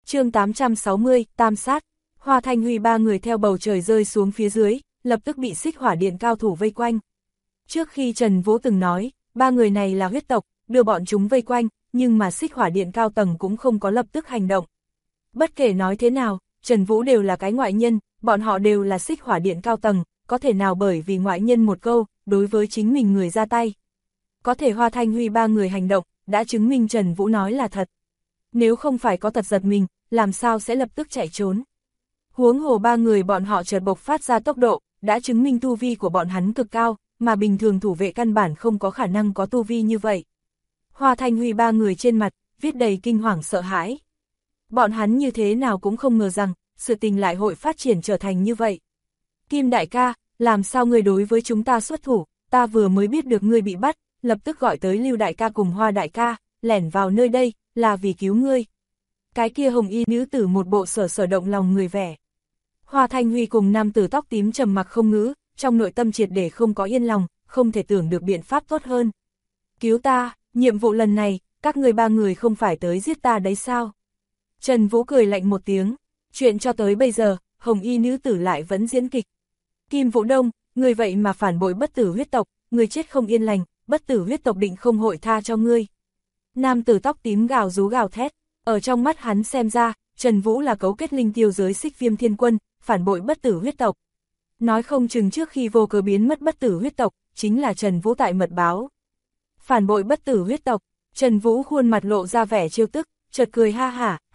Chương 860, Tam sát. Hoa Thanh Huy ba người theo bầu trời rơi xuống phía dưới, lập tức bị xích hỏa điện cao thủ vây quanh. Trước khi Trần Vũ từng nói, ba người này là huyết tộc, đưa bọn chúng vây quanh, nhưng mà xích hỏa điện cao tầng cũng không có lập tức hành động. Bất kể nói thế nào, Trần Vũ đều là cái ngoại nhân, bọn họ đều là xích hỏa điện cao tầng, có thể nào bởi vì ngoại nhân một câu, đối với chính mình người ra tay. Có thể Hoa Thanh Huy ba người hành động, đã chứng minh Trần Vũ nói là thật. Nếu không phải có tật giật mình, làm sao sẽ lập tức chạy trốn. Huống hồ ba người bọn họ chợt bộc phát ra tốc độ, đã chứng minh tu vi của bọn hắn cực cao, mà bình thường thủ vệ căn bản không có khả năng có tu vi như vậy. Hoa Thanh Huy ba người trên mặt, viết đầy kinh hoàng sợ hãi. Bọn hắn như thế nào cũng không ngờ rằng, sự tình lại hội phát triển trở thành như vậy. Kim đại ca, làm sao ngươi đối với chúng ta xuất thủ, ta vừa mới biết được ngươi bị bắt, lập tức gọi tới Lưu đại ca cùng Hoa đại ca, lẻn vào nơi đây, là vì cứu ngươi. Cái kia hồng y nữ tử một bộ sở động lòng người vẻ. Hoa Thanh Huy cùng nam tử tóc tím trầm mặc không ngữ, trong nội tâm triệt để không có yên lòng, không thể tưởng được biện pháp tốt hơn. Cứu ta, nhiệm vụ lần này, các người ba người không phải tới giết ta đấy sao? Trần Vũ cười lạnh một tiếng, chuyện cho tới bây giờ, hồng y nữ tử lại vẫn diễn kịch. Kim Vũ Đông, người vậy mà phản bội bất tử huyết tộc, người chết không yên lành, bất tử huyết tộc định không hội tha cho ngươi. Nam tử tóc tím gào rú gào thét, ở trong mắt hắn xem ra, Trần Vũ là cấu kết linh tiêu giới Xích Viêm Thiên Quân, phản bội bất tử huyết tộc. Nói không chừng trước khi vô cớ biến mất bất tử huyết tộc, chính là Trần Vũ tại mật báo. Phản bội bất tử huyết tộc, Trần Vũ khuôn mặt lộ ra vẻ trêu tức, chợt cười ha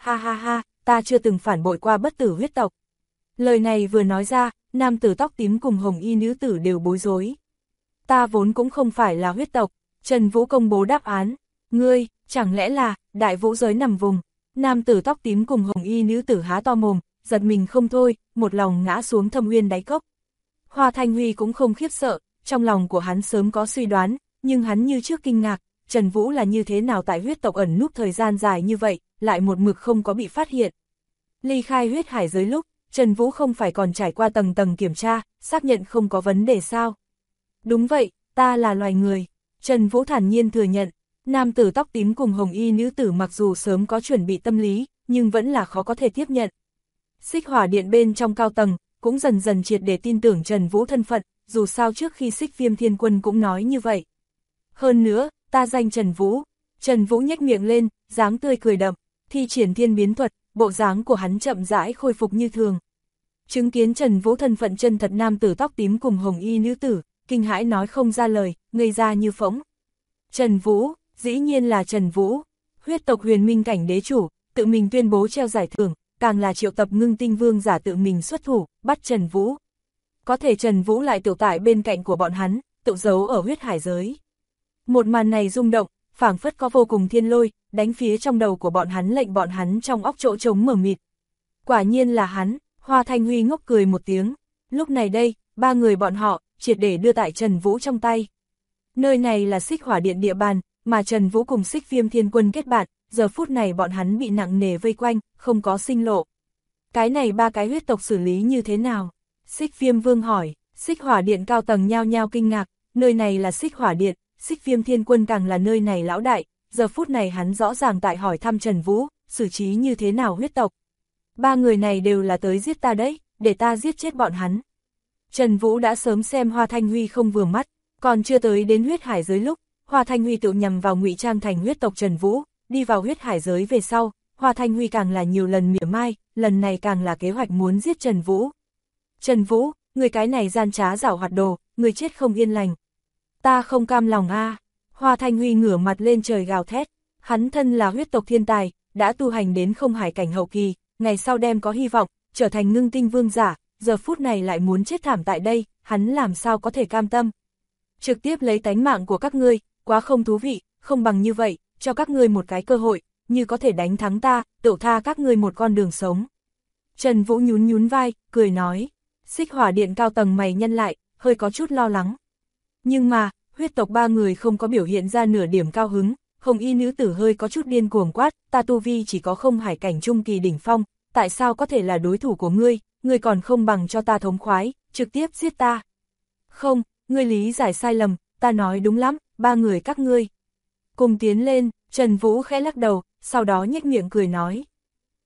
ha, ta chưa từng phản bội qua bất tử huyết tộc. Lời này vừa nói ra, nam tử tóc tím cùng hồng y nữ tử đều bối rối. Ta vốn cũng không phải là huyết tộc, Trần Vũ công bố đáp án. Ngươi, chẳng lẽ là, đại vũ giới nằm vùng. Nam tử tóc tím cùng hồng y nữ tử há to mồm, giật mình không thôi, một lòng ngã xuống thâm uyên đáy cốc. Hoa Thanh Huy cũng không khiếp sợ, trong lòng của hắn sớm có suy đoán, nhưng hắn như trước kinh ngạc, Trần Vũ là như thế nào tại huyết tộc ẩn núp thời gian dài như vậy, lại một mực không có bị phát hiện. Ly khai huyết hải giới lúc, Trần Vũ không phải còn trải qua tầng tầng kiểm tra, xác nhận không có vấn đề sao? Đúng vậy, ta là loài người. Trần Vũ thản nhiên thừa nhận, nam tử tóc tím cùng hồng y nữ tử mặc dù sớm có chuẩn bị tâm lý, nhưng vẫn là khó có thể tiếp nhận. Xích hỏa điện bên trong cao tầng, cũng dần dần triệt để tin tưởng Trần Vũ thân phận, dù sao trước khi Xích Viêm Thiên Quân cũng nói như vậy. Hơn nữa, ta danh Trần Vũ. Trần Vũ nhếch miệng lên, dáng tươi cười đậm, thi triển thiên biến thuật, bộ dáng của hắn chậm rãi khôi phục như thường. Chứng kiến Trần Vũ thân phận chân thật nam tử tóc tím cùng hồng y nữ tử, kinh hãi nói không ra lời, ngây ra như phỗng. Trần Vũ, dĩ nhiên là Trần Vũ, huyết tộc huyền minh cảnh đế chủ, tự mình tuyên bố treo giải thưởng, càng là triệu tập ngưng tinh vương giả tự mình xuất thủ, bắt Trần Vũ. Có thể Trần Vũ lại tiểu tại bên cạnh của bọn hắn, tự giấu ở huyết hải giới. Một màn này rung động, phảng phất có vô cùng thiên lôi, đánh phía trong đầu của bọn hắn lệnh bọn hắn trong óc chỗ trống mờ mịt. Quả nhiên là hắn, Hoa Thanh Huy ngốc cười một tiếng. Lúc này đây, ba người bọn họ, triệt để đưa tại Trần Vũ trong tay. Nơi này là xích hỏa điện địa bàn, mà Trần Vũ cùng Xích Viêm Thiên Quân kết bạn, giờ phút này bọn hắn bị nặng nề vây quanh, không có sinh lộ. Cái này ba cái huyết tộc xử lý như thế nào? Xích Viêm Vương hỏi, xích hỏa điện cao tầng nhao nhao kinh ngạc, nơi này là xích hỏa điện, Xích Viêm Thiên Quân càng là nơi này lão đại, giờ phút này hắn rõ ràng tại hỏi thăm Trần Vũ, xử trí như thế nào huyết tộc. Ba người này đều là tới giết ta đấy, để ta giết chết bọn hắn. Trần Vũ đã sớm xem Hoa Thanh Huy không vừa mắt, còn chưa tới đến huyết hải giới lúc, Hoa Thanh Huy tự nhằm vào ngụy trang thành huyết tộc Trần Vũ, đi vào huyết hải giới về sau, Hoa Thanh Huy càng là nhiều lần mỉa mai, lần này càng là kế hoạch muốn giết Trần Vũ. Trần Vũ, người cái này gian trá giảo hoạt đồ, người chết không yên lành. Ta không cam lòng a. Hoa Thanh Huy ngửa mặt lên trời gào thét, hắn thân là huyết tộc thiên tài, đã tu hành đến không hải cảnh hậu kỳ, ngày sau đem có hy vọng, trở thành ngưng tinh vương giả, giờ phút này lại muốn chết thảm tại đây, hắn làm sao có thể cam tâm. Trực tiếp lấy tánh mạng của các ngươi, quá không thú vị, không bằng như vậy, cho các ngươi một cái cơ hội, như có thể đánh thắng ta, tự tha các ngươi một con đường sống. Trần Vũ nhún nhún vai, cười nói, xích hỏa điện cao tầng mày nhăn lại, hơi có chút lo lắng. Nhưng mà, huyết tộc ba người không có biểu hiện ra nửa điểm cao hứng, hồng y nữ tử hơi có chút điên cuồng quát, ta tu vi chỉ có không hải cảnh trung kỳ đỉnh phong, tại sao có thể là đối thủ của ngươi còn không bằng cho ta thống khoái, trực tiếp giết ta. Không, ngươi lý giải sai lầm, ta nói đúng lắm, ba người các ngươi cùng tiến lên. Trần Vũ khẽ lắc đầu, sau đó nhếch miệng cười nói.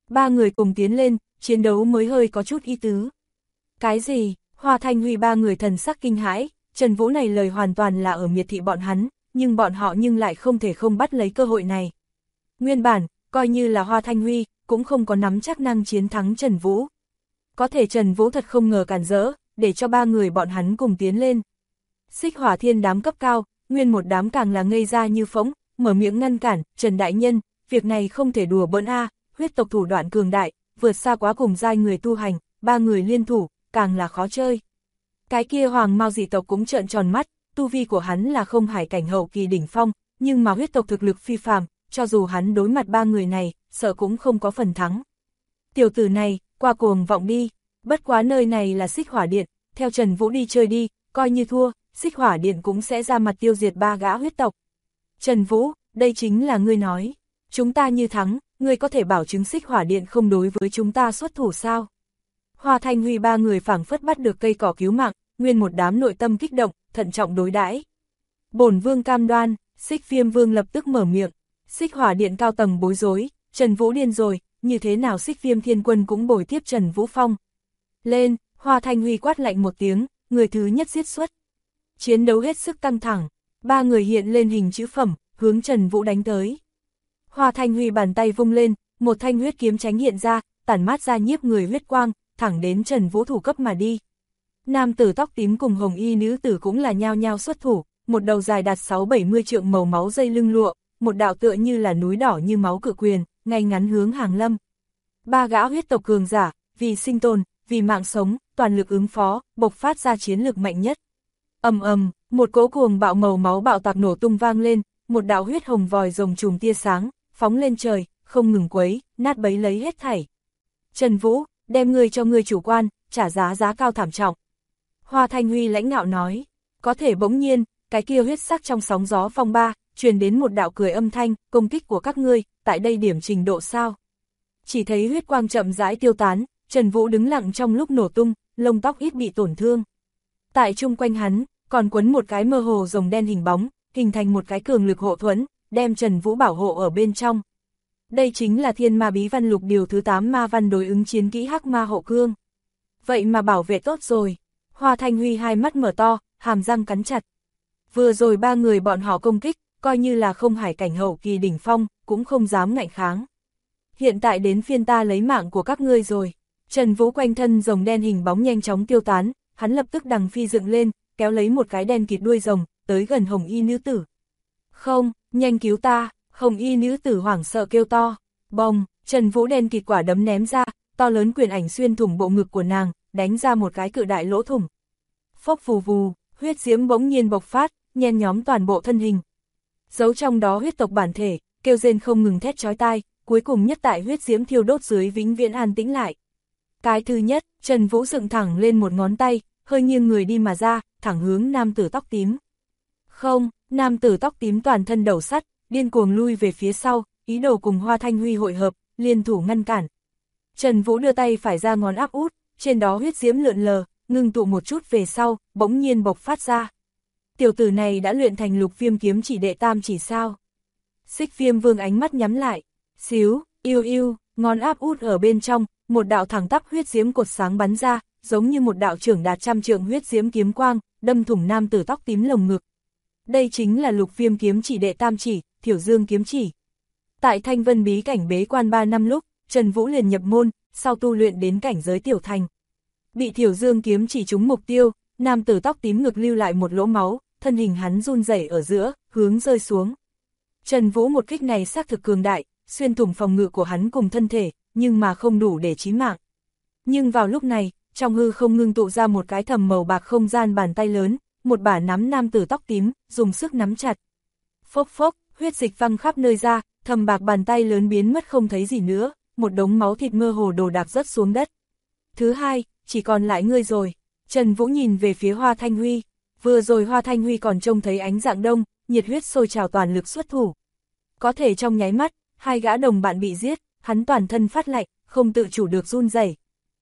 Ba người cùng tiến lên, chiến đấu mới hơi có chút ý tứ. Cái gì? Hoa Thanh Huy ba người thần sắc kinh hãi, Trần Vũ này lời hoàn toàn là ở miệt thị bọn hắn, nhưng bọn họ lại không thể không bắt lấy cơ hội này. Nguyên bản, coi như là Hoa Thanh Huy, cũng không có nắm chắc năng chiến thắng Trần Vũ. Có thể Trần Vũ thật không ngờ cản rỡ, để cho ba người bọn hắn cùng tiến lên. Xích Hỏa Thiên đám cấp cao, nguyên một đám càng là ngây ra như phỗng, mở miệng ngăn cản, Trần Đại Nhân, việc này không thể đùa bỡn a, huyết tộc thủ đoạn cường đại, vượt xa quá cùng giai người tu hành, ba người liên thủ, càng là khó chơi. Cái kia Hoàng Mao dị tộc cũng trợn tròn mắt, tu vi của hắn là không hải cảnh hậu kỳ đỉnh phong, nhưng mà huyết tộc thực lực phi phàm, cho dù hắn đối mặt ba người này, sợ cũng không có phần thắng. Tiểu tử này, qua cuồng vọng đi, bất quá nơi này là Xích Hỏa Điện, theo Trần Vũ đi chơi đi, coi như thua, Xích Hỏa Điện cũng sẽ ra mặt tiêu diệt ba gã huyết tộc. Trần Vũ, đây chính là ngươi nói, chúng ta như thắng, ngươi có thể bảo chứng Xích Hỏa Điện không đối với chúng ta xuất thủ sao? Hoa Thanh Huy ba người phảng phất bắt được cây cỏ cứu mạng, nguyên một đám nội tâm kích động, thận trọng đối đãi. Bổn vương cam đoan, Xích Viêm Vương lập tức mở miệng, Xích Hỏa Điện cao tầng bối rối, Trần Vũ điên rồi, như thế nào Xích Viêm Thiên Quân cũng bồi tiếp Trần Vũ Phong. Lên, Hoa Thanh Huy quát lạnh một tiếng, người thứ nhất giết xuất. Chiến đấu hết sức căng thẳng, ba người hiện lên hình chữ phẩm, hướng Trần Vũ đánh tới. Hoa Thanh Huy bàn tay vung lên, một thanh huyết kiếm tránh hiện ra, tản mát ra nhiếp người huyết quang, thẳng đến Trần Vũ thủ cấp mà đi. Nam tử tóc tím cùng hồng y nữ tử cũng là nhao nhao xuất thủ, một đầu dài đạt 6-70 trượng màu máu dây lưng lụa, một đạo tựa như là núi đỏ như máu cự quyền, ngay ngắn hướng Hàng Lâm. Ba gã huyết tộc cường giả, vì sinh tồn, vì mạng sống, toàn lực ứng phó, bộc phát ra chiến lực mạnh nhất. Ầm ầm, một cỗ cuồng bạo màu máu bạo tạc nổ tung vang lên, một đạo huyết hồng vòi rồng chùm tia sáng, phóng lên trời, không ngừng quấy, nát bấy lấy hết thảy. Trần Vũ, đem ngươi cho ngươi chủ quan, trả giá cao thảm trọng. Hoa Thanh Huy lãnh ngạo nói, có thể bỗng nhiên, cái kia huyết sắc trong sóng gió phong ba, truyền đến một đạo cười âm thanh, công kích của các ngươi, tại đây điểm trình độ sao? Chỉ thấy huyết quang chậm rãi tiêu tán, Trần Vũ đứng lặng trong lúc nổ tung, lông tóc ít bị tổn thương. Tại chung quanh hắn, còn quấn một cái mơ hồ rồng đen hình bóng, hình thành một cái cường lực hộ thuẫn, đem Trần Vũ bảo hộ ở bên trong. Đây chính là Thiên Ma Bí Văn Lục điều thứ 8 ma văn đối ứng chiến kỹ Hắc Ma Hộ Cương. Vậy mà bảo vệ tốt rồi. Hoa Thanh Huy hai mắt mở to, hàm răng cắn chặt. Vừa rồi ba người bọn họ công kích, coi như là không hải cảnh hậu kỳ đỉnh phong, cũng không dám ngạnh kháng. Hiện tại đến phiên ta lấy mạng của các ngươi rồi. Trần Vũ quanh thân rồng đen hình bóng nhanh chóng tiêu tán, hắn lập tức đằng phi dựng lên, kéo lấy một cái đen kịt đuôi rồng, tới gần hồng y nữ tử. Không, nhanh cứu ta, hồng y nữ tử hoảng sợ kêu to. Bồng, Trần Vũ đen kịt quả đấm ném ra, to lớn quyền ảnh xuyên thủng bộ ngực của nàng, đánh ra một cái cự đại lỗ thủng. Phốc vù vù, huyết diễm bỗng nhiên bộc phát, nhen nhóm toàn bộ thân hình. Giấu trong đó huyết tộc bản thể, kêu rên không ngừng thét chói tai, cuối cùng nhất tại huyết diễm thiêu đốt dưới vĩnh viễn an tĩnh lại. Cái thứ nhất, Trần Vũ dựng thẳng lên một ngón tay, hơi nghiêng người đi mà ra, thẳng hướng nam tử tóc tím. Không, nam tử tóc tím toàn thân đầu sắt, điên cuồng lui về phía sau, ý đồ cùng Hoa Thanh Huy hội hợp, liên thủ ngăn cản. Trần Vũ đưa tay phải ra ngón áp út, trên đó huyết diễm lượn lờ, ngưng tụ một chút về sau, bỗng nhiên bộc phát ra. Tiểu tử này đã luyện thành Lục Viêm kiếm chỉ đệ tam chỉ sao? Xích Viêm Vương ánh mắt nhắm lại, xíu, yêu, ngón áp út ở bên trong, một đạo thẳng tắp huyết diễm cột sáng bắn ra, giống như một đạo trưởng đạt 100 trượng huyết diễm kiếm quang, đâm thủng nam tử tóc tím lồng ngực. Đây chính là Lục Viêm kiếm chỉ đệ tam chỉ, Thiểu Dương kiếm chỉ. Tại Thanh Vân bí cảnh bế quan 3 năm lúc, Trần Vũ liền nhập môn, sau tu luyện đến cảnh giới tiểu thành. Bị Thiểu Dương kiếm chỉ trúng mục tiêu, nam tử tóc tím ngực lưu lại một lỗ máu, thân hình hắn run rẩy ở giữa, hướng rơi xuống. Trần Vũ một kích này xác thực cường đại, xuyên thủng phòng ngự của hắn cùng thân thể, nhưng mà không đủ để chí mạng. Nhưng vào lúc này, trong hư không ngưng tụ ra một cái thầm màu bạc không gian bàn tay lớn, một bả nắm nam tử tóc tím, dùng sức nắm chặt. Phốc phốc, huyết dịch văng khắp nơi ra, thầm bạc bàn tay lớn biến mất không thấy gì nữa, một đống máu thịt mơ hồ đồ đạc rớt xuống đất. Thứ hai, chỉ còn lại ngươi rồi. Trần Vũ nhìn về phía Hoa Thanh Huy. Vừa rồi Hoa Thanh Huy còn trông thấy ánh dạng đông, nhiệt huyết sôi trào toàn lực xuất thủ. Có thể trong nháy mắt, hai gã đồng bạn bị giết, hắn toàn thân phát lạnh, không tự chủ được run rẩy.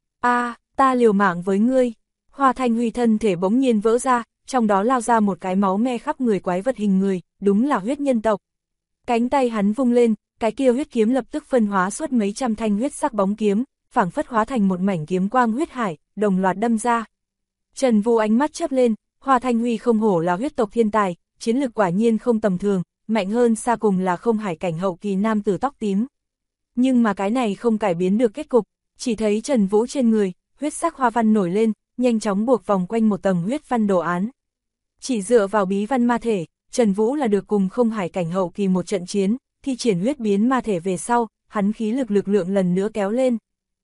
Ta liều mạng với ngươi. Hoa Thanh Huy thân thể bỗng nhiên vỡ ra, trong đó lao ra một cái máu me khắp người quái vật hình người, đúng là huyết nhân tộc. Cánh tay hắn vung lên, cái kia huyết kiếm lập tức phân hóa suốt mấy trăm thanh huyết sắc bóng kiếm, phảng phất hóa thành một mảnh kiếm quang huyết hải, đồng loạt đâm ra. Trần Vũ ánh mắt chớp lên, Hoa Thanh Huy không hổ là huyết tộc thiên tài, chiến lực quả nhiên không tầm thường, mạnh hơn xa cùng là không hải cảnh hậu kỳ nam tử tóc tím. Nhưng mà cái này không cải biến được kết cục, chỉ thấy Trần Vũ trên người, huyết sắc hoa văn nổi lên, nhanh chóng buộc vòng quanh một tầng huyết văn đồ án. Chỉ dựa vào bí văn ma thể, Trần Vũ là được cùng không hải cảnh hậu kỳ một trận chiến, thi triển huyết biến ma thể về sau, hắn khí lực lượng lần nữa kéo lên.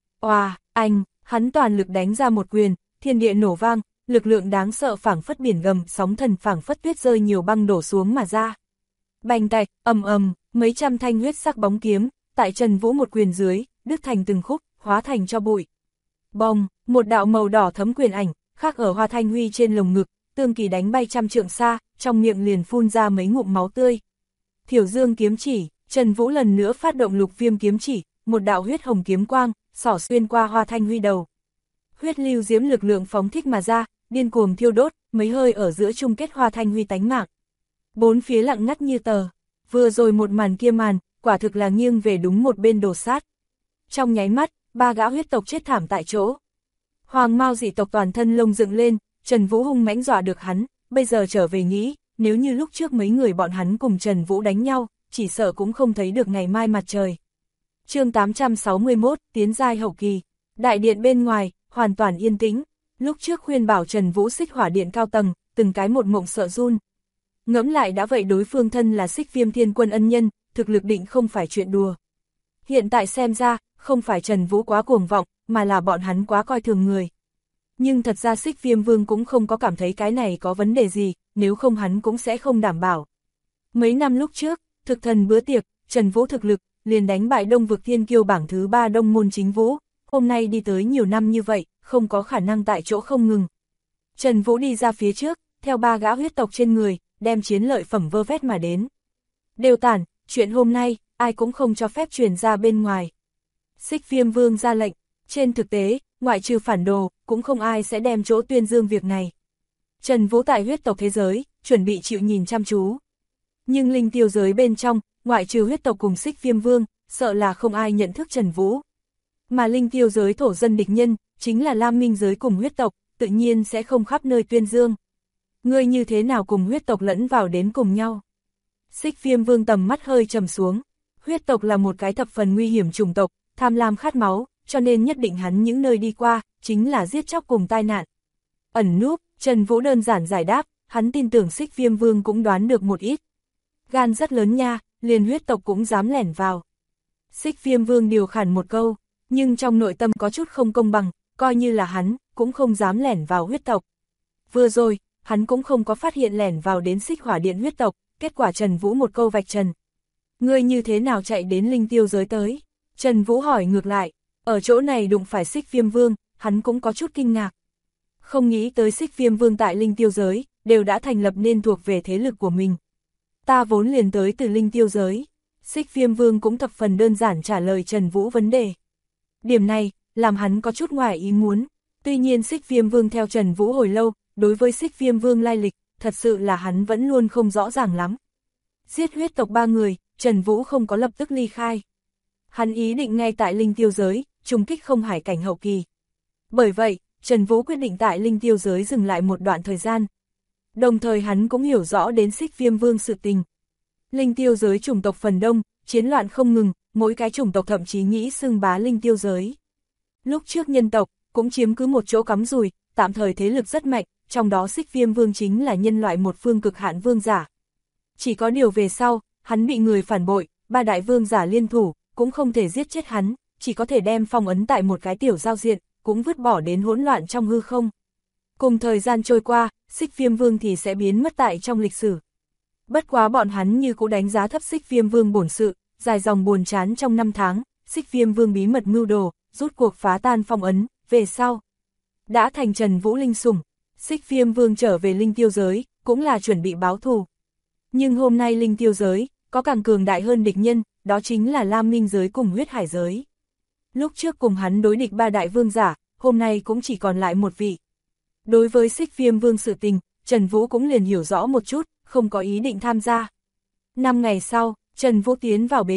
Oà, hắn toàn lực đánh ra một quyền, thiên địa nổ vang, lực lượng đáng sợ phảng phất biển gầm, sóng thần phảng phất tuyết rơi nhiều băng đổ xuống mà ra. Bành tạch, ầm, mấy trăm thanh huyết sắc bóng kiếm, tại Trần Vũ một quyền dưới, đứt thành từng khúc, hóa thành cho bụi. Bong, một đạo màu đỏ thấm quyền ảnh, khắc ở Hoa Thanh Huy trên lồng ngực, tương kỳ đánh bay trăm trượng xa, trong miệng liền phun ra mấy ngụm máu tươi. Thiểu Dương kiếm chỉ, Trần Vũ lần nữa phát động Lục Viêm kiếm chỉ, một đạo huyết hồng kiếm quang, xỏ xuyên qua Hoa Thanh Huy đầu. Huyết lưu diễm lực lượng phóng thích mà ra, điên cuồng thiêu đốt, mấy hơi ở giữa chung kết Hoa Thanh Huy tánh mạng. Bốn phía lặng ngắt như tờ, vừa rồi một màn kia màn, quả thực là nghiêng về đúng một bên đổ sát. Trong nháy mắt, 3 gã huyết tộc chết thảm tại chỗ. Hoàng Mao dị tộc toàn thân lông dựng lên, Trần Vũ hung mãnh dọa được hắn, bây giờ trở về nghĩ, nếu như lúc trước mấy người bọn hắn cùng Trần Vũ đánh nhau, chỉ sợ cũng không thấy được ngày mai mặt trời. Chương 861, tiến giai hậu kỳ. Đại điện bên ngoài, hoàn toàn yên tĩnh, lúc trước khuyên bảo Trần Vũ xích hỏa điện cao tầng, từng cái một mộng sợ run. Ngẫm lại đã vậy đối phương thân là Xích Viêm Thiên Quân ân nhân, thực lực định không phải chuyện đùa. Hiện tại xem ra, không phải Trần Vũ quá cuồng vọng, mà là bọn hắn quá coi thường người. Nhưng thật ra Xích Viêm Vương cũng không có cảm thấy cái này có vấn đề gì, nếu không hắn cũng sẽ không đảm bảo. Mấy năm lúc trước, thực thần bữa tiệc, Trần Vũ thực lực, liền đánh bại Đông Vực Thiên Kiêu bảng thứ 3 Đông Môn Chính Vũ, hôm nay đi tới nhiều năm như vậy, không có khả năng tại chỗ không ngừng. Trần Vũ đi ra phía trước, theo 3 gã huyết tộc trên người, đem chiến lợi phẩm vơ vét mà đến. Đều tản, chuyện hôm nay, ai cũng không cho phép truyền ra bên ngoài. Xích Viêm Vương ra lệnh, trên thực tế, ngoại trừ phản đồ, cũng không ai sẽ đem chỗ tuyên dương việc này. Trần Vũ tại huyết tộc thế giới, chuẩn bị chịu nhìn chăm chú. Nhưng linh tiêu giới bên trong, ngoại trừ huyết tộc cùng Xích Viêm Vương, sợ là không ai nhận thức Trần Vũ. Mà linh tiêu giới thổ dân địch nhân, chính là Lam Minh giới cùng huyết tộc, tự nhiên sẽ không khắp nơi tuyên dương. Ngươi như thế nào cùng huyết tộc lẫn vào đến cùng nhau? Xích Viêm Vương tầm mắt hơi trầm xuống, huyết tộc là một cái thập phần nguy hiểm chủng tộc, tham lam khát máu, cho nên nhất định hắn những nơi đi qua, chính là giết chóc cùng tai nạn. Ẩn núp, Trần Vũ đơn giản giải đáp, hắn tin tưởng Xích Viêm Vương cũng đoán được một ít. Gan rất lớn nha, liền huyết tộc cũng dám lẻn vào. Xích Viêm Vương điều khản một câu, nhưng trong nội tâm có chút không công bằng, coi như là hắn, cũng không dám lẻn vào huyết tộc. Vừa rồi, hắn cũng không có phát hiện lẻn vào đến Xích Hỏa Điện huyết tộc, kết quả Trần Vũ một câu vạch trần. Ngươi như thế nào chạy đến linh tiêu giới tới? Trần Vũ hỏi ngược lại, ở chỗ này đụng phải Xích Viêm Vương, hắn cũng có chút kinh ngạc. Không nghĩ tới Xích Viêm Vương tại linh tiêu giới, đều đã thành lập nên thuộc về thế lực của mình. Ta vốn liền tới từ linh tiêu giới. Xích Viêm Vương cũng thập phần đơn giản trả lời Trần Vũ vấn đề. Điểm này, làm hắn có chút ngoài ý muốn. Tuy nhiên Xích Viêm Vương theo Trần Vũ hồi lâu, đối với Xích Viêm Vương lai lịch, thật sự là hắn vẫn luôn không rõ ràng lắm. Giết huyết tộc 3 người, Trần Vũ không có lập tức ly khai. Hắn ý định ngay tại linh tiêu giới, trùng kích không hải cảnh hậu kỳ. Bởi vậy, Trần Vũ quyết định tại linh tiêu giới dừng lại một đoạn thời gian. Đồng thời hắn cũng hiểu rõ đến Xích Viêm Vương sự tình. Linh tiêu giới chủng tộc phần đông, chiến loạn không ngừng, mỗi cái chủng tộc thậm chí nghĩ xưng bá linh tiêu giới. Lúc trước nhân tộc, cũng chiếm cứ một chỗ cắm rùi, tạm thời thế lực rất mạnh, trong đó Xích Viêm Vương chính là nhân loại một phương cực hạn vương giả. Chỉ có điều về sau, hắn bị người phản bội, 3 đại vương giả liên thủ, cũng không thể giết chết hắn, chỉ có thể đem phong ấn tại một cái tiểu giao diện, cũng vứt bỏ đến hỗn loạn trong hư không. Cùng thời gian trôi qua, Xích Viêm Vương thì sẽ biến mất tại trong lịch sử. Bất quá bọn hắn như cũng đánh giá thấp Xích Viêm Vương bổn sự, dài dòng buồn chán trong 5 tháng, Xích Viêm Vương bí mật mưu đồ, rút cuộc phá tan phong ấn, về sau. Đã thành Trần Vũ linh sủng, Xích Viêm Vương trở về linh tiêu giới, cũng là chuẩn bị báo thù. Nhưng hôm nay linh tiêu giới, có càng cường đại hơn địch nhân, đó chính là Lam Minh giới cùng huyết hải giới. Lúc trước cùng hắn đối địch 3 đại vương giả, hôm nay cũng chỉ còn lại một vị. Đối với Xích Viêm Vương sự tình, Trần Vũ cũng liền hiểu rõ một chút, không có ý định tham gia. 5 ngày sau, Trần Vũ tiến vào bế quan,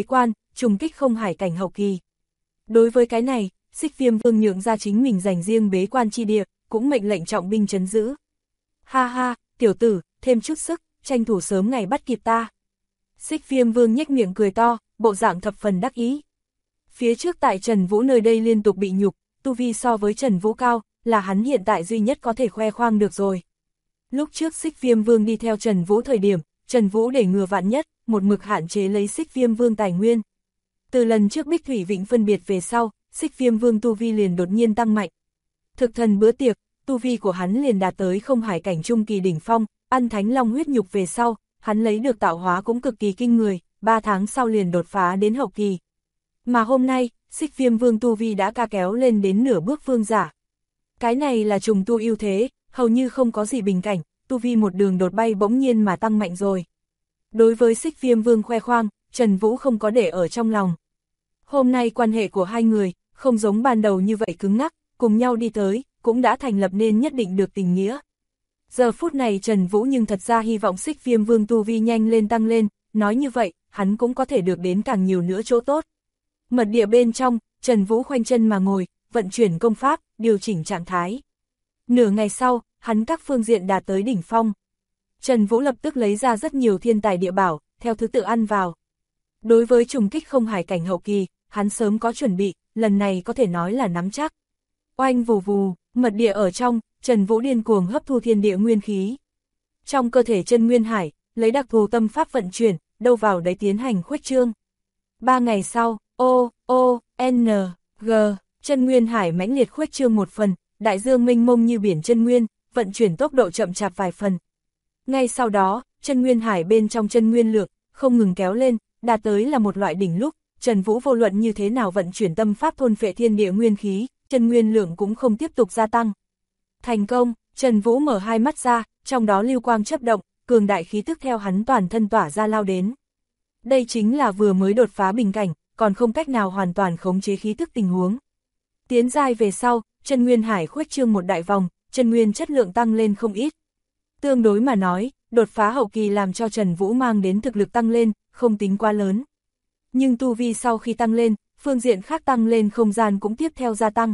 trùng kích không hải cảnh hậu kỳ. Đối với cái này, Xích Viêm Vương nhượng ra chính mình dành riêng bế quan chi địa, cũng mệnh lệnh trọng binh trấn giữ. Ha ha, tiểu tử, thêm chút sức, tranh thủ sớm ngày bắt kịp ta. Xích Viêm Vương nhếch miệng cười to, bộ dạng thập phần đắc ý. Phía trước tại Trần Vũ nơi đây liên tục bị nhục, tu vi so với Trần Vũ cao, là hắn hiện tại duy nhất có thể khoe khoang được rồi. Lúc trước Xích Viêm Vương đi theo Trần Vũ thời điểm, Trần Vũ để ngừa vạn nhất, một mực hạn chế lấy Xích Viêm Vương tài nguyên. Từ lần trước Bích Thủy Vịnh phân biệt về sau, Xích Viêm Vương tu vi liền đột nhiên tăng mạnh. Thực thần bữa tiệc, tu vi của hắn liền đạt tới không hải cảnh trung kỳ đỉnh phong, ăn thánh long huyết nhục về sau, hắn lấy được tạo hóa cũng cực kỳ kinh người, 3 tháng sau liền đột phá đến hậu kỳ. Mà hôm nay, Xích Viêm Vương tu vi đã ca kéo lên đến nửa bước vương giả. Cái này là trùng tu ưu thế, hầu như không có gì bình cảnh, tu vi một đường đột bay bỗng nhiên mà tăng mạnh rồi. Đối với Xích Viêm Vương khoe khoang, Trần Vũ không có để ở trong lòng. Hôm nay quan hệ của hai người, không giống ban đầu như vậy cứng ngắc, cùng nhau đi tới, cũng đã thành lập nên nhất định được tình nghĩa. Giờ phút này Trần Vũ nhưng thật ra hy vọng Xích Viêm Vương tu vi nhanh lên tăng lên, nói như vậy, hắn cũng có thể được đến càng nhiều nữa chỗ tốt. Mật địa bên trong, Trần Vũ khoanh chân mà ngồi, vận chuyển công pháp, điều chỉnh trạng thái. Nửa ngày sau, hắn các phương diện đạt tới đỉnh phong. Trần Vũ lập tức lấy ra rất nhiều thiên tài địa bảo, theo thứ tự ăn vào. Đối với trùng kích không hải cảnh hậu kỳ, hắn sớm có chuẩn bị, lần này có thể nói là nắm chắc. Oanh vù vù, mật địa ở trong, Trần Vũ điên cuồng hấp thu thiên địa nguyên khí. Trong cơ thể chân nguyên hải, lấy đặc thù tâm pháp vận chuyển, đâu vào đấy tiến hành khuếch trương. 3 ngày sau, N, G, chân nguyên hải mãnh liệt khuếch trương một phần, đại dương mênh mông như biển chân nguyên, vận chuyển tốc độ chậm chạp vài phần. Ngay sau đó, chân nguyên hải bên trong chân nguyên lượng, không ngừng kéo lên, đạt tới là một loại đỉnh lúc, Trần Vũ vô luận như thế nào vận chuyển tâm pháp thôn phệ thiên địa nguyên khí, chân nguyên lượng cũng không tiếp tục gia tăng. Thành công, Trần Vũ mở hai mắt ra, trong đó lưu quang chớp động, cường đại khí tức theo hắn toàn thân tỏa ra lao đến. Đây chính là vừa mới đột phá bình cảnh, còn không cách nào hoàn toàn khống chế khí tức tình huống. Tiến giai về sau, chân nguyên hải khuếch trương một đại vòng, chân nguyên chất lượng tăng lên không ít. Tương đối mà nói, đột phá hậu kỳ làm cho Trần Vũ mang đến thực lực tăng lên, không tính quá lớn. Nhưng tu vi sau khi tăng lên, phương diện khác tăng lên không gian cũng tiếp theo gia tăng.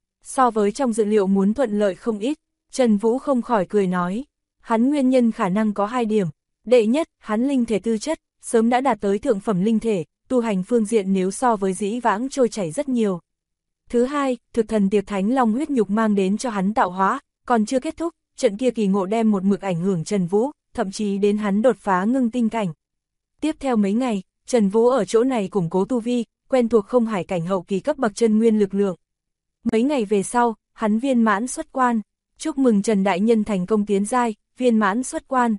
So với trong dự liệu muốn thuận lợi không ít, Trần Vũ không khỏi cười nói. Hắn nguyên nhân khả năng có 2 điểm. Đệ nhất, hắn linh thể tư chất, sớm đã đạt tới thượng phẩm linh thể, tu hành phương diện nếu so với dĩ vãng trôi chảy rất nhiều. Thứ hai, thực thần tiệc thánh long huyết nhục mang đến cho hắn tạo hóa, còn chưa kết thúc, trận kia kỳ ngộ đem một mực ảnh hưởng Trần Vũ, thậm chí đến hắn đột phá ngưng tinh cảnh. Tiếp theo mấy ngày, Trần Vũ ở chỗ này củng cố tu vi, quen thuộc không hải cảnh hậu kỳ cấp bậc chân nguyên lực lượng. Mấy ngày về sau, hắn viên mãn xuất quan, chúc mừng Trần Đại Nhân thành công tiến giai, viên mãn xuất quan.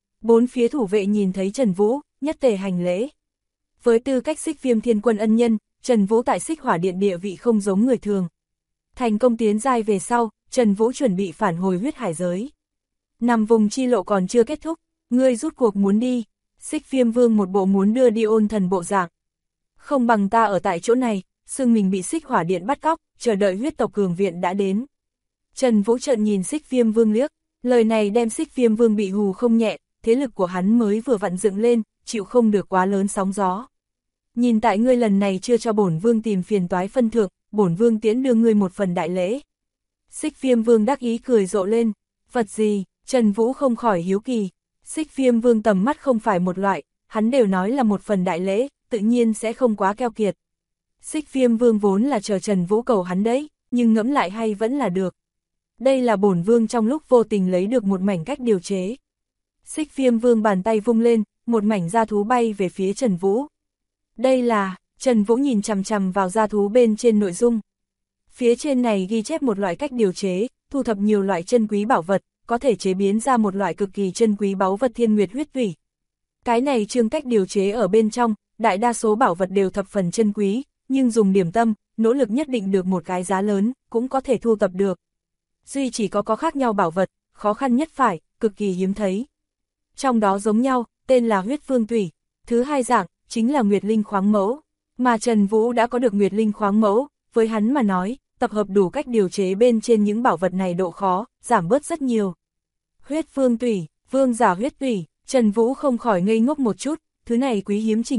4 phía thủ vệ nhìn thấy Trần Vũ, nhất tề hành lễ. Với tư cách Xích Viêm Thiên Quân ân nhân, Trần Vũ tại Xích Hỏa Điện địa vị không giống người thường. Thành công tiến giai về sau, Trần Vũ chuẩn bị phản hồi huyết hải giới. Nằm vùng chi lộ còn chưa kết thúc, ngươi rút cuộc muốn đi. Xích Viêm Vương một bộ muốn đưa đi ôn thần bộ dạng. Không bằng ta ở tại chỗ này, xưng mình bị Xích Hỏa Điện bắt cóc, chờ đợi huyết tộc cường viện đã đến. Trần Vũ trợn nhìn Xích Viêm Vương liếc, lời này đem Xích Viêm Vương bị hù không nhẹ, thế lực của hắn mới vừa vặn dựng lên, chịu không được quá lớn sóng gió. Nhìn tại ngươi lần này chưa cho bổn vương tìm phiền toái phân thượng, bổn vương tiễn đưa ngươi một phần đại lễ. Xích Viêm Vương đắc ý cười rộ lên, vật gì? Trần Vũ không khỏi hiếu kỳ. Xích Viêm Vương tầm mắt không phải một loại, hắn đều nói là một phần đại lễ, tự nhiên sẽ không quá keo kiệt. Xích Viêm Vương vốn là chờ Trần Vũ cầu hắn đấy, nhưng ngẫm lại hay vẫn là được. Đây là bổn vương trong lúc vô tình lấy được một mảnh cách điều chế. Xích Viêm Vương bàn tay vung lên, một mảnh da thú bay về phía Trần Vũ. Đây là, Trần Vũ nhìn chằm chằm vào da thú bên trên nội dung. Phía trên này ghi chép một loại cách điều chế, thu thập nhiều loại chân quý bảo vật, có thể chế biến ra một loại cực kỳ chân quý báu vật thiên nguyệt huyết thủy. Cái này chương cách điều chế ở bên trong, đại đa số bảo vật đều thập phần chân quý, nhưng dùng điểm tâm, nỗ lực nhất định được một cái giá lớn, cũng có thể thu tập được. Duy chỉ có khác nhau bảo vật, khó khăn nhất phải, cực kỳ hiếm thấy. Trong đó giống nhau, tên là huyết phương tủy. Thứ hai dạng, chính là Nguyệt Linh khoáng mẫu. Mà Trần Vũ đã có được Nguyệt Linh khoáng mẫu, với hắn mà nói, tập hợp đủ cách điều chế bên trên những bảo vật này độ khó, giảm bớt rất nhiều. Huyết phương tủy, vương giả huyết tủy, Trần Vũ không khỏi ngây ngốc một chút, thứ này quý hiếm trình độ,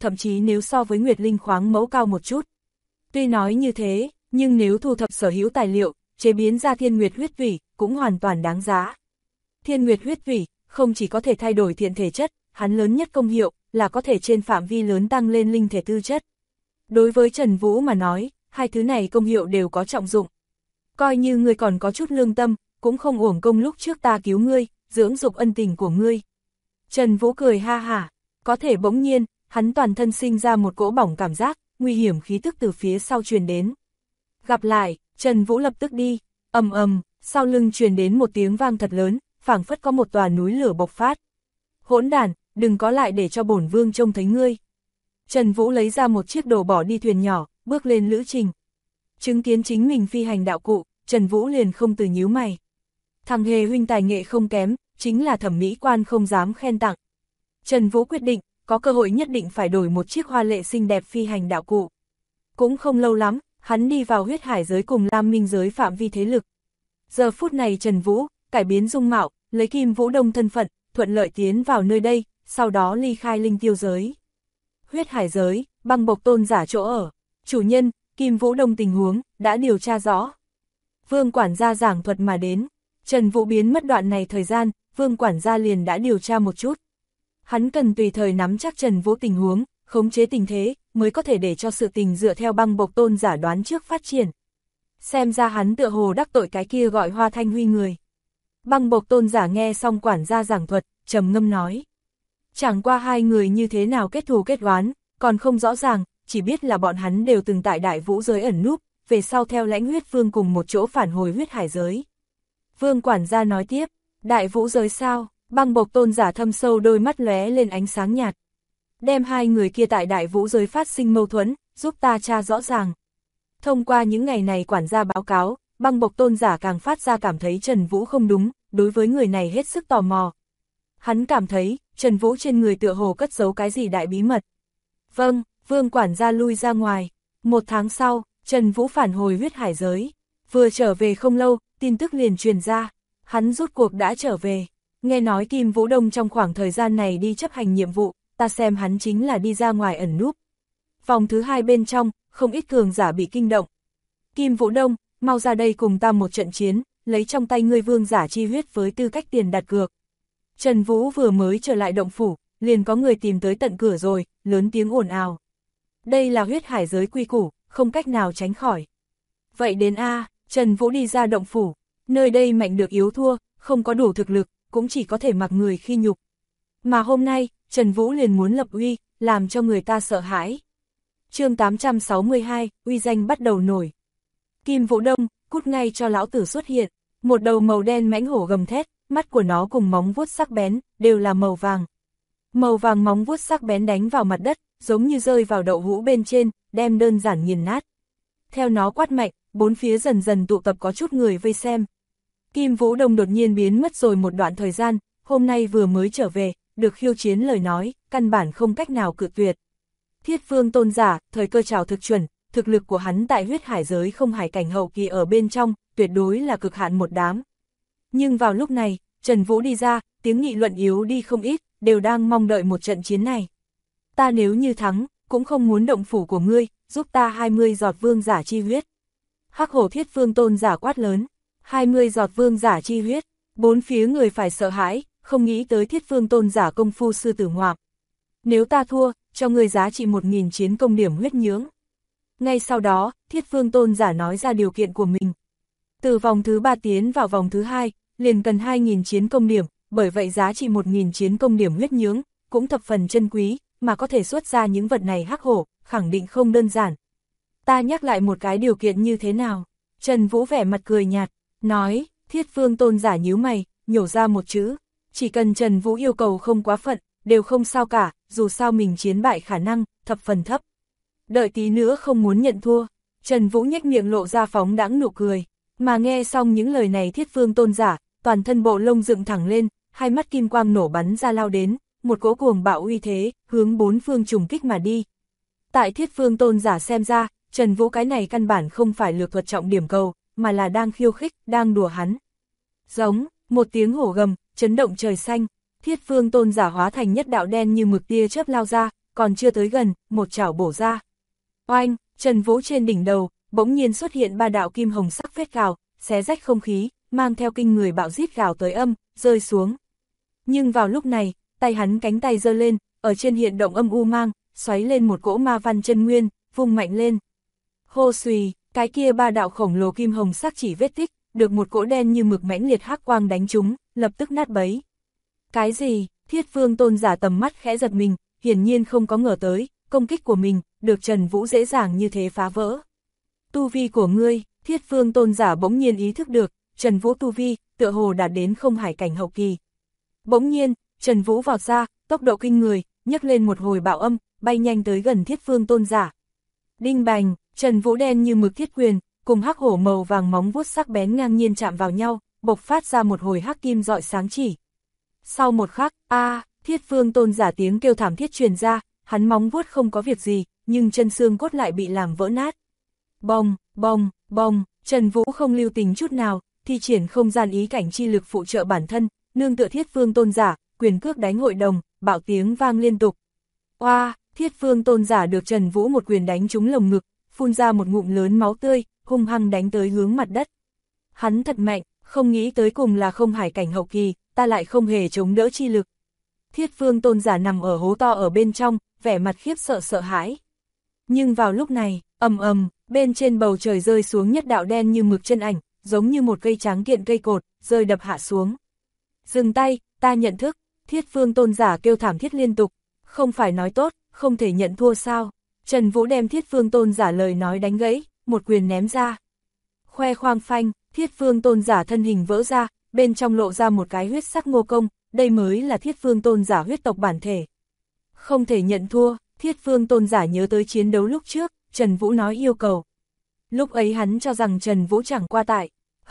thậm chí nếu so với Nguyệt Linh khoáng mẫu cao một chút. Tuy nói như thế, nhưng nếu thu thập sở hữu tài liệu, chế biến ra Thiên Nguyệt huyết thủy, cũng hoàn toàn đáng giá. Thiên Nguyệt huyết thủy, không chỉ có thể thay đổi thiện thể chất, hắn lớn nhất công hiệu, là có thể trên phạm vi lớn tăng lên linh thể tư chất. Đối với Trần Vũ mà nói, hai thứ này công hiệu đều có trọng dụng. Coi như ngươi còn có chút lương tâm, cũng không uổng công lúc trước ta cứu ngươi, dưỡng dục ân tình của ngươi. Trần Vũ cười ha hả, có thể bỗng nhiên, hắn toàn thân sinh ra một cỗ bỏng cảm giác, nguy hiểm khí tức từ phía sau truyền đến. Gặp lại, Trần Vũ lập tức đi, ầm, sau lưng truyền đến một tiếng vang thật lớn, phảng phất có một tòa núi lửa bộc phát. Hỗn đản, đừng có lại để cho bổn vương trông thấy ngươi. Trần Vũ lấy ra một chiếc đồ bỏ đi thuyền nhỏ, bước lên lữ trình. Chứng kiến chính mình phi hành đạo cụ, Trần Vũ liền không từ nhíu mày. Thằng Hề huynh tài nghệ không kém, chính là thẩm mỹ quan không dám khen tặng. Trần Vũ quyết định, có cơ hội nhất định phải đổi một chiếc hoa lệ xinh đẹp phi hành đạo cụ. Cũng không lâu lắm, hắn đi vào huyết hải giới cùng Lam Minh giới phạm vi thế lực. Giờ phút này Trần Vũ, cải biến dung mạo, lấy Kim Vũ Đông thân phận, thuận lợi tiến vào nơi đây, sau đó ly khai linh tiêu giới. Huyết hải giới, băng bộc tôn giả chỗ ở, chủ nhân, Kim Vũ Đông tình huống, đã điều tra rõ. Vương quản gia giảng thuật mà đến, Trần Vũ biến mất đoạn này thời gian, Vương quản gia liền đã điều tra một chút. Hắn cần tùy thời nắm chắc Trần Vũ tình huống, khống chế tình thế, mới có thể để cho sự tình dựa theo băng bộc tôn giả đoán trước phát triển. Xem ra hắn tựa hồ đắc tội cái kia gọi Hoa Thanh Huy người. Băng bộc tôn giả nghe xong quản gia giảng thuật, trầm ngâm nói. Chẳng qua hai người như thế nào kết thù kết oán, còn không rõ ràng, chỉ biết là bọn hắn đều từng tại Đại Vũ giới ẩn núp, về sau theo Lãnh Huyết Vương cùng một chỗ phản hồi huyết hải giới. Vương quản gia nói tiếp, Đại Vũ giới sao? Băng bộc tôn giả thâm sâu đôi mắt lóe lên ánh sáng nhạt. Đem hai người kia tại Đại Vũ giới phát sinh mâu thuẫn, giúp ta tra rõ ràng. Thông qua những ngày này quản gia báo cáo, băng bộc tôn giả càng phát ra cảm thấy Trần Vũ không đúng, đối với người này hết sức tò mò. Hắn cảm thấy, Trần Vũ trên người tựa hồ cất giấu cái gì đại bí mật. Vâng, Vương quản gia lui ra ngoài. Một tháng sau, Trần Vũ phản hồi huyết hải giới. Vừa trở về không lâu, tin tức liền truyền ra. Hắn rút cuộc đã trở về. Nghe nói Kim Vũ Đông trong khoảng thời gian này đi chấp hành nhiệm vụ, ta xem hắn chính là đi ra ngoài ẩn núp. Vòng thứ 2 bên trong, không ít cường giả bị kinh động. Kim Vũ Đông, mau ra đây cùng ta một trận chiến, lấy trong tay ngươi vương giả chi huyết với tư cách tiền đặt cược. Trần Vũ vừa mới trở lại động phủ, liền có người tìm tới tận cửa rồi, lớn tiếng ồn ào. Đây là huyết hải giới quy củ, không cách nào tránh khỏi. Vậy đến Trần Vũ đi ra động phủ, nơi đây mạnh được yếu thua, không có đủ thực lực, cũng chỉ có thể mặc người khi nhục. Mà hôm nay, Trần Vũ liền muốn lập uy, làm cho người ta sợ hãi. Chương 862, uy danh bắt đầu nổi. Kim Vũ Đông, cút ngay cho lão tử xuất hiện. Một đầu màu đen mãnh hổ gầm thét, mắt của nó cùng móng vuốt sắc bén, đều là màu vàng. Màu vàng móng vuốt sắc bén đánh vào mặt đất, giống như rơi vào đậu hũ bên trên, đem đơn giản nghiền nát. Theo nó quát mạnh, bốn phía dần dần tụ tập có chút người vây xem. Kim Vũ Đông đột nhiên biến mất rồi một đoạn thời gian, hôm nay vừa mới trở về, được khiêu chiến lời nói, căn bản không cách nào cự tuyệt. Thiết Vương tôn giả, thời cơ trào thực chuẩn, thực lực của hắn tại huyết hải giới không hải cảnh hậu kỳ ở bên trong, tuyệt đối là cực hạn một đám. Nhưng vào lúc này, Trần Vũ đi ra, tiếng nghị luận yếu đi không ít, đều đang mong đợi một trận chiến này. Ta nếu như thắng, cũng không muốn động phủ của ngươi, giúp ta 20 giọt vương giả chi huyết. Hắc hổ Thiết Vương tôn giả quát lớn, 20 giọt vương giả chi huyết, bốn phía người phải sợ hãi, không nghĩ tới Thiết Vương tôn giả công phu sư tử ngoạm. Nếu ta thua, cho ngươi giá trị 1000 chiến công điểm huyết nhưỡng. Ngay sau đó, Thiết Vương tôn giả nói ra điều kiện của mình. Từ vòng thứ 3 tiến vào vòng thứ 2, liền cần 2000 chiến công điểm, bởi vậy giá trị 1000 chiến công điểm huyết nhưỡng, cũng thập phần chân quý, mà có thể xuất ra những vật này hắc hổ, khẳng định không đơn giản. Ta nhắc lại một cái điều kiện như thế nào? Trần Vũ vẻ mặt cười nhạt, nói, Thiết Vương tôn giả nhíu mày, nhổ ra một chữ, chỉ cần Trần Vũ yêu cầu không quá phận, đều không sao cả, dù sao mình chiến bại khả năng, thập phần thấp. Đợi tí nữa không muốn nhận thua, Trần Vũ nhếch miệng lộ ra phóng đãng nụ cười, mà nghe xong những lời này Thiết Vương tôn giả, toàn thân bộ lông dựng thẳng lên, hai mắt kim quang nổ bắn ra lao đến, một cỗ cuồng bạo uy thế, hướng bốn phương trùng kích mà đi. Tại Thiết Vương tôn giả xem ra, Trần Vũ cái này căn bản không phải lược thuật trọng điểm cầu, mà là đang khiêu khích, đang đùa hắn. Giống, một tiếng hổ gầm, chấn động trời xanh, Thiết Vương tôn giả hóa thành nhất đạo đen như mực tia chớp lao ra, còn chưa tới gần, một chảo bổ ra. Oanh, Trần Vũ trên đỉnh đầu, bỗng nhiên xuất hiện 3 đạo kim hồng sắc vết gào, xé rách không khí, mang theo kinh người bạo rít gào tới âm, rơi xuống. Nhưng vào lúc này, tay hắn cánh tay giơ lên, ở trên hiện động âm u mang, xoáy lên một cỗ ma văn chân nguyên, vung mạnh lên. Hô xùy, cái kia 3 đạo khổng lồ kim hồng sắc chỉ vết tích, được một cỗ đen như mực mãnh liệt hắc quang đánh trúng, lập tức nát bấy. Cái gì? Thiết Vương Tôn giả tầm mắt khẽ giật mình, hiển nhiên không có ngờ tới, công kích của mình, được Trần Vũ dễ dàng như thế phá vỡ. Tu vi của ngươi, Thiết Vương Tôn giả bỗng nhiên ý thức được, Trần Vũ tu vi, tựa hồ đạt đến không hải cảnh hậu kỳ. Bỗng nhiên, Trần Vũ vọt ra, tốc độ kinh người, nhấc lên một hồi bạo âm, bay nhanh tới gần Thiết Vương Tôn giả. Đinh bành, Trần Vũ đen như mực thiết quyền, cùng hắc hổ màu vàng móng vuốt sắc bén ngang nhiên chạm vào nhau, bộc phát ra một hồi hắc kim rọi sáng chỉ. Sau một khắc, Thiết Vương Tôn giả tiếng kêu thảm thiết truyền ra, hắn móng vuốt không có việc gì, nhưng chân xương cốt lại bị làm vỡ nát. Bong, bong, bong, Trần Vũ không lưu tình chút nào, thi triển không gian ý cảnh chi lực phụ trợ bản thân, nương tựa Thiết Vương Tôn giả, quyền cước đánh hội đồng, bạo tiếng vang liên tục. Oa, Thiết Vương Tôn giả được Trần Vũ một quyền đánh trúng lồng ngực, phun ra một ngụm lớn máu tươi, hung hăng đánh tới hướng mặt đất. Hắn thật mạnh, không nghĩ tới cùng là không hải cảnh hậu kỳ, ta lại không hề chống đỡ chi lực. Thiết Vương Tôn giả nằm ở hố to ở bên trong, vẻ mặt khiếp sợ sợ hãi. Nhưng vào lúc này, ầm ầm, bên trên bầu trời rơi xuống nhất đạo đen như mực chân ảnh, giống như một cây tráng kiện cây cột, rơi đập hạ xuống. Dừng tay, ta nhận thức, Thiết Vương Tôn giả kêu thảm thiết liên tục, không phải nói tốt, không thể nhận thua sao. Trần Vũ đem Thiết Vương Tôn giả lời nói đánh gãy, một quyền ném ra. Khoe khoang phanh, Thiết Vương Tôn giả thân hình vỡ ra, bên trong lộ ra một cái huyết sắc ngô công, đây mới là Thiết Vương Tôn giả huyết tộc bản thể. Không thể nhận thua, Thiết Vương Tôn giả nhớ tới chiến đấu lúc trước, Trần Vũ nói yêu cầu. Lúc ấy hắn cho rằng Trần Vũ chẳng qua tại,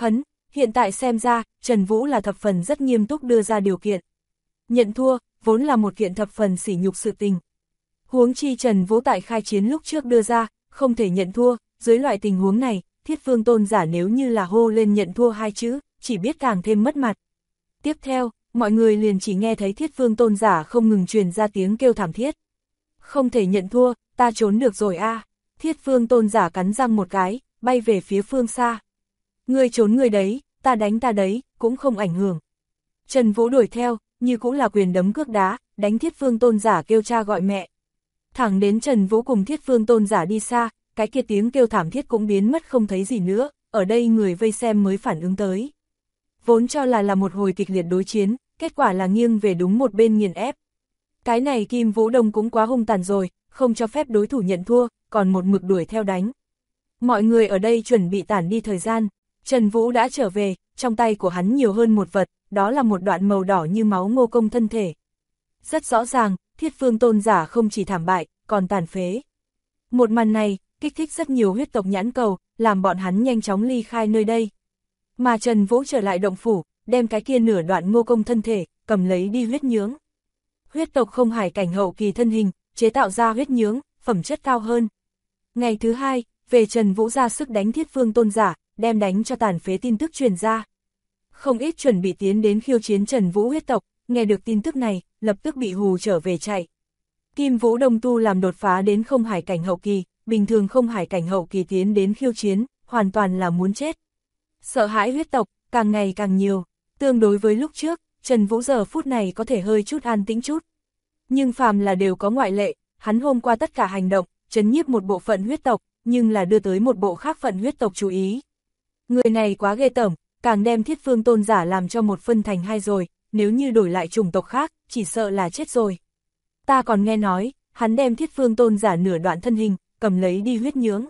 hiện tại xem ra, Trần Vũ là thập phần rất nghiêm túc đưa ra điều kiện. Nhận thua, vốn là một kiện thập phần sỉ nhục sự tình. Huống chi Trần Vũ tại khai chiến lúc trước đưa ra, không thể nhận thua, dưới loại tình huống này, Thiết Vương Tôn giả nếu như là hô lên nhận thua 2 chữ, chỉ biết càng thêm mất mặt. Tiếp theo, mọi người liền chỉ nghe thấy Thiết Vương Tôn giả không ngừng truyền ra tiếng kêu thảm thiết. Không thể nhận thua, ta trốn được rồi a. Thiết Vương Tôn giả cắn răng một cái, bay về phía phương xa. Ngươi trốn người đấy, ta đánh ta đấy, cũng không ảnh hưởng. Trần Vũ đuổi theo, như cũng là quyền đấm cước đá, đánh Thiết Vương Tôn giả kêu cha gọi mẹ. Thẳng đến Trần Vũ cùng Thiết Vương Tôn giả đi xa, cái kia tiếng kêu thảm thiết cũng biến mất không thấy gì nữa, ở đây người vây xem mới phản ứng tới. Vốn cho là một hồi kịch liệt đối chiến, kết quả là nghiêng về đúng một bên nghiền ép. Cái này Kim Vũ Đông cũng quá hung tàn rồi, không cho phép đối thủ nhận thua, còn một mực đuổi theo đánh. Mọi người ở đây chuẩn bị tản đi thời gian, Trần Vũ đã trở về, trong tay của hắn nhiều hơn một vật, đó là một đoạn màu đỏ như máu ngô công thân thể. Rất rõ ràng, Thiết Vương Tôn giả không chỉ thảm bại, còn tàn phế. Một màn này, kích thích rất nhiều huyết tộc nhãn cầu, làm bọn hắn nhanh chóng ly khai nơi đây. Mà Trần Vũ trở lại động phủ, đem cái kia nửa đoạn ngô công thân thể, cầm lấy đi huyết nhướng. Huyết tộc không hải cảnh hậu kỳ thân hình, chế tạo ra huyết nhướng, phẩm chất cao hơn. Ngày thứ 2, về Trần Vũ ra sức đánh Thiết Vương Tôn giả, đem đánh cho tàn phế tin tức truyền ra. Không ít chuẩn bị tiến đến khiêu chiến Trần Vũ huyết tộc, nghe được tin tức này, lập tức bị hù trở về chạy. Kim Vũ Đông tu làm đột phá đến không hải cảnh hậu kỳ, bình thường không hải cảnh hậu kỳ tiến đến khiêu chiến, hoàn toàn là muốn chết. Sợ hãi huyết tộc, càng ngày càng nhiều, tương đối với lúc trước, Trần Vũ giờ phút này có thể hơi chút an tĩnh chút. Nhưng phàm là đều có ngoại lệ, hắn hôm qua tất cả hành động, trấn nhiếp một bộ phận huyết tộc, nhưng là đưa tới một bộ khác phận huyết tộc chú ý. Người này quá ghê tởm, càng đem Thiết Vương Tôn giả làm cho một phân thành hai rồi, nếu như đổi lại chủng tộc khác, chỉ sợ là chết rồi. Ta còn nghe nói, hắn đem Thiết Vương Tôn giả nửa đoạn thân hình, cầm lấy đi huyết nhướng.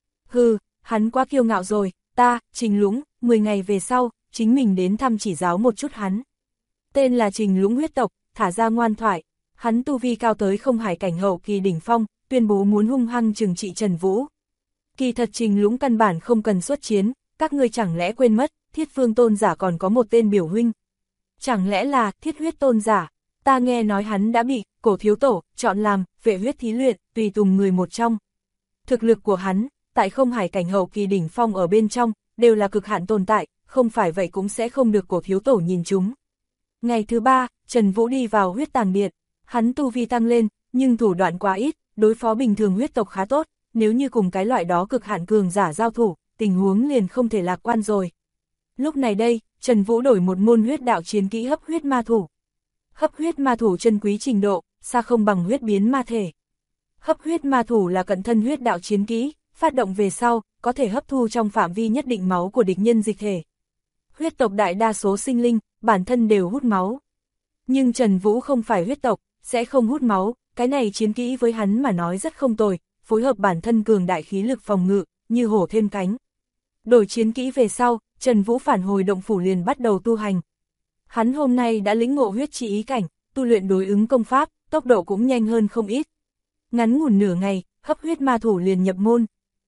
Hừ, hắn quá kiêu ngạo rồi, ta, Trình Lũng, 10 ngày về sau, chính mình đến thăm chỉ giáo một chút hắn. Tên là Trình Lũng huyết tộc, thả ra ngoan thoại, hắn tu vi cao tới không hải cảnh hậu kỳ đỉnh phong, tuyên bố muốn hung hăng trừng trị Trần Vũ. Kỳ thật Trình Lũng căn bản không cần xuất chiến, các ngươi chẳng lẽ quên mất, Thiết Vương Tôn giả còn có một tên biểu huynh. Chẳng lẽ là Thiết Huyết Tôn giả, ta nghe nói hắn đã bị Cổ thiếu tổ chọn làm vệ huyết thí luyện, tùy tùng người một trong. Thực lực của hắn, tại không hải cảnh hậu kỳ đỉnh phong ở bên trong, đều là cực hạn tồn tại, không phải vậy cũng sẽ không được Cổ thiếu tổ nhìn chúng. Ngày thứ 3, Trần Vũ đi vào huyết tàng điện, hắn tu vi tăng lên, nhưng thủ đoạn quá ít, đối phó bình thường huyết tộc khá tốt, nếu như cùng cái loại đó cực hạn cường giả giao thủ, tình huống liền không thể lạc quan rồi. Lúc này đây, Trần Vũ đổi một môn huyết đạo chiến kỹ hấp huyết ma thủ. Hấp huyết ma thủ chân quý trình độ, xa không bằng huyết biến ma thể. Hấp huyết ma thủ là cận thân huyết đạo chiến kỹ, phát động về sau, có thể hấp thu trong phạm vi nhất định máu của địch nhân dịch thể. Huyết tộc đại đa số sinh linh, bản thân đều hút máu. Nhưng Trần Vũ không phải huyết tộc, sẽ không hút máu, cái này chiến kỹ với hắn mà nói rất không tồi, phối hợp bản thân cường đại khí lực phòng ngự, như hổ thêm cánh. Đổi chiến kỹ về sau, Trần Vũ phản hồi động phủ liền bắt đầu tu hành. Hắn hôm nay đã lĩnh ngộ huyết chi ý cảnh, tu luyện đối ứng công pháp, tốc độ cũng nhanh hơn không ít. Ngắn ngủn nửa ngày, hấp huyết ma thủ liền nhập môn.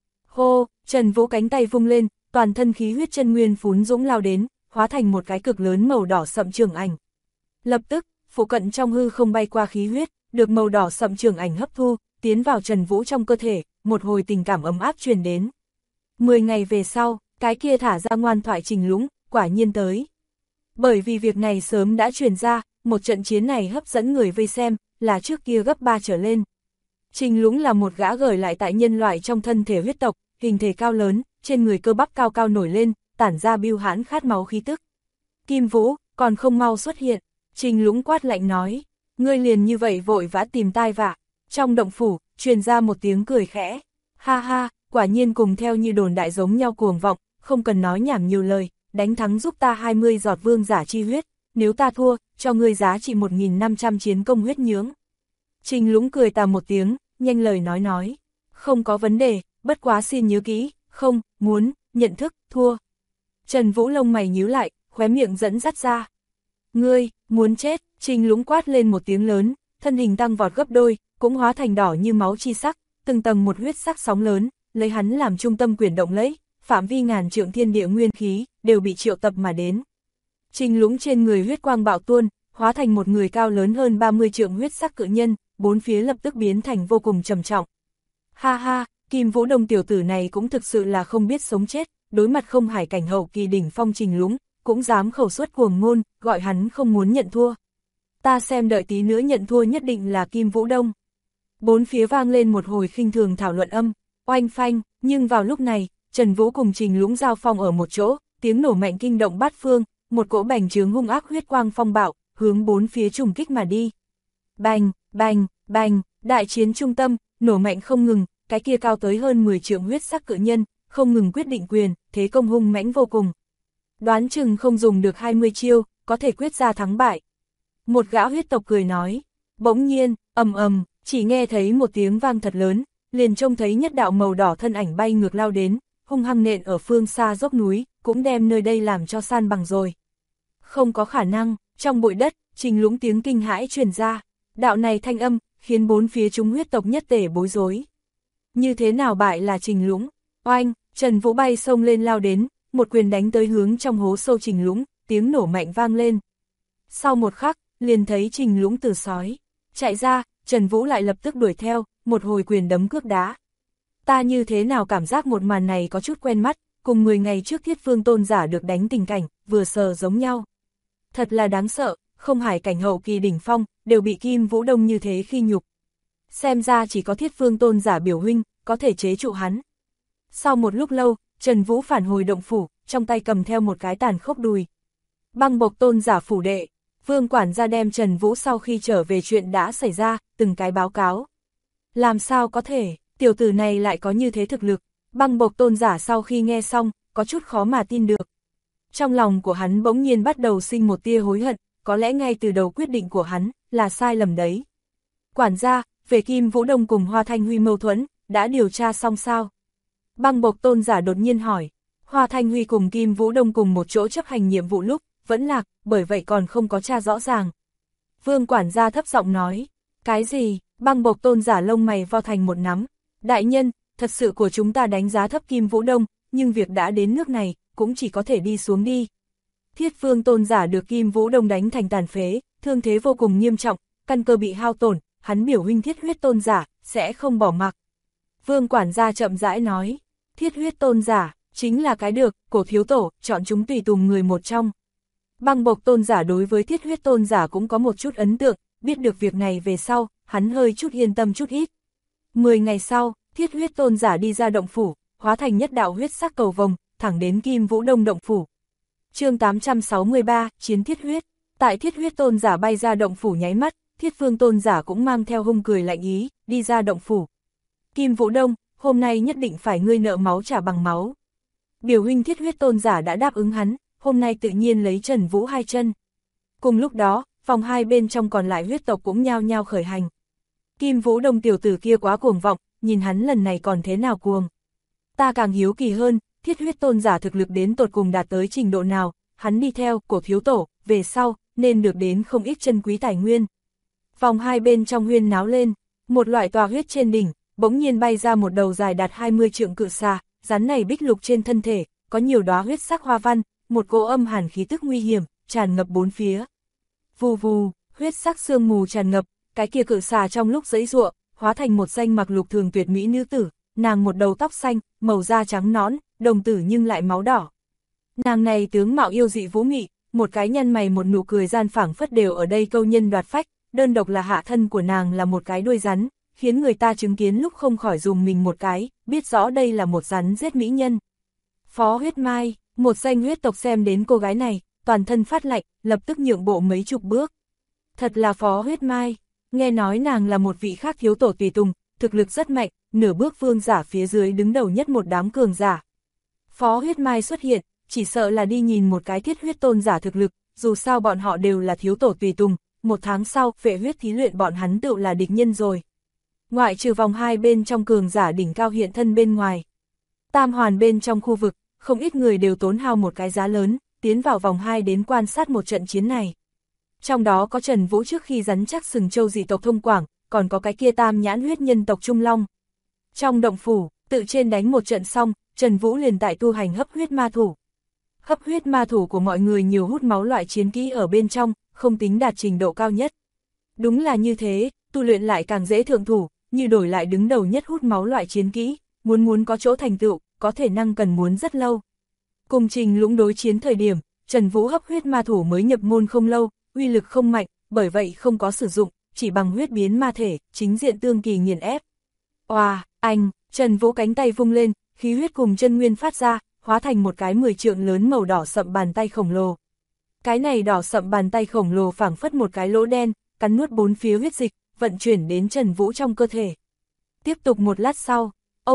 Hô, Trần Vũ cánh tay vung lên, toàn thân khí huyết chân nguyên phún dũng lao đến, hóa thành một cái cực lớn màu đỏ sậm trường ảnh. Lập tức, phụ cận trong hư không bay qua khí huyết, được màu đỏ sậm trường ảnh hấp thu, tiến vào Trần Vũ trong cơ thể, một hồi tình cảm ấm áp truyền đến. 10 ngày về sau, cái kia thả ra ngoan thoại Trình Lũng, quả nhiên tới. Bởi vì việc này sớm đã truyền ra, một trận chiến này hấp dẫn người vây xem, là trước kia gấp 3 trở lên. Trình Lũng là một gã gởi lại tại nhân loại trong thân thể huyết tộc, hình thể cao lớn, trên người cơ bắp cao cao nổi lên, tản ra bưu hãn khát máu khí tức. Kim Vũ, còn không mau xuất hiện, Trình Lũng quát lạnh nói, ngươi liền như vậy vội vã tìm tai vạ. Trong động phủ, truyền ra một tiếng cười khẽ, ha ha, quả nhiên cùng theo như đồn đại giống nhau cuồng vọng, không cần nói nhảm nhiều lời, đánh thắng giúp ta 20 giọt vương giả chi huyết, nếu ta thua, cho ngươi giá trị 1.500 chiến công huyết nhướng. Trình Lũng cười tà một tiếng, nhanh lời nói, không có vấn đề, bất quá xin nhớ kỹ, không, muốn, nhận thức, thua. Trần Vũ lông mày nhíu lại, khóe miệng dẫn dắt ra. Ngươi, muốn chết, Trình Lũng quát lên một tiếng lớn, thân hình tăng vọt gấp đôi, cũng hóa thành đỏ như máu chi sắc, từng tầng một huyết sắc sóng lớn, lấy hắn làm trung tâm quyển động lấy, phạm vi ngàn trượng thiên địa nguyên khí, đều bị triệu tập mà đến. Trình Lũng trên người huyết quang bạo tuôn, hóa thành một người cao lớn hơn 30 trượng huyết sắc cự nhân, bốn phía lập tức biến thành vô cùng trầm trọng. Ha ha, Kim Vũ Đông tiểu tử này cũng thực sự là không biết sống chết, đối mặt không hải cảnh hậu kỳ đỉnh phong Trình Lũng, cũng dám khẩu suất cuồng ngôn, gọi hắn không muốn nhận thua. Ta xem đợi tí nữa nhận thua nhất định là Kim Vũ Đông. Bốn phía vang lên một hồi khinh thường thảo luận âm, oanh phanh, nhưng vào lúc này, Trần Vũ cùng Trình Lũng giao phong ở một chỗ, tiếng nổ mạnh kinh động bát phương, một cỗ bành trướng hung ác huyết quang phong bạo, hướng bốn phía trùng kích mà đi. Bành, bành, bành, đại chiến trung tâm, nổ mạnh không ngừng, cái kia cao tới hơn 10 trượng huyết sắc cự nhân, không ngừng quyết định quyền, thế công hung mãnh vô cùng. Đoán chừng không dùng được 20 chiêu, có thể quyết ra thắng bại. Một gã huyết tộc cười nói, bỗng nhiên, ầm ầm, chỉ nghe thấy một tiếng vang thật lớn, liền trông thấy nhất đạo màu đỏ thân ảnh bay ngược lao đến, hung hăng nện ở phương xa dốc núi, cũng đem nơi đây làm cho san bằng rồi. Không có khả năng, trong bụi đất, Trình Lũng tiếng kinh hãi truyền ra, đạo này thanh âm, khiến bốn phía chúng huyết tộc nhất tể bối rối. Như thế nào bại là Trình Lũng? Oanh, Trần Vũ bay xông lên lao đến, một quyền đánh tới hướng trong hố sâu Trình Lũng, tiếng nổ mạnh vang lên. Sau một khắc, liền thấy Trình Lũng từ sói chạy ra, Trần Vũ lại lập tức đuổi theo, một hồi quyền đấm cước đá. Ta như thế nào cảm giác một màn này có chút quen mắt, cùng 10 ngày trước Thiết Phương Tôn giả được đánh tình cảnh, vừa sờ giống nhau. Thật là đáng sợ, không hải cảnh hậu kỳ đỉnh phong, đều bị Kim Vũ Đông như thế khi nhục. Xem ra chỉ có Thiết Phương Tôn giả biểu huynh, có thể chế trụ hắn. Sau một lúc lâu, Trần Vũ phản hồi động phủ, trong tay cầm theo một cái tàn khốc đùi. Băng Bộc Tôn giả phủ đệ, Vương quản gia đem Trần Vũ sau khi trở về chuyện đã xảy ra, từng cái báo cáo. Làm sao có thể, tiểu tử này lại có như thế thực lực, Băng Bộc Tôn giả sau khi nghe xong, có chút khó mà tin được. Trong lòng của hắn bỗng nhiên bắt đầu sinh một tia hối hận, có lẽ ngay từ đầu quyết định của hắn, là sai lầm đấy. Quản gia, về Kim Vũ Đông cùng Hoa Thanh Huy mâu thuẫn, đã điều tra xong sao? Băng Bộc Tôn giả đột nhiên hỏi, Hoa Thanh Huy cùng Kim Vũ Đông cùng một chỗ chấp hành nhiệm vụ lúc, vẫn lạc, bởi vậy còn không có tra rõ ràng. Vương quản gia thấp giọng nói, cái gì? Băng Bộc Tôn giả lông mày vo thành một nắm. Đại nhân, thật sự của chúng ta đánh giá thấp Kim Vũ Đông, nhưng việc đã đến nước này, cũng chỉ có thể đi xuống đi. Thiết Phương Tôn giả được Kim Vũ Đông đánh thành tàn phế, thương thế vô cùng nghiêm trọng, căn cơ bị hao tổn, hắn biểu huynh Thiết Huyết Tôn giả, sẽ không bỏ mặc. Vương quản gia chậm rãi nói, Thiết Huyết Tôn giả, chính là cái được, cổ thiếu tổ, chọn chúng tùy tùng người một trong. Băng Bộc Tôn giả đối với Thiết Huyết Tôn giả cũng có một chút ấn tượng, biết được việc này về sau, hắn hơi chút yên tâm chút ít. 10 ngày sau, Thiết Huyết Tôn giả đi ra động phủ, hóa thành nhất đạo huyết sắc cầu vồng, thẳng đến Kim Vũ Đông động phủ. Chương 863, Chiến Thiết Huyết. Tại Thiết Huyết Tôn giả bay ra động phủ nháy mắt, Thiết Phương Tôn giả cũng mang theo hung cười lạnh ý, đi ra động phủ. Kim Vũ Đông, hôm nay nhất định phải ngươi nợ máu trả bằng máu. Biểu huynh Thiết Huyết Tôn giả đã đáp ứng hắn, hôm nay tự nhiên lấy Trần Vũ hai chân. Cùng lúc đó, vòng hai bên trong còn lại huyết tộc cũng nhao nhao khởi hành. Kim Vũ Đông tiểu tử kia quá cuồng vọng, nhìn hắn lần này còn thế nào cuồng. Ta càng hiếu kỳ hơn, Thiết Huyết Tôn giả thực lực đến tột cùng đạt tới trình độ nào, hắn đi theo cổ thiếu tổ, về sau, nên được đến không ít chân quý tài nguyên. Vòng hai bên trong huyên náo lên, một loại tòa huyết trên đỉnh, bỗng nhiên bay ra một đầu dài đạt 20 trượng cự xà, rắn này bích lục trên thân thể, có nhiều đóa huyết sắc hoa văn, một cỗ âm hàn khí tức nguy hiểm, tràn ngập bốn phía. Vù vù, huyết sắc sương mù tràn ngập, cái kia cự xà trong lúc giãy giụa, hóa thành một danh mặc lục thường tuyệt mỹ nữ tử, nàng một đầu tóc xanh, màu da trắng nõn, đồng tử nhưng lại máu đỏ. Nàng này tướng mạo yêu dị vũ mị, một cái nhăn mày một nụ cười gian phảng phất đều ở đây câu nhân đoạt phách, đơn độc là hạ thân của nàng là một cái đuôi rắn, khiến người ta chứng kiến lúc không khỏi dùng mình một cái, biết rõ đây là một rắn giết mỹ nhân. Phó Huyết Mai, một danh huyết tộc xem đến cô gái này, toàn thân phát lạnh, lập tức nhượng bộ mấy chục bước. Thật là Phó Huyết Mai, nghe nói nàng là một vị khác thiếu tổ tùy tùng, thực lực rất mạnh, nửa bước vương giả phía dưới đứng đầu nhất một đám cường giả. Phó Huyết Mai xuất hiện, chỉ sợ là đi nhìn một cái Thiết Huyết Tôn giả thực lực, dù sao bọn họ đều là thiếu tổ tùy tùng, một tháng sau, vệ huyết thí luyện bọn hắn tự là địch nhân rồi. Ngoại trừ vòng hai bên trong cường giả đỉnh cao hiện thân bên ngoài. Tam hoàn bên trong khu vực, không ít người đều tốn hao một cái giá lớn, tiến vào vòng hai đến quan sát một trận chiến này. Trong đó có Trần Vũ trước khi rắn chắc sừng châu dị tộc Thông Quảng, còn có cái kia tam nhãn huyết nhân tộc Trung Long. Trong động phủ, tự trên đánh một trận xong, Trần Vũ liền tại tu hành hấp huyết ma thủ. Hấp huyết ma thủ của mọi người nhiều hút máu loại chiến kỹ ở bên trong, không tính đạt trình độ cao nhất. Đúng là như thế, tu luyện lại càng dễ thượng thủ, như đổi lại đứng đầu nhất hút máu loại chiến kỹ, muốn có chỗ thành tựu, có thể năng cần muốn rất lâu. Cùng Trình Lũng đối chiến thời điểm, Trần Vũ hấp huyết ma thủ mới nhập môn không lâu, uy lực không mạnh, bởi vậy không có sử dụng, chỉ bằng huyết biến ma thể, chính diện tương kỳ nghiền ép. Oà, Trần Vũ cánh tay vung lên, khí huyết cùng chân nguyên phát ra, hóa thành một cái 10 trượng lớn màu đỏ sậm bàn tay khổng lồ. Cái này đỏ sậm bàn tay khổng lồ phảng phất một cái lỗ đen, cắn nuốt bốn phía huyết dịch, vận chuyển đến Trần Vũ trong cơ thể. Tiếp tục một lát sau,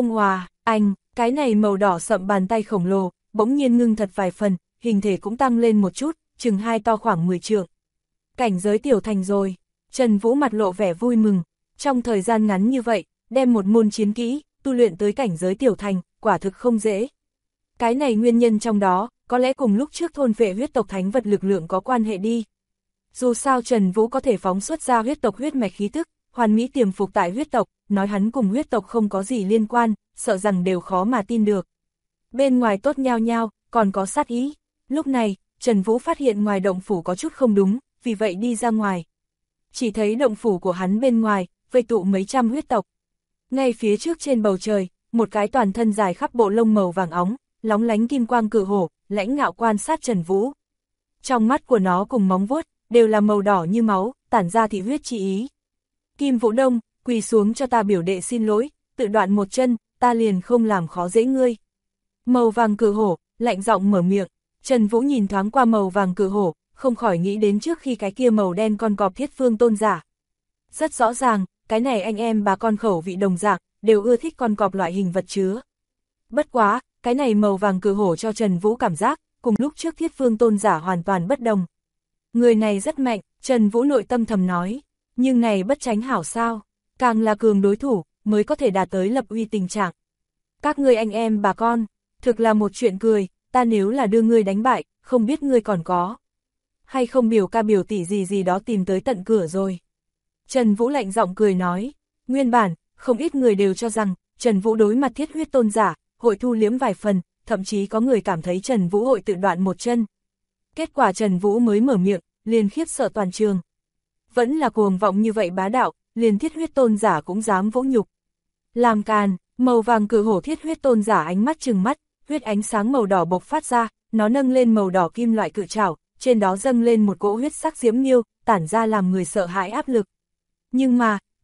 cái này màu đỏ sậm bàn tay khổng lồ, bỗng nhiên ngưng thật vài phần, hình thể cũng tăng lên một chút, chừng hai to khoảng 10 trượng. Cảnh giới tiểu thành rồi, Trần Vũ mặt lộ vẻ vui mừng, trong thời gian ngắn như vậy, đem một môn chiến kỹ, tu luyện tới cảnh giới tiểu thành, quả thực không dễ. Cái này nguyên nhân trong đó, có lẽ cùng lúc trước thôn vệ huyết tộc thánh vật lực lượng có quan hệ đi. Dù sao Trần Vũ có thể phóng xuất ra huyết tộc huyết mạch khí tức, hoàn mỹ tiềm phục tại huyết tộc, nói hắn cùng huyết tộc không có gì liên quan, sợ rằng đều khó mà tin được. Bên ngoài tốt nhao nhao, còn có sát ý. Lúc này, Trần Vũ phát hiện ngoài động phủ có chút không đúng, vì vậy đi ra ngoài. Chỉ thấy động phủ của hắn bên ngoài, vây tụ mấy trăm huyết tộc. Ngay phía trước trên bầu trời, một cái toàn thân dài khắp bộ lông màu vàng óng, lóng lánh kim quang cự hổ, lãnh ngạo quan sát Trần Vũ. Trong mắt của nó cùng móng vuốt, đều là màu đỏ như máu, tản ra thị huyết chi ý. Kim Vũ Đông, quỳ xuống cho ta biểu đệ xin lỗi, tự đoạn một chân, ta liền không làm khó dễ ngươi. Màu vàng cự hổ, lạnh giọng mở miệng. Trần Vũ nhìn thoáng qua màu vàng cự hổ, không khỏi nghĩ đến trước khi cái kia màu đen con cọp Thiết Phương Tôn giả. Rất rõ ràng, cái này anh em bà con khẩu vị đồng dạng, đều ưa thích con cọp loại hình vật chứa. Bất quá, cái này màu vàng cự hổ cho Trần Vũ cảm giác, cùng lúc trước Thiết Phương Tôn giả hoàn toàn bất đồng. Người này rất mạnh, Trần Vũ nội tâm thầm nói, nhưng này bất tránh hảo sao, càng là cường đối thủ, mới có thể đạt tới lập uy tình trạng. Các ngươi anh em bà con, thực là một chuyện cười, ta nếu là đưa ngươi đánh bại, không biết ngươi còn có hay không biểu ca biểu tỷ gì đó tìm tới tận cửa rồi. Trần Vũ lạnh giọng cười nói, nguyên bản, không ít người đều cho rằng, Trần Vũ đối mặt Thiết Huyết Tôn giả, hội thu liếm vài phần, thậm chí có người cảm thấy Trần Vũ hội tự đoạn một chân. Kết quả Trần Vũ mới mở miệng, liền khiếp sợ toàn trường. Vẫn là cuồng vọng như vậy bá đạo, liền Thiết Huyết Tôn giả cũng dám vỗ nhục. Làm càn, màu vàng cự hổ Thiết Huyết Tôn giả ánh mắt trừng mắt, huyết ánh sáng màu đỏ bộc phát ra, nó nâng lên màu đỏ kim loại cự trảo, trên đó dâng lên một cỗ huyết sắc diễm nghiêu, tản ra làm người sợ hãi áp lực. Nhưng mà,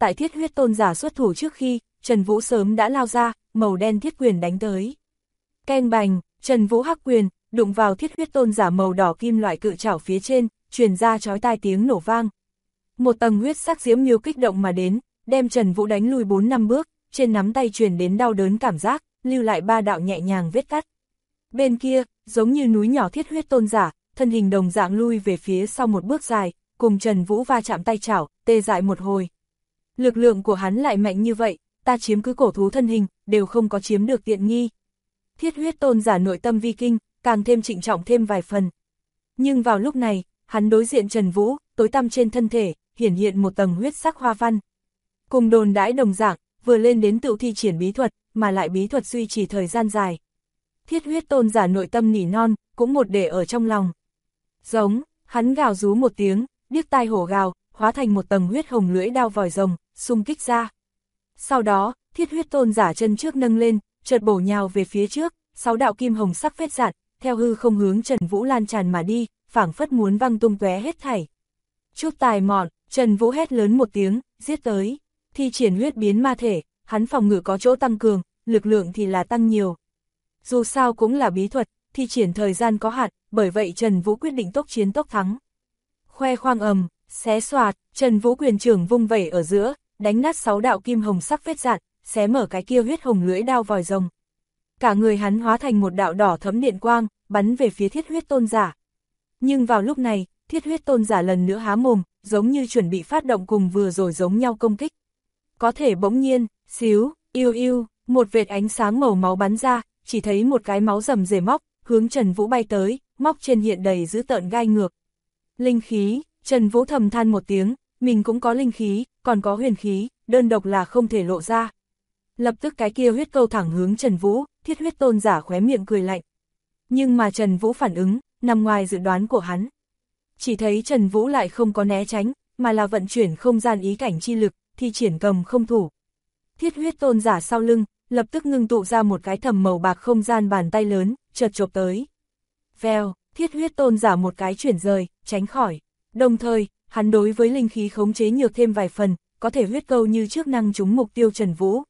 tại thiết huyết tôn giả xuất thủ trước khi, Trần Vũ sớm đã lao ra, màu đen thiết quyền đánh tới. Keng bành, Trần Vũ hắc quyền, đụng vào thiết huyết tôn giả màu đỏ kim loại cự trảo phía trên, truyền ra chói tai tiếng nổ vang. Một tầng huyết sắc diễm miêu kích động mà đến, đem Trần Vũ đánh lùi 4-5 bước, trên nắm tay truyền đến đau đớn cảm giác, lưu lại 3 đạo nhẹ nhàng vết cắt. Bên kia, giống như núi nhỏ thiết huyết tôn giả, thân hình đồng dạng lui về phía sau một bước dài, cùng Trần Vũ va chạm tay chảo, tê dại một hồi. Lực lượng của hắn lại mạnh như vậy, ta chiếm cứ cổ thú thân hình, đều không có chiếm được tiện nghi. Thiết huyết tôn giả nội tâm vi kinh, càng thêm trịnh trọng thêm vài phần. Nhưng vào lúc này, hắn đối diện Trần Vũ, tối tăm trên thân thể, hiển hiện một tầng huyết sắc hoa văn. Cùng đồn đãi đồng dạng, vừa lên đến tự thi triển bí thuật, mà lại bí thuật duy trì thời gian dài. Thiết huyết tôn giả nội tâm nỉ non, cũng một để ở trong lòng. Giống, hắn gào rú một tiếng, điếc tai hổ gào, hóa thành một tầng huyết hồng lưỡi đao vòi rồng, xung kích ra. Sau đó, thiết huyết tôn giả chân trước nâng lên, chợt bổ nhào về phía trước, 6 đạo kim hồng sắc vết dạn, theo hư không hướng Trần Vũ lan tràn mà đi, phảng phất muốn văng tung tóe hết thảy. Chút tài mọn, Trần Vũ hét lớn một tiếng, giết tới. Thi triển huyết biến ma thể, hắn phòng ngự có chỗ tăng cường, lực lượng thì là tăng nhiều. Dù sao cũng là bí thuật, thi triển thời gian có hạn, bởi vậy Trần Vũ quyết định tốc chiến tốc thắng. Khoe khoang ầm, xé xoạt, Trần Vũ quyền trưởng vung vẩy ở giữa, đánh nát 6 đạo kim hồng sắc vết dạn, xé mở cái kia huyết hồng lưỡi đao vòi rồng. Cả người hắn hóa thành một đạo đỏ thẫm điện quang, bắn về phía thiết huyết tôn giả. Nhưng vào lúc này, thiết huyết tôn giả lần nữa há mồm, giống như chuẩn bị phát động cùng vừa rồi giống nhau công kích. Có thể bỗng nhiên, xíu, yêu yêu, một vệt ánh sáng màu máu bắn ra, chỉ thấy một cái máu rầm rề móc, hướng Trần Vũ bay tới, móc trên hiện đầy dữ tợn gai ngược. Linh khí, Trần Vũ thầm than một tiếng, mình cũng có linh khí, còn có huyền khí, đơn độc là không thể lộ ra. Lập tức cái kia huyết câu thẳng hướng Trần Vũ, thiết huyết tôn giả khóe miệng cười lạnh. Nhưng mà Trần Vũ phản ứng, nằm ngoài dự đoán của hắn. Chỉ thấy Trần Vũ lại không có né tránh, mà là vận chuyển không gian ý cảnh chi lực, thi triển cầm không thủ. Thiết huyết tôn giả sau lưng, lập tức ngưng tụ ra một cái thầm màu bạc không gian bàn tay lớn, chợt chộp tới. Vèo, thiết huyết tôn giả một cái chuyển rời, tránh khỏi. Đồng thời, hắn đối với linh khí khống chế nhược thêm vài phần, có thể huyết câu như trước năng trúng mục tiêu Trần Vũ.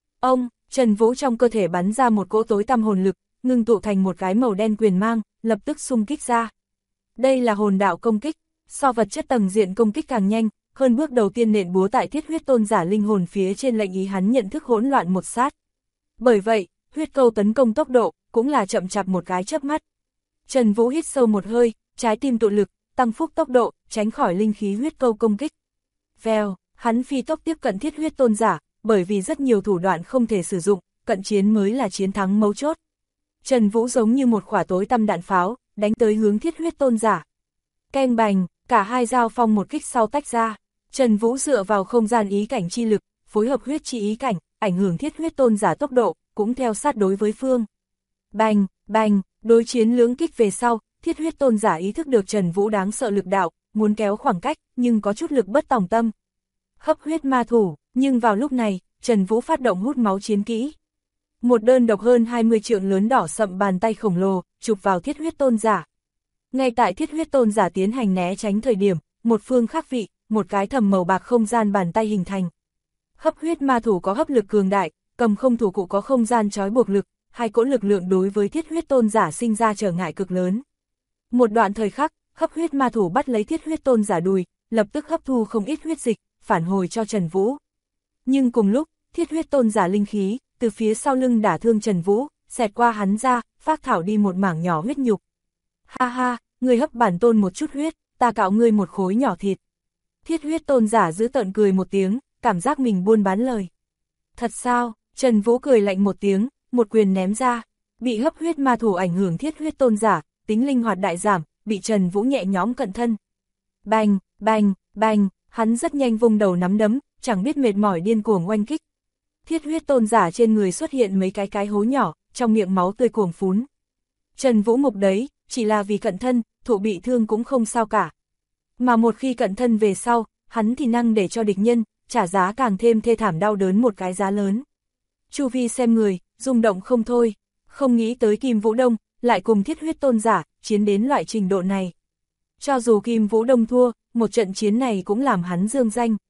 Trần Vũ trong cơ thể bắn ra một cỗ tối tăm hồn lực, ngưng tụ thành một cái màu đen quyền mang, lập tức xung kích ra. Đây là hồn đạo công kích, so vật chất tầng diện công kích càng nhanh, hơn bước đầu tiên nện búa tại thiết huyết tôn giả linh hồn phía trên lệnh ý hắn nhận thức hỗn loạn một sát. Bởi vậy, huyết câu tấn công tốc độ, cũng là chậm chạp một cái chớp mắt. Trần Vũ hít sâu một hơi, trái tim tụ lực, tăng phúc tốc độ, tránh khỏi linh khí huyết câu công kích. Vèo, hắn phi tốc tiếp cận thiết huyết tôn giả, bởi vì rất nhiều thủ đoạn không thể sử dụng, cận chiến mới là chiến thắng mấu chốt. Trần Vũ giống như một quả tối tăm đạn pháo, đánh tới hướng thiết huyết tôn giả. Keng bành, cả hai giao phong một kích sau tách ra. Trần Vũ dựa vào không gian ý cảnh chi lực, phối hợp huyết chi ý cảnh, ảnh hưởng thiết huyết tôn giả tốc độ, cũng theo sát đối với phương. Bành, bành, đối chiến lưỡng kích về sau, thiết huyết tôn giả ý thức được Trần Vũ đáng sợ lực đạo, muốn kéo khoảng cách, nhưng có chút lực bất tòng tâm. Hấp huyết ma thủ, nhưng vào lúc này, Trần Vũ phát động hút máu chiến kỹ. Một đơn độc hơn 20 trượng lớn đỏ sậm bàn tay khổng lồ, chụp vào thiết huyết tôn giả. Ngay tại thiết huyết tôn giả tiến hành né tránh thời điểm, một phương khác vị, một cái thầm màu bạc không gian bàn tay hình thành. Hấp huyết ma thủ có hấp lực cường đại, cầm không thủ cụ có không gian trói buộc lực, hai cỗ lực lượng đối với thiết huyết tôn giả sinh ra trở ngại cực lớn. Một đoạn thời khắc, hấp huyết ma thủ bắt lấy thiết huyết tôn giả đùi, lập tức hấp thu không ít huyết dịch, phản hồi cho Trần Vũ. Nhưng cùng lúc, thiết huyết tôn giả linh khí, từ phía sau lưng đả thương Trần Vũ, xẹt qua hắn ra, phác thảo đi một mảng nhỏ huyết nhục. Ha ha, ngươi hấp bản tôn một chút huyết, ta cạo ngươi một khối nhỏ thịt. Thiết huyết tôn giả giữ tợn cười một tiếng, cảm giác mình buôn bán lời. Thật sao? Trần Vũ cười lạnh một tiếng, một quyền ném ra, bị hấp huyết ma thủ ảnh hưởng thiết huyết tôn giả, tính linh hoạt đại giảm, bị Trần Vũ nhẹ nhõm cận thân. Bành, bành, bành, hắn rất nhanh vung đầu nắm đấm, chẳng biết mệt mỏi điên cuồng oanh kích. Thiết huyết tôn giả trên người xuất hiện mấy cái hố nhỏ, trong miệng máu tươi cuồng phún. Trần Vũ mục đấy, chỉ là vì cận thân, thụ bị thương cũng không sao cả. Mà một khi cận thân về sau, hắn thì năng để cho địch nhân, trả giá càng thêm thê thảm đau đớn một cái giá lớn. Chu vi xem người, rung động không thôi, không nghĩ tới Kim Vũ Đông, lại cùng thiết huyết tôn giả, chiến đến loại trình độ này. Cho dù Kim Vũ Đông thua, một trận chiến này cũng làm hắn dương danh.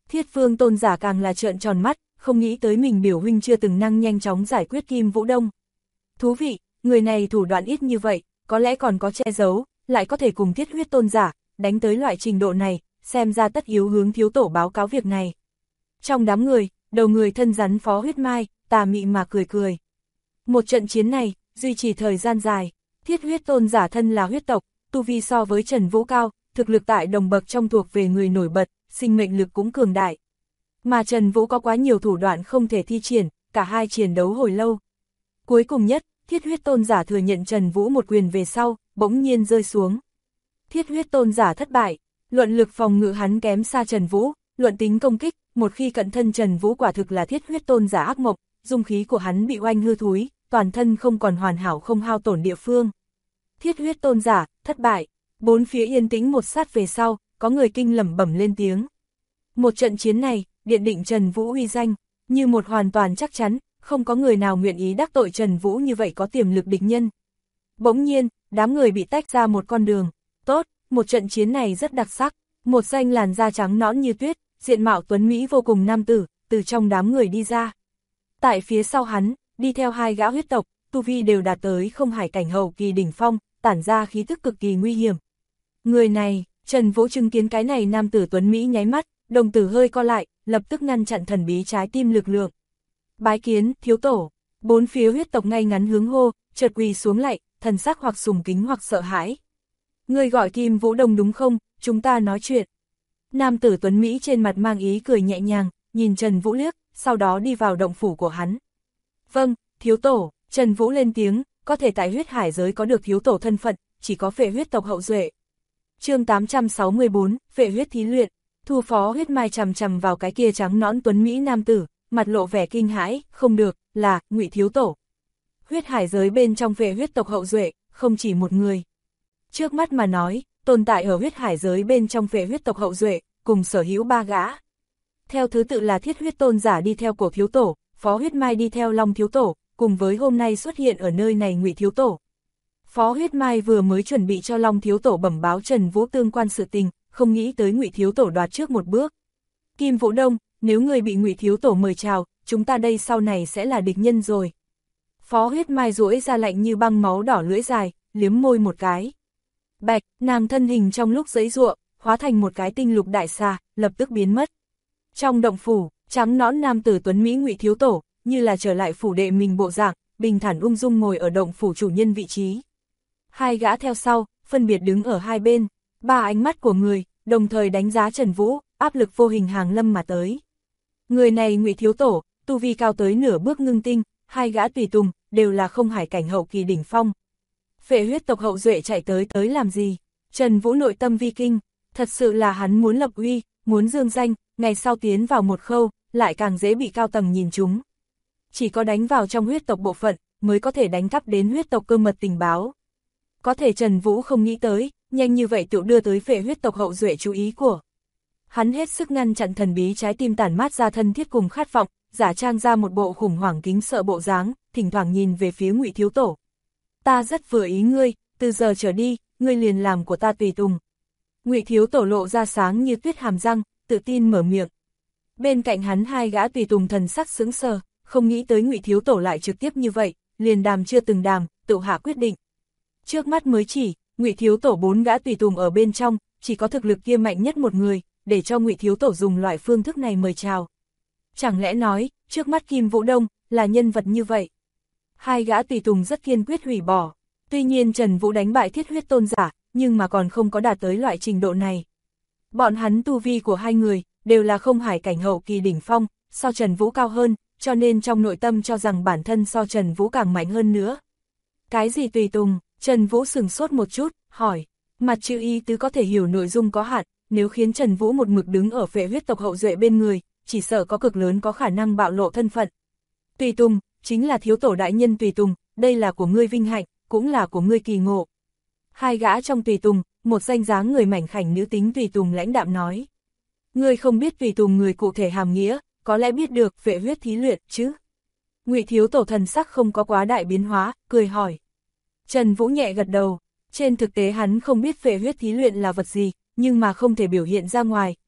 Thiết Vương tôn giả càng là trợn tròn mắt, không nghĩ tới mình biểu huynh chưa từng năng nhanh chóng giải quyết Kim Vũ Đông. Thú vị, người này thủ đoạn ít như vậy, có lẽ còn có che giấu, lại có thể cùng Thiết Huyết tôn giả, đánh tới loại trình độ này, xem ra tất yếu hướng thiếu tổ báo cáo việc này. Trong đám người, đầu người thân rắn Phó Huyết Mai, tà mị mà cười cười. Một trận chiến này, duy trì thời gian dài, Thiết Huyết tôn giả thân là huyết tộc, tu vi so với Trần Vũ cao, thực lực tại đồng bậc trong thuộc về người nổi bật, sinh mệnh lực cũng cường đại. Mà Trần Vũ có quá nhiều thủ đoạn không thể thi triển, cả hai chiến đấu hồi lâu. Cuối cùng nhất, Thiết Huyết tôn giả thừa nhận Trần Vũ một quyền về sau, bỗng nhiên rơi xuống. Thiết Huyết tôn giả thất bại, luận lực phòng ngự hắn kém xa Trần Vũ, luận tính công kích, một khi cận thân Trần Vũ quả thực là Thiết Huyết tôn giả ác mộng, dung khí của hắn bị oanh hư thúi, toàn thân không còn hoàn hảo không hao tổn địa phương. Thiết Huyết tôn giả, thất bại, bốn phía yên tĩnh một sát về sau, có người kinh lẩm bẩm lên tiếng. Một trận chiến này, điện định Trần Vũ uy danh, như một hoàn toàn chắc chắn, không có người nào nguyện ý đắc tội Trần Vũ như vậy có tiềm lực địch nhân. Bỗng nhiên, đám người bị tách ra một con đường, tốt, một trận chiến này rất đặc sắc, một danh làn da trắng nõn như tuyết, diện mạo tuấn mỹ vô cùng nam tử, từ trong đám người đi ra. Tại phía sau hắn, đi theo hai gã huyết tộc, tu vi đều đạt tới không hải cảnh hậu kỳ đỉnh phong, tản ra khí tức cực kỳ nguy hiểm. Người này, Trần Vũ chứng kiến cái này nam tử tuấn mỹ nháy mắt, đồng tử hơi co lại, lập tức ngăn chặn thần bí trái tim lực lượng. Bái kiến, thiếu tổ, bốn phía huyết tộc ngay ngắn hướng hô, chợt quỳ xuống lại, thần sắc hoặc sùng kính hoặc sợ hãi. Ngươi gọi Kim Vũ Đông đúng không, chúng ta nói chuyện. Nam tử tuấn Mỹ trên mặt mang ý cười nhẹ nhàng, nhìn Trần Vũ liếc, sau đó đi vào động phủ của hắn. Vâng, thiếu tổ, Trần Vũ lên tiếng, có thể tại huyết hải giới có được thiếu tổ thân phận, chỉ có phệ huyết tộc hậu duệ. Chương 864, phệ huyết thí luyện, Thu Phó Huyết Mai chằm chằm vào cái kia trắng nõn tuấn Mỹ nam tử, mặt lộ vẻ kinh hãi, không được, là Ngụy thiếu tổ. Huyết hải giới bên trong phệ huyết tộc hậu duệ, không chỉ một người. Trước mắt mà nói, tồn tại ở huyết hải giới bên trong phệ huyết tộc hậu duệ, cùng sở hữu ba gã. Theo thứ tự là Thiết Huyết tôn giả đi theo Cổ thiếu tổ, Phó Huyết Mai đi theo Long thiếu tổ, cùng với hôm nay xuất hiện ở nơi này Ngụy thiếu tổ. Phó Huyết Mai vừa mới chuẩn bị cho Long thiếu tổ bẩm báo Trần Vũ tương quan sự tình, không nghĩ tới Ngụy thiếu tổ đoạt trước một bước. Kim Vũ Đông, nếu người bị Ngụy thiếu tổ mời chào, chúng ta đây sau này sẽ là địch nhân rồi. Phó Huyết Mai duỗi ra lạnh như băng máu đỏ lưỡi dài, liếm môi một cái. Bạch, nàng thân hình trong lúc giãy giụa, hóa thành một cái tinh lục đại xà, lập tức biến mất. Trong động phủ, trắng nõn nam tử tuấn Mỹ Ngụy thiếu tổ, như là trở lại phủ đệ mình bộ dạng, bình thản ung dung ngồi ở động phủ chủ nhân vị trí. Hai gã theo sau, phân biệt đứng ở hai bên, ba ánh mắt của người, đồng thời đánh giá Trần Vũ, áp lực vô hình hàng lâm mà tới. Người này Ngụy thiếu tổ, tu vi cao tới nửa bước ngưng tinh, hai gã tùy tùng, đều là không hải cảnh hậu kỳ đỉnh phong. Phệ huyết tộc hậu duệ chạy tới làm gì? Trần Vũ nội tâm vi kinh, thật sự là hắn muốn lập uy, muốn dương danh, ngày sau tiến vào một khâu, lại càng dễ bị cao tầng nhìn chúng. Chỉ có đánh vào trong huyết tộc bộ phận, mới có thể đánh cắp đến huyết tộc cơ mật tình báo. Có thể Trần Vũ không nghĩ tới, nhanh như vậy tự đưa tới phệ huyết tộc hậu duệ chú ý của. Hắn hết sức ngăn chặn thần bí trái tim tản mát ra thân thiết cùng khát vọng, giả trang ra một bộ khủng hoảng kính sợ bộ dáng, thỉnh thoảng nhìn về phía Ngụy thiếu tổ. Ta rất vừa ý ngươi, từ giờ trở đi, ngươi liền làm của ta tùy tùng. Ngụy thiếu tổ lộ ra sáng như tuyết hàm răng, tự tin mở miệng. Bên cạnh hắn hai gã tùy tùng thần sắc sững sờ, không nghĩ tới Ngụy thiếu tổ lại trực tiếp như vậy, liền đàm chưa từng đàm, tự hạ quyết định. Trước mắt mới chỉ, Ngụy thiếu tổ bốn gã tùy tùng ở bên trong, chỉ có thực lực kia mạnh nhất một người, để cho Ngụy thiếu tổ dùng loại phương thức này mời chào. Chẳng lẽ nói, trước mắt Kim Vũ Đông, là nhân vật như vậy? Hai gã tùy tùng rất kiên quyết hủy bỏ. Tuy nhiên Trần Vũ đánh bại Thiết Huyết tôn giả, nhưng mà còn không có đạt tới loại trình độ này. Bọn hắn tu vi của hai người, đều là không hải cảnh hậu kỳ đỉnh phong, so Trần Vũ cao hơn, cho nên trong nội tâm cho rằng bản thân so Trần Vũ càng mạnh hơn nữa. Cái gì tùy tùng? Trần Vũ sừng sốt một chút, hỏi. Mặt chữ ý tứ có thể hiểu nội dung có hạn, nếu khiến Trần Vũ một mực đứng ở phệ huyết tộc hậu duệ bên người, chỉ sợ có cực lớn có khả năng bạo lộ thân phận. Tùy tùng, chính là thiếu tổ đại nhân tùy tùng, đây là của ngươi vinh hạnh, cũng là của ngươi kỳ ngộ. Hai gã trong tùy tùng, một danh dáng người mảnh khảnh nữ tính tùy tùng lãnh đạm nói. Ngươi không biết tùy tùng người cụ thể hàm nghĩa, có lẽ biết được phệ huyết thí luyện chứ? Ngụy thiếu tổ thần sắc không có quá đại biến hóa, cười hỏi. Trần Vũ nhẹ gật đầu, trên thực tế hắn không biết phệ huyết thí luyện là vật gì, nhưng mà không thể biểu hiện ra ngoài,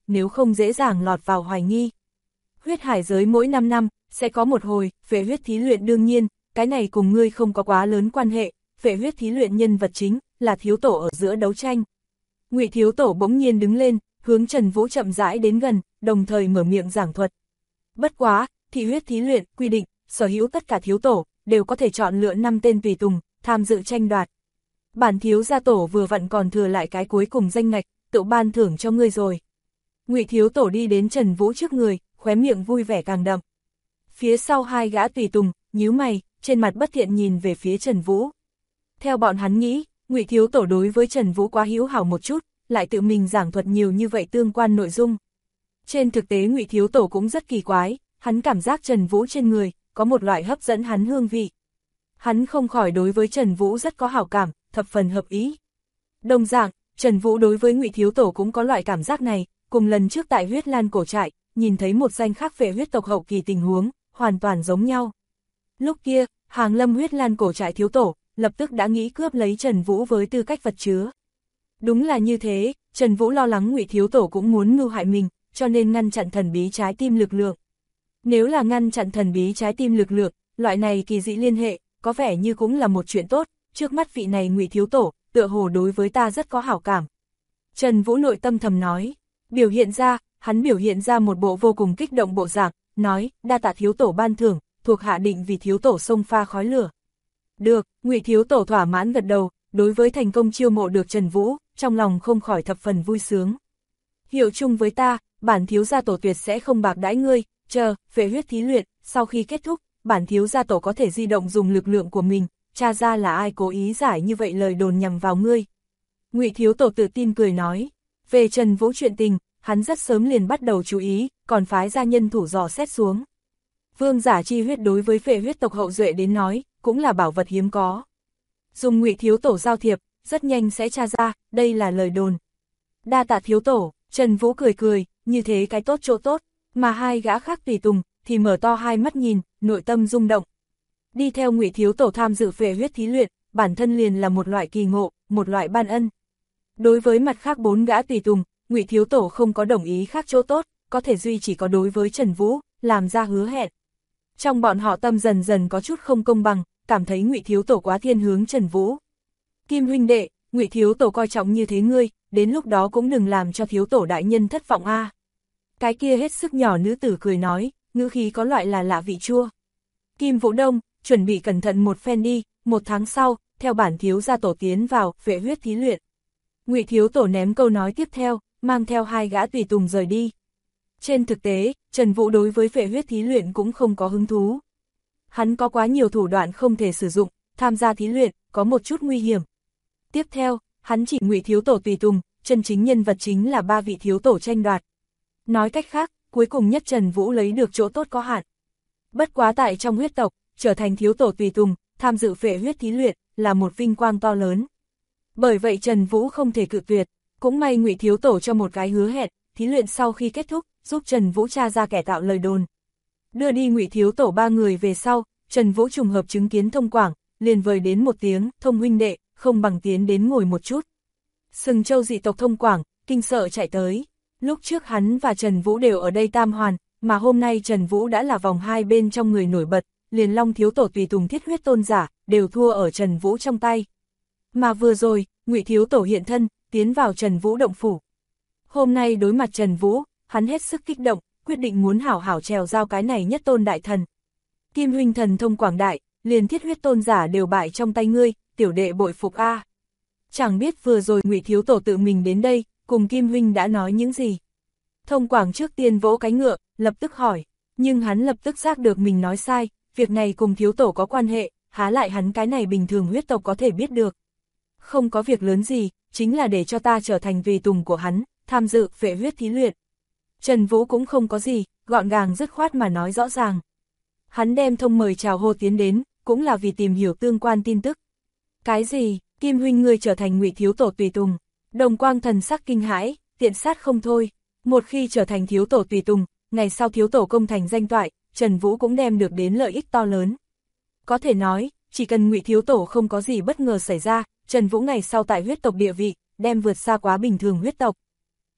nếu không dễ dàng lọt vào hoài nghi. Huyết hải giới mỗi 5 năm, sẽ có một hồi, phệ huyết thí luyện đương nhiên, cái này cùng ngươi không có quá lớn quan hệ, phệ huyết thí luyện nhân vật chính, là thiếu tổ ở giữa đấu tranh. Ngụy thiếu tổ bỗng nhiên đứng lên, hướng Trần Vũ chậm rãi đến gần, đồng thời mở miệng giảng thuật. Bất quá, thị huyết thí luyện, quy định, sở hữu tất cả thiếu tổ, đều có thể chọn lựa 5 tên tùy tùng, tham dự tranh đoạt. Bản thiếu gia tổ vừa vặn còn thừa lại cái cuối cùng danh ngạch, tự ban thưởng cho ngươi rồi. Ngụy thiếu tổ đi đến Trần Vũ trước người, khóe miệng vui vẻ càng đậm. Phía sau hai gã tùy tùng, nhíu mày, trên mặt bất thiện nhìn về phía Trần Vũ. Theo bọn hắn nghĩ, Ngụy thiếu tổ đối với Trần Vũ quá hữu hảo một chút, lại tự mình giảng thuật nhiều như vậy tương quan nội dung. Trên thực tế Ngụy thiếu tổ cũng rất kỳ quái, hắn cảm giác Trần Vũ trên người có một loại hấp dẫn hắn hương vị. Hắn không khỏi đối với Trần Vũ rất có hảo cảm, thập phần hợp ý. Đồng dạng, Trần Vũ đối với Ngụy thiếu tổ cũng có loại cảm giác này, cùng lần trước tại Huyết Lan cổ trại, nhìn thấy một danh khác về huyết tộc hậu kỳ tình huống, hoàn toàn giống nhau. Lúc kia, Hàng Lâm Huyết Lan cổ trại thiếu tổ, lập tức đã nghĩ cướp lấy Trần Vũ với tư cách vật chứa. Đúng là như thế, Trần Vũ lo lắng Ngụy thiếu tổ cũng muốn mưu hại mình, cho nên ngăn chặn thần bí trái tim lực lượng. Nếu là ngăn chặn thần bí trái tim lực lượng, loại này kỳ dị liên hệ, có vẻ như cũng là một chuyện tốt, trước mắt vị này Ngụy thiếu tổ, tựa hồ đối với ta rất có hảo cảm. Trần Vũ nội tâm thầm nói, hắn biểu hiện ra một bộ vô cùng kích động bộ dạng, nói, đa tạ thiếu tổ ban thưởng, thuộc hạ định vì thiếu tổ xông pha khói lửa. Được, Ngụy thiếu tổ thỏa mãn gật đầu, đối với thành công chiêu mộ được Trần Vũ, trong lòng không khỏi thập phần vui sướng. Hiệu chung với ta, bản thiếu gia tổ tuyệt sẽ không bạc đãi ngươi, phệ huyết thí luyện, sau khi kết thúc, bản thiếu gia tổ có thể di động dùng lực lượng của mình, tra ra là ai cố ý giải như vậy lời đồn nhằm vào ngươi. Ngụy thiếu tổ tự tin cười nói, về Trần Vũ chuyện tình, hắn rất sớm liền bắt đầu chú ý, còn phái ra nhân thủ dò xét xuống. Vương giả chi huyết đối với phệ huyết tộc hậu duệ đến nói, cũng là bảo vật hiếm có. Dùng Ngụy thiếu tổ giao thiệp, rất nhanh sẽ tra ra, đây là lời đồn. Đa tạ thiếu tổ, Trần Vũ cười cười, như thế cái tốt chỗ tốt, mà hai gã khác tùy tùng, thì mở to hai mắt nhìn, nội tâm rung động. Đi theo Ngụy thiếu tổ tham dự phệ huyết thí luyện, bản thân liền là một loại kỳ ngộ, một loại ban ân. Đối với mặt khác 4 gã tùy tùng, Ngụy thiếu tổ không có đồng ý khác chỗ tốt, có thể duy chỉ có đối với Trần Vũ, làm ra hứa hẹn. Trong bọn họ tâm dần dần có chút không công bằng, cảm thấy Ngụy thiếu tổ quá thiên hướng Trần Vũ. Kim huynh đệ, Ngụy thiếu tổ coi trọng như thế ngươi, đến lúc đó cũng đừng làm cho thiếu tổ đại nhân thất vọng a. Cái kia hết sức nhỏ nữ tử cười nói, ngữ khí có loại là lạ vị chua. Kim Vũ Đông, chuẩn bị cẩn thận một phen đi, 1 tháng sau, theo bản thiếu gia tổ tiến vào, phệ huyết thí luyện. Ngụy thiếu tổ ném câu nói tiếp theo, mang theo hai gã tùy tùng rời đi. Trên thực tế, Trần Vũ đối với phệ huyết thí luyện cũng không có hứng thú. Hắn có quá nhiều thủ đoạn không thể sử dụng, tham gia thí luyện, có một chút nguy hiểm. Tiếp theo, hắn chỉ Ngụy thiếu tổ tùy tùng, chân chính nhân vật chính là 3 vị thiếu tổ tranh đoạt. Nói cách khác, cuối cùng nhất Trần Vũ lấy được chỗ tốt có hạn. Bất quá tại trong huyết tộc, trở thành thiếu tổ tùy tùng, tham dự phệ huyết thí luyện, là một vinh quang to lớn. Bởi vậy Trần Vũ không thể cự tuyệt, cũng may Ngụy thiếu tổ cho một cái hứa hẹn, thí luyện sau khi kết thúc, giúp Trần Vũ tra ra kẻ tạo lời đồn. Đưa đi Ngụy thiếu tổ 3 người về sau, Trần Vũ trùng hợp chứng kiến Thông Quảng, liền vời đến một tiếng, Thông huynh đệ, không bằng tiến đến ngồi một chút. Sừng Châu dị tộc Thông Quảng, kinh sợ chạy tới. Lúc trước hắn và Trần Vũ đều ở đây tam hoàn, mà hôm nay Trần Vũ đã là vòng 2 bên trong người nổi bật, liền Long thiếu tổ tùy tùng thiết huyết tôn giả, đều thua ở Trần Vũ trong tay. Mà vừa rồi, Ngụy thiếu tổ hiện thân, tiến vào Trần Vũ động phủ. Hôm nay đối mặt Trần Vũ, hắn hết sức kích động, quyết định muốn hảo hảo trèo giao cái này nhất tôn đại thần. Kim huynh thần thông quảng đại, liền thiết huyết tôn giả đều bại trong tay ngươi, tiểu đệ bội phục a. Chẳng biết vừa rồi Ngụy thiếu tổ tự mình đến đây, cùng Kim huynh đã nói những gì. Thông Quảng trước tiên vỗ cái ngựa, lập tức hỏi, nhưng hắn lập tức giác được mình nói sai, việc này cùng thiếu tổ có quan hệ, há lại hắn cái này bình thường huyết tộc có thể biết được. Không có việc lớn gì, chính là để cho ta trở thành tùy tùng của hắn, tham dự phệ huyết thí luyện. Trần Vũ cũng không có gì, gọn gàng dứt khoát mà nói rõ ràng. Hắn đem Thông mời chào hô tiến đến, cũng là vì tìm hiểu tương quan tin tức. Cái gì, Kim huynh ngươi trở thành Ngụy thiếu tổ tùy tùng? Đồng Quang thần sắc kinh hãi, tiện sát không thôi. Một khi trở thành thiếu tổ tùy tùng, ngày sau thiếu tổ công thành danh toại, Trần Vũ cũng đem được đến lợi ích to lớn. Có thể nói, chỉ cần Ngụy thiếu tổ không có gì bất ngờ xảy ra, Trần Vũ ngày sau tại huyết tộc địa vị, đem vượt xa quá bình thường huyết tộc.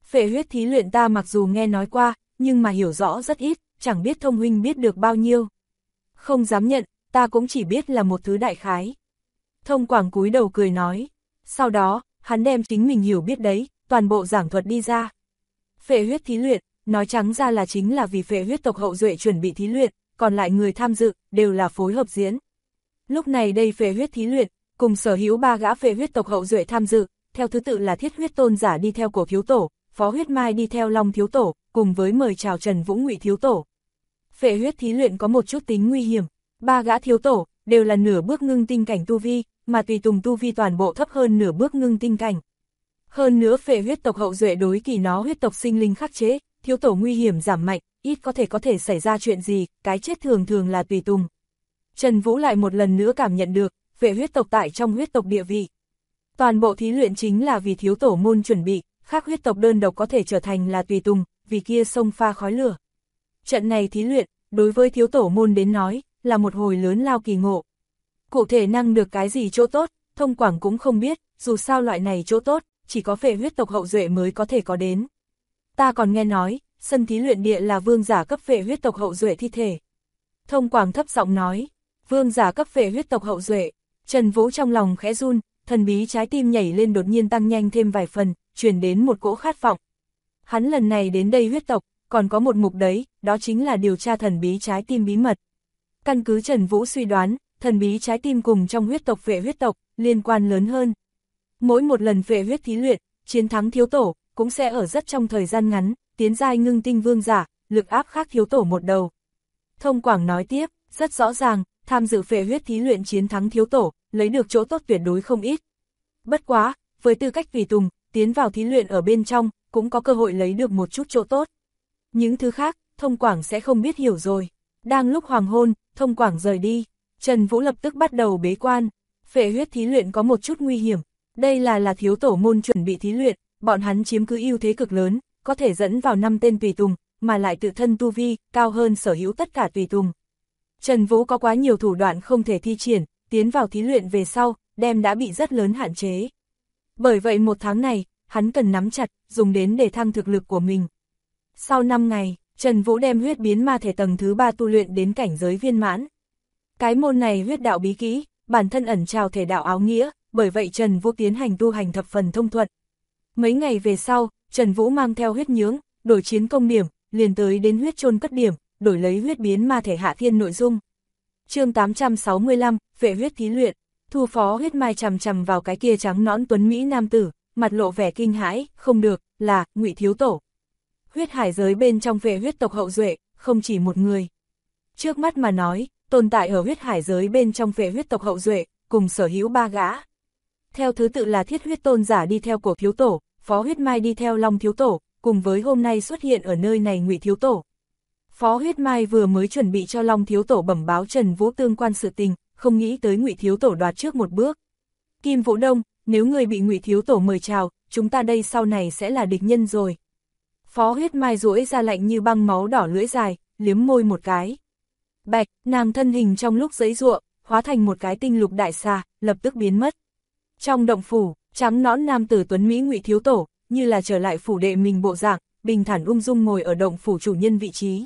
Phệ huyết thí luyện ta mặc dù nghe nói qua, nhưng mà hiểu rõ rất ít, chẳng biết Thông huynh biết được bao nhiêu. Không dám nhận, ta cũng chỉ biết là một thứ đại khái. Thông Quảng cúi đầu cười nói. Sau đó, hắn đem chính mình hiểu biết đấy, toàn bộ giảng thuật đi ra. Phệ huyết thí luyện, nói trắng ra là chính là vì phệ huyết tộc hậu duệ chuẩn bị thí luyện, còn lại người tham dự, đều là phối hợp diễn. Lúc này đây phệ huyết thí luyện, cùng sở hữu 3 gã phệ huyết tộc hậu duệ tham dự, theo thứ tự là Thiết huyết tôn giả đi theo Cổ thiếu tổ, Phó huyết mai đi theo Long thiếu tổ, cùng với mời chào Trần Vũ Ngụy thiếu tổ. Phệ huyết thí luyện có một chút tính nguy hiểm, 3 gã thiếu tổ, đều là nửa bước ngưng tinh cảnh tu vi, mà tùy tùng tu vi toàn bộ thấp hơn nửa bước ngưng tinh cảnh. Hơn nữa phệ huyết tộc hậu duệ đối kỳ nó huyết tộc sinh linh khắc chế, thiếu tổ nguy hiểm giảm mạnh, ít có thể xảy ra chuyện gì, cái chết thường thường là tùy tùng. Trần Vũ lại một lần nữa cảm nhận được, phệ huyết tộc tại trong huyết tộc địa vị. Toàn bộ thí luyện chính là vì thiếu tổ môn chuẩn bị, khác huyết tộc đơn độc có thể trở thành là tùy tùng, vì kia sông pha khói lửa. Trận này thí luyện, đối với thiếu tổ môn đến nói, là một hồi lớn lao kỳ ngộ. Cụ thể năng được cái gì chỗ tốt, Thông Quảng cũng không biết, dù sao loại này chỗ tốt, chỉ có phệ huyết tộc hậu duệ mới có thể có đến. Ta còn nghe nói, sân thí luyện địa là vương giả cấp phệ huyết tộc hậu duệ thi thể. Thông Quảng thấp giọng nói, vương giả cấp phệ huyết tộc hậu duệ. Trần Vũ trong lòng khẽ run, thần bí trái tim nhảy lên đột nhiên tăng nhanh thêm vài phần, truyền đến một cỗ khát vọng. Hắn lần này đến đây huyết tộc, còn có một mục đấy, đó chính là điều tra thần bí trái tim bí mật. Căn cứ Trần Vũ suy đoán, thần bí trái tim cùng trong huyết tộc phệ huyết tộc, liên quan lớn hơn. Mỗi một lần phệ huyết thí luyện, chiến thắng thiếu tổ, cũng sẽ ở rất trong thời gian ngắn, tiến giai ngưng tinh vương giả, lực áp khác thiếu tổ một đầu. Thông Quảng nói tiếp, rất rõ ràng, tham dự phệ huyết thí luyện chiến thắng thiếu tổ, lấy được chỗ tốt tuyệt đối không ít. Bất quá, với tư cách tùy tùng, tiến vào thí luyện ở bên trong, cũng có cơ hội lấy được một chút chỗ tốt. Những thứ khác, Thông Quảng sẽ không biết hiểu rồi. Đang lúc hoàng hôn, Thông Quảng rời đi, Trần Vũ lập tức bắt đầu bế quan. Phệ huyết thí luyện có một chút nguy hiểm, đây là thiếu tổ môn chuẩn bị thí luyện, bọn hắn chiếm cứ ưu thế cực lớn, có thể dẫn vào 5 tên tùy tùng, mà lại tự thân tu vi, cao hơn sở hữu tất cả tùy tùng. Trần Vũ có quá nhiều thủ đoạn không thể thi triển, tiến vào thí luyện về sau, đem đã bị rất lớn hạn chế. Bởi vậy một tháng này, hắn cần nắm chặt, dùng đến để thăng thực lực của mình. Sau 5 ngày, Trần Vũ đem huyết biến ma thể tầng thứ 3 tu luyện đến cảnh giới viên mãn. Cái môn này huyết đạo bí kỹ, bản thân ẩn trào thể đạo áo nghĩa, bởi vậy Trần Vũ tiến hành tu hành thập phần thông thuận. Mấy ngày về sau, Trần Vũ mang theo huyết nhướng, đổi chiến công điểm, liền tới đến huyết chôn cất điểm, đổi lấy huyết biến ma thể hạ thiên nội dung. Chương 865, phệ huyết thí luyện. Thu Phó Huyết Mai chằm chằm vào cái kia trắng nõn tuấn mỹ nam tử, mặt lộ vẻ kinh hãi, không được, là Ngụy thiếu tổ. Huyết hải giới bên trong phệ huyết tộc hậu duệ, không chỉ một người. Trước mắt mà nói, tồn tại ở huyết hải giới bên trong phệ huyết tộc hậu duệ, cùng sở hữu 3 gã. Theo thứ tự là Thiết huyết tôn giả đi theo Cổ thiếu tổ, Phó Huyết Mai đi theo Long thiếu tổ, cùng với hôm nay xuất hiện ở nơi này Ngụy thiếu tổ. Phó Huyết Mai vừa mới chuẩn bị cho Long thiếu tổ bẩm báo Trần Vũ tương quan sự tình, không nghĩ tới Ngụy thiếu tổ đoạt trước một bước. Kim Vũ Đông, nếu người bị Ngụy thiếu tổ mời chào, chúng ta đây sau này sẽ là địch nhân rồi. Phó Huyết Mai duỗi ra lạnh như băng máu đỏ lưỡi dài, liếm môi một cái. Bạch, nàng thân hình trong lúc giãy giụa, hóa thành một cái tinh lục đại xà, lập tức biến mất. Trong động phủ, trắng nõn nam tử tuấn mỹ Ngụy thiếu tổ, như là trở lại phủ đệ mình bộ dạng, bình thản ung dung ngồi ở động phủ chủ nhân vị trí.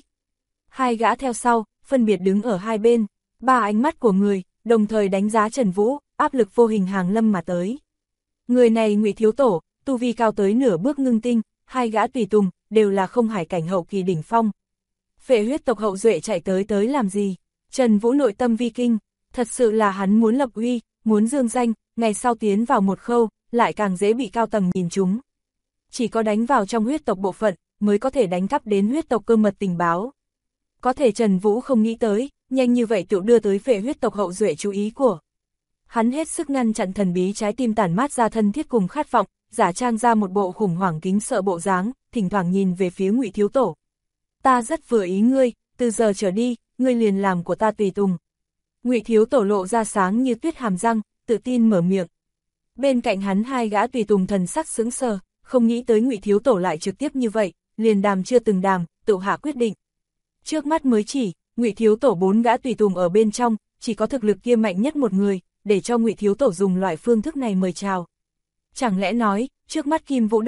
2 gã theo sau, phân biệt đứng ở hai bên, 3 ánh mắt của người, đồng thời đánh giá Trần Vũ, áp lực vô hình hàng lâm mà tới. Người này Ngụy thiếu tổ, tu vi cao tới nửa bước ngưng tinh, 2 gã tùy tùng, đều là không hải cảnh hậu kỳ đỉnh phong. Phệ huyết tộc hậu duệ chạy tới làm gì? Trần Vũ nội tâm vi kinh, thật sự là hắn muốn lập uy, muốn dương danh, ngày sau tiến vào một khâu, lại càng dễ bị cao tầng nhìn chúng. Chỉ có đánh vào trong huyết tộc bộ phận, mới có thể đánh cắp đến huyết tộc cơ mật tình báo. Có thể Trần Vũ không nghĩ tới, nhanh như vậy tự đưa tới phệ huyết tộc hậu duệ chú ý của. Hắn hết sức ngăn chặn thần bí trái tim tản mát ra thân thiết cùng khát vọng, giả trang ra một bộ khủng hoảng kính sợ bộ dáng, thỉnh thoảng nhìn về phía Ngụy thiếu tổ. Ta rất vừa ý ngươi, từ giờ trở đi, ngươi liền làm của ta tùy tùng. Ngụy thiếu tổ lộ ra sáng như tuyết hàm răng, tự tin mở miệng. Bên cạnh hắn 2 gã tùy tùng thần sắc sững sờ, không nghĩ tới Ngụy thiếu tổ lại trực tiếp như vậy, liền đàm chưa từng đàm, tự hạ quyết định. Trước mắt mới chỉ, Ngụy thiếu tổ 4 gã tùy tùng ở bên trong, chỉ có thực lực kia mạnh nhất một người, để cho Ngụy thiếu tổ dùng loại phương thức này mời chào. Chẳng lẽ nói, trước mắt Kim Vũ Đông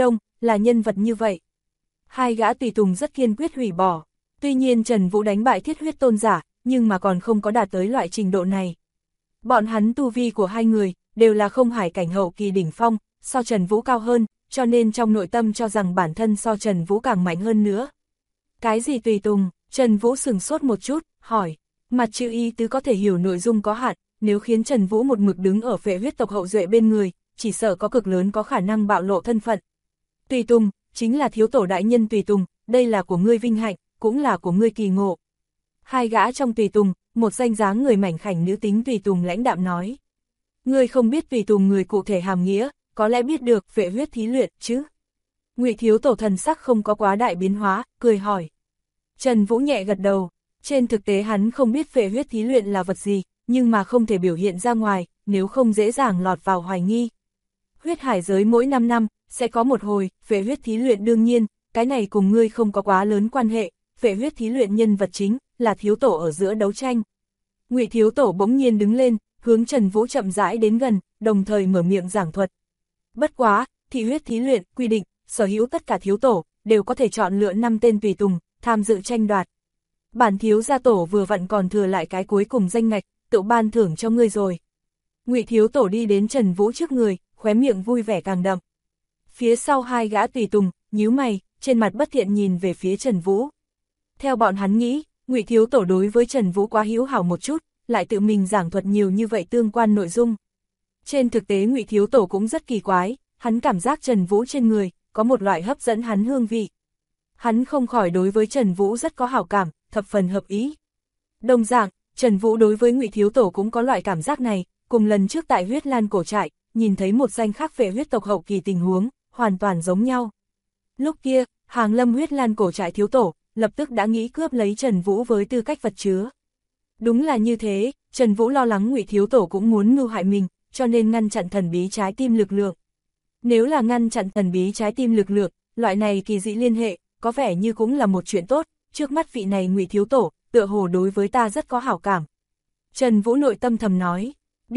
là nhân vật như vậy. Hai gã tùy tùng rất kiên quyết hủy bỏ. Tuy nhiên Trần Vũ đánh bại thiết huyết tôn giả, nhưng mà còn không có đạt tới loại trình độ này. Bọn hắn tu vi của hai người, đều là không hải cảnh hậu kỳ đỉnh phong, so Trần Vũ cao hơn, cho nên trong nội tâm cho rằng bản thân so Trần Vũ càng mạnh hơn nữa. Cái gì tùy tùng? Trần Vũ sửng sốt một chút, hỏi. Mặt chữ ý tứ có thể hiểu nội dung có hạn, nếu khiến Trần Vũ một mực đứng ở phệ huyết tộc hậu duệ bên người, chỉ sợ có cực lớn có khả năng bạo lộ thân phận. Tùy tùng, chính là thiếu tổ đại nhân tùy tùng, đây là của ngươi vinh hạnh, cũng là của ngươi kỳ ngộ. Hai gã trong tùy tùng, một danh dáng người mảnh khảnh nữ tính tùy tùng lãnh đạm nói. Ngươi không biết tùy tùng người cụ thể hàm nghĩa, có lẽ biết được phệ huyết thí luyện chứ? Ngụy thiếu tổ thần sắc không có quá đại biến hóa, cười hỏi. Trần Vũ nhẹ gật đầu, trên thực tế hắn không biết phệ huyết thí luyện là vật gì, nhưng mà không thể biểu hiện ra ngoài, nếu không dễ dàng lọt vào hoài nghi. Huyết hải giới mỗi 5 năm, sẽ có một hồi, phệ huyết thí luyện đương nhiên, cái này cùng ngươi không có quá lớn quan hệ, phệ huyết thí luyện nhân vật chính, là thiếu tổ ở giữa đấu tranh. Ngụy thiếu tổ bỗng nhiên đứng lên, hướng Trần Vũ chậm rãi đến gần, đồng thời mở miệng giảng thuật. Bất quá, thị huyết thí luyện, quy định, sở hữu tất cả thiếu tổ, đều có thể chọn lựa 5 tên tùy tùng, tham dự tranh đoạt. Bản thiếu gia tổ vừa vặn còn thừa lại cái cuối cùng danh ngạch, tự ban thưởng cho ngươi rồi. Ngụy thiếu tổ đi đến Trần Vũ trước người, khóe miệng vui vẻ càng đậm. Phía sau hai gã tùy tùng, nhíu mày, trên mặt bất thiện nhìn về phía Trần Vũ. Theo bọn hắn nghĩ, Ngụy thiếu tổ đối với Trần Vũ quá hữu hảo một chút, lại tự mình giảng thuật nhiều như vậy tương quan nội dung. Trên thực tế Ngụy thiếu tổ cũng rất kỳ quái, hắn cảm giác Trần Vũ trên người, có một loại hấp dẫn hắn hương vị. Hắn không khỏi đối với Trần Vũ rất có hảo cảm, thập phần hợp ý. Đồng dạng, Trần Vũ đối với Ngụy thiếu tổ cũng có loại cảm giác này, cùng lần trước tại huyết lan cổ trại, nhìn thấy một danh khác về huyết tộc hậu kỳ tình huống, hoàn toàn giống nhau. Lúc kia, Hàng Lâm huyết lan cổ trại thiếu tổ, lập tức đã nghĩ cướp lấy Trần Vũ với tư cách vật chứa. Đúng là như thế, Trần Vũ lo lắng Ngụy thiếu tổ cũng muốn mưu hại mình, cho nên ngăn chặn thần bí trái tim lực lượng. Nếu là ngăn chặn thần bí trái tim lực lượng, loại này kỳ dị liên hệ, có vẻ như cũng là một chuyện tốt, trước mắt vị này Ngụy thiếu tổ, tựa hồ đối với ta rất có hảo cảm. Trần Vũ nội tâm thầm nói,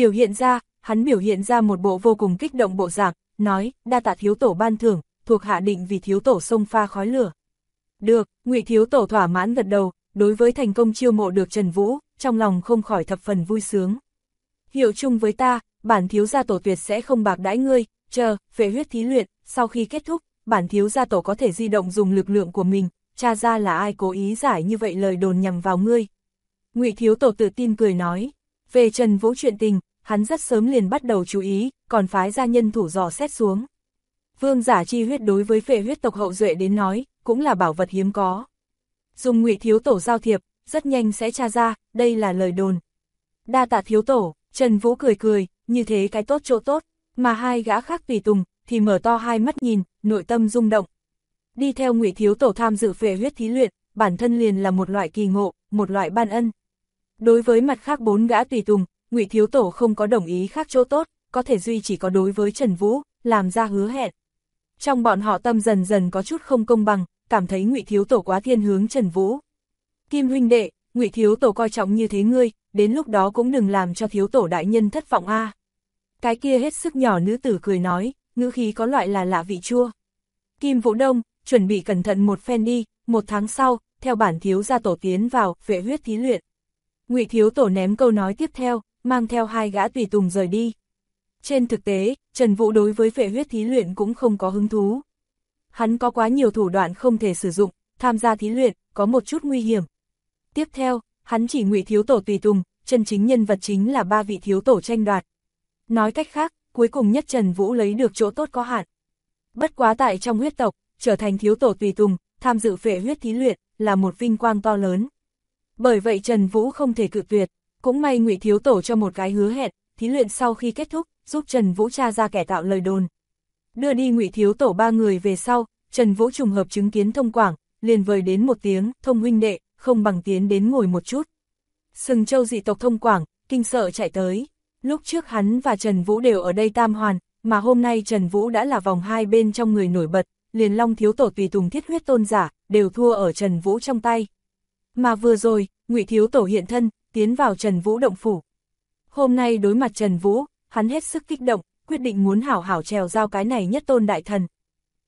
hắn biểu hiện ra một bộ vô cùng kích động bộ dạng, nói, đa tạ thiếu tổ ban thưởng, thuộc hạ định vì thiếu tổ xông pha khói lửa. Được, Ngụy thiếu tổ thỏa mãn gật đầu, đối với thành công chiêu mộ được Trần Vũ, trong lòng không khỏi thập phần vui sướng. Hiệu chung với ta, bản thiếu gia tổ tuyệt sẽ không bạc đãi ngươi, phệ huyết thí luyện, sau khi kết thúc, bản thiếu gia tổ có thể di động dùng lực lượng của mình, tra ra là ai cố ý giải như vậy lời đồn nhằm vào ngươi. Ngụy thiếu tổ tự tin cười nói, về Trần Vũ chuyện tình, hắn rất sớm liền bắt đầu chú ý, còn phái ra nhân thủ dò xét xuống. Vương giả chi huyết đối với phệ huyết tộc hậu duệ đến nói, cũng là bảo vật hiếm có. Dùng Ngụy thiếu tổ giao thiệp, rất nhanh sẽ tra ra, đây là lời đồn. Đa tạ thiếu tổ, Trần Vũ cười cười, như thế cái tốt chỗ tốt, mà hai gã khác tùy tùng, thì mở to hai mắt nhìn, nội tâm rung động. Đi theo Ngụy thiếu tổ tham dự phệ huyết thí luyện, bản thân liền là một loại kỳ ngộ, một loại ban ân. Đối với mặt khác 4 gã tùy tùng, Ngụy thiếu tổ không có đồng ý khác chỗ tốt, có thể duy chỉ có đối với Trần Vũ, làm ra hứa hẹn. Trong bọn họ tâm dần dần có chút không công bằng, cảm thấy Ngụy thiếu tổ quá thiên hướng Trần Vũ. Kim huynh đệ, Ngụy thiếu tổ coi trọng như thế ngươi, đến lúc đó cũng đừng làm cho thiếu tổ đại nhân thất vọng a. Cái kia hết sức nhỏ nữ tử cười nói, ngữ khí có loại là lạ vị chua. Kim Vũ Đông, chuẩn bị cẩn thận một phen đi, 1 tháng sau, theo bản thiếu gia tổ tiến vào, phệ huyết thí luyện. Ngụy thiếu tổ ném câu nói tiếp theo, mang theo hai gã tùy tùng rời đi. Trên thực tế, Trần Vũ đối với phệ huyết thí luyện cũng không có hứng thú. Hắn có quá nhiều thủ đoạn không thể sử dụng, tham gia thí luyện, có một chút nguy hiểm. Tiếp theo, hắn chỉ Ngụy thiếu tổ tùy tùng, chân chính nhân vật chính là 3 vị thiếu tổ tranh đoạt. Nói cách khác, cuối cùng nhất Trần Vũ lấy được chỗ tốt có hạn. Bất quá tại trong huyết tộc, trở thành thiếu tổ tùy tùng, tham dự phệ huyết thí luyện, là một vinh quang to lớn. Bởi vậy Trần Vũ không thể cự tuyệt, cũng may Ngụy thiếu tổ cho một cái hứa hẹn, thí luyện sau khi kết thúc, giúp Trần Vũ tra ra kẻ tạo lời đồn. Đưa đi Ngụy thiếu tổ 3 người về sau, Trần Vũ trùng hợp chứng kiến Thông Quảng, liền vời đến một tiếng, Thông huynh đệ, không bằng tiến đến ngồi một chút. Sừng Châu dị tộc Thông Quảng, kinh sợ chạy tới. Lúc trước hắn và Trần Vũ đều ở đây tam hoàn, mà hôm nay Trần Vũ đã là vòng 2 bên trong người nổi bật, liền Long thiếu tổ tùy tùng thiết huyết tôn giả, đều thua ở Trần Vũ trong tay. Mà vừa rồi, Ngụy thiếu tổ hiện thân, tiến vào Trần Vũ động phủ. Hôm nay đối mặt Trần Vũ, hắn hết sức kích động, quyết định muốn hảo hảo trèo giao cái này nhất tôn đại thần.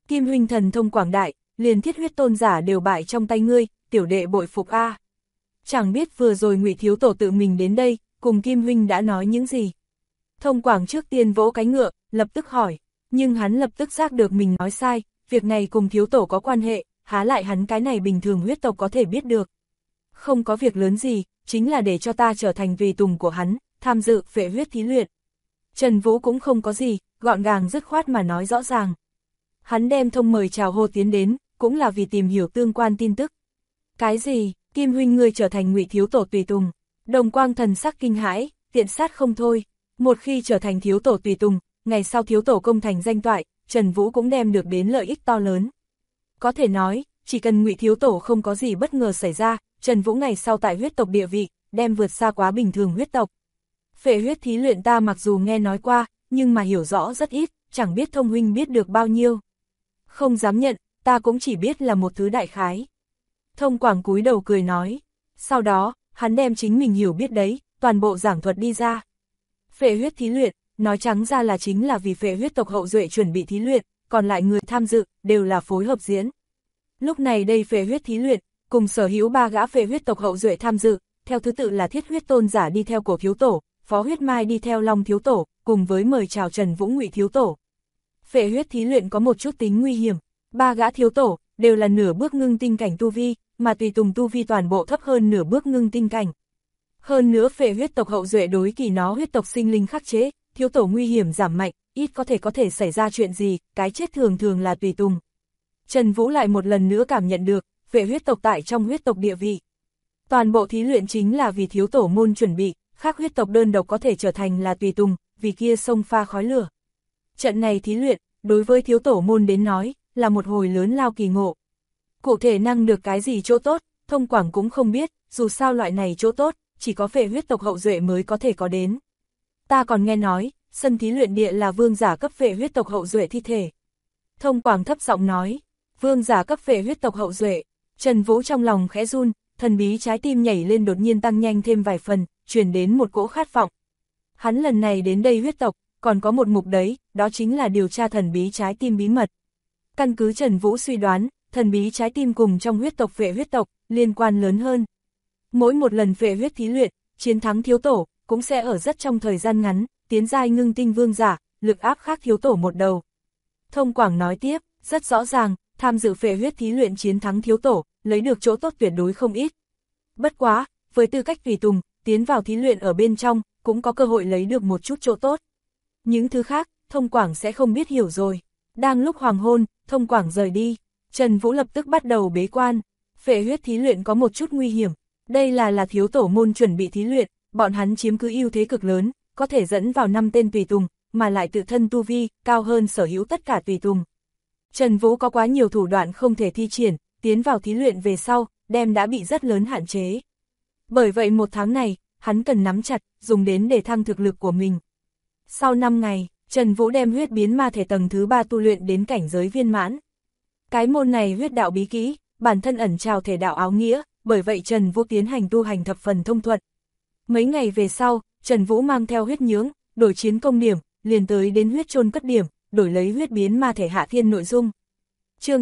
Kim huynh thần thông quảng đại, liền thiết huyết tôn giả đều bại trong tay ngươi, tiểu đệ bội phục a. Chẳng biết vừa rồi Ngụy thiếu tổ tự mình đến đây, cùng Kim huynh đã nói những gì. Thông Quảng trước tiên vỗ cái ngựa, lập tức hỏi, nhưng hắn lập tức giác được mình nói sai, việc này cùng thiếu tổ có quan hệ, há lại hắn cái này bình thường huyết tộc có thể biết được. Không có việc lớn gì, chính là để cho ta trở thành tùy tùng của hắn, tham dự phệ huyết thí luyện. Trần Vũ cũng không có gì, gọn gàng dứt khoát mà nói rõ ràng. Hắn đem thông mời chào hô tiến đến, cũng là vì tìm hiểu tương quan tin tức. Cái gì, Kim huynh ngươi trở thành Ngụy thiếu tổ tùy tùng? Đồng Quang thần sắc kinh hãi, tiện sát không thôi. Một khi trở thành thiếu tổ tùy tùng, ngày sau thiếu tổ công thành danh toại, Trần Vũ cũng đem được đến lợi ích to lớn. Có thể nói, chỉ cần Ngụy thiếu tổ không có gì bất ngờ xảy ra, Trần Vũ ngày sau tại huyết tộc địa vị, đem vượt xa quá bình thường huyết tộc. Phệ huyết thí luyện ta mặc dù nghe nói qua, nhưng mà hiểu rõ rất ít, chẳng biết Thông huynh biết được bao nhiêu. Không dám nhận, ta cũng chỉ biết là một thứ đại khái. Thông Quảng cúi đầu cười nói. Sau đó, hắn đem chính mình hiểu biết đấy, toàn bộ giảng thuật đi ra. Phệ huyết thí luyện, nói trắng ra là chính là vì phệ huyết tộc hậu duệ chuẩn bị thí luyện, còn lại người tham dự, đều là phối hợp diễn. Lúc này đây phệ huyết thí luyện, cùng sở hữu 3 gã phệ huyết tộc hậu duệ tham dự, theo thứ tự là thiết huyết tôn giả đi theo Cổ thiếu tổ, Phó huyết mai đi theo Long thiếu tổ, cùng với mời chào Trần Vũ Ngụy thiếu tổ. Phệ huyết thí luyện có một chút tính nguy hiểm, 3 gã thiếu tổ, đều là nửa bước ngưng tinh cảnh tu vi, mà tùy tùng tu vi toàn bộ thấp hơn nửa bước ngưng tinh cảnh. Hơn nữa phệ huyết tộc hậu duệ đối kỳ nó huyết tộc sinh linh khắc chế, thiếu tổ nguy hiểm giảm mạnh, ít có thể xảy ra chuyện gì, cái chết thường thường là tùy tùng. Trần Vũ lại một lần nữa cảm nhận được, phệ huyết tộc tại trong huyết tộc địa vị. Toàn bộ thí luyện chính là vì thiếu tổ môn chuẩn bị, khác huyết tộc đơn độc có thể trở thành là tùy tùng, vì kia sông pha khói lửa. Trận này thí luyện, đối với thiếu tổ môn đến nói, là một hồi lớn lao kỳ ngộ. Cụ thể năng được cái gì chỗ tốt, Thông Quảng cũng không biết, dù sao loại này chỗ tốt, chỉ có phệ huyết tộc hậu duệ mới có thể có đến. Ta còn nghe nói, sân thí luyện địa là vương giả cấp phệ huyết tộc hậu duệ thi thể. Thông Quảng thấp giọng nói, vương giả cấp phệ huyết tộc hậu duệ. Trần Vũ trong lòng khẽ run, thần bí trái tim nhảy lên đột nhiên tăng nhanh thêm vài phần, truyền đến một cỗ khát vọng. Hắn lần này đến đây huyết tộc, còn có một mục đấy, đó chính là điều tra thần bí trái tim bí mật. Căn cứ Trần Vũ suy đoán, thần bí trái tim cùng trong huyết tộc phệ huyết tộc, liên quan lớn hơn. Mỗi một lần phệ huyết thí luyện, chiến thắng thiếu tổ, cũng sẽ ở rất trong thời gian ngắn, tiến giai ngưng tinh vương giả, lực áp khác thiếu tổ một đầu. Thông Quảng nói tiếp, rất rõ ràng, tham dự phệ huyết thí luyện chiến thắng thiếu tổ, lấy được chỗ tốt tuyệt đối không ít. Bất quá, với tư cách tùy tùng, tiến vào thí luyện ở bên trong, cũng có cơ hội lấy được một chút chỗ tốt. Những thứ khác, Thông Quảng sẽ không biết hiểu rồi. Đang lúc hoàng hôn, Thông Quảng rời đi, Trần Vũ lập tức bắt đầu bế quan. Phệ huyết thí luyện có một chút nguy hiểm, đây là thiếu tổ môn chuẩn bị thí luyện, bọn hắn chiếm cứ ưu thế cực lớn, có thể dẫn vào 5 tên tùy tùng, mà lại tự thân tu vi, cao hơn sở hữu tất cả tùy tùng. Trần Vũ có quá nhiều thủ đoạn không thể thi triển, tiến vào thí luyện về sau, đem đã bị rất lớn hạn chế. Bởi vậy 1 tháng này, hắn cần nắm chặt, dùng đến để thăng thực lực của mình. Sau 5 ngày, Trần Vũ đem huyết biến ma thể tầng thứ 3 tu luyện đến cảnh giới viên mãn. Cái môn này huyết đạo bí kỹ, bản thân ẩn trào thể đạo áo nghĩa, bởi vậy Trần Vũ tiến hành tu hành thập phần thông thuận. Mấy ngày về sau, Trần Vũ mang theo huyết nhướng, đổi chiến công điểm, liền tới đến huyết chôn cất điểm, đổi lấy huyết biến ma thể hạ thiên nội dung. Chương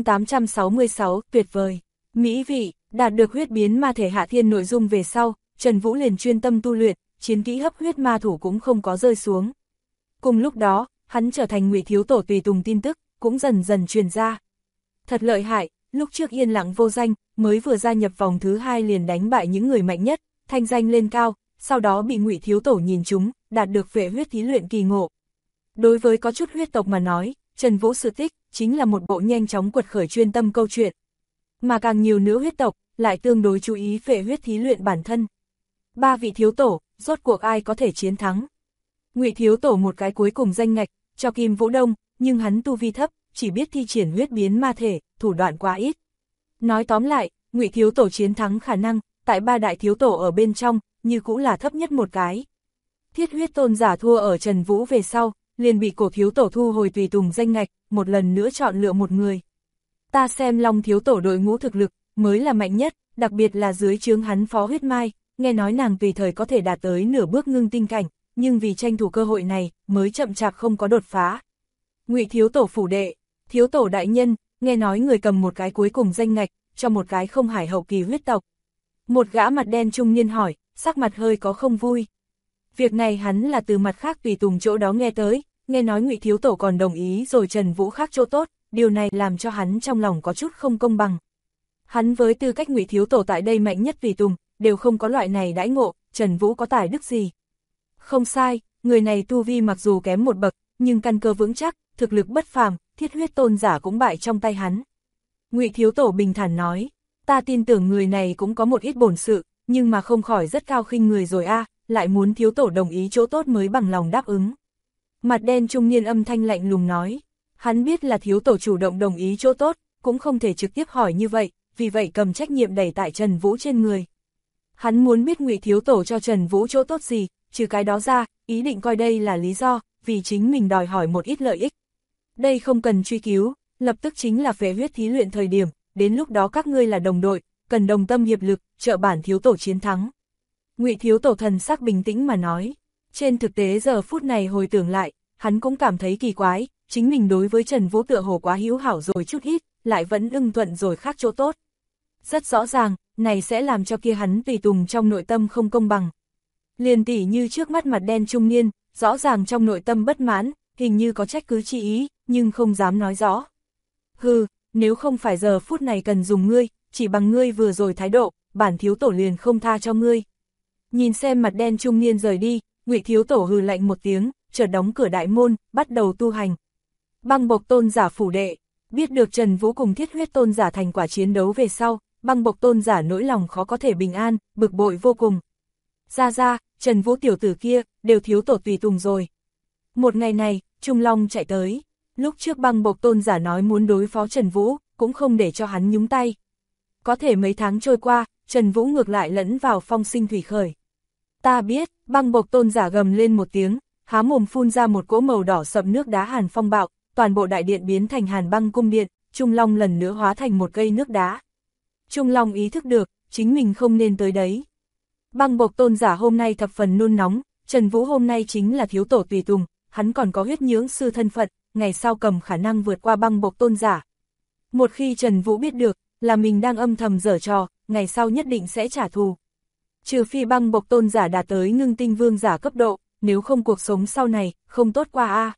866, tuyệt vời, mỹ vị, đạt được huyết biến ma thể hạ thiên nội dung về sau, Trần Vũ liền chuyên tâm tu luyện, chiến kỹ hấp huyết ma thủ cũng không có rơi xuống. Cùng lúc đó, hắn trở thành Ngụy thiếu tổ tùy tùng tin tức, cũng dần dần truyền ra. Thật lợi hại, lúc trước yên lặng vô danh, mới vừa gia nhập vòng thứ 2 liền đánh bại những người mạnh nhất, thanh danh lên cao, sau đó bị Ngụy thiếu tổ nhìn trúng, đạt được phệ huyết thí luyện kỳ ngộ. Đối với có chút huyết tộc mà nói, Trần Vũ sự tích, chính là một bộ nhanh chóng quật khởi chuyên tâm câu chuyện. Mà càng nhiều nữ huyết tộc, lại tương đối chú ý phệ huyết thí luyện bản thân. 3 vị thiếu tổ, rốt cuộc ai có thể chiến thắng? Ngụy thiếu tổ một cái cuối cùng danh ngạch, cho Kim Vũ Đông, nhưng hắn tu vi thấp, chỉ biết thi triển huyết biến ma thể, thủ đoạn quá ít. Nói tóm lại, Ngụy thiếu tổ chiến thắng khả năng, tại 3 đại thiếu tổ ở bên trong, như cũng là thấp nhất một cái. Thiết huyết tôn giả thua ở Trần Vũ về sau, liền bị Cổ thiếu tổ thu hồi tùy tùng danh ngạch, một lần nữa chọn lựa một người. Ta xem Long thiếu tổ đội ngũ thực lực, mới là mạnh nhất, đặc biệt là dưới trướng hắn Phó huyết mai, nghe nói nàng tùy thời có thể đạt tới nửa bước ngưng tinh cảnh, nhưng vì tranh thủ cơ hội này, mới chậm chạp không có đột phá. Ngụy thiếu tổ phủ đệ, Thiếu tổ đại nhân, nghe nói người cầm một cái cuối cùng danh ngạch, cho một cái không hải hậu kỳ huyết tộc. Một gã mặt đen trung niên hỏi, sắc mặt hơi có không vui. Việc này hắn là từ mặt khác tùy tùng chỗ đó nghe tới, nghe nói Ngụy thiếu tổ còn đồng ý rồi Trần Vũ khác chỗ tốt, điều này làm cho hắn trong lòng có chút không công bằng. Hắn với tư cách Ngụy thiếu tổ tại đây mạnh nhất tùy tùng, đều không có loại này đãi ngộ, Trần Vũ có tài đức gì? Không sai, người này tu vi mặc dù kém một bậc, nhưng căn cơ vững chắc, thực lực bất phàm, thiết huyết tôn giả cũng bại trong tay hắn. Ngụy thiếu tổ bình thản nói, ta tin tưởng người này cũng có một ít bổn sự, nhưng mà không khỏi rất cao khinh người rồi a, lại muốn thiếu tổ đồng ý chỗ tốt mới bằng lòng đáp ứng. Mặt đen trung niên âm thanh lạnh lùng nói, hắn biết là thiếu tổ chủ động đồng ý chỗ tốt, cũng không thể trực tiếp hỏi như vậy, vì vậy cầm trách nhiệm đẩy tại Trần Vũ trên người. Hắn muốn biết Ngụy thiếu tổ cho Trần Vũ chỗ tốt gì, trừ cái đó ra, ý định coi đây là lý do, vì chính mình đòi hỏi một ít lợi ích. Đây không cần truy cứu, lập tức chính là phế huyết thí luyện thời điểm, đến lúc đó các ngươi là đồng đội, cần đồng tâm hiệp lực, trợ bản thiếu tổ chiến thắng. Ngụy thiếu tổ thần sắc bình tĩnh mà nói, trên thực tế giờ phút này hồi tưởng lại, hắn cũng cảm thấy kỳ quái, chính mình đối với Trần Vũ tựa hồ quá hữu hảo rồi chút ít, lại vẫn ưng thuận rồi khác chỗ tốt. Rất rõ ràng, này sẽ làm cho kia hắn tùy tùng trong nội tâm không công bằng. Liền tỉ như trước mắt mặt đen trung niên, rõ ràng trong nội tâm bất mãn, hình như có trách cứ chi ý, nhưng không dám nói rõ. Hừ, nếu không phải giờ phút này cần dùng ngươi, chỉ bằng ngươi vừa rồi thái độ, bản thiếu tổ liền không tha cho ngươi. Nhìn xem mặt đen trung niên rời đi, Ngụy thiếu tổ hừ lạnh một tiếng, chợt đóng cửa đại môn, bắt đầu tu hành. Băng Bộc tôn giả phủ đệ, biết được Trần Vũ cùng thiết huyết tôn giả thành quả chiến đấu về sau, Băng Bộc tôn giả nỗi lòng khó có thể bình an, bực bội vô cùng. Ra, Trần Vũ tiểu tử kia, đều thiếu tổ tùy tùng rồi. Một ngày này, Trung Long chạy tới, lúc trước Băng Bộc tôn giả nói muốn đối phó Trần Vũ, cũng không để cho hắn nhúng tay. Có thể mấy tháng trôi qua, Trần Vũ ngược lại lẫn vào phong sinh thủy khởi. Ta biết, Băng Bộc tôn giả gầm lên một tiếng, há mồm phun ra một cỗ màu đỏ sậm nước đá hàn phong bạo, toàn bộ đại điện biến thành hàn băng cung điện, Trung Long lần nữa hóa thành một cây nước đá. Trung Long ý thức được, chính mình không nên tới đấy. Băng Bộc tôn giả hôm nay thập phần nôn nóng, Trần Vũ hôm nay chính là thiếu tổ tùy tùng, hắn còn có huyết nhưỡng sư thân phận, ngày sau cầm khả năng vượt qua Băng Bộc tôn giả. Một khi Trần Vũ biết được, là mình đang âm thầm giở trò, ngày sau nhất định sẽ trả thù. Trừ phi Băng Bộc tôn giả đạt tới ngưng tinh vương giả cấp độ, nếu không cuộc sống sau này, không tốt qua a.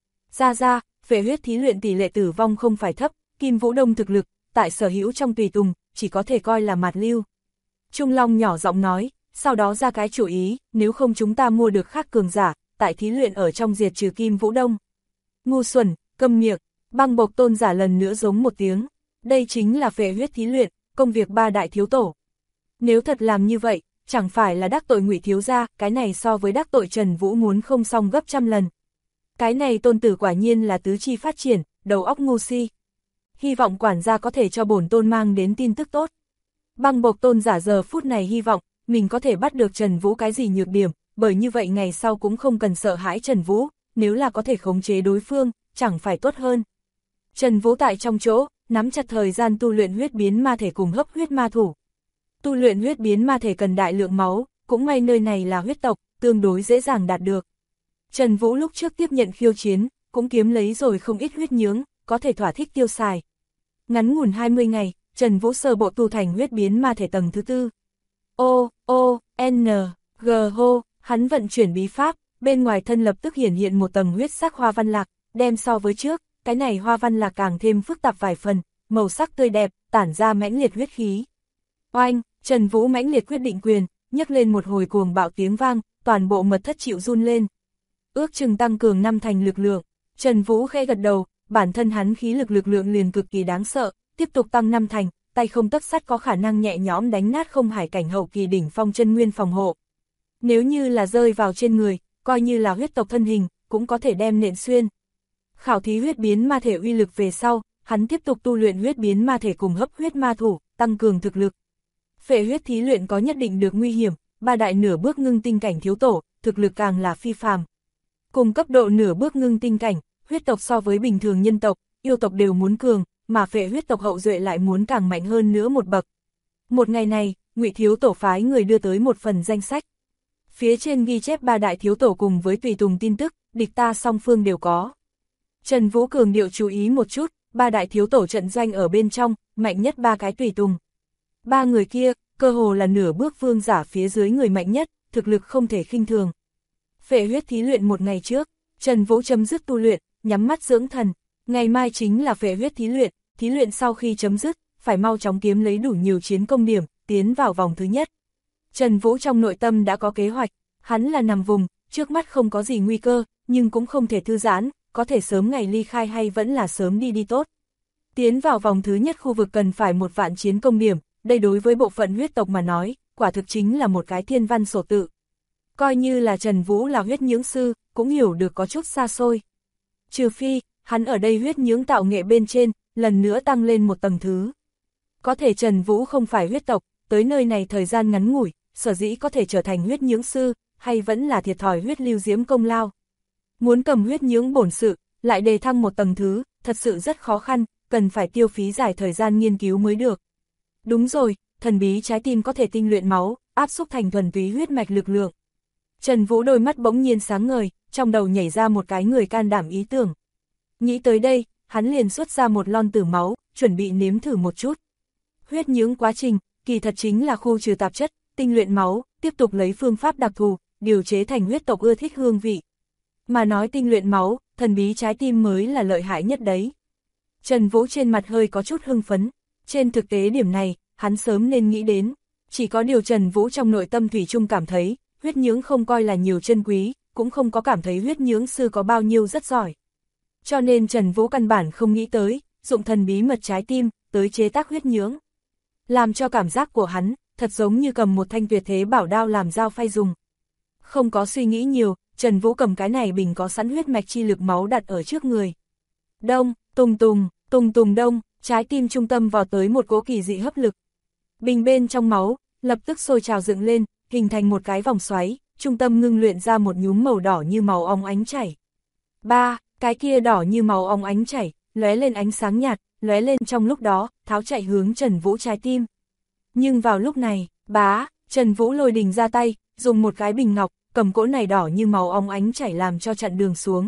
Ra, phệ huyết thí luyện tỷ lệ tử vong không phải thấp, Kim Vũ Đông thực lực, tại sở hữu trong tùy tùng, chỉ có thể coi là mạt lưu. Trung Long nhỏ giọng nói, sau đó ra cái chủ ý, nếu không chúng ta mua được khác cường giả, tại thí luyện ở trong diệt trừ Kim Vũ Đông. Ngu xuẩn, câm miệng, Băng Bộc tôn giả lần nữa giống một tiếng, đây chính là phệ huyết thí luyện, công việc ba đại thiếu tổ. Nếu thật làm như vậy, chẳng phải là đắc tội Ngụy thiếu gia, cái này so với đắc tội Trần Vũ muốn không xong gấp trăm lần. Cái này tôn tử quả nhiên là tứ chi phát triển, đầu óc ngu si. Hy vọng quản gia có thể cho bổn tôn mang đến tin tức tốt. Băng Bộc tôn giả giờ phút này hy vọng, mình có thể bắt được Trần Vũ cái gì nhược điểm, bởi như vậy ngày sau cũng không cần sợ hãi Trần Vũ, nếu là có thể khống chế đối phương, chẳng phải tốt hơn. Trần Vũ tại trong chỗ, nắm chặt thời gian tu luyện huyết biến ma thể cùng hấp huyết ma thủ. Tu luyện huyết biến ma thể cần đại lượng máu, cũng may nơi này là huyết tộc, tương đối dễ dàng đạt được. Trần Vũ lúc trước tiếp nhận khiêu chiến, cũng kiếm lấy rồi không ít huyết nhưỡng, có thể thỏa thích tiêu xài. Ngắn ngủn 20 ngày, Trần Vũ sơ bộ tu thành huyết biến ma thể tầng thứ 4. G hô, hắn vận chuyển bí pháp, bên ngoài thân lập tức hiện một tầng huyết sắc hoa văn lạc, đem so với trước, cái này hoa văn lạc càng thêm phức tạp vài phần, màu sắc tươi đẹp, tản ra mãnh liệt huyết khí. Oanh, Trần Vũ mãnh liệt quyết định quyền, nhấc lên một hồi cuồng bạo tiếng vang, toàn bộ mật thất chịu run lên. Ước chừng tăng cường 5 thành lực lượng, Trần Vũ khẽ gật đầu, bản thân hắn khí lực lượng liền cực kỳ đáng sợ, tiếp tục tăng 5 thành, tay không tấc sắt có khả năng nhẹ nhõm đánh nát không hải cảnh hậu kỳ đỉnh phong chân nguyên phòng hộ. Nếu như là rơi vào trên người, coi như là huyết tộc thân hình, cũng có thể đem nện xuyên. Khảo thí huyết biến ma thể uy lực về sau, hắn tiếp tục tu luyện huyết biến ma thể cùng hấp huyết ma thủ, tăng cường thực lực. Phệ huyết thí luyện có nhất định được nguy hiểm, ba đại nửa bước ngưng tinh cảnh thiếu tổ, thực lực càng là phi phàm. Cùng cấp độ nửa bước ngưng tinh cảnh, huyết tộc so với bình thường nhân tộc, yêu tộc đều muốn cường, mà phệ huyết tộc hậu duệ lại muốn càng mạnh hơn nữa một bậc. Một ngày này, Ngụy thiếu tổ phái người đưa tới một phần danh sách. Phía trên ghi chép ba đại thiếu tổ cùng với tùy tùng tin tức, địch ta song phương đều có. Trần Vũ cường điệu chú ý một chút, ba đại thiếu tổ trận doanh ở bên trong, mạnh nhất ba cái tùy tùng. Ba người kia, cơ hồ là nửa bước vương giả phía dưới người mạnh nhất, thực lực không thể khinh thường. Phệ huyết thí luyện một ngày trước, Trần Vũ chấm dứt tu luyện, nhắm mắt dưỡng thần, ngày mai chính là phệ huyết thí luyện sau khi chấm dứt, phải mau chóng kiếm lấy đủ nhiều chiến công điểm, tiến vào vòng thứ nhất. Trần Vũ trong nội tâm đã có kế hoạch, hắn là nằm vùng, trước mắt không có gì nguy cơ, nhưng cũng không thể thư giãn, có thể sớm ngày ly khai hay vẫn là sớm đi tốt. Tiến vào vòng thứ nhất khu vực cần phải 1.000 chiến công điểm, đây đối với bộ phận huyết tộc mà nói, quả thực chính là một cái thiên văn sổ tự. Coi như là Trần Vũ là huyết nhưỡng sư, cũng hiểu được có chút xa xôi. Trừ phi, hắn ở đây huyết nhưỡng tạo nghệ bên trên, lần nữa tăng lên một tầng thứ. Có thể Trần Vũ không phải huyết tộc, tới nơi này thời gian ngắn ngủi, sở dĩ có thể trở thành huyết nhưỡng sư, hay vẫn là thiệt thòi huyết lưu diễm công lao. Muốn cầm huyết nhưỡng bổn sự, lại đề thăng một tầng thứ, thật sự rất khó khăn, cần phải tiêu phí dài thời gian nghiên cứu mới được. Đúng rồi, thần bí trái tim có thể tinh luyện máu, áp xúc thành thuần túy huyết mạch lực lượng. Trần Vũ đôi mắt bỗng nhiên sáng ngời, trong đầu nhảy ra một cái người can đảm ý tưởng. Nghĩ tới đây, hắn liền xuất ra một lon tử máu, chuẩn bị nếm thử một chút. Huyết nhưỡng quá trình, kỳ thật chính là khu trừ tạp chất, tinh luyện máu, tiếp tục lấy phương pháp đặc thù, điều chế thành huyết tộc ưa thích hương vị. Mà nói tinh luyện máu, thần bí trái tim mới là lợi hại nhất đấy. Trần Vũ trên mặt hơi có chút hưng phấn, trên thực tế điểm này, hắn sớm nên nghĩ đến. Chỉ có điều Trần Vũ trong nội tâm thủy chung cảm thấy, huyết nhưỡng không coi là nhiều chân quý, cũng không có cảm thấy huyết nhưỡng sư có bao nhiêu rất giỏi. Cho nên Trần Vũ căn bản không nghĩ tới, dụng thần bí mật trái tim, tới chế tác huyết nhưỡng. Làm cho cảm giác của hắn, thật giống như cầm một thanh tuyệt thế bảo đao làm dao phay dùng. Không có suy nghĩ nhiều, Trần Vũ cầm cái này bình có sẵn huyết mạch chi lực máu đặt ở trước người. Đông, tùng tùng đông, trái tim trung tâm vào tới một cỗ kỳ dị hấp lực. Bình bên trong máu, lập tức sôi trào dựng lên, hình thành một cái vòng xoáy, trung tâm ngưng luyện ra một nhúm màu đỏ như màu óng ánh chảy. Cái kia đỏ như màu óng ánh chảy, lóe lên ánh sáng nhạt, lóe lên trong lúc đó, tháo chạy hướng Trần Vũ trái tim. Nhưng vào lúc này, Trần Vũ lôi đình ra tay, dùng một cái bình ngọc, cầm cỗ này đỏ như màu óng ánh chảy làm cho chặn đường xuống.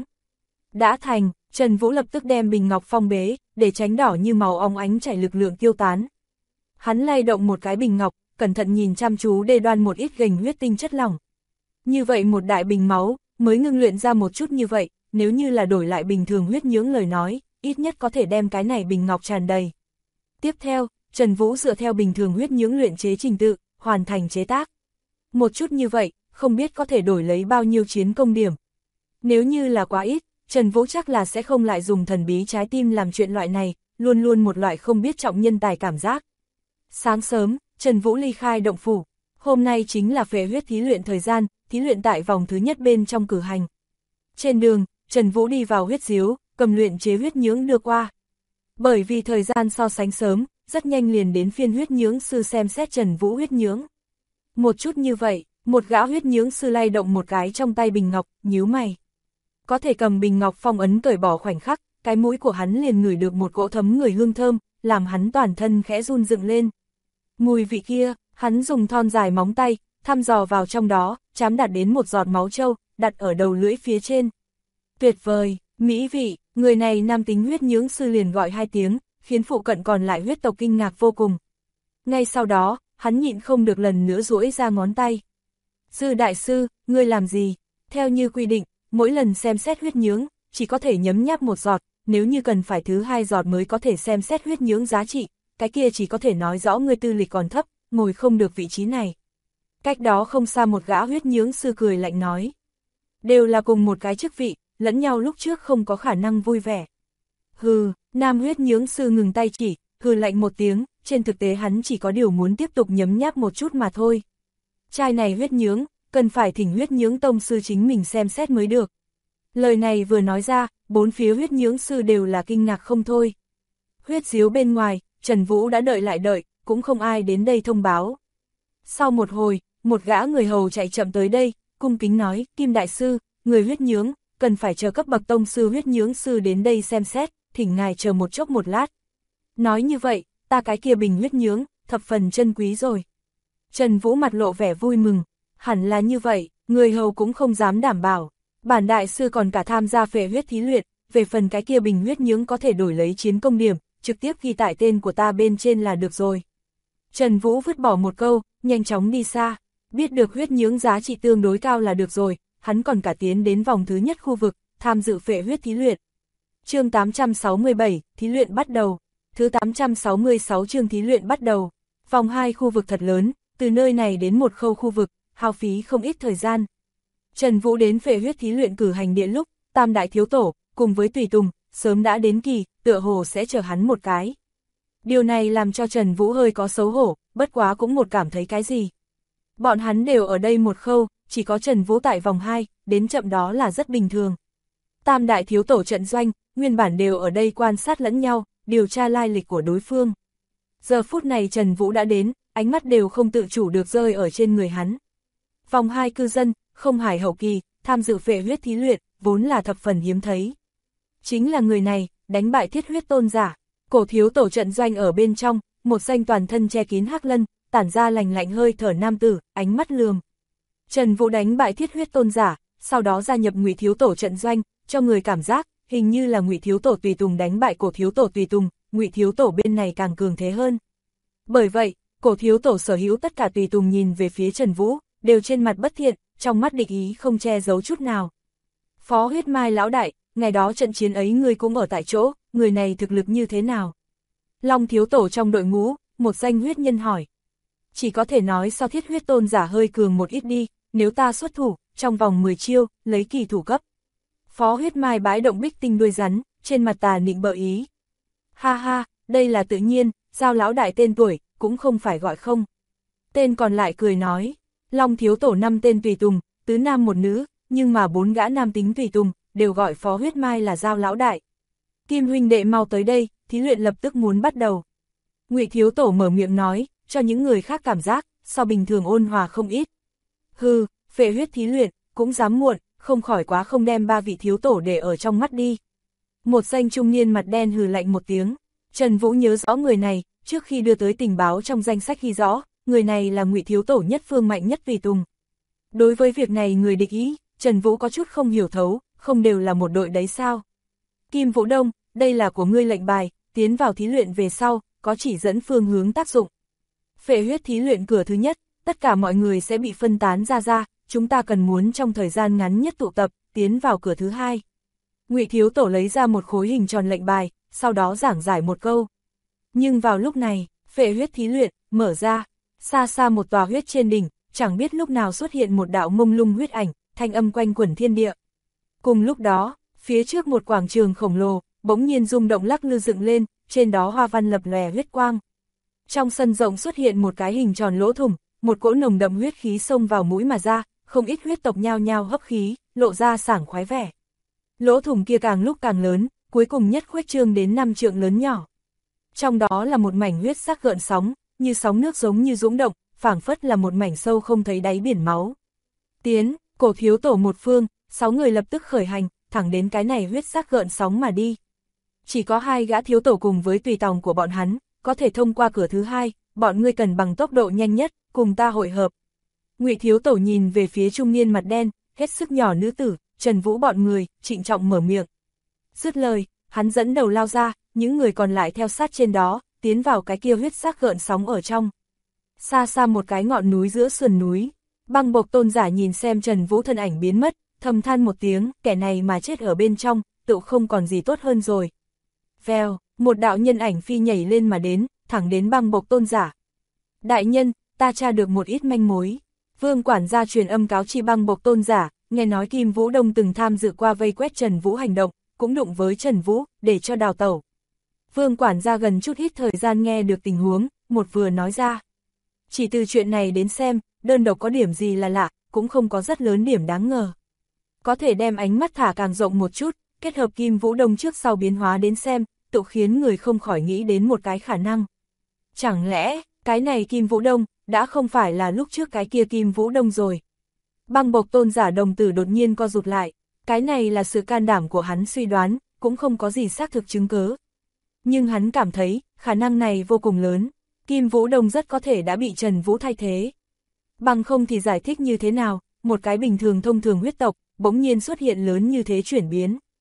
Đã thành, Trần Vũ lập tức đem bình ngọc phong bế, để tránh đỏ như màu óng ánh chảy lực lượng tiêu tán. Hắn lay động một cái bình ngọc, cẩn thận nhìn chăm chú để đoan một ít gềnh huyết tinh chất lỏng. Như vậy một đại bình máu, mới ngưng luyện ra một chút như vậy, nếu như là đổi lại bình thường huyết nhưỡng lời nói, ít nhất có thể đem cái này bình ngọc tràn đầy. Tiếp theo, Trần Vũ dựa theo bình thường huyết nhưỡng luyện chế trình tự, hoàn thành chế tác. Một chút như vậy, không biết có thể đổi lấy bao nhiêu chiến công điểm. Nếu như là quá ít, Trần Vũ chắc là sẽ không lại dùng thần bí trái tim làm chuyện loại này, luôn luôn một loại không biết trọng nhân tài cảm giác. Sáng sớm, Trần Vũ ly khai động phủ. Hôm nay chính là phệ huyết thí luyện thời gian, thí luyện tại vòng thứ nhất bên trong cử hành. Trên đường, Trần Vũ đi vào huyết diếu, cầm luyện chế huyết nhưỡng đưa qua. Bởi vì thời gian so sánh sớm, rất nhanh liền đến phiên huyết nhưỡng sư xem xét Trần Vũ huyết nhưỡng. Một chút như vậy, một gã huyết nhưỡng sư lay động một cái trong tay bình ngọc, nhíu mày. Có thể cầm bình ngọc phong ấn cởi bỏ khoảnh khắc, cái mũi của hắn liền ngửi được một cỗ thấm người hương thơm, làm hắn toàn thân khẽ run dựng lên. Mùi vị kia, hắn dùng thon dài móng tay, thăm dò vào trong đó, chám đặt đến một giọt máu trâu, đặt ở đầu lưỡi phía trên. Tuyệt vời, mỹ vị, người này nam tính huyết nhưỡng sư liền gọi hai tiếng, khiến phụ cận còn lại huyết tộc kinh ngạc vô cùng. Ngay sau đó, hắn nhịn không được lần nữa duỗi ra ngón tay. Dư đại sư, ngươi làm gì? Theo như quy định, mỗi lần xem xét huyết nhưỡng, chỉ có thể nhấm nháp một giọt, nếu như cần phải thứ hai giọt mới có thể xem xét huyết nhưỡng giá trị, cái kia chỉ có thể nói rõ ngươi tư lịch còn thấp, ngồi không được vị trí này. Cách đó không xa một gã huyết nhưỡng sư cười lạnh nói. Đều là cùng một cái chức vị, lẫn nhau lúc trước không có khả năng vui vẻ. Hừ, nam huyết nhưỡng sư ngừng tay chỉ, hừ lạnh một tiếng, trên thực tế hắn chỉ có điều muốn tiếp tục nhấm nháp một chút mà thôi. Chai này huyết nhưỡng, cần phải thỉnh huyết nhưỡng tông sư chính mình xem xét mới được. Lời này vừa nói ra, bốn phía huyết nhưỡng sư đều là kinh ngạc không thôi. Huyết diếu bên ngoài, Trần Vũ đã đợi lại đợi, cũng không ai đến đây thông báo. Sau một hồi, một gã người hầu chạy chậm tới đây, cung kính nói, Kim đại sư, người huyết nhưỡng, cần phải chờ cấp bậc tông sư huyết nhưỡng sư đến đây xem xét, thỉnh ngài chờ một chốc một lát. Nói như vậy, ta cái kia bình huyết nhưỡng, thập phần chân quý rồi. Trần Vũ mặt lộ vẻ vui mừng, hẳn là như vậy, người hầu cũng không dám đảm bảo. Bản đại sư còn cả tham gia phệ huyết thí luyện, về phần cái kia bình huyết nhưỡng có thể đổi lấy chiến công điểm, trực tiếp ghi tại tên của ta bên trên là được rồi. Trần Vũ vứt bỏ một câu, nhanh chóng đi xa, biết được huyết nhưỡng giá trị tương đối cao là được rồi, hắn còn cả tiến đến vòng thứ nhất khu vực, tham dự phệ huyết thí luyện. Chương 867, thí luyện bắt đầu. Thứ 866 chương thí luyện bắt đầu. Vòng 2 khu vực thật lớn, từ nơi này đến một khâu khu vực, hao phí không ít thời gian. Trần Vũ đến phệ huyết thí luyện cử hành địa lúc, Tam đại thiếu tổ, cùng với tùy tùng, sớm đã đến kỳ, tựa hồ sẽ chờ hắn một cái. Điều này làm cho Trần Vũ hơi có xấu hổ, bất quá cũng một cảm thấy cái gì. Bọn hắn đều ở đây một khâu, chỉ có Trần Vũ tại vòng 2, đến chậm đó là rất bình thường. Tam đại thiếu tổ trận doanh, nguyên bản đều ở đây quan sát lẫn nhau, điều tra lai lịch của đối phương. Giờ phút này Trần Vũ đã đến, ánh mắt đều không tự chủ được rơi ở trên người hắn. Vòng 2 cư dân, không hải hậu kỳ, tham dự phệ huyết thí luyện, vốn là thập phần hiếm thấy. Chính là người này, đánh bại thiết huyết tôn giả, cổ thiếu tổ trận doanh ở bên trong, một danh toàn thân che kín hắc lân, tản ra lành lạnh hơi thở nam tử, ánh mắt lườm. Trần Vũ đánh bại thiết huyết tôn giả, sau đó gia nhập Ngụy thiếu tổ trận doanh, cho người cảm giác, hình như là Ngụy thiếu tổ tùy tùng đánh bại cổ thiếu tổ tùy tùng, Ngụy thiếu tổ bên này càng cường thế hơn. Bởi vậy, cổ thiếu tổ sở hữu tất cả tùy tùng nhìn về phía Trần Vũ, đều trên mặt bất thiện, trong mắt địch ý không che giấu chút nào. Phó huyết mai lão đại, ngày đó trận chiến ấy ngươi cũng ở tại chỗ, người này thực lực như thế nào? Long thiếu tổ trong đội ngũ, một danh huyết nhân hỏi. Chỉ có thể nói so thiết huyết tôn giả hơi cường một ít đi, nếu ta xuất thủ, trong vòng 10 chiêu, lấy kỳ thủ cấp. Phó huyết mai bái động bích tinh đuôi rắn, trên mặt tà nịnh bợ ý. Ha ha, đây là tự nhiên, Giao lão đại tên tuổi, cũng không phải gọi không. Tên còn lại cười nói, Long thiếu tổ 5 tên tùy tùng, tứ nam một nữ, nhưng mà 4 gã nam tính tùy tùng, đều gọi phó huyết mai là Giao lão đại. Kim huynh đệ mau tới đây, thí luyện lập tức muốn bắt đầu. Ngụy thiếu tổ mở miệng nói, cho những người khác cảm giác, so bình thường ôn hòa không ít. Hừ, phệ huyết thí luyện, cũng dám muộn, không khỏi quá không đem 3 vị thiếu tổ để ở trong mắt đi. Một danh trung niên mặt đen hừ lạnh một tiếng, Trần Vũ nhớ rõ người này, trước khi đưa tới tình báo trong danh sách ghi rõ, người này là Ngụy thiếu tổ nhất phương mạnh nhất tùy tùng. Đối với việc này người địch ý, Trần Vũ có chút không hiểu thấu, không đều là một đội đấy sao? Kim Vũ Đông, đây là của ngươi lệnh bài, tiến vào thí luyện về sau, có chỉ dẫn phương hướng tác dụng. Phệ huyết thí luyện cửa thứ nhất, tất cả mọi người sẽ bị phân tán ra, chúng ta cần muốn trong thời gian ngắn nhất tụ tập, tiến vào cửa thứ hai. Ngụy thiếu tổ lấy ra một khối hình tròn lệnh bài, sau đó giảng giải một câu. Nhưng vào lúc này, phệ huyết thí luyện, mở ra, xa xa một tòa huyết trên đỉnh, chẳng biết lúc nào xuất hiện một đạo mông lung huyết ảnh, thanh âm quanh quẩn thiên địa. Cùng lúc đó, phía trước một quảng trường khổng lồ, bỗng nhiên rung động lắc lư dựng lên, trên đó hoa văn lập lòe huyết quang. Trong sân rộng xuất hiện một cái hình tròn lỗ thủng, một cỗ nồng đậm huyết khí xông vào mũi mà ra, không ít huyết tộc nhao nhao hấp khí, lộ ra sảng khoái vẻ. Lỗ thủng kia càng lúc càng lớn, cuối cùng nhất khuếch trương đến 5 trượng lớn nhỏ. Trong đó là một mảnh huyết sắc gợn sóng, như sóng nước giống như dũng động, phảng phất là một mảnh sâu không thấy đáy biển máu. Tiến, cổ thiếu tổ một phương, 6 người lập tức khởi hành, thẳng đến cái này huyết sắc gợn sóng mà đi. Chỉ có 2 gã thiếu tổ cùng với tùy tòng của bọn hắn, có thể thông qua cửa thứ hai, bọn ngươi cần bằng tốc độ nhanh nhất, cùng ta hội hợp. Ngụy thiếu tổ nhìn về phía trung niên mặt đen, hết sức nhỏ nữ tử, Trần Vũ bọn người, trịnh trọng mở miệng. Dứt lời, hắn dẫn đầu lao ra, những người còn lại theo sát trên đó, tiến vào cái kia huyết sắc gợn sóng ở trong. Xa xa một cái ngọn núi giữa sườn núi, Băng Bộc tôn giả nhìn xem Trần Vũ thân ảnh biến mất, thầm than một tiếng, kẻ này mà chết ở bên trong, tự không còn gì tốt hơn rồi. Vèo, một đạo nhân ảnh phi nhảy lên mà đến, thẳng đến Băng Bộc tôn giả. Đại nhân, ta tra được một ít manh mối. Vương quản gia truyền âm cáo chi Băng Bộc tôn giả, nghe nói Kim Vũ Đông từng tham dự qua vây quét Trần Vũ hành động, cũng đụng với Trần Vũ, để cho đào tẩu. Vương quản gia gần chút ít thời gian nghe được tình huống, một vừa nói ra. Chỉ từ chuyện này đến xem, đơn độc có điểm gì là lạ, cũng không có rất lớn điểm đáng ngờ. Có thể đem ánh mắt thả càng rộng một chút, kết hợp Kim Vũ Đông trước sau biến hóa đến xem, tự khiến người không khỏi nghĩ đến một cái khả năng. Chẳng lẽ, cái này Kim Vũ Đông, đã không phải là lúc trước cái kia Kim Vũ Đông rồi. Băng Bộc tôn giả đồng tử đột nhiên co rụt lại, cái này là sự can đảm của hắn suy đoán, cũng không có gì xác thực chứng cớ. Nhưng hắn cảm thấy, khả năng này vô cùng lớn, Kim Vũ Đông rất có thể đã bị Trần Vũ thay thế. Bằng không thì giải thích như thế nào, một cái bình thường thông thường huyết tộc, bỗng nhiên xuất hiện lớn như thế chuyển biến.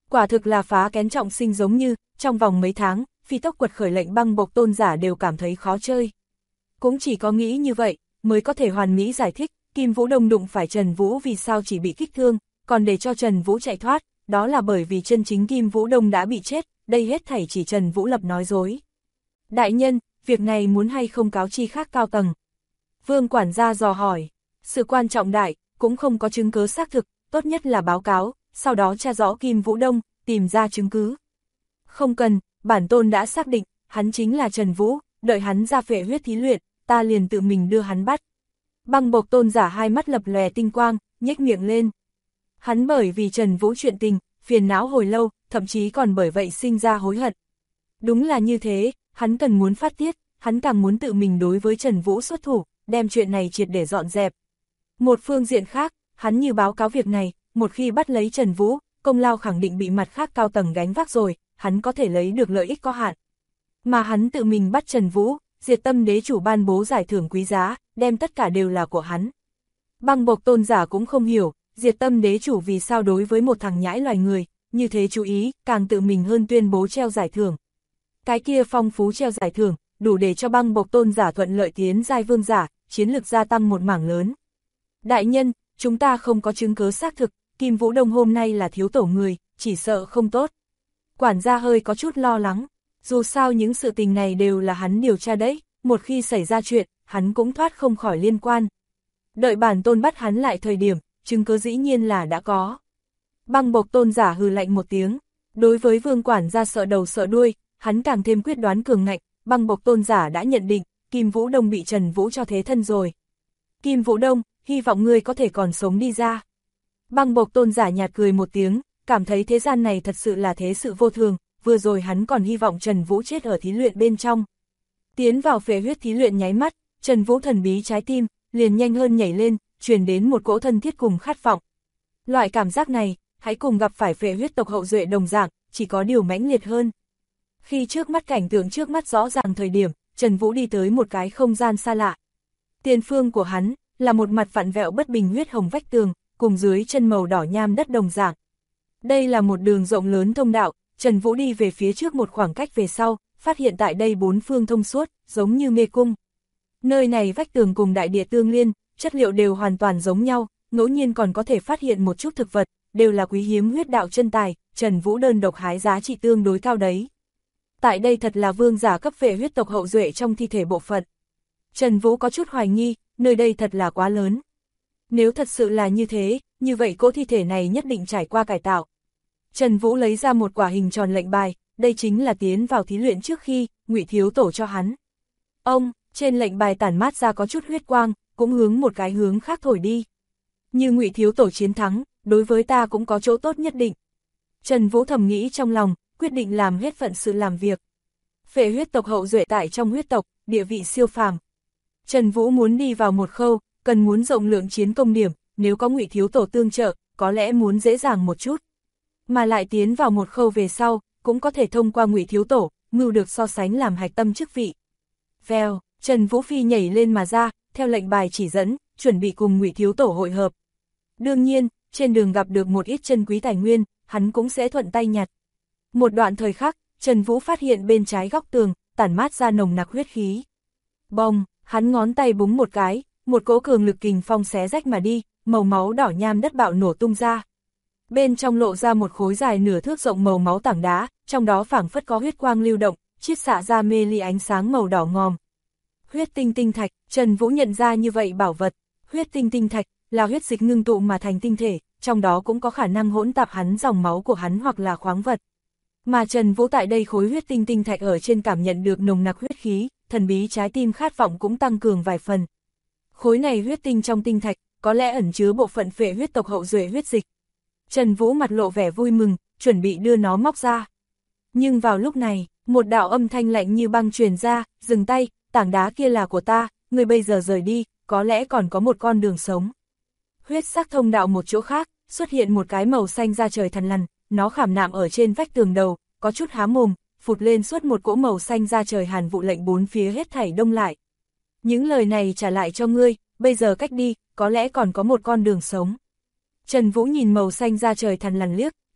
Quả thực là phá kén trọng sinh, giống như, trong vòng mấy tháng, phi tốc quật khởi lệnh băng bộc tôn giả đều cảm thấy khó chơi. Cũng chỉ có nghĩ như vậy, mới có thể hoàn mỹ giải thích, Kim Vũ Đông đụng phải Trần Vũ vì sao chỉ bị kích thương, còn để cho Trần Vũ chạy thoát, đó là bởi vì chân chính Kim Vũ Đông đã bị chết, đây hết thảy chỉ Trần Vũ Lập nói dối. Đại nhân, việc này muốn hay không cáo chi khác cao tầng? Vương quản gia dò hỏi, sự quan trọng đại, cũng không có chứng cứ xác thực, tốt nhất là báo cáo, sau đó tra rõ Kim Vũ Đông, tìm ra chứng cứ. Không cần, bản tôn đã xác định, hắn chính là Trần Vũ, đợi hắn ra phệ huyết thí luyện, ta liền tự mình đưa hắn bắt. Băng bộc tôn giả hai mắt lập lòe tinh quang, nhếch miệng lên. Hắn bởi vì Trần Vũ chuyện tình, phiền não hồi lâu, thậm chí còn bởi vậy sinh ra hối hận. Đúng là như thế, hắn cần muốn phát tiết, hắn càng muốn tự mình đối với Trần Vũ xuất thủ, đem chuyện này triệt để dọn dẹp. Một phương diện khác, hắn như báo cáo việc này, một khi bắt lấy Trần Vũ, công lao khẳng định bị mặt khác cao tầng gánh vác rồi, hắn có thể lấy được lợi ích có hạn. Mà hắn tự mình bắt Trần Vũ, Diệt Tâm Đế chủ ban bố giải thưởng quý giá, đem tất cả đều là của hắn. Băng bộc tôn giả cũng không hiểu, Diệt Tâm Đế chủ vì sao đối với một thằng nhãi loài người, như thế chú ý, càng tự mình hơn tuyên bố treo giải thưởng. Cái kia phong phú treo giải thưởng, đủ để cho băng bộc tôn giả thuận lợi tiến giai vương giả, chiến lực gia tăng một mảng lớn. Đại nhân, chúng ta không có chứng cứ xác thực, Kim Vũ Đông hôm nay là thiếu tổ người, chỉ sợ không tốt. Quản gia hơi có chút lo lắng, dù sao những sự tình này đều là hắn điều tra đấy, một khi xảy ra chuyện, hắn cũng thoát không khỏi liên quan. Đợi bản tôn bắt hắn lại thời điểm, chứng cứ dĩ nhiên là đã có. Băng bộc tôn giả hừ lạnh một tiếng, đối với vương quản gia sợ đầu sợ đuôi, hắn càng thêm quyết đoán cường ngạnh, băng bộc tôn giả đã nhận định, Kim Vũ Đông bị Trần Vũ cho thế thân rồi. Kim Vũ Đông, hy vọng ngươi có thể còn sống đi ra. Băng bộc tôn giả nhạt cười một tiếng, cảm thấy thế gian này thật sự là thế sự vô thường, vừa rồi hắn còn hy vọng Trần Vũ chết ở thí luyện bên trong. Tiến vào phệ huyết thí luyện nháy mắt, Trần Vũ thần bí trái tim, liền nhanh hơn nhảy lên, truyền đến một cỗ thân thiết cùng khát vọng. Loại cảm giác này, hãy cùng gặp phải phệ huyết tộc hậu duệ đồng dạng, chỉ có điều mãnh liệt hơn. Khi trước mắt cảnh tượng trước mắt rõ ràng thời điểm, Trần Vũ đi tới một cái không gian xa lạ. Tiền phương của hắn, là một mặt vặn vẹo bất bình huyết hồng vách tường, cùng dưới chân màu đỏ nham đất đồng dạng. Đây là một đường rộng lớn thông đạo, Trần Vũ đi về phía trước một khoảng cách về sau, phát hiện tại đây bốn phương thông suốt, giống như mê cung. Nơi này vách tường cùng đại địa tương liên, chất liệu đều hoàn toàn giống nhau, ngẫu nhiên còn có thể phát hiện một chút thực vật, đều là quý hiếm huyết đạo chân tài, Trần Vũ đơn độc hái giá trị tương đối cao đấy. Tại đây thật là vương giả cấp phệ huyết tộc hậu duệ trong thi thể bộ phận. Trần Vũ có chút hoài nghi, nơi đây thật là quá lớn. Nếu thật sự là như thế, như vậy cỗ thi thể này nhất định trải qua cải tạo. Trần Vũ lấy ra một quả hình tròn lệnh bài, đây chính là tiến vào thí luyện trước khi, Ngụy Thiếu Tổ cho hắn. Ông, trên lệnh bài tản mát ra có chút huyết quang, cũng hướng một cái hướng khác thổi đi. Như Ngụy Thiếu Tổ chiến thắng, đối với ta cũng có chỗ tốt nhất định. Trần Vũ thầm nghĩ trong lòng, quyết định làm hết phận sự làm việc. Phệ huyết tộc hậu duệ tại trong huyết tộc, địa vị siêu phàm. Trần Vũ muốn đi vào một khâu, cần muốn rộng lượng chiến công điểm, nếu có Ngụy Thiếu Tổ tương trợ, có lẽ muốn dễ dàng một chút. Mà lại tiến vào một khâu về sau, cũng có thể thông qua Ngụy Thiếu Tổ, mưu được so sánh làm hạch tâm chức vị. Vèo, Trần Vũ phi nhảy lên mà ra, theo lệnh bài chỉ dẫn, chuẩn bị cùng Ngụy Thiếu Tổ hội hợp. Đương nhiên, trên đường gặp được một ít chân quý tài nguyên, hắn cũng sẽ thuận tay nhặt. Một đoạn thời khắc, Trần Vũ phát hiện bên trái góc tường, tản mát ra nồng nặc huyết khí. Bông, hắn ngón tay búng một cái, một cỗ cường lực kình phong xé rách mà đi, màu máu đỏ nham đất bạo nổ tung ra. Bên trong lộ ra một khối dài nửa thước rộng màu máu tảng đá, trong đó phảng phất có huyết quang lưu động, chiết xạ ra mê ly ánh sáng màu đỏ ngòm. Huyết tinh tinh thạch, Trần Vũ nhận ra như vậy bảo vật, huyết tinh tinh thạch là huyết dịch ngưng tụ mà thành tinh thể, trong đó cũng có khả năng hỗn tạp hắn dòng máu của hắn hoặc là khoáng vật. Mà Trần Vũ tại đây khối huyết tinh tinh thạch ở trên cảm nhận được nồng nặc huyết khí, thần bí trái tim khát vọng cũng tăng cường vài phần. Khối này huyết tinh trong tinh thạch, có lẽ ẩn chứa bộ phận phệ huyết tộc hậu duệ huyết dịch. Trần Vũ mặt lộ vẻ vui mừng, chuẩn bị đưa nó móc ra. Nhưng vào lúc này, một đạo âm thanh lạnh như băng truyền ra, dừng tay, tảng đá kia là của ta, người bây giờ rời đi, có lẽ còn có một con đường sống. Huyết sắc thông đạo một chỗ khác, xuất hiện một cái màu xanh da trời thằn lằn, nó khảm nạm ở trên vách tường đầu, có chút há mồm, phụt lên suốt một cỗ màu xanh da trời hàn vụ lệnh bốn phía hết thảy đông lại. Những lời này trả lại cho ngươi, bây giờ cách đi, có lẽ còn có một con đường sống. Trần Vũ nhìn màu xanh da trời thằn lằn liếc,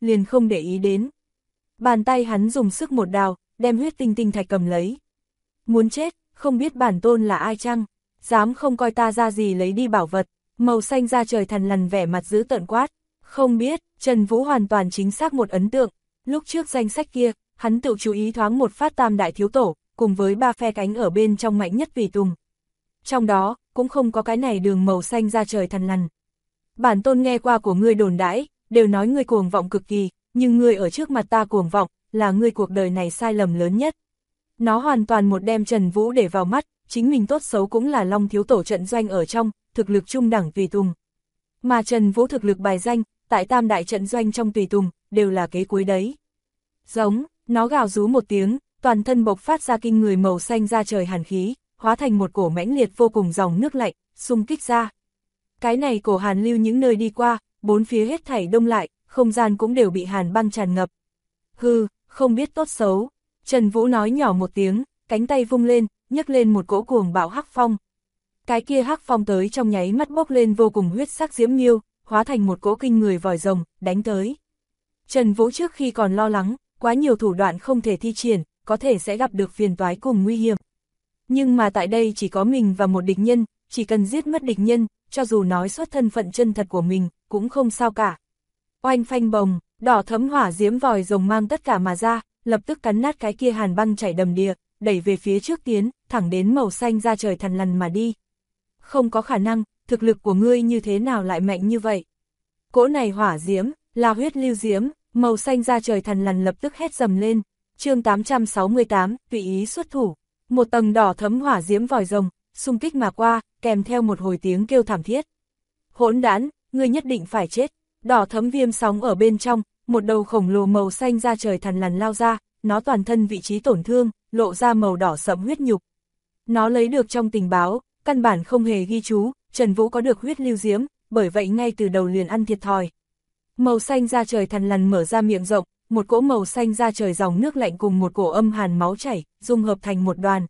liền không để ý đến. Bàn tay hắn dùng sức một đào, đem huyết tinh tinh thạch cầm lấy. Muốn chết, không biết bản tôn là ai chăng? Dám không coi ta ra gì lấy đi bảo vật. Màu xanh da trời thằn lằn vẻ mặt dữ tợn quát. Không biết, Trần Vũ hoàn toàn chính xác một ấn tượng. Lúc trước danh sách kia, hắn tự chú ý thoáng một phát tam đại thiếu tổ, cùng với ba phe cánh ở bên trong mạnh nhất tùy tùng. Trong đó, cũng không có cái này đường màu xanh da trời thằn lằn. Bản tôn nghe qua của ngươi đồn đãi, đều nói ngươi cuồng vọng cực kỳ, nhưng ngươi ở trước mặt ta cuồng vọng, là ngươi cuộc đời này sai lầm lớn nhất. Nó hoàn toàn một đem Trần Vũ để vào mắt, chính mình tốt xấu cũng là Long thiếu tổ trận doanh ở trong, thực lực trung đẳng tùy tùng. Mà Trần Vũ thực lực bài danh, tại tam đại trận doanh trong tùy tùng, đều là kế cuối đấy. Giống, nó gào rú một tiếng, toàn thân bộc phát ra kinh người màu xanh da trời hàn khí, hóa thành một cổ mãnh liệt vô cùng dòng nước lạnh, xung kích ra. Cái này cổ hàn lưu những nơi đi qua, bốn phía hết thảy đông lại, không gian cũng đều bị hàn băng tràn ngập. Hừ, không biết tốt xấu. Trần Vũ nói nhỏ một tiếng, cánh tay vung lên, nhấc lên một cỗ cuồng bạo hắc phong. Cái kia hắc phong tới trong nháy mắt bốc lên vô cùng huyết sắc diễm miêu, hóa thành một cỗ kinh người vòi rồng, đánh tới. Trần Vũ trước khi còn lo lắng, quá nhiều thủ đoạn không thể thi triển, có thể sẽ gặp được phiền toái cùng nguy hiểm. Nhưng mà tại đây chỉ có mình và một địch nhân, chỉ cần giết mất địch nhân, cho dù nói xuất thân phận chân thật của mình, cũng không sao cả. Oanh phanh bồng, đỏ thấm hỏa diễm vòi rồng mang tất cả mà ra, lập tức cắn nát cái kia hàn băng chảy đầm đìa, đẩy về phía trước tiến, thẳng đến màu xanh da trời thằn lằn mà đi. Không có khả năng, thực lực của ngươi như thế nào lại mạnh như vậy? Cỗ này hỏa diễm, là huyết lưu diễm, màu xanh da trời thằn lằn lập tức hét dầm lên. Chương 868, tùy ý xuất thủ. Một tầng đỏ thấm hỏa diễm vòi rồng, xung kích mà qua, kèm theo một hồi tiếng kêu thảm thiết. Hỗn đản, ngươi nhất định phải chết. Đỏ thấm viêm sóng ở bên trong, một đầu khổng lồ màu xanh da trời thằn lằn lao ra, nó toàn thân vị trí tổn thương, lộ ra màu đỏ sẫm huyết nhục. Nó lấy được trong tình báo, căn bản không hề ghi chú, Trần Vũ có được huyết lưu diễm, bởi vậy ngay từ đầu liền ăn thiệt thòi. Màu xanh da trời thằn lằn mở ra miệng rộng, một cỗ màu xanh da trời dòng nước lạnh cùng một cổ âm hàn máu chảy, dung hợp thành một đoàn.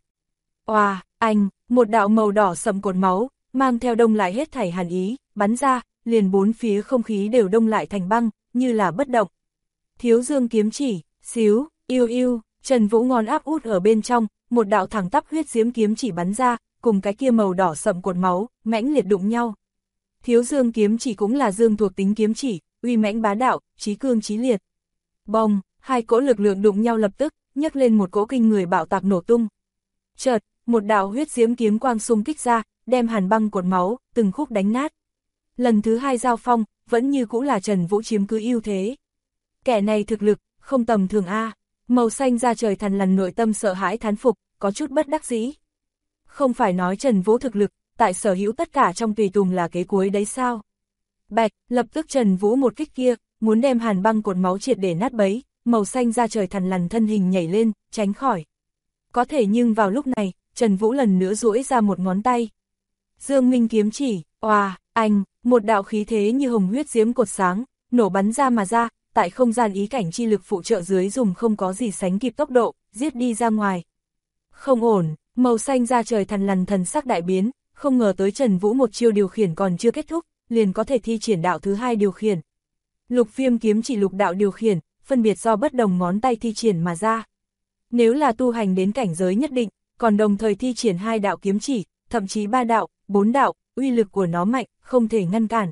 Oà, một đạo màu đỏ sẫm cột máu, mang theo đông lại hết thảy hàn ý, bắn ra, liền bốn phía không khí đều đông lại thành băng, như là bất động. Thiếu dương kiếm chỉ, xíu, yêu yêu, Trần Vũ ngón áp út ở bên trong, một đạo thẳng tắp huyết diễm kiếm chỉ bắn ra, cùng cái kia màu đỏ sẫm cột máu, mãnh liệt đụng nhau. Thiếu dương kiếm chỉ cũng là dương thuộc tính kiếm chỉ, uy mãnh bá đạo, chí cương chí liệt. Bồng, hai cỗ lực lượng đụng nhau lập tức, nhấc lên một cỗ kinh người bạo tạc nổ tung. Chợt, một đạo huyết diễm kiếm quang xung kích ra, đem hàn băng cột máu, từng khúc đánh nát. Lần thứ hai giao phong, vẫn như cũ là Trần Vũ chiếm cứ ưu thế. Kẻ này thực lực, không tầm thường a. Màu xanh da trời thằn lằn nội tâm sợ hãi thán phục, có chút bất đắc dĩ. Không phải nói Trần Vũ thực lực, tại sở hữu tất cả trong tùy tùng là kế cuối đấy sao? Bạch, lập tức Trần Vũ một kích kia, muốn đem hàn băng cột máu triệt để nát bấy, màu xanh da trời thằn lằn thân hình nhảy lên, tránh khỏi. Có thể nhưng vào lúc này, Trần Vũ lần nữa duỗi ra một ngón tay. Dương Minh kiếm chỉ, oà, một đạo khí thế như hồng huyết diễm cột sáng, nổ bắn ra mà ra, tại không gian ý cảnh chi lực phụ trợ dưới dùng không có gì sánh kịp tốc độ, giết đi ra ngoài. Không ổn, màu xanh da trời thằn lằn thần sắc đại biến, không ngờ tới Trần Vũ một chiêu điều khiển còn chưa kết thúc, liền có thể thi triển đạo thứ hai điều khiển. Lục viêm kiếm chỉ lục đạo điều khiển, phân biệt do bất đồng ngón tay thi triển mà ra. Nếu là tu hành đến cảnh giới nhất định, còn đồng thời thi triển hai đạo kiếm chỉ, thậm chí ba đạo, bốn đạo, uy lực của nó mạnh, không thể ngăn cản.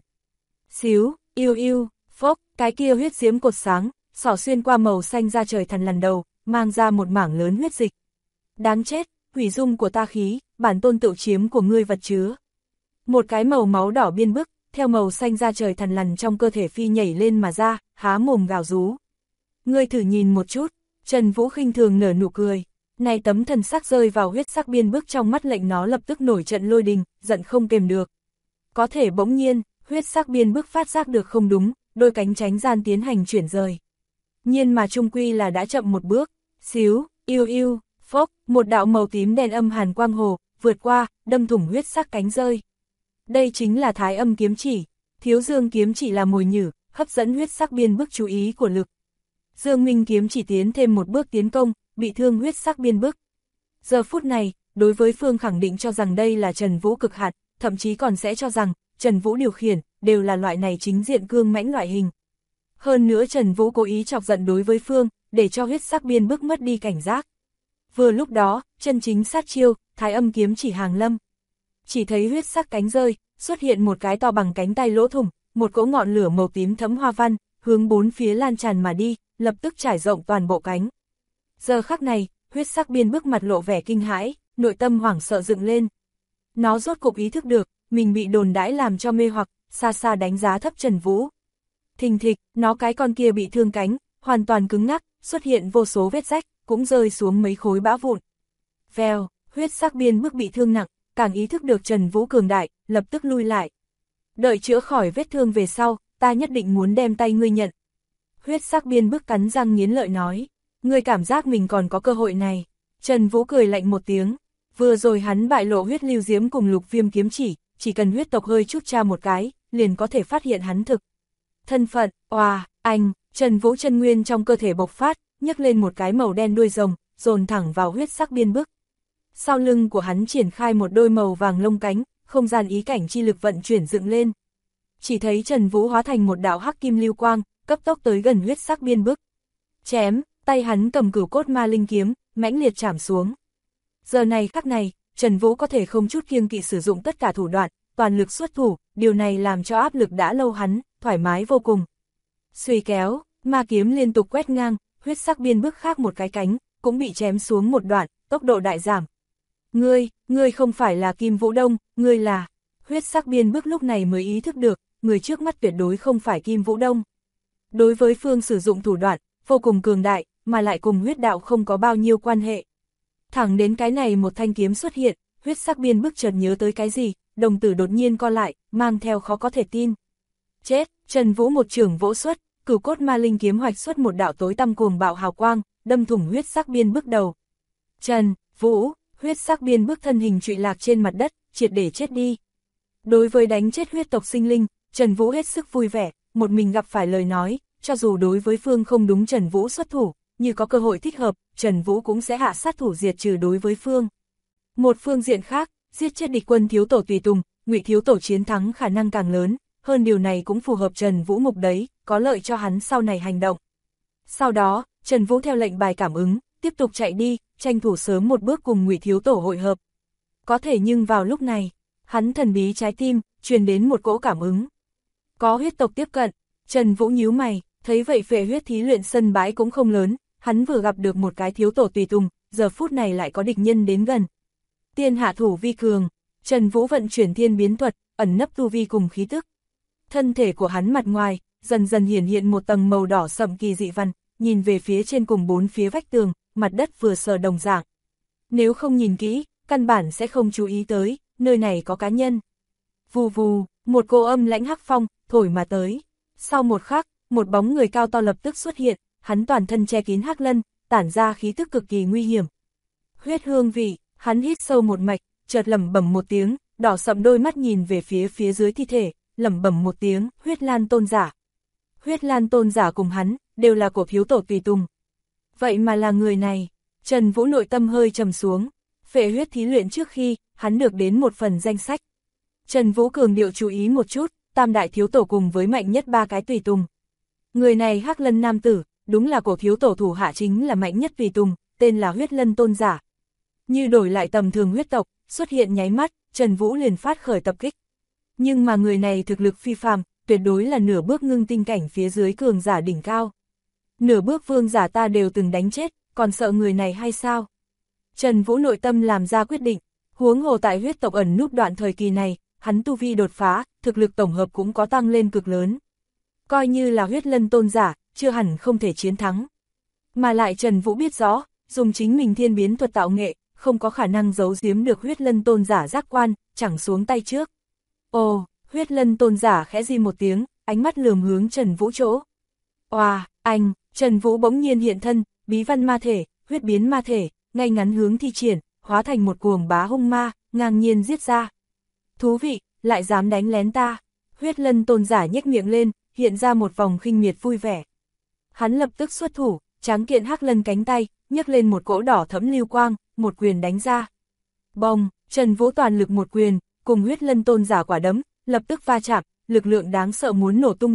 Xíu, yêu yêu, phốc, cái kia huyết diễm cột sáng, xỏ xuyên qua màu xanh da trời thằn lằn đầu, mang ra một mảng lớn huyết dịch. Đáng chết, hủy dung của ta khí, bản tôn tự chiếm của ngươi vật chứa. Một cái màu máu đỏ biên bức, theo màu xanh da trời thằn lằn trong cơ thể phi nhảy lên mà ra, há mồm gào rú. Ngươi thử nhìn một chút, Trần Vũ khinh thường nở nụ cười. Này tấm thần sắc rơi vào huyết sắc biên bức trong mắt lệnh nó lập tức nổi trận lôi đình, giận không kềm được. Có thể bỗng nhiên, huyết sắc biên bức phát giác được không đúng, đôi cánh tránh gian tiến hành chuyển rời. Nhiên mà trung quy là đã chậm một bước, xíu, yêu yêu, phốc, một đạo màu tím đen âm hàn quang hồ, vượt qua, đâm thủng huyết sắc cánh rơi. Đây chính là thái âm kiếm chỉ, thiếu dương kiếm chỉ là mồi nhử, hấp dẫn huyết sắc biên bức chú ý của lực. Dương Minh kiếm chỉ tiến thêm một bước tiến công, bị thương huyết sắc biên bức. Giờ phút này, đối với phương khẳng định cho rằng đây là Trần Vũ cực hạn, thậm chí còn sẽ cho rằng, Trần Vũ điều khiển, đều là loại này chính diện cương mãnh loại hình. Hơn nữa Trần Vũ cố ý chọc giận đối với Phương, để cho huyết sắc biên bức mất đi cảnh giác. Vừa lúc đó, chân chính sát chiêu, Thái Âm kiếm chỉ hàng lâm. Chỉ thấy huyết sắc cánh rơi, xuất hiện một cái to bằng cánh tay lỗ thủng, một cỗ ngọn lửa màu tím thẫm hoa văn, hướng bốn phía lan tràn mà đi, lập tức trải rộng toàn bộ cánh. Giờ khắc này, huyết sắc biên bức mặt lộ vẻ kinh hãi, nội tâm hoảng sợ dựng lên. Nó rốt cục ý thức được, mình bị đồn đãi làm cho mê hoặc, xa xa đánh giá thấp Trần Vũ. Thình thịch, nó cái con kia bị thương cánh, hoàn toàn cứng ngắc, xuất hiện vô số vết rách, cũng rơi xuống mấy khối bã vụn. Vèo, huyết sắc biên bức bị thương nặng, càng ý thức được Trần Vũ cường đại, lập tức lui lại. Đợi chữa khỏi vết thương về sau, ta nhất định muốn đem tay ngươi nhận. Huyết sắc biên bức cắn răng nghiến lợi nói, ngươi cảm giác mình còn có cơ hội này. Trần Vũ cười lạnh một tiếng, vừa rồi hắn bại lộ huyết lưu diếm cùng lục viêm kiếm chỉ cần huyết tộc hơi chút tra một cái, liền có thể phát hiện hắn thực. Thân phận, Trần Vũ chân nguyên trong cơ thể bộc phát, nhấc lên một cái màu đen đuôi rồng, dồn thẳng vào huyết sắc biên bức. Sau lưng của hắn triển khai một đôi màu vàng lông cánh, không gian ý cảnh chi lực vận chuyển dựng lên. Chỉ thấy Trần Vũ hóa thành một đạo hắc kim lưu quang, cấp tốc tới gần huyết sắc biên bức. Chém, tay hắn cầm cửu cốt ma linh kiếm, mãnh liệt chảm xuống. Giờ này khắc này, Trần Vũ có thể không chút kiêng kỵ sử dụng tất cả thủ đoạn, toàn lực xuất thủ, điều này làm cho áp lực đã lâu hắn, thoải mái vô cùng. Xuy kéo, ma kiếm liên tục quét ngang, huyết sắc biên bức khác một cái cánh, cũng bị chém xuống một đoạn, tốc độ đại giảm. Ngươi không phải là Kim Vũ Đông, ngươi là... Huyết sắc biên bức lúc này mới ý thức được, người trước mắt tuyệt đối không phải Kim Vũ Đông. Đối với Phương sử dụng thủ đoạn, vô cùng cường đại, mà lại cùng huyết đạo không có bao nhiêu quan hệ. Thẳng đến cái này một thanh kiếm xuất hiện, huyết sắc biên bức chợt nhớ tới cái gì, đồng tử đột nhiên co lại, mang theo khó có thể tin. Chết, Trần Vũ một chưởng vỗ xuất, cửu cốt ma linh kiếm hoạch xuất một đạo tối tăm cuồng bạo hào quang, đâm thủng huyết sắc biên bức đầu. Trần Vũ, huyết sắc biên bức thân hình trụy lạc trên mặt đất, triệt để chết đi. Đối với đánh chết huyết tộc sinh linh, Trần Vũ hết sức vui vẻ, một mình gặp phải lời nói, cho dù đối với Phương không đúng Trần Vũ xuất thủ, như có cơ hội thích hợp, Trần Vũ cũng sẽ hạ sát thủ diệt trừ đối với Phương. Một phương diện khác, giết chết địch quân thiếu tổ tùy tùng, Ngụy thiếu tổ chiến thắng khả năng càng lớn, hơn điều này cũng phù hợp Trần Vũ mục đấy, có lợi cho hắn sau này hành động. Sau đó, Trần Vũ theo lệnh bài cảm ứng, tiếp tục chạy đi, tranh thủ sớm một bước cùng Ngụy thiếu tổ hội hợp. Có thể nhưng vào lúc này, hắn thần bí trái tim, truyền đến một cỗ cảm ứng. Có huyết tộc tiếp cận, Trần Vũ nhíu mày, thấy vậy phệ huyết thí luyện sân bãi cũng không lớn, hắn vừa gặp được một cái thiếu tổ tùy tùng, giờ phút này lại có địch nhân đến gần. Tiên hạ thủ vi cường, Trần Vũ vận chuyển thiên biến thuật, ẩn nấp tu vi cùng khí tức. Thân thể của hắn mặt ngoài, dần dần hiển hiện một tầng màu đỏ sậm kỳ dị văn, nhìn về phía trên cùng bốn phía vách tường, mặt đất vừa sờ đồng dạng. Nếu không nhìn kỹ, căn bản sẽ không chú ý tới, nơi này có cá nhân. Vù vù, một cô âm lãnh hắc phong, thổi mà tới. Sau một khắc, một bóng người cao to lập tức xuất hiện, hắn toàn thân che kín hắc lân, tản ra khí tức cực kỳ nguy hiểm. Huyết hương vị, hắn hít sâu một mạch, chợt lẩm bẩm một tiếng, đỏ sậm đôi mắt nhìn về phía dưới thi thể, lẩm bẩm một tiếng, huyết lan tôn giả. Huyết lan tôn giả cùng hắn, đều là của thiếu tổ tùy tùng. Vậy mà là người này, Trần Vũ nội tâm hơi trầm xuống, phệ huyết thí luyện trước khi, hắn được đến một phần danh sách. Trần Vũ cường điệu chú ý một chút, tam đại thiếu tổ cùng với mạnh nhất ba cái tùy tùng. Người này hắc lân nam tử, đúng là cổ thiếu tổ thủ hạ chính là mạnh nhất tùy tùng, tên là huyết lân tôn giả. Như đổi lại tầm thường huyết tộc, xuất hiện nháy mắt, Trần Vũ liền phát khởi tập kích. Nhưng mà người này thực lực phi phàm, tuyệt đối là nửa bước ngưng tinh cảnh phía dưới cường giả đỉnh cao. Nửa bước vương giả ta đều từng đánh chết, còn sợ người này hay sao? Trần Vũ nội tâm làm ra quyết định, huống hồ tại huyết tộc ẩn núp đoạn thời kỳ này, hắn tu vi đột phá, thực lực tổng hợp cũng có tăng lên cực lớn. Coi như là huyết lân tôn giả, chưa hẳn không thể chiến thắng. Mà lại Trần Vũ biết rõ, dùng chính mình thiên biến thuật tạo nghệ, không có khả năng giấu giếm được huyết lân tôn giả giác quan, chẳng xuống tay trước. Ồ, huyết lân tôn giả khẽ di một tiếng, ánh mắt lườm hướng Trần Vũ chỗ. Oà, Trần Vũ bỗng nhiên hiện thân, bí văn ma thể, huyết biến ma thể, ngay ngắn hướng thi triển, hóa thành một cuồng bá hung ma, ngang nhiên giết ra. Thú vị, lại dám đánh lén ta. Huyết lân tôn giả nhếch miệng lên, hiện ra một vòng khinh miệt vui vẻ. Hắn lập tức xuất thủ, tráng kiện hắc lân cánh tay, nhấc lên một cỗ đỏ thẫm lưu quang, một quyền đánh ra. Bồng, Trần Vũ toàn lực một quyền, cùng huyết lân tôn giả quả đấm, lập tức va chạm, lực lượng đáng sợ muốn nổ tung lên,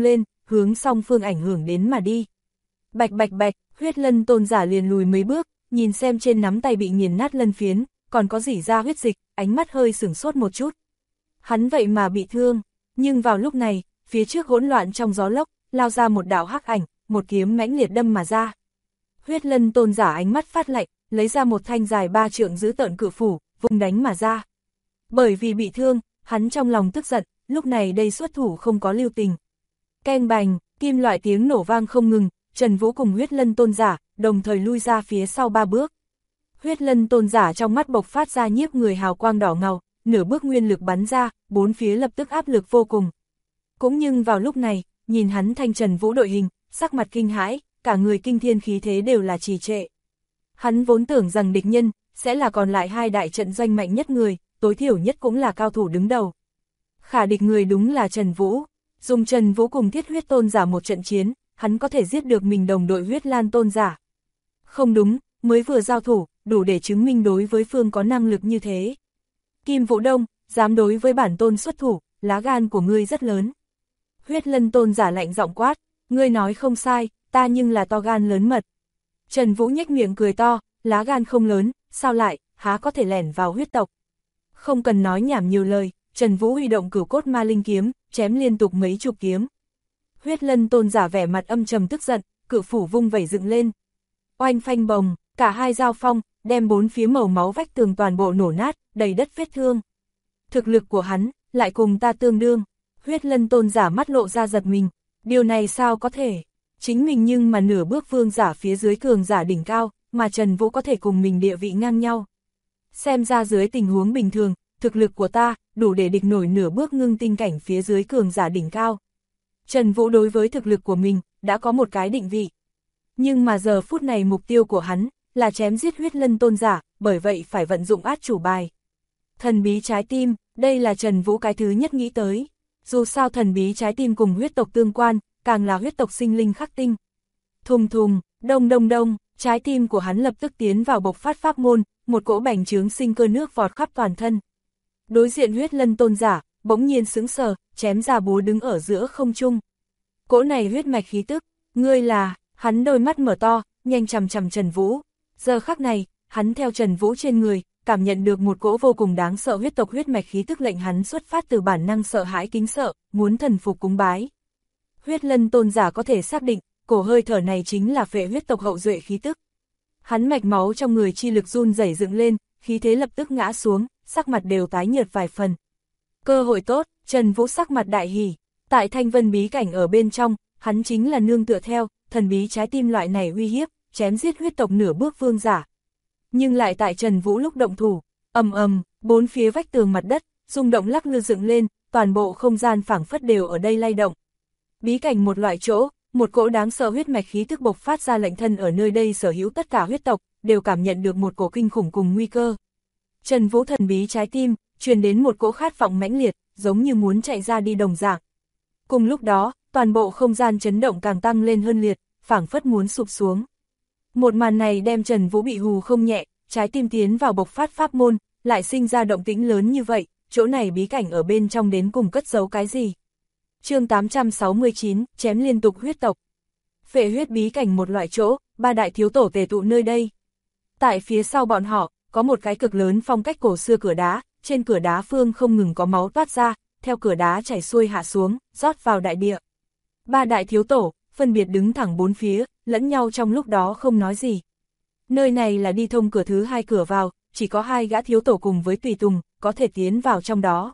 hướng song phương ảnh hưởng đến mà đi. Bạch bạch bạch, huyết lân tôn giả liền lùi mấy bước, nhìn xem trên nắm tay bị nghiền nát lân phiến, còn có rỉ ra huyết dịch, ánh mắt hơi sửng sốt một chút. Hắn vậy mà bị thương, nhưng vào lúc này, phía trước hỗn loạn trong gió lốc, lao ra một đạo hắc ảnh, một kiếm mãnh liệt đâm mà ra. Huyết lân tôn giả ánh mắt phát lạnh, lấy ra một thanh dài 3 trượng giữ tợn cự phủ, vùng đánh mà ra. Bởi vì bị thương, hắn trong lòng tức giận, lúc này đây xuất thủ không có lưu tình. Keng bành, kim loại tiếng nổ vang không ngừng, Trần Vũ cùng huyết lân tôn giả, đồng thời lui ra phía sau 3 bước. Huyết lân tôn giả trong mắt bộc phát ra nhiếp người hào quang đỏ ngầu, nửa bước nguyên lực bắn ra, bốn phía lập tức áp lực vô cùng. Cũng nhưng vào lúc này, nhìn hắn thanh Trần Vũ đội hình, sắc mặt kinh hãi, cả người kinh thiên khí thế đều là trì trệ. Hắn vốn tưởng rằng địch nhân, sẽ là còn lại 2 đại trận doanh mạnh nhất người, tối thiểu nhất cũng là cao thủ đứng đầu. Khả địch người đúng là Trần Vũ, dùng Trần Vũ cùng thiết huyết tôn giả một trận chiến, hắn có thể giết được mình đồng đội huyết lan tôn giả. Không đúng, mới vừa giao thủ, đủ để chứng minh đối với phương có năng lực như thế. Kim Vũ Đông, dám đối với bản tôn xuất thủ, lá gan của ngươi rất lớn. Huyết lân tôn giả lạnh giọng quát, ngươi nói không sai, ta nhưng là to gan lớn mật. Trần Vũ nhếch miệng cười to, lá gan không lớn, sao lại, há có thể lẻn vào huyết tộc. Không cần nói nhảm nhiều lời, Trần Vũ huy động cửu cốt ma linh kiếm, chém liên tục mấy chục kiếm. Huyết lân tôn giả vẻ mặt âm trầm tức giận, cự phủ vung vẩy dựng lên. Oanh phanh bồng, cả hai giao phong, đem 4 phía màu máu vách tường toàn bộ nổ nát, đầy đất vết thương. Thực lực của hắn, lại cùng ta tương đương. Huyết lân tôn giả mắt lộ ra giật mình, điều này sao có thể? Chính mình nhưng mà nửa bước vương giả phía dưới cường giả đỉnh cao, mà Trần Vũ có thể cùng mình địa vị ngang nhau. Xem ra dưới tình huống bình thường, thực lực của ta, đủ để địch nổi nửa bước ngưng tinh cảnh phía dưới cường giả đỉnh cao. Trần Vũ đối với thực lực của mình, đã có một cái định vị. Nhưng mà giờ phút này mục tiêu của hắn, là chém giết huyết lân tôn giả, bởi vậy phải vận dụng át chủ bài. Thần bí trái tim, đây là Trần Vũ cái thứ nhất nghĩ tới. Dù sao thần bí trái tim cùng huyết tộc tương quan, càng là huyết tộc sinh linh khắc tinh. Thùng thùng, đông đông đông, trái tim của hắn lập tức tiến vào bộc phát pháp môn, một cỗ bành trướng sinh cơ nước vọt khắp toàn thân. Đối diện huyết lân tôn giả, bỗng nhiên sững sờ, chém ra búa đứng ở giữa không trung. Cỗ này huyết mạch khí tức, ngươi là, hắn đôi mắt mở to, nhanh chằm chằm Trần Vũ. Giờ khắc này, hắn theo Trần Vũ trên người, cảm nhận được một cỗ vô cùng đáng sợ huyết tộc huyết mạch khí tức lệnh hắn xuất phát từ bản năng sợ hãi kính sợ, muốn thần phục cúng bái. Huyết lân tôn giả có thể xác định, cổ hơi thở này chính là phệ huyết tộc hậu duệ khí tức. Hắn mạch máu trong người chi lực run rẩy dựng lên, khí thế lập tức ngã xuống, sắc mặt đều tái nhợt vài phần. Cơ hội tốt, Trần Vũ sắc mặt đại hỉ, tại Thanh Vân bí cảnh ở bên trong, hắn chính là nương tựa theo, thần bí trái tim loại này uy hiếp, chém giết huyết tộc nửa bước vương giả. Nhưng lại tại Trần Vũ lúc động thủ, ầm ầm, 4 phía vách tường mặt đất, rung động lắc lư dựng lên, toàn bộ không gian phảng phất đều ở đây lay động. Bí cảnh một loại chỗ, một cỗ đáng sợ huyết mạch khí tức bộc phát ra lệnh thân ở nơi đây sở hữu tất cả huyết tộc, đều cảm nhận được một cổ kinh khủng cùng nguy cơ. Trần Vũ thần bí trái tim, truyền đến một cỗ khát vọng mãnh liệt, giống như muốn chạy ra đi đồng dạng. Cùng lúc đó, toàn bộ không gian chấn động càng tăng lên hơn liệt, phảng phất muốn sụp xuống. Một màn này đem Trần Vũ bị hù không nhẹ, trái tim tiến vào bộc phát pháp môn, lại sinh ra động tĩnh lớn như vậy, chỗ này bí cảnh ở bên trong đến cùng cất giấu cái gì? Chương 869, chém liên tục huyết tộc. Phệ huyết bí cảnh một loại chỗ, 3 đại thiếu tổ tề tụ nơi đây. Tại phía sau bọn họ, có một cái cực lớn phong cách cổ xưa cửa đá, trên cửa đá phương không ngừng có máu toát ra, theo cửa đá chảy xuôi hạ xuống, rót vào đại địa. 3 đại thiếu tổ, phân biệt đứng thẳng 4 phía, lẫn nhau trong lúc đó không nói gì. Nơi này là đi thông cửa thứ 2 cửa vào, chỉ có 2 gã thiếu tổ cùng với tùy tùng, có thể tiến vào trong đó.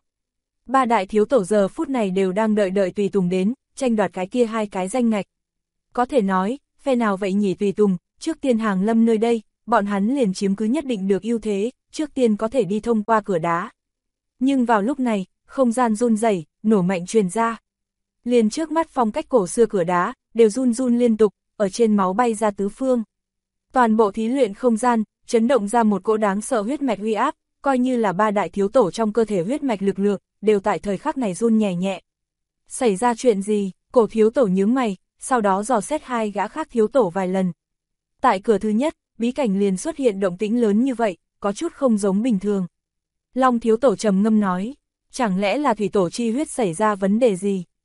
3 đại thiếu tổ giờ phút này đều đang đợi tùy tùng đến, tranh đoạt cái kia 2 cái danh ngạch. Có thể nói, phe nào vậy nhỉ tùy tùng, trước tiên hàng lâm nơi đây, bọn hắn liền chiếm cứ nhất định được ưu thế, trước tiên có thể đi thông qua cửa đá. Nhưng vào lúc này, không gian run rẩy, nổ mạnh truyền ra. Liền trước mắt phong cách cổ xưa cửa đá, đều run run liên tục, ở trên máu bay ra tứ phương. Toàn bộ thí luyện không gian, chấn động ra một cỗ đáng sợ huyết mạch uy áp, coi như là 3 đại thiếu tổ trong cơ thể huyết mạch lực lượng, đều tại thời khắc này run nhẹ nhẹ. Xảy ra chuyện gì? Cổ thiếu tổ nhướng mày, sau đó dò xét 2 gã khác thiếu tổ vài lần. Tại cửa thứ nhất, bí cảnh liền xuất hiện động tĩnh lớn như vậy, có chút không giống bình thường. Long thiếu tổ trầm ngâm nói, chẳng lẽ là thủy tổ chi huyết xảy ra vấn đề gì?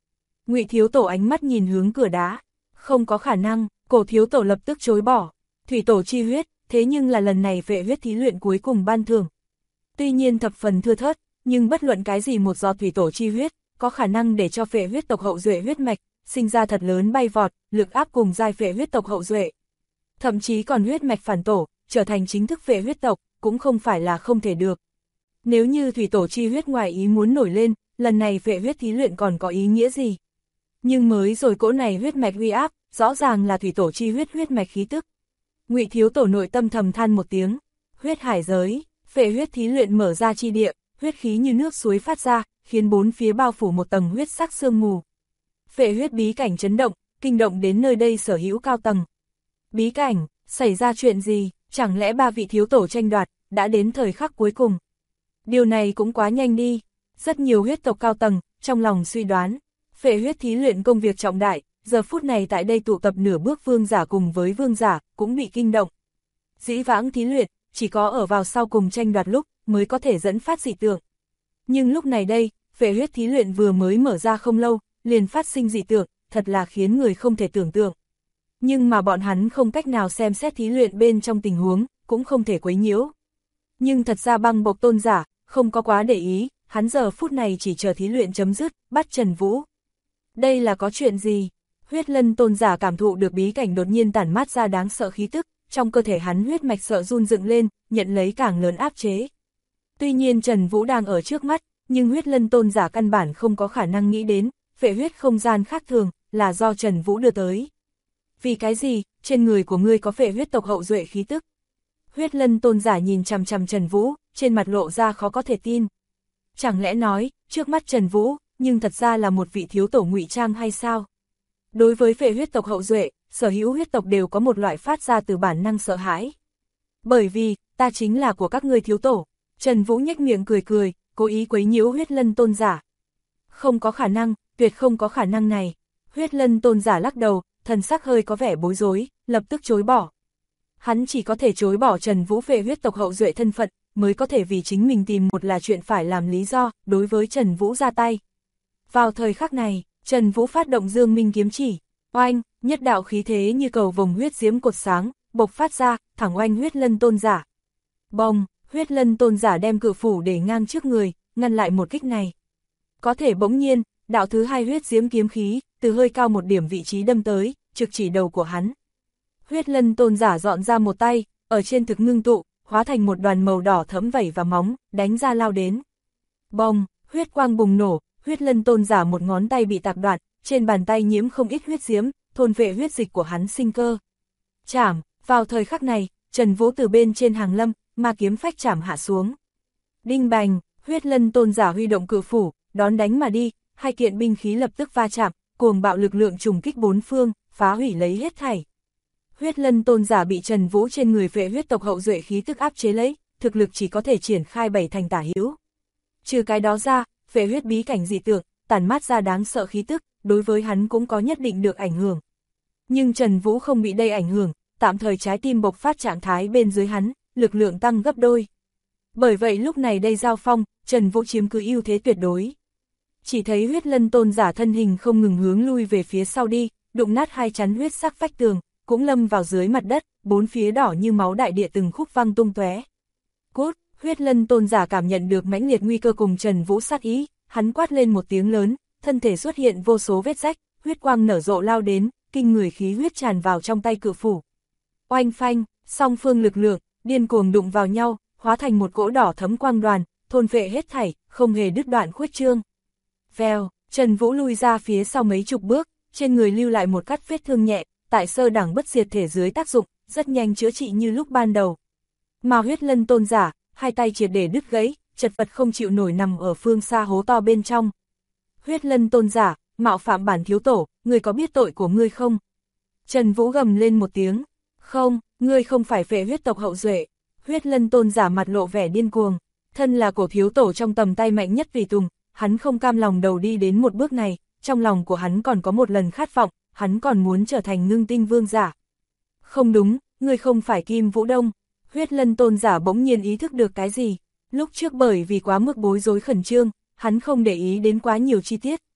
Ngụy Thiếu Tổ ánh mắt nhìn hướng cửa đá. Không có khả năng, Cổ Thiếu Tổ lập tức chối bỏ. Thủy tổ chi huyết, thế nhưng là lần này vệ huyết thí luyện cuối cùng ban thưởng. Tuy nhiên thập phần thưa thớt, nhưng bất luận cái gì một giọt thủy tổ chi huyết, có khả năng để cho phệ huyết tộc hậu duệ huyết mạch, sinh ra thật lớn bay vọt, lực áp cùng giai phệ huyết tộc hậu duệ. Thậm chí còn huyết mạch phản tổ, trở thành chính thức phệ huyết tộc, cũng không phải là không thể được. Nếu như thủy tổ chi huyết ngoài ý muốn nổi lên, lần này phệ huyết thí luyện còn có ý nghĩa gì? Nhưng mới rồi cỗ này huyết mạch uy áp, rõ ràng là thủy tổ chi huyết mạch khí tức. Ngụy Thiếu Tổ nội tâm thầm than một tiếng, huyết hải giới, phệ huyết thí luyện mở ra chi địa, huyết khí như nước suối phát ra, khiến bốn phía bao phủ một tầng huyết sắc sương mù. Phệ huyết bí cảnh chấn động, kinh động đến nơi đây sở hữu cao tầng. Bí cảnh, xảy ra chuyện gì, chẳng lẽ ba vị thiếu tổ tranh đoạt, đã đến thời khắc cuối cùng. Điều này cũng quá nhanh đi, rất nhiều huyết tộc cao tầng, trong lòng suy đoán, phệ huyết thí luyện công việc trọng đại, giờ phút này tại đây tụ tập nửa bước vương giả cùng với vương giả, cũng bị kinh động. Dĩ vãng thí luyện, chỉ có ở vào sau cùng tranh đoạt lúc, mới có thể dẫn phát dị tượng. Nhưng lúc này đây, phệ huyết thí luyện vừa mới mở ra không lâu, liền phát sinh dị tượng, thật là khiến người không thể tưởng tượng. Nhưng mà bọn hắn không cách nào xem xét thí luyện bên trong tình huống, cũng không thể quấy nhiễu. Nhưng thật ra Băng Bộc tôn giả, không có quá để ý, hắn giờ phút này chỉ chờ thí luyện chấm dứt, bắt Trần Vũ. Đây là có chuyện gì? Huyết Lân tôn giả cảm thụ được bí cảnh đột nhiên tản mát ra đáng sợ khí tức, trong cơ thể hắn huyết mạch sợ run dựng lên, nhận lấy càng lớn áp chế. Tuy nhiên Trần Vũ đang ở trước mắt, nhưng Huyết Lân tôn giả căn bản không có khả năng nghĩ đến, phệ huyết không gian khác thường, là do Trần Vũ đưa tới. Vì cái gì, trên người của ngươi có phệ huyết tộc hậu duệ khí tức? Huyết Lân tôn giả nhìn chằm chằm Trần Vũ, trên mặt lộ ra khó có thể tin. Chẳng lẽ nói, trước mắt Trần Vũ, nhưng thật ra là một vị thiếu tổ ngụy trang hay sao? Đối với phệ huyết tộc hậu duệ, sở hữu huyết tộc đều có một loại phát ra từ bản năng sợ hãi. Bởi vì, ta chính là của các ngươi thiếu tổ. Trần Vũ nhếch miệng cười cười, cố ý quấy nhiễu Huyết Lân tôn giả. Không có khả năng, tuyệt không có khả năng này. Huyết Lân tôn giả lắc đầu, thần sắc hơi có vẻ bối rối, lập tức chối bỏ. Hắn chỉ có thể chối bỏ Trần Vũ phệ huyết tộc hậu duệ thân phận, mới có thể vì chính mình tìm một là chuyện phải làm lý do, đối với Trần Vũ ra tay. Vào thời khắc này, Trần Vũ phát động Dương Minh kiếm chỉ, oanh, nhất đạo khí thế như cầu vồng huyết diễm cột sáng, bộc phát ra, thẳng oanh Huyết Lân tôn giả. Bồng, Huyết Lân tôn giả đem cự phủ để ngang trước người, ngăn lại một kích này. Có thể bỗng nhiên, đạo thứ hai huyết diễm kiếm khí, từ hơi cao một điểm vị trí đâm tới, trực chỉ đầu của hắn. Huyết Lân tôn giả dọn ra một tay, ở trên thực ngưng tụ, hóa thành một đoàn màu đỏ thẫm vảy và móng, đánh ra lao đến. Bồng, huyết quang bùng nổ, Huyết Lân tôn giả một ngón tay bị tạc đoạn, trên bàn tay nhiễm không ít huyết diễm, thôn vệ huyết dịch của hắn sinh cơ. Chảm, vào thời khắc này, Trần Vũ từ bên trên hàng lâm, ma kiếm phách chảm hạ xuống. Đinh bành, Huyết Lân tôn giả huy động cự phủ, đón đánh mà đi, hai kiện binh khí lập tức va chạm, cuồng bạo lực lượng trùng kích bốn phương, phá hủy lấy hết thảy. Huyết Lân tôn giả bị Trần Vũ trên người phệ huyết tộc hậu duệ khí tức áp chế lấy, thực lực chỉ có thể triển khai 7 thành tả hữu. Trừ cái đó ra, phệ huyết bí cảnh dị tượng, tản mát ra đáng sợ khí tức, đối với hắn cũng có nhất định được ảnh hưởng. Nhưng Trần Vũ không bị đây ảnh hưởng, tạm thời trái tim bộc phát trạng thái bên dưới hắn, lực lượng tăng gấp đôi. Bởi vậy lúc này đây giao phong, Trần Vũ chiếm cứ ưu thế tuyệt đối. Chỉ thấy Huyết Lân tôn giả thân hình không ngừng hướng lui về phía sau đi, đụng nát hai chắn huyết sắc vách tường, cũng lâm vào dưới mặt đất, bốn phía đỏ như máu đại địa từng khúc văng tung tóe. Cút, Huyết Lân tôn giả cảm nhận được mãnh liệt nguy cơ cùng Trần Vũ sát ý, hắn quát lên một tiếng lớn, thân thể xuất hiện vô số vết rách, huyết quang nở rộ lao đến, kinh người khí huyết tràn vào trong tay cự phủ. Oanh phanh, song phương lực lượng, điên cuồng đụng vào nhau, hóa thành một cỗ đỏ thấm quang đoàn, thôn phệ hết thảy, không hề đứt đoạn khuếch trương. Vèo, Trần Vũ lui ra phía sau mấy chục bước, trên người lưu lại một cắt vết thương nhẹ, tại sơ đẳng bất diệt thể dưới tác dụng, rất nhanh chữa trị như lúc ban đầu. Mà Huyết Lân tôn giả, hai tay triệt để đứt gãy, chật vật không chịu nổi nằm ở phương xa hố to bên trong. Huyết Lân tôn giả, mạo phạm bản thiếu tổ, ngươi có biết tội của ngươi không? Trần Vũ gầm lên một tiếng, không, ngươi không phải phệ huyết tộc hậu duệ. Huyết Lân tôn giả mặt lộ vẻ điên cuồng, thân là cổ thiếu tổ trong tầm tay mạnh nhất tùy tùng, hắn không cam lòng đầu đi đến một bước này, trong lòng của hắn còn có một lần khát vọng, hắn còn muốn trở thành ngưng tinh vương giả. Không đúng, ngươi không phải Kim Vũ Đông. Huyết Lân tôn giả bỗng nhiên ý thức được cái gì, lúc trước bởi vì quá mức bối rối khẩn trương, hắn không để ý đến quá nhiều chi tiết,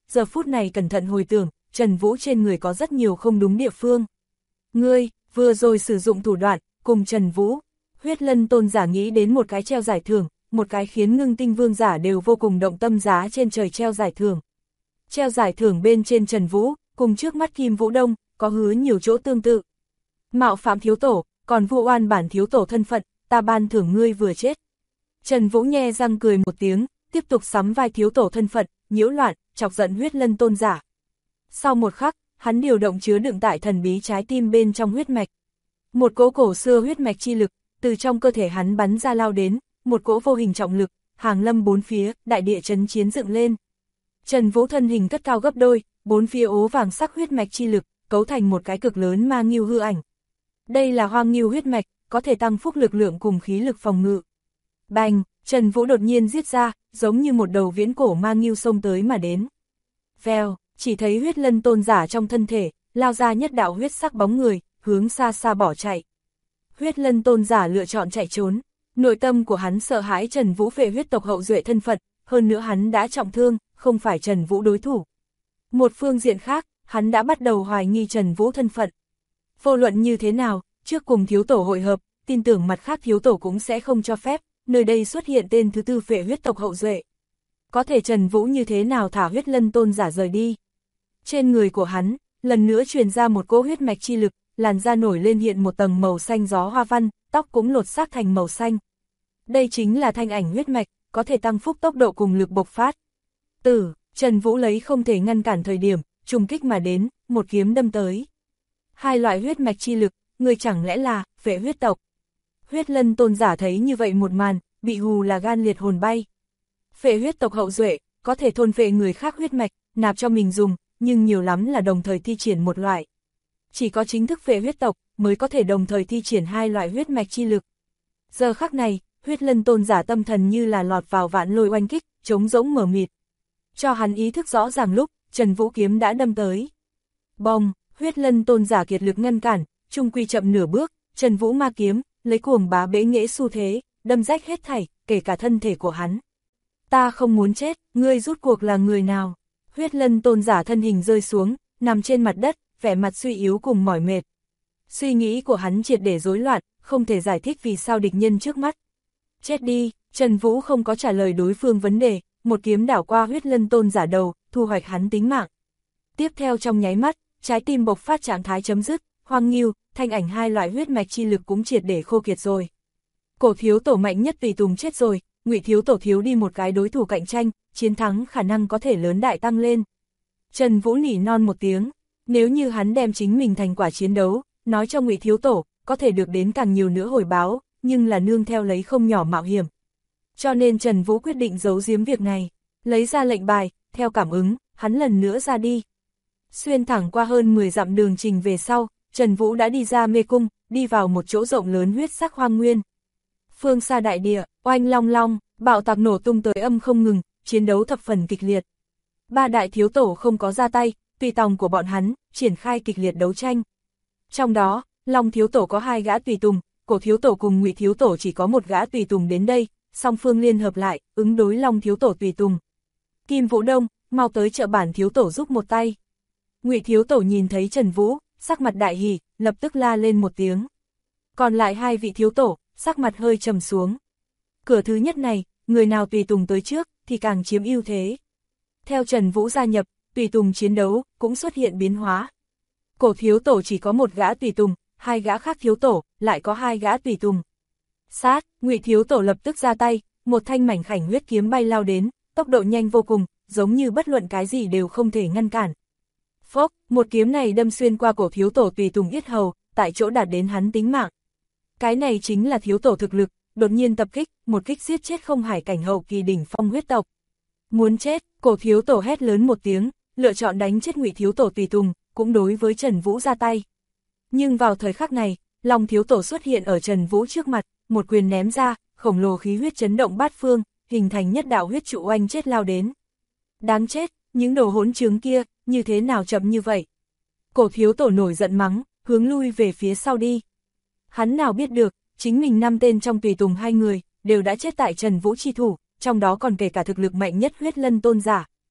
giờ phút này cẩn thận hồi tưởng, Trần Vũ trên người có rất nhiều không đúng địa phương. Ngươi, vừa rồi sử dụng thủ đoạn, cùng Trần Vũ, Huyết Lân tôn giả nghĩ đến một cái treo giải thưởng, một cái khiến Ngưng Tinh vương giả đều vô cùng động tâm giá trên trời treo giải thưởng. Treo giải thưởng bên trên Trần Vũ, cùng trước mắt Kim Vũ Đông, có hứa nhiều chỗ tương tự. Mạo phạm thiếu tổ, còn vu oan bản thiếu tổ thân phận, ta ban thưởng ngươi vừa chết. Trần Vũ nhe răng cười một tiếng, tiếp tục sắm vai thiếu tổ thân phận, nhiễu loạn, chọc giận Huyết Lân tôn giả. Sau một khắc, hắn điều động chứa đựng tại thần bí trái tim bên trong huyết mạch. Một cỗ cổ xưa huyết mạch chi lực, từ trong cơ thể hắn bắn ra lao đến, một cỗ vô hình trọng lực, hàng lâm bốn phía, đại địa chấn chiến dựng lên. Trần Vũ thân hình cất cao gấp đôi, bốn phía ố vàng sắc huyết mạch chi lực, cấu thành một cái cực lớn ma ngưu hư ảnh. Đây là hoang ngưu huyết mạch, có thể tăng phúc lực lượng cùng khí lực phòng ngự. Bành, Trần Vũ đột nhiên giết ra, giống như một đầu viễn cổ ma ngưu xông tới mà đến. Vèo, chỉ thấy Huyết Lân tôn giả trong thân thể, lao ra nhất đạo huyết sắc bóng người, hướng xa xa bỏ chạy. Huyết Lân tôn giả lựa chọn chạy trốn, nội tâm của hắn sợ hãi Trần Vũ phệ huyết tộc hậu duệ thân phận, hơn nữa hắn đã trọng thương, không phải Trần Vũ đối thủ. Một phương diện khác, hắn đã bắt đầu hoài nghi Trần Vũ thân phận. Vô luận như thế nào, trước cùng thiếu tổ hội hợp, tin tưởng mặt khác thiếu tổ cũng sẽ không cho phép, nơi đây xuất hiện tên thứ tư phệ huyết tộc hậu duệ. Có thể Trần Vũ như thế nào thả Huyết Lân tôn giả rời đi. Trên người của hắn, lần nữa truyền ra một cỗ huyết mạch chi lực, làn da nổi lên hiện một tầng màu xanh gió hoa văn, tóc cũng lột xác thành màu xanh. Đây chính là thanh ảnh huyết mạch, có thể tăng phúc tốc độ cùng lực bộc phát. Trần Vũ lấy không thể ngăn cản thời điểm, trùng kích mà đến, một kiếm đâm tới. Hai loại huyết mạch chi lực, người chẳng lẽ là phệ huyết tộc. Huyết Lân tôn giả thấy như vậy một màn, bị hù là gan liệt hồn bay. Phệ huyết tộc hậu duệ, có thể thôn phệ người khác huyết mạch, nạp cho mình dùng, nhưng nhiều lắm là đồng thời thi triển một loại. Chỉ có chính thức phệ huyết tộc, mới có thể đồng thời thi triển hai loại huyết mạch chi lực. Giờ khắc này, Huyết Lân tôn giả tâm thần như là lọt vào vạn lôi oanh kích, trống rỗng mờ mịt. Cho hắn ý thức rõ ràng lúc, Trần Vũ kiếm đã đâm tới. Bông, Huyết Lân tôn giả kiệt lực ngăn cản, trung quy chậm nửa bước, Trần Vũ ma kiếm, lấy cuồng bá bẽ nghệ xu thế, đâm rách hết thảy, kể cả thân thể của hắn. Ta không muốn chết, ngươi rút cuộc là người nào? Huyết Lân tôn giả thân hình rơi xuống, nằm trên mặt đất, vẻ mặt suy yếu cùng mỏi mệt. Suy nghĩ của hắn triệt để rối loạn, không thể giải thích vì sao địch nhân trước mắt. Chết đi, Trần Vũ không có trả lời đối phương vấn đề, một kiếm đảo qua Huyết Lân tôn giả đầu, thu hoạch hắn tính mạng. Tiếp theo trong nháy mắt, trái tim bộc phát trạng thái chấm dứt, hoang ngưu, thanh ảnh hai loại huyết mạch chi lực cũng triệt để khô kiệt rồi. Cổ thiếu tổ mạnh nhất tùy tùng chết rồi, Ngụy thiếu tổ thiếu đi một cái đối thủ cạnh tranh, chiến thắng khả năng có thể lớn đại tăng lên. Trần Vũ nỉ non một tiếng, nếu như hắn đem chính mình thành quả chiến đấu, nói cho Ngụy thiếu tổ, có thể được đến càng nhiều nữa hồi báo, nhưng là nương theo lấy không nhỏ mạo hiểm. Cho nên Trần Vũ quyết định giấu giếm việc này, lấy ra lệnh bài, theo cảm ứng, hắn lần nữa ra đi. Xuyên thẳng qua hơn 10 dặm đường trình về sau, Trần Vũ đã đi ra mê cung, đi vào một chỗ rộng lớn huyết sắc hoang nguyên. Phương xa đại địa, oanh long long, bạo tạc nổ tung tới âm không ngừng, chiến đấu thập phần kịch liệt. Ba đại thiếu tổ không có ra tay, tùy tòng của bọn hắn, triển khai kịch liệt đấu tranh. Trong đó, Long thiếu tổ có 2 gã tùy tùng, Cổ thiếu tổ cùng Ngụy thiếu tổ chỉ có 1 gã tùy tùng đến đây, song phương liên hợp lại, ứng đối Long thiếu tổ tùy tùng. Kim Vũ Đông, mau tới trợ bản thiếu tổ giúp một tay. Ngụy thiếu tổ nhìn thấy Trần Vũ, sắc mặt đại hỉ, lập tức la lên một tiếng. Còn lại 2 vị thiếu tổ, sắc mặt hơi trầm xuống. Cửa thứ nhất này, người nào tùy tùng tới trước, thì càng chiếm ưu thế. Theo Trần Vũ gia nhập, tùy tùng chiến đấu, cũng xuất hiện biến hóa. Cổ thiếu tổ chỉ có 1 gã tùy tùng, 2 gã khác thiếu tổ, lại có 2 gã tùy tùng. Sát, Ngụy thiếu tổ lập tức ra tay, một thanh mảnh khảnh huyết kiếm bay lao đến, tốc độ nhanh vô cùng, giống như bất luận cái gì đều không thể ngăn cản. Phốc, một kiếm này đâm xuyên qua cổ thiếu tổ tùy tùng yết hầu, tại chỗ đạt đến hắn tính mạng. Cái này chính là thiếu tổ thực lực, đột nhiên tập kích, một kích giết chết không hải cảnh hậu kỳ đỉnh phong huyết tộc. Muốn chết, cổ thiếu tổ hét lớn một tiếng, lựa chọn đánh chết Ngụy thiếu tổ tùy tùng, cũng đối với Trần Vũ ra tay. Nhưng vào thời khắc này, Long thiếu tổ xuất hiện ở Trần Vũ trước mặt, một quyền ném ra, khổng lồ khí huyết chấn động bát phương, hình thành nhất đạo huyết trụ oanh chết lao đến. Đáng chết, những đồ hỗn trướng kia, như thế nào chậm như vậy? Cổ thiếu tổ nổi giận mắng, hướng lui về phía sau đi. Hắn nào biết được, chính mình 5 tên trong tùy tùng 2 người, đều đã chết tại Trần Vũ chi thủ, trong đó còn kể cả thực lực mạnh nhất Huyết Lân tôn giả.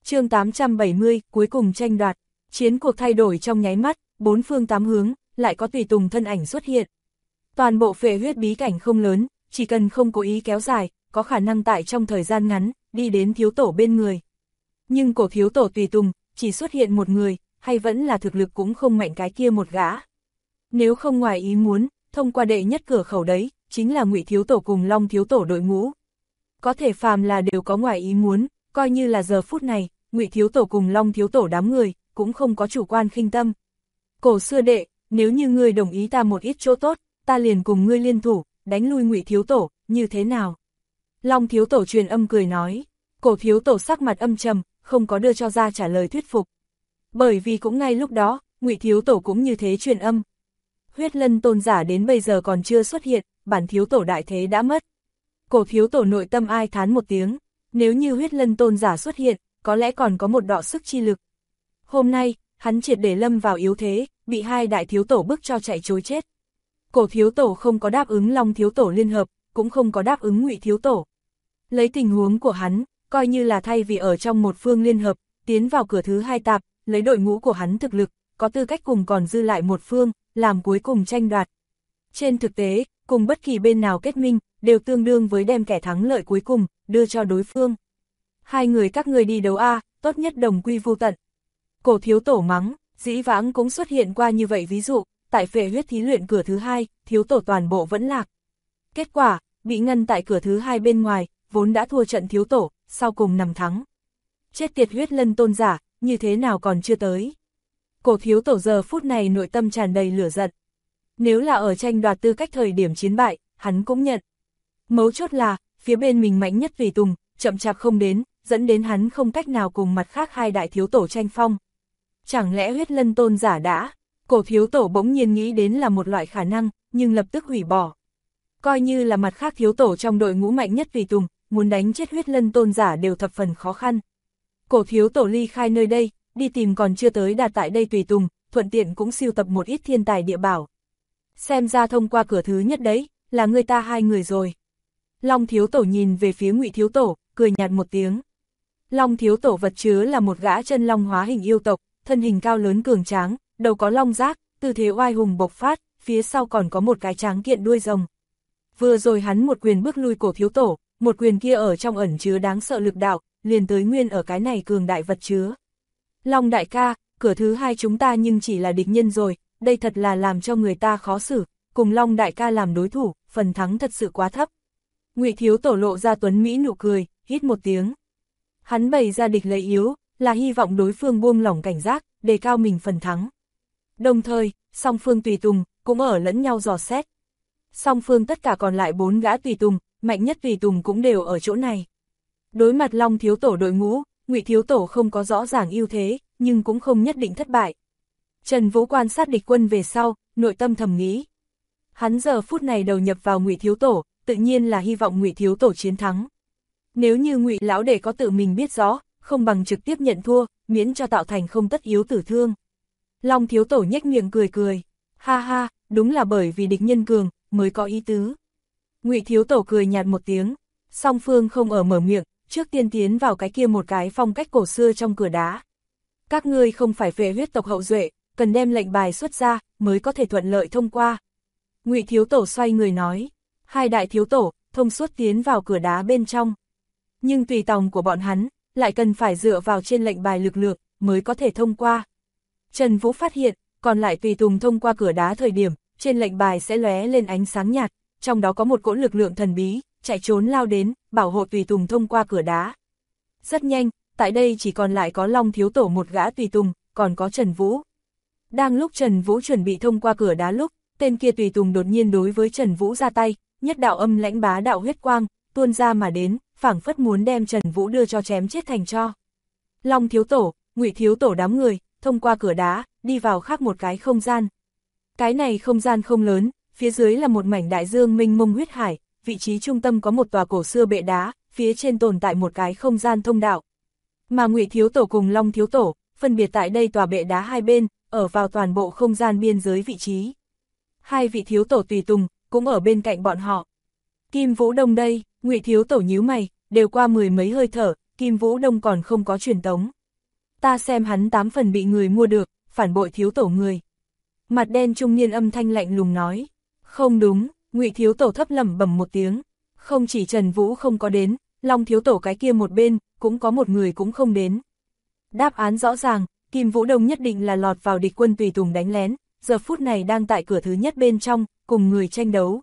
chương 870, cuối cùng tranh đoạt. Chiến cuộc thay đổi trong nháy mắt, bốn phương tám hướng, lại có tùy tùng thân ảnh xuất hiện. Toàn bộ phệ huyết bí cảnh không lớn, chỉ cần không cố ý kéo dài, có khả năng tại trong thời gian ngắn, đi đến thiếu tổ bên người. Nhưng cổ thiếu tổ tùy tùng, chỉ xuất hiện một người, hay vẫn là thực lực cũng không mạnh cái kia một gã. Nếu không ngoài ý muốn, thông qua đệ nhất cửa khẩu đấy, chính là Ngụy thiếu tổ cùng Long thiếu tổ đội ngũ. Có thể phàm là đều có ngoài ý muốn, coi như là giờ phút này, Ngụy thiếu tổ cùng Long thiếu tổ đám người, cũng không có chủ quan khinh tâm. Cổ xưa đệ, nếu như ngươi đồng ý ta một ít chỗ tốt, ta liền cùng ngươi liên thủ, đánh lui Ngụy thiếu tổ, như thế nào? Long thiếu tổ truyền âm cười nói. Cổ thiếu tổ sắc mặt âm trầm, không có đưa cho ra trả lời thuyết phục. Bởi vì cũng ngay lúc đó, Ngụy thiếu tổ cũng như thế truyền âm. Huyết lân tôn giả đến bây giờ còn chưa xuất hiện, bản thiếu tổ đại thế đã mất. Cổ thiếu tổ nội tâm ai thán một tiếng, nếu như huyết lân tôn giả xuất hiện, có lẽ còn có một đọ sức chi lực. Hôm nay, hắn triệt để lâm vào yếu thế, bị hai đại thiếu tổ bức cho chạy trối chết. Cổ thiếu tổ không có đáp ứng Long thiếu tổ liên hợp, cũng không có đáp ứng Ngụy thiếu tổ. Lấy tình huống của hắn, coi như là thay vì ở trong một phương liên hợp, tiến vào cửa thứ hai tạp, lấy đội ngũ của hắn thực lực, có tư cách cùng còn dư lại một phương, làm cuối cùng tranh đoạt. Trên thực tế, cùng bất kỳ bên nào kết minh, đều tương đương với đem kẻ thắng lợi cuối cùng, đưa cho đối phương. Hai người các ngươi đi đấu A, tốt nhất đồng quy vu tận. Cổ thiếu tổ mắng, dĩ vãng cũng xuất hiện qua như vậy ví dụ, tại phệ huyết thí luyện cửa thứ hai, thiếu tổ toàn bộ vẫn lạc. Kết quả, bị ngăn tại cửa thứ hai bên ngoài, vốn đã thua trận thiếu tổ, sau cùng nằm thắng. Chết tiệt huyết lân tôn giả, như thế nào còn chưa tới. Cổ thiếu tổ giờ phút này nội tâm tràn đầy lửa giận. Nếu là ở tranh đoạt tư cách thời điểm chiến bại, hắn cũng nhận. Mấu chốt là, phía bên mình mạnh nhất tùy tùng, chậm chạp không đến, dẫn đến hắn không cách nào cùng mặt khác hai đại thiếu tổ tranh phong. Chẳng lẽ huyết lân tôn giả đã? Cổ thiếu tổ bỗng nhiên nghĩ đến là một loại khả năng, nhưng lập tức hủy bỏ. Coi như là mặt khác thiếu tổ trong đội ngũ mạnh nhất tùy tùng, muốn đánh chết huyết lân tôn giả đều thập phần khó khăn. Cổ thiếu tổ ly khai nơi đây, đi tìm còn chưa tới đạt tại đây tùy tùng, thuận tiện cũng sưu tập một ít thiên tài địa bảo. Xem ra thông qua cửa thứ nhất đấy, là người ta hai người rồi. Long thiếu tổ nhìn về phía Ngụy thiếu tổ, cười nhạt một tiếng. Long thiếu tổ vật chứa là một gã chân long hóa hình yêu tộc, thân hình cao lớn cường tráng, đầu có long giác, tư thế oai hùng bộc phát, phía sau còn có một cái tráng kiện đuôi rồng. Vừa rồi hắn một quyền bước lui cổ thiếu tổ, một quyền kia ở trong ẩn chứa đáng sợ lực đạo, liền tới nguyên ở cái này cường đại vật chứa. Long đại ca, cửa thứ hai chúng ta nhưng chỉ là địch nhân rồi, đây thật là làm cho người ta khó xử, cùng Long đại ca làm đối thủ, phần thắng thật sự quá thấp. Ngụy thiếu tổ lộ ra tuấn mỹ nụ cười, hít một tiếng. Hắn bày ra địch lấy yếu, là hy vọng đối phương buông lỏng cảnh giác, đề cao mình phần thắng. Đồng thời, song phương tùy tùng, cũng ở lẫn nhau dò xét. Song phương tất cả còn lại 4 gã tùy tùng, mạnh nhất tùy tùng cũng đều ở chỗ này. Đối mặt Long thiếu tổ đội ngũ, Ngụy thiếu tổ không có rõ ràng ưu thế, nhưng cũng không nhất định thất bại. Trần Vũ quan sát địch quân về sau, nội tâm thầm nghĩ. Hắn giờ phút này đầu nhập vào Ngụy thiếu tổ, tự nhiên là hy vọng Ngụy thiếu tổ chiến thắng. Nếu như Ngụy lão đệ có tự mình biết rõ, không bằng trực tiếp nhận thua, miễn cho tạo thành không tất yếu tử thương. Long thiếu tổ nhếch miệng cười cười, ha ha, đúng là bởi vì địch nhân cường, mới có ý tứ. Ngụy thiếu tổ cười nhạt một tiếng, song phương không ở mở miệng, trước tiên tiến vào cái kia một cái phong cách cổ xưa trong cửa đá. Các ngươi không phải phệ huyết tộc hậu duệ, cần đem lệnh bài xuất ra, mới có thể thuận lợi thông qua. Ngụy thiếu tổ xoay người nói, hai đại thiếu tổ, thông suốt tiến vào cửa đá bên trong. Nhưng tùy tòng của bọn hắn, lại cần phải dựa vào trên lệnh bài lực lượng, mới có thể thông qua. Trần Vũ phát hiện, còn lại tùy tùng thông qua cửa đá thời điểm, trên lệnh bài sẽ lóe lên ánh sáng nhạt, trong đó có một cỗ lực lượng thần bí, chạy trốn lao đến, bảo hộ tùy tùng thông qua cửa đá. Rất nhanh, tại đây chỉ còn lại có Long thiếu tổ một gã tùy tùng, còn có Trần Vũ. Đang lúc Trần Vũ chuẩn bị thông qua cửa đá lúc, tên kia tùy tùng đột nhiên đối với Trần Vũ ra tay, nhất đạo âm lãnh bá đạo huyết quang, tuôn ra mà đến, phảng phất muốn đem Trần Vũ đưa cho chém chết thành tro. Long thiếu tổ, Ngụy thiếu tổ đám người, thông qua cửa đá, đi vào khác một cái không gian. Cái này không gian không lớn, phía dưới là một mảnh đại dương mênh mông huyết hải, vị trí trung tâm có một tòa cổ xưa bệ đá, phía trên tồn tại một cái không gian thông đạo. Mà Ngụy thiếu tổ cùng Long thiếu tổ, phân biệt tại đây tòa bệ đá hai bên, ở vào toàn bộ không gian biên giới vị trí. Hai vị thiếu tổ tùy tùng, cũng ở bên cạnh bọn họ. Kim Vũ Đông đây, Ngụy thiếu tổ nhíu mày, đều qua 10 mấy hơi thở, Kim Vũ Đông còn không có truyền tống. Ta xem hắn 8 phần bị người mua được, phản bội thiếu tổ người. Mặt đen trung niên âm thanh lạnh lùng nói. Không đúng, Ngụy thiếu tổ thấp lẩm bẩm một tiếng. Không chỉ Trần Vũ không có đến, Long thiếu tổ cái kia một bên, cũng có một người cũng không đến. Đáp án rõ ràng, Kim Vũ Đông nhất định là lọt vào địch quân tùy tùng đánh lén, giờ phút này đang tại cửa thứ nhất bên trong, cùng người tranh đấu.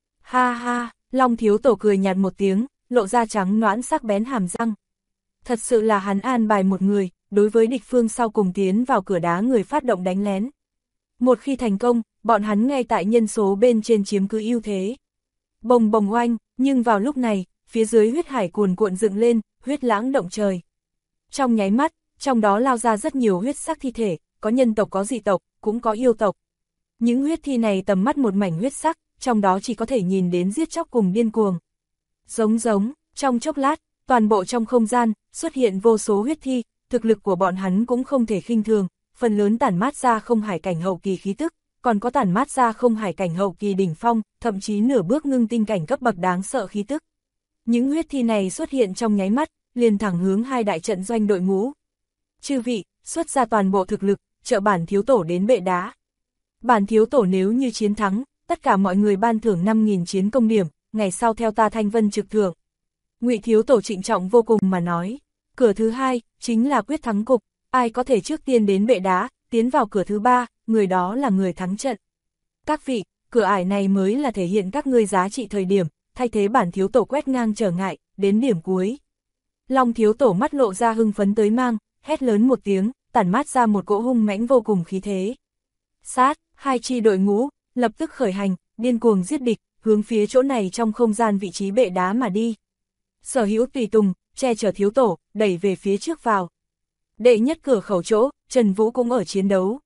Ha ha, Long thiếu tổ cười nhạt một tiếng, lộ ra trắng nõn sắc bén hàm răng. Thật sự là hắn an bài một người, đối với địch phương sau cùng tiến vào cửa đá người phát động đánh lén. Một khi thành công, bọn hắn ngay tại nhân số bên trên chiếm cứ ưu thế. Bồng bồng oanh, nhưng vào lúc này, phía dưới huyết hải cuồn cuộn dựng lên, huyết lãng động trời. Trong nháy mắt, trong đó lao ra rất nhiều huyết sắc thi thể, có nhân tộc có dị tộc, cũng có yêu tộc. Những huyết thi này tầm mắt một mảnh huyết sắc, trong đó chỉ có thể nhìn đến giết chóc cùng điên cuồng. Giống, trong chốc lát, toàn bộ trong không gian, xuất hiện vô số huyết thi, thực lực của bọn hắn cũng không thể khinh thường, phần lớn tản mát ra không hải cảnh hậu kỳ khí tức, còn có tản mát ra không hải cảnh hậu kỳ đỉnh phong, thậm chí nửa bước ngưng tinh cảnh cấp bậc đáng sợ khí tức. Những huyết thi này xuất hiện trong nháy mắt, liền thẳng hướng hai đại trận doanh đội ngũ. Chư vị, xuất ra toàn bộ thực lực, trợ bản thiếu tổ đến bệ đá. Bản thiếu tổ nếu như chiến thắng, tất cả mọi người ban thưởng 5.000 chiến công điểm, ngày sau theo ta thanh vân trực thưởng. Ngụy thiếu tổ trịnh trọng vô cùng mà nói, cửa thứ hai, chính là quyết thắng cục, ai có thể trước tiên đến bệ đá, tiến vào cửa thứ ba, người đó là người thắng trận. Các vị, cửa ải này mới là thể hiện các ngươi giá trị thời điểm, thay thế bản thiếu tổ quét ngang trở ngại, đến điểm cuối. Long thiếu tổ mắt lộ ra hưng phấn tới mang, hét lớn một tiếng, tản mát ra một cỗ hung mãnh vô cùng khí thế. Sát, hai chi đội ngũ, lập tức khởi hành, điên cuồng giết địch, hướng phía chỗ này trong không gian vị trí bệ đá mà đi. Sở hữu tùy tùng, che chở thiếu tổ, đẩy về phía trước vào. Đệ nhất cửa khẩu chỗ, Trần Vũ cũng ở chiến đấu.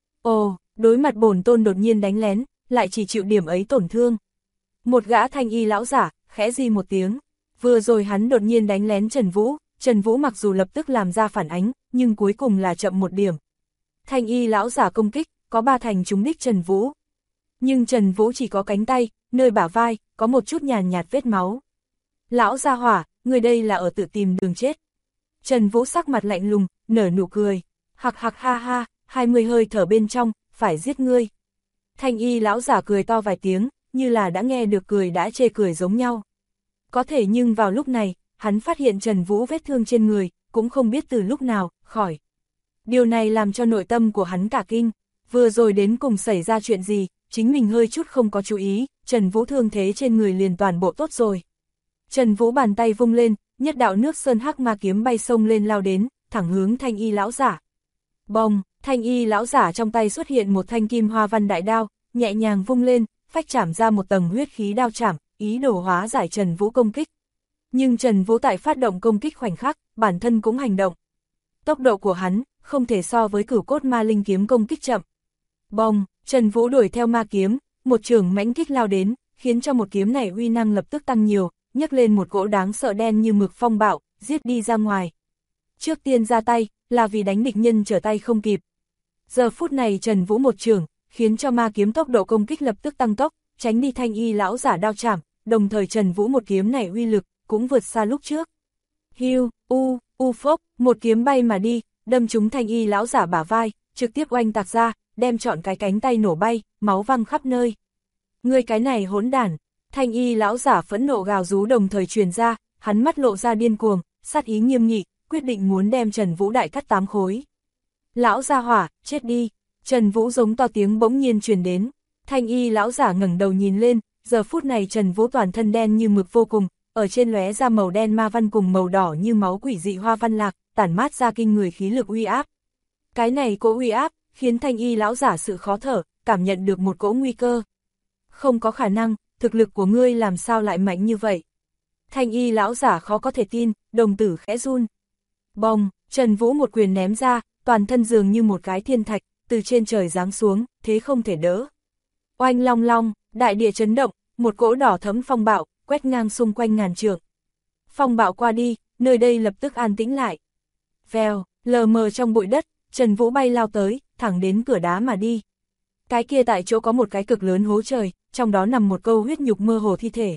Ồ, đối mặt bổn tôn đột nhiên đánh lén, lại chỉ chịu điểm ấy tổn thương. Một gã thanh y lão giả, khẽ di một tiếng. Vừa rồi hắn đột nhiên đánh lén Trần Vũ mặc dù lập tức làm ra phản ánh, nhưng cuối cùng là chậm một điểm. Thanh y lão giả công kích, có 3 thành trúng đích Trần Vũ. Nhưng Trần Vũ chỉ có cánh tay, nơi bả vai, có một chút nhàn nhạt vết máu. Lão gia hỏa, người đây là ở tự tìm đường chết. Trần Vũ sắc mặt lạnh lùng, nở nụ cười. Hạc hạc ha ha, 20 hơi thở bên trong, phải giết ngươi. Thanh y lão giả cười to vài tiếng, như là đã nghe được cười đã chê cười giống nhau. Có thể nhưng vào lúc này, hắn phát hiện Trần Vũ vết thương trên người, cũng không biết từ lúc nào, khỏi. Điều này làm cho nội tâm của hắn cả kinh, vừa rồi đến cùng xảy ra chuyện gì, chính mình hơi chút không có chú ý, Trần Vũ thương thế trên người liền toàn bộ tốt rồi. Trần Vũ bàn tay vung lên, nhất đạo nước sơn hắc ma kiếm bay sông lên lao đến, thẳng hướng thanh y lão giả. Bồng, thanh y lão giả trong tay xuất hiện một thanh kim hoa văn đại đao, nhẹ nhàng vung lên, phách chảm ra một tầng huyết khí đao chảm, ý đồ hóa giải Trần Vũ công kích. Nhưng Trần Vũ tại phát động công kích khoảnh khắc, bản thân cũng hành động. Tốc độ của hắn, không thể so với cửu cốt ma linh kiếm công kích chậm. Bồng, Trần Vũ đuổi theo ma kiếm, một trường mãnh kích lao đến, khiến cho một kiếm này uy năng lập tức tăng nhiều, nhấc lên một cỗ đáng sợ đen như mực phong bạo, giết đi ra ngoài. Trước tiên ra tay, là vì đánh địch nhân trở tay không kịp. Giờ phút này Trần Vũ một trường, khiến cho ma kiếm tốc độ công kích lập tức tăng tốc, tránh đi thanh y lão giả đao chảm, đồng thời Trần Vũ một kiếm này uy lực, cũng vượt xa lúc trước. Hiu, phốc, một kiếm bay mà đi, đâm trúng thanh y lão giả bả vai, trực tiếp oanh tạc ra, đem trọn cái cánh tay nổ bay, máu văng khắp nơi. Ngươi cái này hỗn đản, thanh y lão giả phẫn nộ gào rú đồng thời truyền ra, hắn mắt lộ ra điên cuồng, sát ý nghiêm nghị, quyết định muốn đem Trần Vũ đại cắt 8 khối. Lão gia hỏa, chết đi, Trần Vũ giống to tiếng bỗng nhiên truyền đến, thanh y lão giả ngẩng đầu nhìn lên, giờ phút này Trần Vũ toàn thân đen như mực vô cùng, ở trên lóe ra màu đen ma văn cùng màu đỏ như máu quỷ dị hoa văn lạc, tản mát ra kinh người khí lực uy áp. Cái này cỗ uy áp, khiến thanh y lão giả sự khó thở, cảm nhận được một cỗ nguy cơ. Không có khả năng, thực lực của ngươi làm sao lại mạnh như vậy? Thanh y lão giả khó có thể tin, đồng tử khẽ run. Bồng, Trần Vũ một quyền ném ra, toàn thân dường như một cái thiên thạch, từ trên trời giáng xuống, thế không thể đỡ. Oanh long long, đại địa chấn động, một cỗ đỏ thẫm phong bạo, quét ngang xung quanh ngàn trượng. Phong bạo qua đi, nơi đây lập tức an tĩnh lại. Vèo, lờ mờ trong bụi đất, Trần Vũ bay lao tới, thẳng đến cửa đá mà đi. Cái kia tại chỗ có một cái cực lớn hố trời, trong đó nằm một câu huyết nhục mơ hồ thi thể.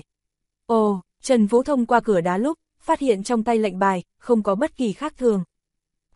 Ồ, Trần Vũ thông qua cửa đá lúc, phát hiện trong tay lệnh bài, không có bất kỳ khác thường.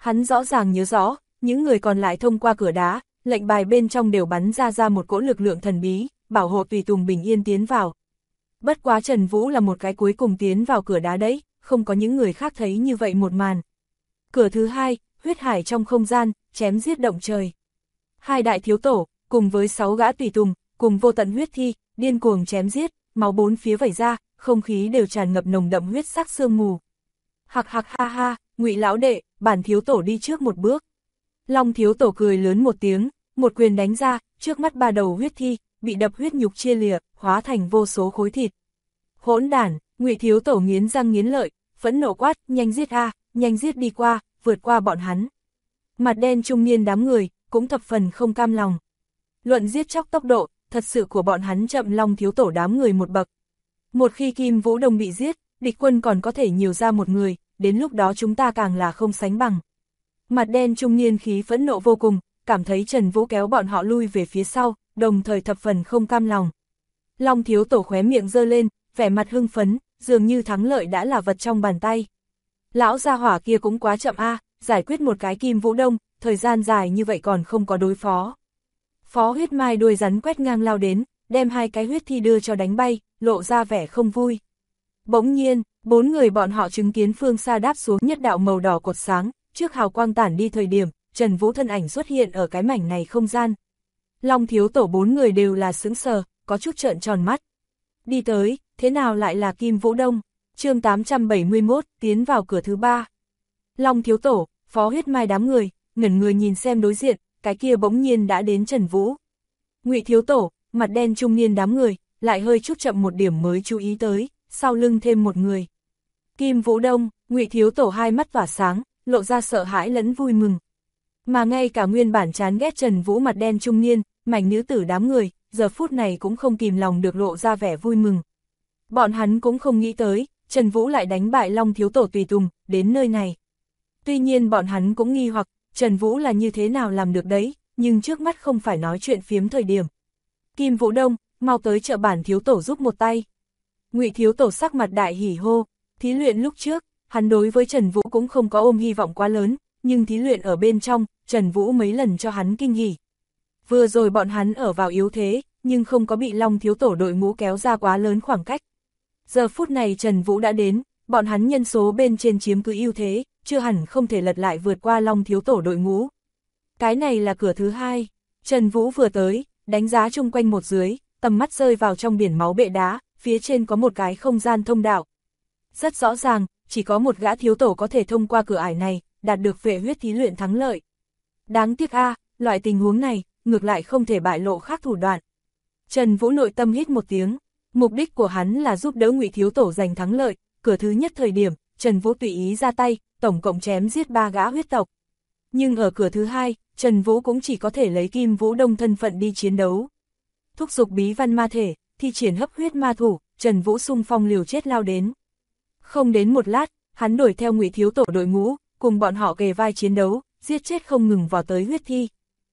Hắn rõ ràng nhớ rõ, những người còn lại thông qua cửa đá, lệnh bài bên trong đều bắn ra một cỗ lực lượng thần bí, bảo hộ tùy tùng bình yên tiến vào. Bất quá Trần Vũ là một cái cuối cùng tiến vào cửa đá đấy, không có những người khác thấy như vậy một màn. Cửa thứ hai, huyết hải trong không gian, chém giết động trời. Hai đại thiếu tổ, cùng với 6 gã tùy tùng, cùng vô tận huyết thi, điên cuồng chém giết, máu bốn phía vẩy ra, không khí đều tràn ngập nồng đậm huyết sắc sương mù. Hạc hạc ha ha, Ngụy lão đệ, bản thiếu tổ đi trước một bước. Long thiếu tổ cười lớn một tiếng, một quyền đánh ra, trước mắt 3 đầu huyết thi, bị đập huyết nhục chia lìa, hóa thành vô số khối thịt. Hỗn đản, Ngụy thiếu tổ nghiến răng nghiến lợi, phẫn nộ quát, nhanh giết a, nhanh giết đi qua, vượt qua bọn hắn. Mặt đen trung niên đám người, cũng thập phần không cam lòng. Luận giết chóc tốc độ, thật sự của bọn hắn chậm Long thiếu tổ đám người một bậc. Một khi Kim Vũ Đông bị giết, địch quân còn có thể nhiều ra một người, đến lúc đó chúng ta càng là không sánh bằng. Mặt đen trung niên khí phẫn nộ vô cùng, cảm thấy Trần Vũ kéo bọn họ lui về phía sau, đồng thời thập phần không cam lòng. Long thiếu tổ khóe miệng giơ lên, vẻ mặt hưng phấn, dường như thắng lợi đã là vật trong bàn tay. Lão gia hỏa kia cũng quá chậm a, giải quyết một cái Kim Vũ Đông, thời gian dài như vậy còn không có đối phó. Phó Huyết Mai đuôi rắn quét ngang lao đến, đem 2 cái huyết thi đưa cho đánh bay, lộ ra vẻ không vui. Bỗng nhiên, 4 người bọn họ chứng kiến phương xa đáp xuống nhất đạo màu đỏ cột sáng, trước hào quang tản đi thời điểm, Trần Vũ thân ảnh xuất hiện ở cái mảnh này không gian. Long thiếu tổ 4 người đều là sững sờ, có chút trợn tròn mắt. Đi tới, thế nào lại là Kim Vũ Đông? Chương 871, tiến vào cửa thứ 3. Long thiếu tổ, Phó Huyết Mai đám người, ngẩn người nhìn xem đối diện, cái kia bỗng nhiên đã đến Trần Vũ. Ngụy thiếu tổ, mặt đen trung niên đám người, lại hơi chút chậm một điểm mới chú ý tới, sau lưng thêm một người. Kim Vũ Đông, Ngụy thiếu tổ hai mắt tỏa sáng, lộ ra sợ hãi lẫn vui mừng. Mà ngay cả nguyên bản chán ghét Trần Vũ mặt đen trung niên, mảnh nữ tử đám người, giờ phút này cũng không kìm lòng được lộ ra vẻ vui mừng. Bọn hắn cũng không nghĩ tới, Trần Vũ lại đánh bại Long thiếu tổ tùy tùng, đến nơi này. Tuy nhiên bọn hắn cũng nghi hoặc, Trần Vũ là như thế nào làm được đấy, nhưng trước mắt không phải nói chuyện phiếm thời điểm. Kim Vũ Đông, mau tới trợ bản thiếu tổ giúp một tay. Ngụy thiếu tổ sắc mặt đại hỉ hô, thí luyện lúc trước, hắn đối với Trần Vũ cũng không có ôm hy vọng quá lớn, nhưng thí luyện ở bên trong, Trần Vũ mấy lần cho hắn kinh hỉ. Vừa rồi bọn hắn ở vào yếu thế, nhưng không có bị Long thiếu tổ đội ngũ kéo ra quá lớn khoảng cách. Giờ phút này Trần Vũ đã đến, bọn hắn nhân số bên trên chiếm cứ ưu thế, chưa hẳn không thể lật lại vượt qua Long thiếu tổ đội ngũ. Cái này là cửa thứ 2, Trần Vũ vừa tới, đánh giá chung quanh một dưới, tầm mắt rơi vào trong biển máu bệ đá, phía trên có một cái không gian thông đạo. Rất rõ ràng, chỉ có một gã thiếu tổ có thể thông qua cửa ải này, đạt được vệ huyết thí luyện thắng lợi. Đáng tiếc a, loại tình huống này, ngược lại không thể bại lộ khác thủ đoạn. Trần Vũ nội tâm hít một tiếng, mục đích của hắn là giúp đỡ Ngụy thiếu tổ giành thắng lợi, cửa thứ nhất thời điểm, Trần Vũ tùy ý ra tay, tổng cộng chém giết 3 gã huyết tộc. Nhưng ở cửa thứ 2, Trần Vũ cũng chỉ có thể lấy Kim Vũ Đông thân phận đi chiến đấu. Thúc giục bí văn ma thể, thi triển hấp huyết ma thủ, Trần Vũ xung phong liều chết lao đến. Không đến một lát, hắn đuổi theo Ngụy thiếu tổ đội ngũ, cùng bọn họ kề vai chiến đấu, giết chết không ngừng vào tới huyết thi.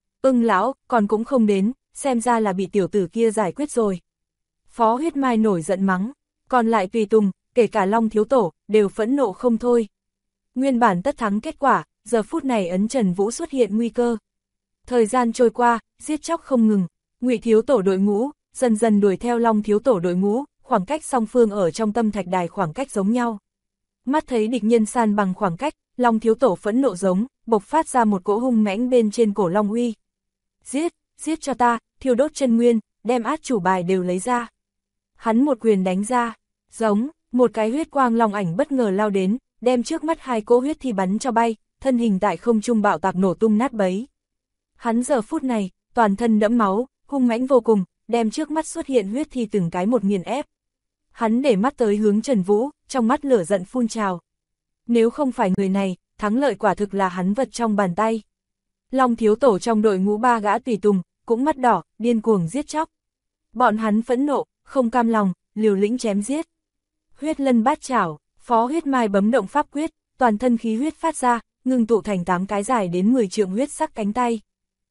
Lão, còn cũng không đến, xem ra là bị tiểu tử kia giải quyết rồi. Phó Huyết Mai nổi giận mắng, còn lại tùy tùng, kể cả Long thiếu tổ, đều phẫn nộ không thôi. Nguyên bản tất thắng kết quả, giờ phút này ấn Trần Vũ xuất hiện nguy cơ. Thời gian trôi qua, giết chóc không ngừng, Ngụy thiếu tổ đội ngũ, dần dần đuổi theo Long thiếu tổ đội ngũ, khoảng cách song phương ở trong tâm thạch đài khoảng cách giống nhau. Mắt thấy địch nhân san bằng khoảng cách, Long thiếu tổ phẫn nộ giống, bộc phát ra một cỗ hung mãnh bên trên cổ Long uy. Giết, giết cho ta, thiêu đốt chân nguyên, đem át chủ bài đều lấy ra. Hắn một quyền đánh ra, giống, một cái huyết quang long ảnh bất ngờ lao đến, đem trước mắt 2 cỗ huyết thi bắn cho bay, thân hình tại không trung bạo tạc nổ tung nát bấy. Hắn giờ phút này, toàn thân đẫm máu, hung mãnh vô cùng, đem trước mắt xuất hiện huyết thi từng cái một nghiền ép. Hắn để mắt tới hướng Trần Vũ, trong mắt lửa giận phun trào. Nếu không phải người này, thắng lợi quả thực là hắn vật trong bàn tay. Long thiếu tổ trong đội ngũ 3 gã tùy tùng, cũng mắt đỏ, điên cuồng giết chóc. Bọn hắn phẫn nộ, không cam lòng, liều lĩnh chém giết. Huyết lân bát chảo, Phó Huyết Mai bấm động pháp quyết, toàn thân khí huyết phát ra, ngưng tụ thành 8 cái dài đến 10 trượng huyết sắc cánh tay.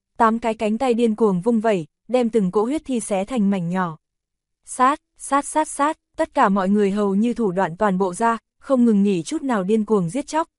8 cái cánh tay điên cuồng vung vẩy, đem từng cỗ huyết thi xé thành mảnh nhỏ. Sát, sát sát sát, tất cả mọi người hầu như thủ đoạn toàn bộ ra, không ngừng nghỉ chút nào điên cuồng giết chóc,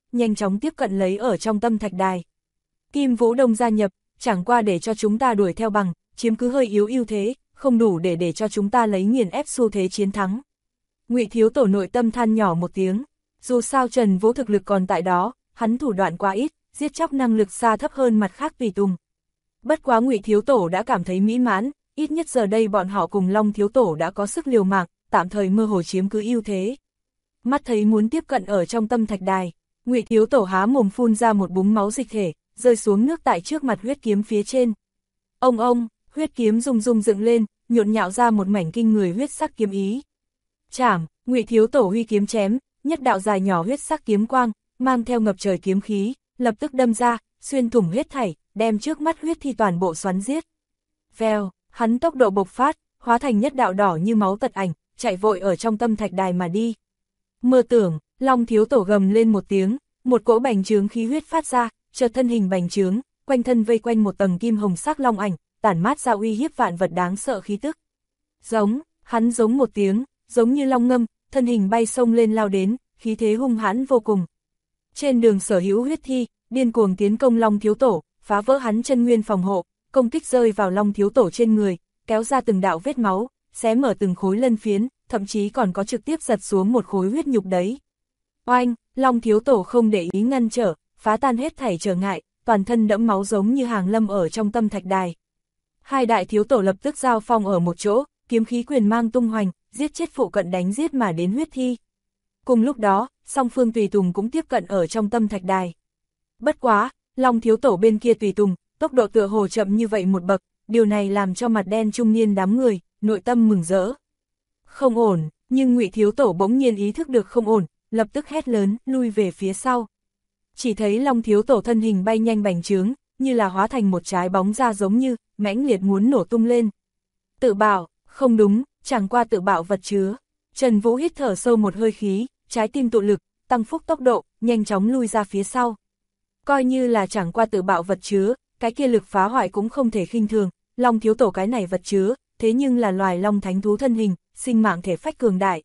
nhanh chóng tiếp cận lấy ở trong tâm thạch đài. Kim Vũ Đông gia nhập, chẳng qua để cho chúng ta đuổi theo bằng, chiếm cứ hơi yếu ưu thế, không đủ để cho chúng ta lấy nghiền ép xu thế chiến thắng. Ngụy Thiếu Tổ nội tâm than nhỏ một tiếng, dù sao Trần Vũ thực lực còn tại đó, hắn thủ đoạn quá ít, giết chóc năng lực xa thấp hơn mặt khác tùy tùng. Bất quá Ngụy Thiếu Tổ đã cảm thấy mỹ mãn, ít nhất giờ đây bọn họ cùng Long Thiếu Tổ đã có sức liều mạng, tạm thời mơ hồ chiếm cứ ưu thế. Mắt thấy muốn tiếp cận ở trong tâm thạch đài, Ngụy Thiếu Tổ há mồm phun ra một búng máu dịch thể, rơi xuống nước tại trước mặt huyết kiếm phía trên. Ông, huyết kiếm rung rung dựng lên, nhộn nhạo ra một mảnh kinh người huyết sắc kiếm ý. Chảm, Ngụy Thiếu Tổ huy kiếm chém, nhất đạo dài nhỏ huyết sắc kiếm quang, mang theo ngập trời kiếm khí, lập tức đâm ra, xuyên thủng huyết thảy, đem trước mắt huyết thi toàn bộ xoắn giết. Vèo, hắn tốc độ bộc phát, hóa thành nhất đạo đỏ như máu tật ảnh, chạy vội ở trong tâm thạch đài mà đi. Mơ tưởng, Long Thiếu Tổ gầm lên một tiếng, một cỗ bành trướng khí huyết phát ra, chợt thân hình bành trướng, quanh thân vây quanh một tầng kim hồng sắc long ảnh, tản mát ra uy hiếp vạn vật đáng sợ khí tức. Giống, hắn giống một tiếng, giống như long ngâm, thân hình bay sông lên lao đến, khí thế hung hãn vô cùng. Trên đường sở hữu huyết thi, điên cuồng tiến công Long Thiếu Tổ, phá vỡ hắn chân nguyên phòng hộ, công kích rơi vào Long Thiếu Tổ trên người, kéo ra từng đạo vết máu, xé mở từng khối lân phiến, thậm chí còn có trực tiếp giật xuống một khối huyết nhục đấy. Oanh, Long Thiếu Tổ không để ý ngăn trở, phá tan hết thảy trở ngại, toàn thân đẫm máu giống như hàng lâm ở trong tâm thạch đài. Hai đại thiếu tổ lập tức giao phong ở một chỗ, kiếm khí quyền mang tung hoành, giết chết phụ cận đánh giết mà đến huyết thi. Cùng lúc đó, song phương tùy tùng cũng tiếp cận ở trong tâm thạch đài. Bất quá, Long Thiếu Tổ bên kia tùy tùng, tốc độ tựa hồ chậm như vậy một bậc, điều này làm cho mặt đen trung niên đám người, nội tâm mừng rỡ. Không ổn, nhưng Ngụy Thiếu Tổ bỗng nhiên ý thức được không ổn, lập tức hét lớn, lui về phía sau. Chỉ thấy Long Thiếu Tổ thân hình bay nhanh bành trướng, như là hóa thành một trái bóng ra giống như, mãnh liệt muốn nổ tung lên. Tự bảo, không đúng, chẳng qua tự bảo vật chứa. Trần Vũ hít thở sâu một hơi khí, trái tim tụ lực, tăng phúc tốc độ, nhanh chóng lui ra phía sau. Coi như là chẳng qua tự bạo vật chứa, cái kia lực phá hoại cũng không thể khinh thường, Long Thiếu Tổ cái này vật chứa, thế nhưng là loài long thánh thú thân hình, sinh mạng thể phách cường đại.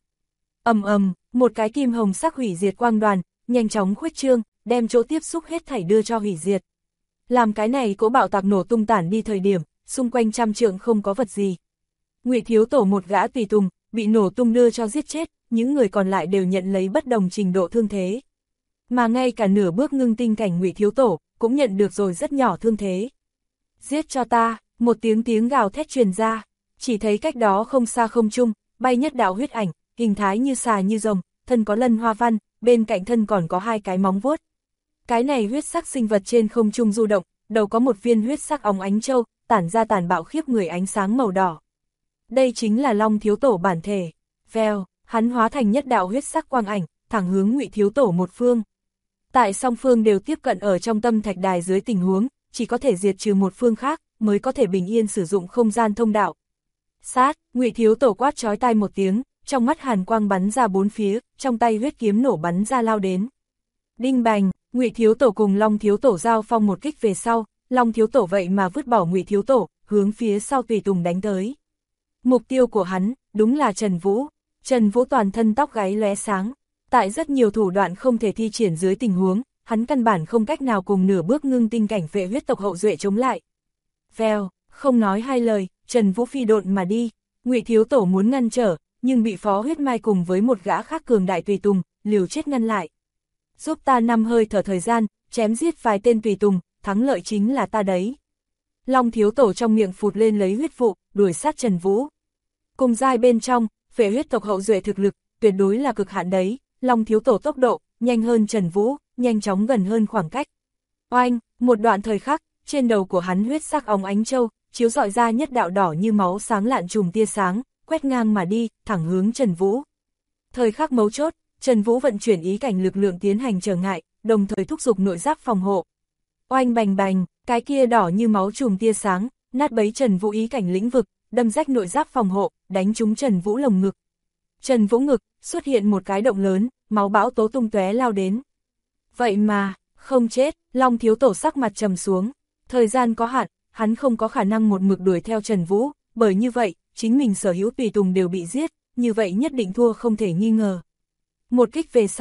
Một cái kim hồng sắc hủy diệt quang đoàn, nhanh chóng khuếch trương, đem chỗ tiếp xúc hết thảy đưa cho hủy diệt. Làm cái này cỗ bạo tạc nổ tung tản đi thời điểm, xung quanh trăm trượng không có vật gì. Ngụy Thiếu Tổ một gã tùy tùng, bị nổ tung đưa cho giết chết, những người còn lại đều nhận lấy bất đồng trình độ thương thế. Mà ngay cả nửa bước ngưng tinh cảnh Ngụy Thiếu Tổ, cũng nhận được rồi rất nhỏ thương thế. Giết cho ta, một tiếng gào thét truyền ra, chỉ thấy cách đó không xa không trung, bay nhất đạo huyết ảnh, hình thái như xà như rồng, thân có lân hoa văn, bên cạnh thân còn có hai cái móng vuốt. Cái này huyết sắc sinh vật trên không trung du động, đầu có một viên huyết sắc óng ánh châu, tản ra tàn bạo khiếp người ánh sáng màu đỏ. Đây chính là Long Thiếu Tổ bản thể. Vèo, hắn hóa thành nhất đạo huyết sắc quang ảnh, thẳng hướng Ngụy Thiếu Tổ một phương. Tại song phương đều tiếp cận ở trong tâm thạch đài dưới tình huống, chỉ có thể diệt trừ một phương khác, mới có thể bình yên sử dụng không gian thông đạo. Sát, Ngụy Thiếu Tổ quát chói tai một tiếng, trong mắt hàn quang bắn ra bốn phía, trong tay huyết kiếm nổ bắn ra lao đến. Đinh bành, Ngụy Thiếu Tổ cùng Long Thiếu Tổ giao phong một kích về sau, Long Thiếu Tổ vậy mà vứt bỏ Ngụy Thiếu Tổ, hướng phía sau tùy tùng đánh tới. Mục tiêu của hắn, đúng là Trần Vũ. Trần Vũ toàn thân tóc gáy lóe sáng, tại rất nhiều thủ đoạn không thể thi triển dưới tình huống, hắn căn bản không cách nào cùng nửa bước ngưng tinh cảnh vệ huyết tộc hậu duệ chống lại. Vèo, không nói hai lời, Trần Vũ phi độn mà đi, Ngụy Thiếu Tổ muốn ngăn trở, nhưng bị Phó Huyết Mai cùng với một gã khác cường đại tùy tùng, liều chết ngăn lại. Giúp ta 5 hơi thở thời gian, chém giết vài tên tùy tùng, thắng lợi chính là ta đấy. Long Thiếu Tổ trong miệng phụt lên lấy huyết vụ, đuổi sát Trần Vũ. Cùng giai bên trong, vệ huyết tộc hậu duệ thực lực, tuyệt đối là cực hạn đấy, Long Thiếu Tổ tốc độ, nhanh hơn Trần Vũ, nhanh chóng gần hơn khoảng cách. Oanh, một đoạn thời khắc, trên đầu của hắn huyết sắc óng ánh châu, chiếu rọi ra nhất đạo đỏ như máu sáng lạn chùm tia sáng, quét ngang mà đi, thẳng hướng Trần Vũ. Thời khắc mấu chốt, Trần Vũ vận chuyển ý cảnh lực lượng tiến hành trở ngại, đồng thời thúc giục nội giáp phòng hộ. Oanh bành bành, cái kia đỏ như máu chùm tia sáng, nát bấy Trần Vũ ý cảnh lĩnh vực, đâm rách nội giáp phòng hộ, đánh trúng Trần Vũ lồng ngực. Trần Vũ ngực, xuất hiện một cái động lớn, máu bão tố tung tóe lao đến. Vậy mà, không chết, Long Thiếu Tổ sắc mặt trầm xuống. Thời gian có hạn, hắn không có khả năng một mực đuổi theo Trần Vũ, bởi như vậy, chính mình sở hữu tùy tùng đều bị giết, như vậy nhất định thua không thể nghi ngờ. Một kích về sau,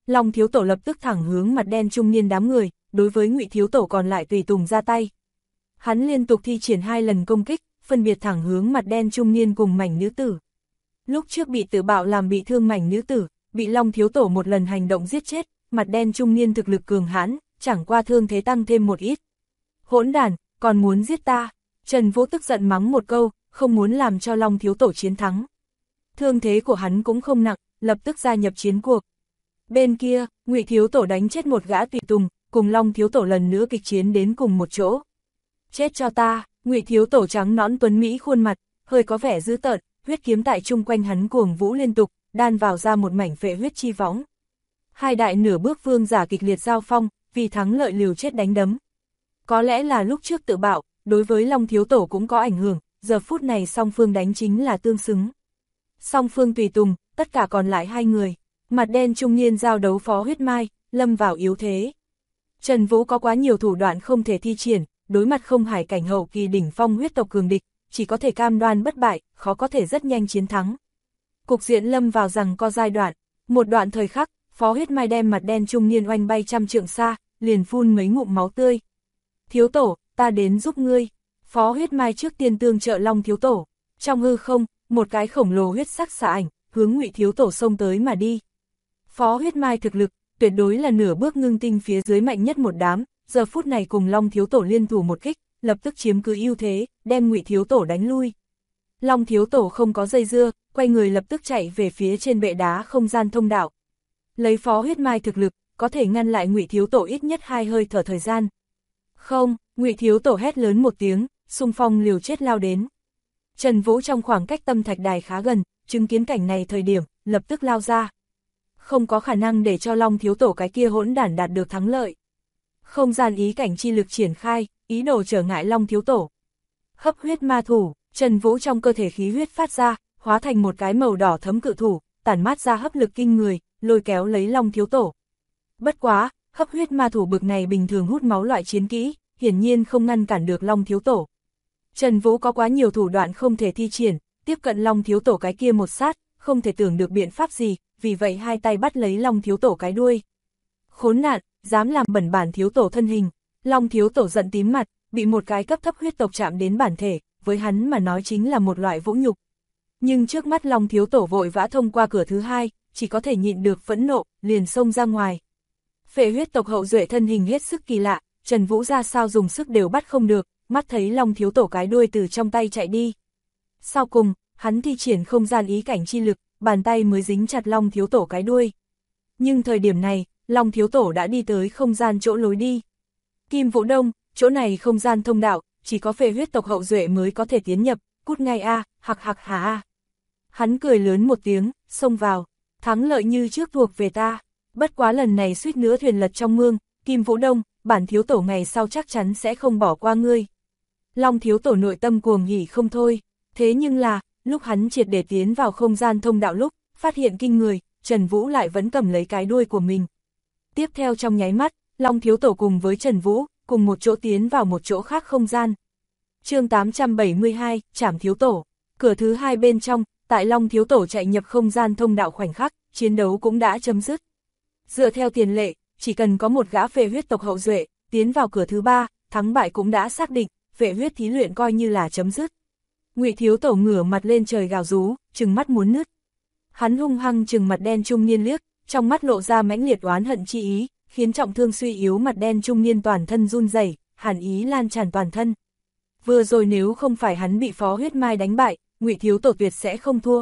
Long thiếu tổ lập tức thẳng hướng mặt đen trung niên đám người, đối với Ngụy thiếu tổ còn lại tùy tùng ra tay. Hắn liên tục thi triển 2 lần công kích, phân biệt thẳng hướng mặt đen trung niên cùng mảnh nữ tử. Lúc trước bị Tử Bạo làm bị thương mảnh nữ tử, bị Long thiếu tổ một lần hành động giết chết, mặt đen trung niên thực lực cường hãn, chẳng qua thương thế tăng thêm một ít. Hỗn đản, còn muốn giết ta? Trần Vũ tức giận mắng một câu, không muốn làm cho Long thiếu tổ chiến thắng. Thương thế của hắn cũng không nặng, lập tức gia nhập chiến cuộc. Bên kia, Ngụy thiếu tổ đánh chết một gã tùy tùng, cùng Long thiếu tổ lần nữa kịch chiến đến cùng một chỗ. Chết cho ta! Ngụy thiếu tổ trắng nõn tuấn mỹ khuôn mặt, hơi có vẻ dữ tợn, huyết kiếm tại chung quanh hắn cuồng vũ liên tục, đan vào ra một mảnh phệ huyết chi võng. Hai đại nửa bước vương giả kịch liệt giao phong, vì thắng lợi liều chết đánh đấm. Có lẽ là lúc trước Tự Bạo, đối với Long thiếu tổ cũng có ảnh hưởng, giờ phút này song phương đánh chính là tương xứng. Song phương tùy tùng, tất cả còn lại 2 người, mặt đen trung niên giao đấu Phó Huyết Mai, lâm vào yếu thế. Trần Vũ có quá nhiều thủ đoạn không thể thi triển, đối mặt không hải cảnh hậu kỳ đỉnh phong huyết tộc cường địch, chỉ có thể cam đoan bất bại, khó có thể rất nhanh chiến thắng. Cục diện lâm vào rằng co giai đoạn, một đoạn thời khắc, Phó Huyết Mai đem mặt đen trung niên oanh bay trăm trượng xa, liền phun mấy ngụm máu tươi. Thiếu tổ, ta đến giúp ngươi. Phó Huyết Mai trước tiên tương trợ Long thiếu tổ. Trong hư không, một cái khổng lồ huyết sắc xạ ảnh, hướng Ngụy thiếu tổ xông tới mà đi. Phó Huyết Mai thực lực, tuyệt đối là nửa bước ngưng tinh phía dưới mạnh nhất một đám, giờ phút này cùng Long thiếu tổ liên thủ một kích, lập tức chiếm cứ ưu thế, đem Ngụy thiếu tổ đánh lui. Long thiếu tổ không có dây dưa, quay người lập tức chạy về phía trên bệ đá không gian thông đạo. Lấy Phó Huyết Mai thực lực, có thể ngăn lại Ngụy thiếu tổ ít nhất 2 hơi thở thời gian. Không, Ngụy thiếu tổ hét lớn một tiếng, xung phong liều chết lao đến. Trần Vũ trong khoảng cách tâm thạch đài khá gần, chứng kiến cảnh này thời điểm, lập tức lao ra. Không có khả năng để cho Long thiếu tổ cái kia hỗn đản đạt được thắng lợi. Không gian ý cảnh chi lực triển khai, ý đồ trở ngại Long thiếu tổ. Hấp huyết ma thủ, Trần Vũ trong cơ thể khí huyết phát ra, hóa thành một cái màu đỏ thấm cự thủ, tản mát ra hấp lực kinh người, lôi kéo lấy Long thiếu tổ. Bất quá, hấp huyết ma thủ bực này bình thường hút máu loại chiến kỹ, hiển nhiên không ngăn cản được Long thiếu tổ. Trần Vũ có quá nhiều thủ đoạn không thể thi triển, tiếp cận Long thiếu tổ cái kia một sát, không thể tưởng được biện pháp gì, vì vậy hai tay bắt lấy Long thiếu tổ cái đuôi. Khốn nạn, dám làm bẩn bản thiếu tổ thân hình. Long thiếu tổ giận tím mặt, bị một cái cấp thấp huyết tộc chạm đến bản thể, với hắn mà nói chính là một loại vũ nhục. Nhưng trước mắt Long thiếu tổ vội vã thông qua cửa thứ 2, chỉ có thể nhịn được phẫn nộ, liền xông ra ngoài. Phệ huyết tộc hậu duệ thân hình hết sức kỳ lạ, Trần Vũ ra sao dùng sức đều bắt không được, mắt thấy Long thiếu tổ cái đuôi từ trong tay chạy đi. Sau cùng, hắn thi triển không gian ý cảnh chi lực, bàn tay mới dính chặt Long thiếu tổ cái đuôi. Nhưng thời điểm này, Long thiếu tổ đã đi tới không gian chỗ lối đi. Kim Vũ Đông, chỗ này không gian thông đạo, chỉ có phệ huyết tộc hậu duệ mới có thể tiến nhập, cút ngay a, hặc hặc hà a. Hắn cười lớn một tiếng, xông vào, thắng lợi như trước thuộc về ta. Bất quá lần này suýt nữa thuyền lật trong mương, Kim Vũ Đông, bản thiếu tổ ngày sau chắc chắn sẽ không bỏ qua ngươi. Long thiếu tổ nội tâm cuồng hỉ không thôi, thế nhưng là, lúc hắn triệt để tiến vào không gian thông đạo lúc, phát hiện kinh người, Trần Vũ lại vẫn cầm lấy cái đuôi của mình. Tiếp theo trong nháy mắt, Long thiếu tổ cùng với Trần Vũ, cùng một chỗ tiến vào một chỗ khác không gian. Chương 872, Trảm thiếu tổ. Cửa thứ 2 bên trong, tại Long thiếu tổ chạy nhập không gian thông đạo khoảnh khắc, chiến đấu cũng đã chấm dứt. Dựa theo tiền lệ, chỉ cần có một gã phệ huyết tộc hậu duệ tiến vào cửa thứ 3, thắng bại cũng đã xác định, phệ huyết thí luyện coi như là chấm dứt. Ngụy thiếu tổ ngửa mặt lên trời gào rú, trừng mắt muốn nứt. Hắn hung hăng trừng mặt đen trung niên liếc, trong mắt lộ ra mãnh liệt oán hận chi ý, khiến trọng thương suy yếu mặt đen trung niên toàn thân run rẩy, hàn ý lan tràn toàn thân. Vừa rồi nếu không phải hắn bị Phó Huyết Mai đánh bại, Ngụy thiếu tổ tuyệt sẽ không thua.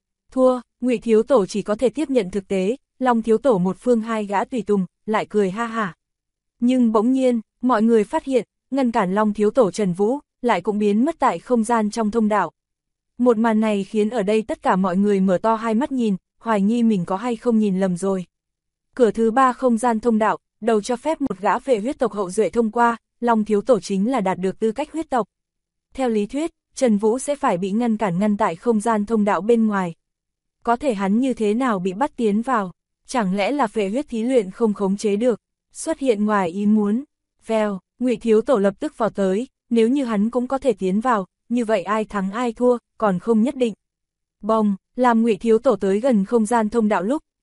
Ngụy thiếu tổ chỉ có thể tiếp nhận thực tế, Long thiếu tổ một phương 2 gã tùy tùng, lại cười ha hả. Nhưng bỗng nhiên, mọi người phát hiện, ngăn cản Long thiếu tổ Trần Vũ, lại cũng biến mất tại không gian trong thông đạo. Một màn này khiến ở đây tất cả mọi người mở to hai mắt nhìn, hoài nghi mình có hay không nhìn lầm rồi. Cửa thứ 3 không gian thông đạo, đầu cho phép một gã phệ huyết tộc hậu duệ thông qua, Long thiếu tổ chính là đạt được tư cách huyết tộc. Theo lý thuyết, Trần Vũ sẽ phải bị ngăn tại không gian thông đạo bên ngoài. Có thể hắn như thế nào bị bắt tiến vào? Chẳng lẽ là phệ huyết thí luyện không khống chế được? Xuất hiện ngoài ý muốn. Vèo, Ngụy thiếu tổ lập tức vào tới, nếu như hắn cũng có thể tiến vào, như vậy ai thắng ai thua, còn không nhất định. Bồng, làm Ngụy thiếu tổ tới gần không gian thông đạo lúc,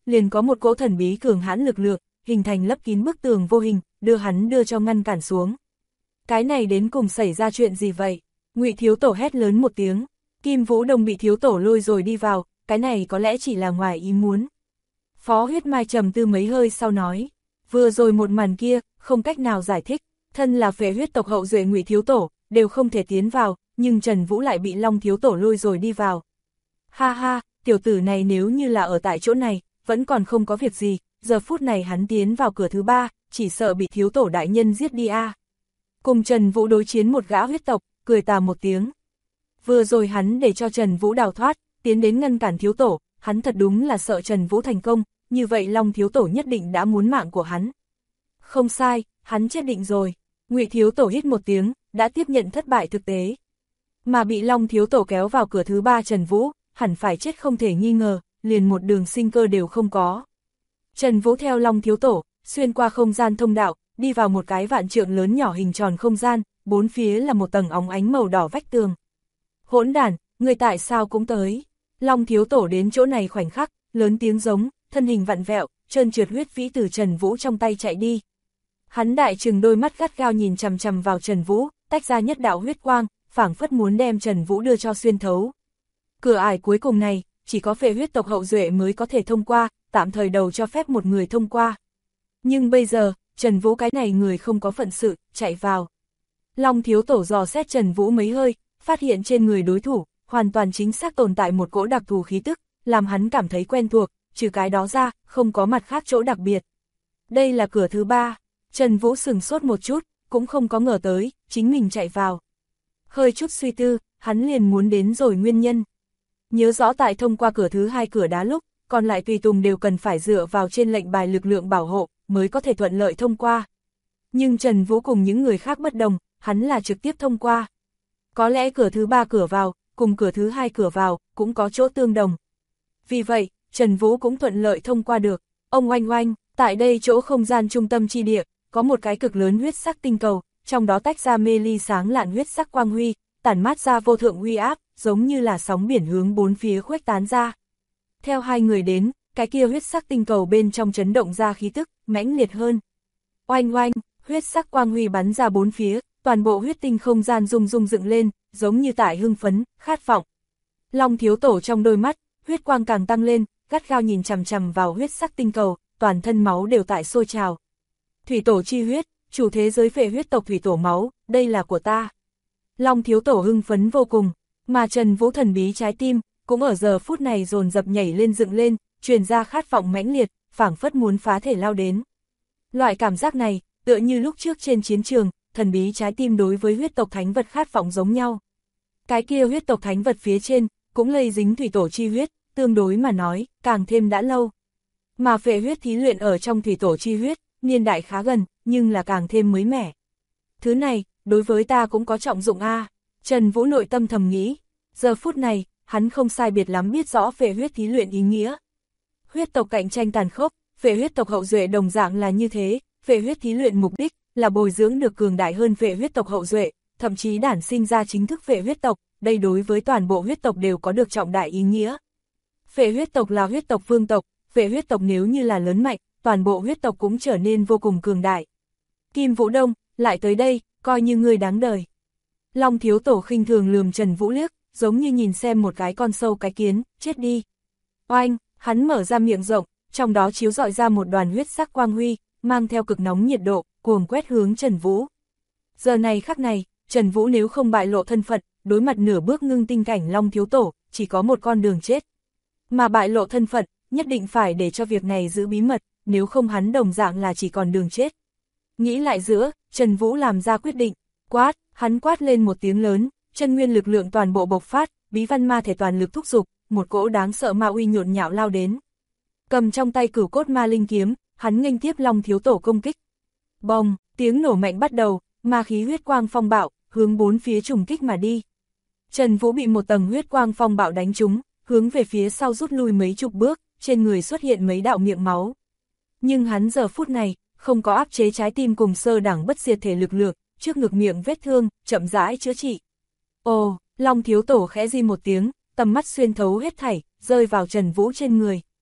liền có một cỗ thần bí cường hãn lực lượng, hình thành lấp kín bức tường vô hình, đưa cho ngăn cản xuống. Cái này đến cùng xảy ra chuyện gì vậy? Ngụy Thiếu Tổ hét lớn một tiếng, Kim Vũ Đồng bị Thiếu Tổ lôi rồi đi vào, cái này có lẽ chỉ là ngoài ý muốn. Phó Huyết Mai trầm tư mấy hơi sau nói, vừa rồi một màn kia, không cách nào giải thích, thân là phệ huyết tộc hậu duệ Ngụy Thiếu Tổ, đều không thể tiến vào, nhưng Trần Vũ lại bị Long Thiếu Tổ lôi rồi đi vào. Ha ha, tiểu tử này nếu như là ở tại chỗ này, vẫn còn không có việc gì, giờ phút này hắn tiến vào cửa thứ 3, chỉ sợ bị Thiếu Tổ đại nhân giết đi a. Cùng Trần Vũ đối chiến một gã huyết tộc, cười tà một tiếng. Vừa rồi hắn để cho Trần Vũ đào thoát, tiến đến ngăn cản Thiếu Tổ, hắn thật đúng là sợ Trần Vũ thành công, như vậy Long Thiếu Tổ nhất định đã muốn mạng của hắn. Không sai, hắn chết định rồi. Ngụy Thiếu Tổ hít một tiếng, đã tiếp nhận thất bại thực tế. Mà bị Long Thiếu Tổ kéo vào cửa thứ 3 Trần Vũ, hẳn phải chết không thể nghi ngờ, liền một đường sinh cơ đều không có. Trần Vũ theo Long Thiếu Tổ, xuyên qua không gian thông đạo, đi vào một cái vạn trượng lớn nhỏ hình tròn không gian, bốn phía là một tầng óng ánh màu đỏ vách tường. Hỗn đản, người tại sao cũng tới? Long Thiếu Tổ đến chỗ này khoảnh khắc, lớn tiếng giống, thân hình vặn vẹo, trơn trượt huyết vĩ từ Trần Vũ trong tay chạy đi. Hắn đại trừng đôi mắt gắt gao nhìn chằm chằm vào Trần Vũ, tách ra nhất đạo huyết quang, phảng phất muốn đem Trần Vũ đưa cho xuyên thấu. Cửa ải cuối cùng này, chỉ có phệ huyết tộc hậu duệ mới có thể thông qua, tạm thời đầu cho phép một người thông qua. Nhưng bây giờ, Trần Vũ cái này người không có phận sự, chạy vào. Long Thiếu Tổ dò xét Trần Vũ mấy hơi, phát hiện trên người đối thủ, hoàn toàn chính xác tồn tại một cỗ đặc thù khí tức, làm hắn cảm thấy quen thuộc, trừ cái đó ra, không có mặt khác chỗ đặc biệt. Đây là cửa thứ 3, Trần Vũ sửng sốt một chút, cũng không có ngờ tới, chính mình chạy vào. Hơi chút suy tư, hắn liền muốn đến rồi nguyên nhân. Nhớ rõ tại thông qua cửa thứ 2 cửa đá lúc, còn lại tùy tùng đều cần phải dựa vào trên lệnh bài lực lượng bảo hộ, mới có thể thuận lợi thông qua. Nhưng Trần Vũ cùng những người khác bất đồng, hắn là trực tiếp thông qua. Có lẽ cửa thứ 3 cửa vào, cùng cửa thứ 2 cửa vào, cũng có chỗ tương đồng. Vì vậy, Trần Vũ cũng thuận lợi thông qua được. Ông oanh oanh, tại đây chỗ không gian trung tâm chi địa, có một cái cực lớn huyết sắc tinh cầu, trong đó tách ra mê ly sáng lạn huyết sắc quang huy, tản mát ra vô thượng uy áp, giống như là sóng biển hướng bốn phía khuếch tán ra. Theo hai người đến, cái kia huyết sắc tinh cầu bên trong chấn động ra khí tức, mãnh liệt hơn. Oanh oanh, huyết sắc quang huy bắn ra bốn phía, toàn bộ huyết tinh không gian rung rung dựng lên, giống như tại hưng phấn, khát vọng. Long Thiếu Tổ trong đôi mắt, huyết quang càng tăng lên, gắt gao nhìn chằm chằm vào huyết sắc tinh cầu, toàn thân máu đều tại sôi trào. Thủy Tổ chi huyết, chủ thế giới phệ huyết tộc Thủy Tổ máu, đây là của ta. Long Thiếu Tổ hưng phấn vô cùng, mà Trần Vũ thần bí trái tim, cũng ở giờ phút này dồn dập nhảy lên dựng lên, truyền ra khát vọng mãnh liệt, phảng phất muốn phá thể lao đến. Loại cảm giác này, tựa như lúc trước trên chiến trường, thần bí trái tim đối với huyết tộc thánh vật khát vọng giống nhau. Cái kia huyết tộc thánh vật phía trên, cũng lây dính Thủy Tổ chi huyết, tương đối mà nói, càng thêm đã lâu. Mà phệ huyết thí luyện ở trong Thủy Tổ chi huyết, niên đại khá gần, nhưng là càng thêm mới mẻ. Thứ này, đối với ta cũng có trọng dụng a. Trần Vũ nội tâm thầm nghĩ, giờ phút này, hắn không sai biệt lắm biết rõ phệ huyết thí luyện ý nghĩa. Huyết tộc cạnh tranh tàn khốc, phệ huyết tộc hậu duệ đồng dạng là như thế, phệ huyết thí luyện mục đích là bồi dưỡng được cường đại hơn phệ huyết tộc hậu duệ, thậm chí đản sinh ra chính thức phệ huyết tộc, đây đối với toàn bộ huyết tộc đều có được trọng đại ý nghĩa. Phệ huyết tộc là huyết tộc vương tộc, phệ huyết tộc nếu như là lớn mạnh, toàn bộ huyết tộc cũng trở nên vô cùng cường đại. Kim Vũ Đông, lại tới đây, coi như ngươi đáng đời. Long Thiếu Tổ khinh thường lườm Trần Vũ liếc, giống như nhìn xem một cái con sâu cái kiến, chết đi. Oanh, hắn mở ra miệng rộng, trong đó chiếu rọi ra một đoàn huyết sắc quang huy, mang theo cực nóng nhiệt độ, cuồng quét hướng Trần Vũ. Giờ này khắc này, Trần Vũ nếu không bại lộ thân phận, đối mặt nửa bước ngưng tinh cảnh Long Thiếu Tổ, chỉ có một con đường chết. Mà bại lộ thân phận, nhất định phải để cho việc này giữ bí mật, nếu không hắn đồng dạng là chỉ còn đường chết. Nghĩ lại giữa, Trần Vũ làm ra quyết định, quát, hắn quát lên một tiếng lớn, chân nguyên lực lượng toàn bộ bộc phát, bí văn ma thể toàn lực thúc giục, một cỗ đáng sợ ma uy nhộn nhạo lao đến. Cầm trong tay Cửu Cốt Ma Linh kiếm, hắn nghênh tiếp Long Thiếu Tổ công kích. Bồng, tiếng nổ mạnh bắt đầu, ma khí huyết quang phong bạo, hướng bốn phía trùng kích mà đi. Trần Vũ bị một tầng huyết quang phong bạo đánh trúng, hướng về phía sau rút lui mấy chục bước, trên người xuất hiện mấy đạo miệng máu. Nhưng hắn giờ phút này, không có áp chế trái tim cùng sơ đẳng bất diệt thể lực lượng, trước ngực miệng vết thương, chậm rãi chữa trị. Ồ, Long Thiếu Tổ khẽ di một tiếng, tầm mắt xuyên thấu hết thảy, rơi vào Trần Vũ trên người.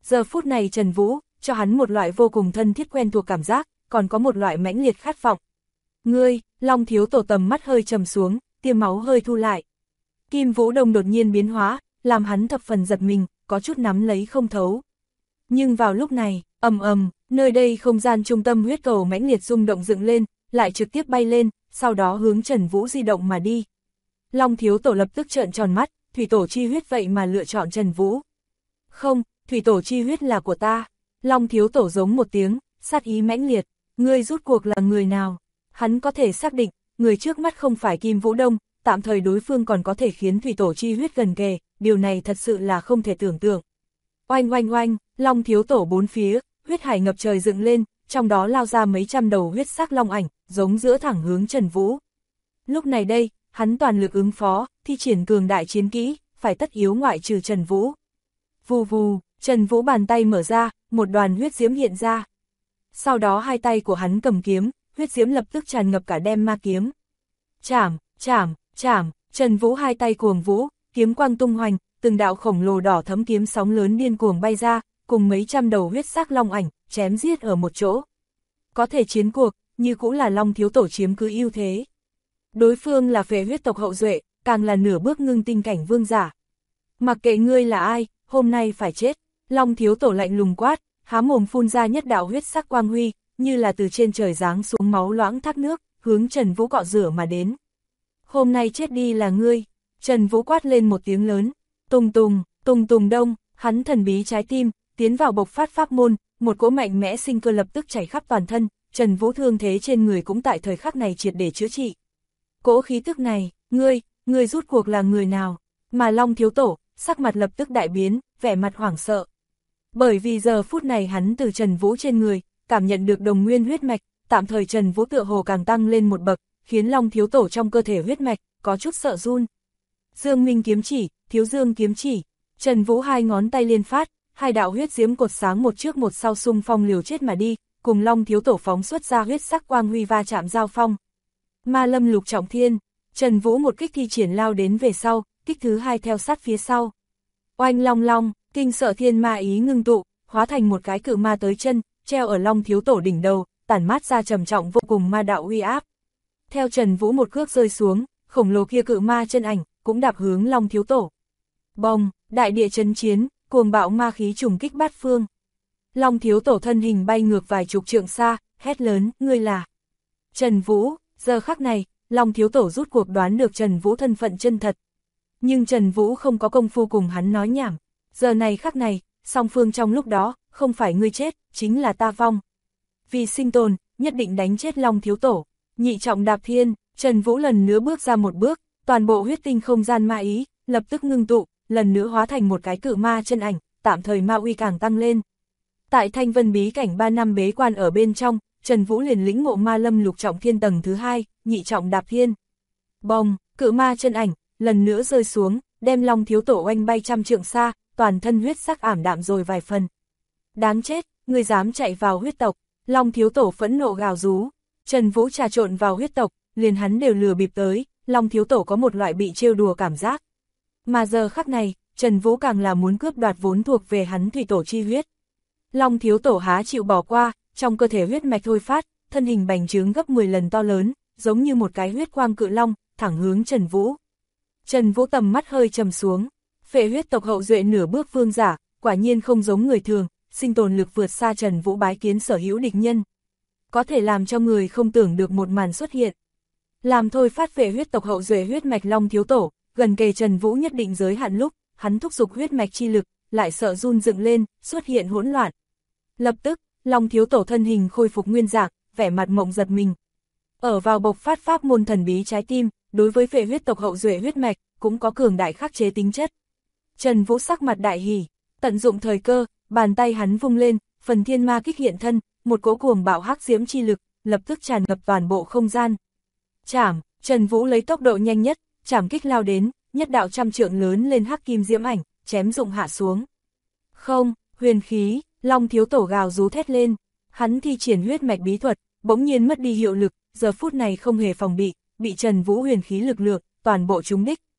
Giờ phút này Trần Vũ, cho hắn một loại vô cùng thân thiết quen thuộc cảm giác, còn có một loại mãnh liệt khát vọng. Ngươi, Long Thiếu Tổ tầm mắt hơi trầm xuống, tia máu hơi thu lại. Kim Vũ Đông đột nhiên biến hóa, làm hắn thập phần giật mình, có chút nắm lấy không thấu. Nhưng vào lúc này, ầm ầm, nơi đây không gian trung tâm huyết cầu mãnh liệt rung động dựng lên, lại trực tiếp bay lên, sau đó hướng Trần Vũ di động mà đi. Long Thiếu Tổ lập tức trợn tròn mắt, thủy tổ chi huyết vậy mà lựa chọn Trần Vũ. Không, thủy tổ chi huyết là của ta. Long Thiếu Tổ giống một tiếng, sát ý mãnh liệt, ngươi rút cuộc là người nào? Hắn có thể xác định, người trước mắt không phải Kim Vũ Đông, tạm thời đối phương còn có thể khiến thủy tổ chi huyết gần kề, điều này thật sự là không thể tưởng tượng. Oanh oanh oanh, Long Thiếu Tổ bốn phía, huyết hải ngập trời dựng lên, trong đó lao ra mấy trăm đầu huyết sắc long ảnh, giống giữa thẳng hướng Trần Vũ. Lúc này đây, hắn toàn lực ứng phó, thi triển cường đại chiến kỹ, phải tất yếu ngoại trừ Trần Vũ. Vù vù, Trần Vũ bàn tay mở ra, một đoàn huyết diễm hiện ra. Sau đó hai tay của hắn cầm kiếm, huyết diễm lập tức tràn ngập cả đem ma kiếm. Chảm, chảm, chảm, Trần Vũ hai tay cuồng vũ, kiếm quang tung hoành, từng đạo khổng lồ đỏ thấm kiếm sóng lớn điên cuồng bay ra, cùng mấy trăm đầu huyết sắc long ảnh, chém giết ở một chỗ. Có thể chiến cuộc, như cũng là Long Thiếu Tổ chiếm cứ ưu thế. Đối phương là phệ huyết tộc hậu duệ, càng là nửa bước ngưng tinh cảnh vương giả. Mặc kệ ngươi là ai, hôm nay phải chết. Long Thiếu Tổ lạnh lùng quát, há mồm phun ra nhất đạo huyết sắc quang huy, như là từ trên trời giáng xuống máu loãng thác nước, hướng Trần Vũ cọ rửa mà đến. Hôm nay chết đi là ngươi. Trần Vũ quát lên một tiếng lớn, tùng tùng, tùng tùng đông, hắn thần bí trái tim, tiến vào bộc phát pháp môn, một cỗ mạnh mẽ sinh cơ lập tức chảy khắp toàn thân, Trần Vũ thương thế trên người cũng tại thời khắc này triệt để chữa trị. Cỗ khí tức này, ngươi rút cuộc là người nào? Mà Long Thiếu Tổ, sắc mặt lập tức đại biến, vẻ mặt hoảng sợ. Bởi vì giờ phút này hắn từ Trần Vũ trên người, cảm nhận được đồng nguyên huyết mạch, tạm thời Trần Vũ tựa hồ càng tăng lên một bậc, khiến Long Thiếu Tổ trong cơ thể huyết mạch, có chút sợ run. Dương Minh kiếm chỉ, Thiếu Dương kiếm chỉ, Trần Vũ hai ngón tay liên phát, hai đạo huyết diễm cột sáng một trước một sau xung phong liều chết mà đi, cùng Long Thiếu Tổ phóng xuất ra huyết sắc quang huy va chạm giao phong. Ma Lâm Lục Trọng Thiên, Trần Vũ một kích thi triển lao đến về sau, kích thứ hai theo sát phía sau. Oanh long long, kinh sợ thiên ma ý ngưng tụ, hóa thành một cái cự ma tới chân, treo ở Long Thiếu Tổ đỉnh đầu, tản mát ra trầm trọng vô cùng ma đạo uy áp. Theo Trần Vũ một cước rơi xuống, khổng lồ kia cự ma chân ảnh, cũng đạp hướng Long Thiếu Tổ. Bồng, đại địa chấn chiến, cuồng bạo ma khí trùng kích bát phương. Long Thiếu Tổ thân hình bay ngược vài chục trượng xa, hét lớn, ngươi là Trần Vũ. Giờ khắc này, Long Thiếu Tổ rút cuộc đoán được Trần Vũ thân phận chân thật. Nhưng Trần Vũ không có công phu cùng hắn nói nhảm. Giờ này khắc này, song phương trong lúc đó, không phải ngươi chết, chính là ta vong. Vì sinh tồn, nhất định đánh chết Long Thiếu Tổ. Nhị trọng đạp thiên, Trần Vũ lần nữa bước ra một bước, toàn bộ huyết tinh không gian ma ý, lập tức ngưng tụ, lần nữa hóa thành một cái cự ma chân ảnh, tạm thời ma uy càng tăng lên. Tại Thanh Vân bí cảnh 3 năm bế quan ở bên trong, Trần Vũ liền lĩnh ngộ Ma Lâm Lục Trọng Thiên tầng thứ 2, nhị trọng đạp thiên. Bồng, cự ma chân ảnh, lần nữa rơi xuống, đem Long Thiếu Tổ oanh bay trăm trượng xa, toàn thân huyết sắc ảm đạm rồi vài phần. Đáng chết, ngươi dám chạy vào huyết tộc, Long Thiếu Tổ phẫn nộ gào rú. Trần Vũ trà trộn vào huyết tộc, liền hắn đều lừa bịp tới, Long Thiếu Tổ có một loại bị trêu đùa cảm giác. Mà giờ khắc này, Trần Vũ càng là muốn cướp đoạt vốn thuộc về hắn thủy tổ chi huyết. Long Thiếu Tổ há chịu bỏ qua, trong cơ thể huyết mạch thôi phát, thân hình bành trướng gấp 10 lần to lớn, giống như một cái huyết quang cự long, thẳng hướng Trần Vũ. Trần Vũ tầm mắt hơi trầm xuống, phệ huyết tộc hậu duệ nửa bước vương giả, quả nhiên không giống người thường, sinh tồn lực vượt xa Trần Vũ bái kiến sở hữu địch nhân. Có thể làm cho người không tưởng được một màn xuất hiện. Làm thôi phát phệ huyết tộc hậu duệ huyết mạch Long Thiếu Tổ, gần kề Trần Vũ nhất định giới hạn lúc, hắn thúc giục huyết mạch chi lực, lại sợ run dựng lên, xuất hiện hỗn loạn. Lập tức, Long Thiếu Tổ thân hình khôi phục nguyên dạng, vẻ mặt mộng giật mình. Ở vào bộc phát pháp môn thần bí trái tim, đối với phệ huyết tộc hậu duệ huyết mạch, cũng có cường đại khắc chế tính chất. Trần Vũ sắc mặt đại hỉ, tận dụng thời cơ, bàn tay hắn vung lên, phần thiên ma kích hiện thân, một cỗ cuồng bạo hắc diễm chi lực, lập tức tràn ngập toàn bộ không gian. Chảm, Trần Vũ lấy tốc độ nhanh nhất, chảm kích lao đến, nhất đạo trăm trượng lớn lên hắc kim diễm ảnh, chém dụng hạ xuống. Không, huyền khí, Long Thiếu Tổ gào rú thét lên, hắn thi triển huyết mạch bí thuật, bỗng nhiên mất đi hiệu lực, giờ phút này không hề phòng bị Trần Vũ huyền khí lực lượng, toàn bộ trúng đích.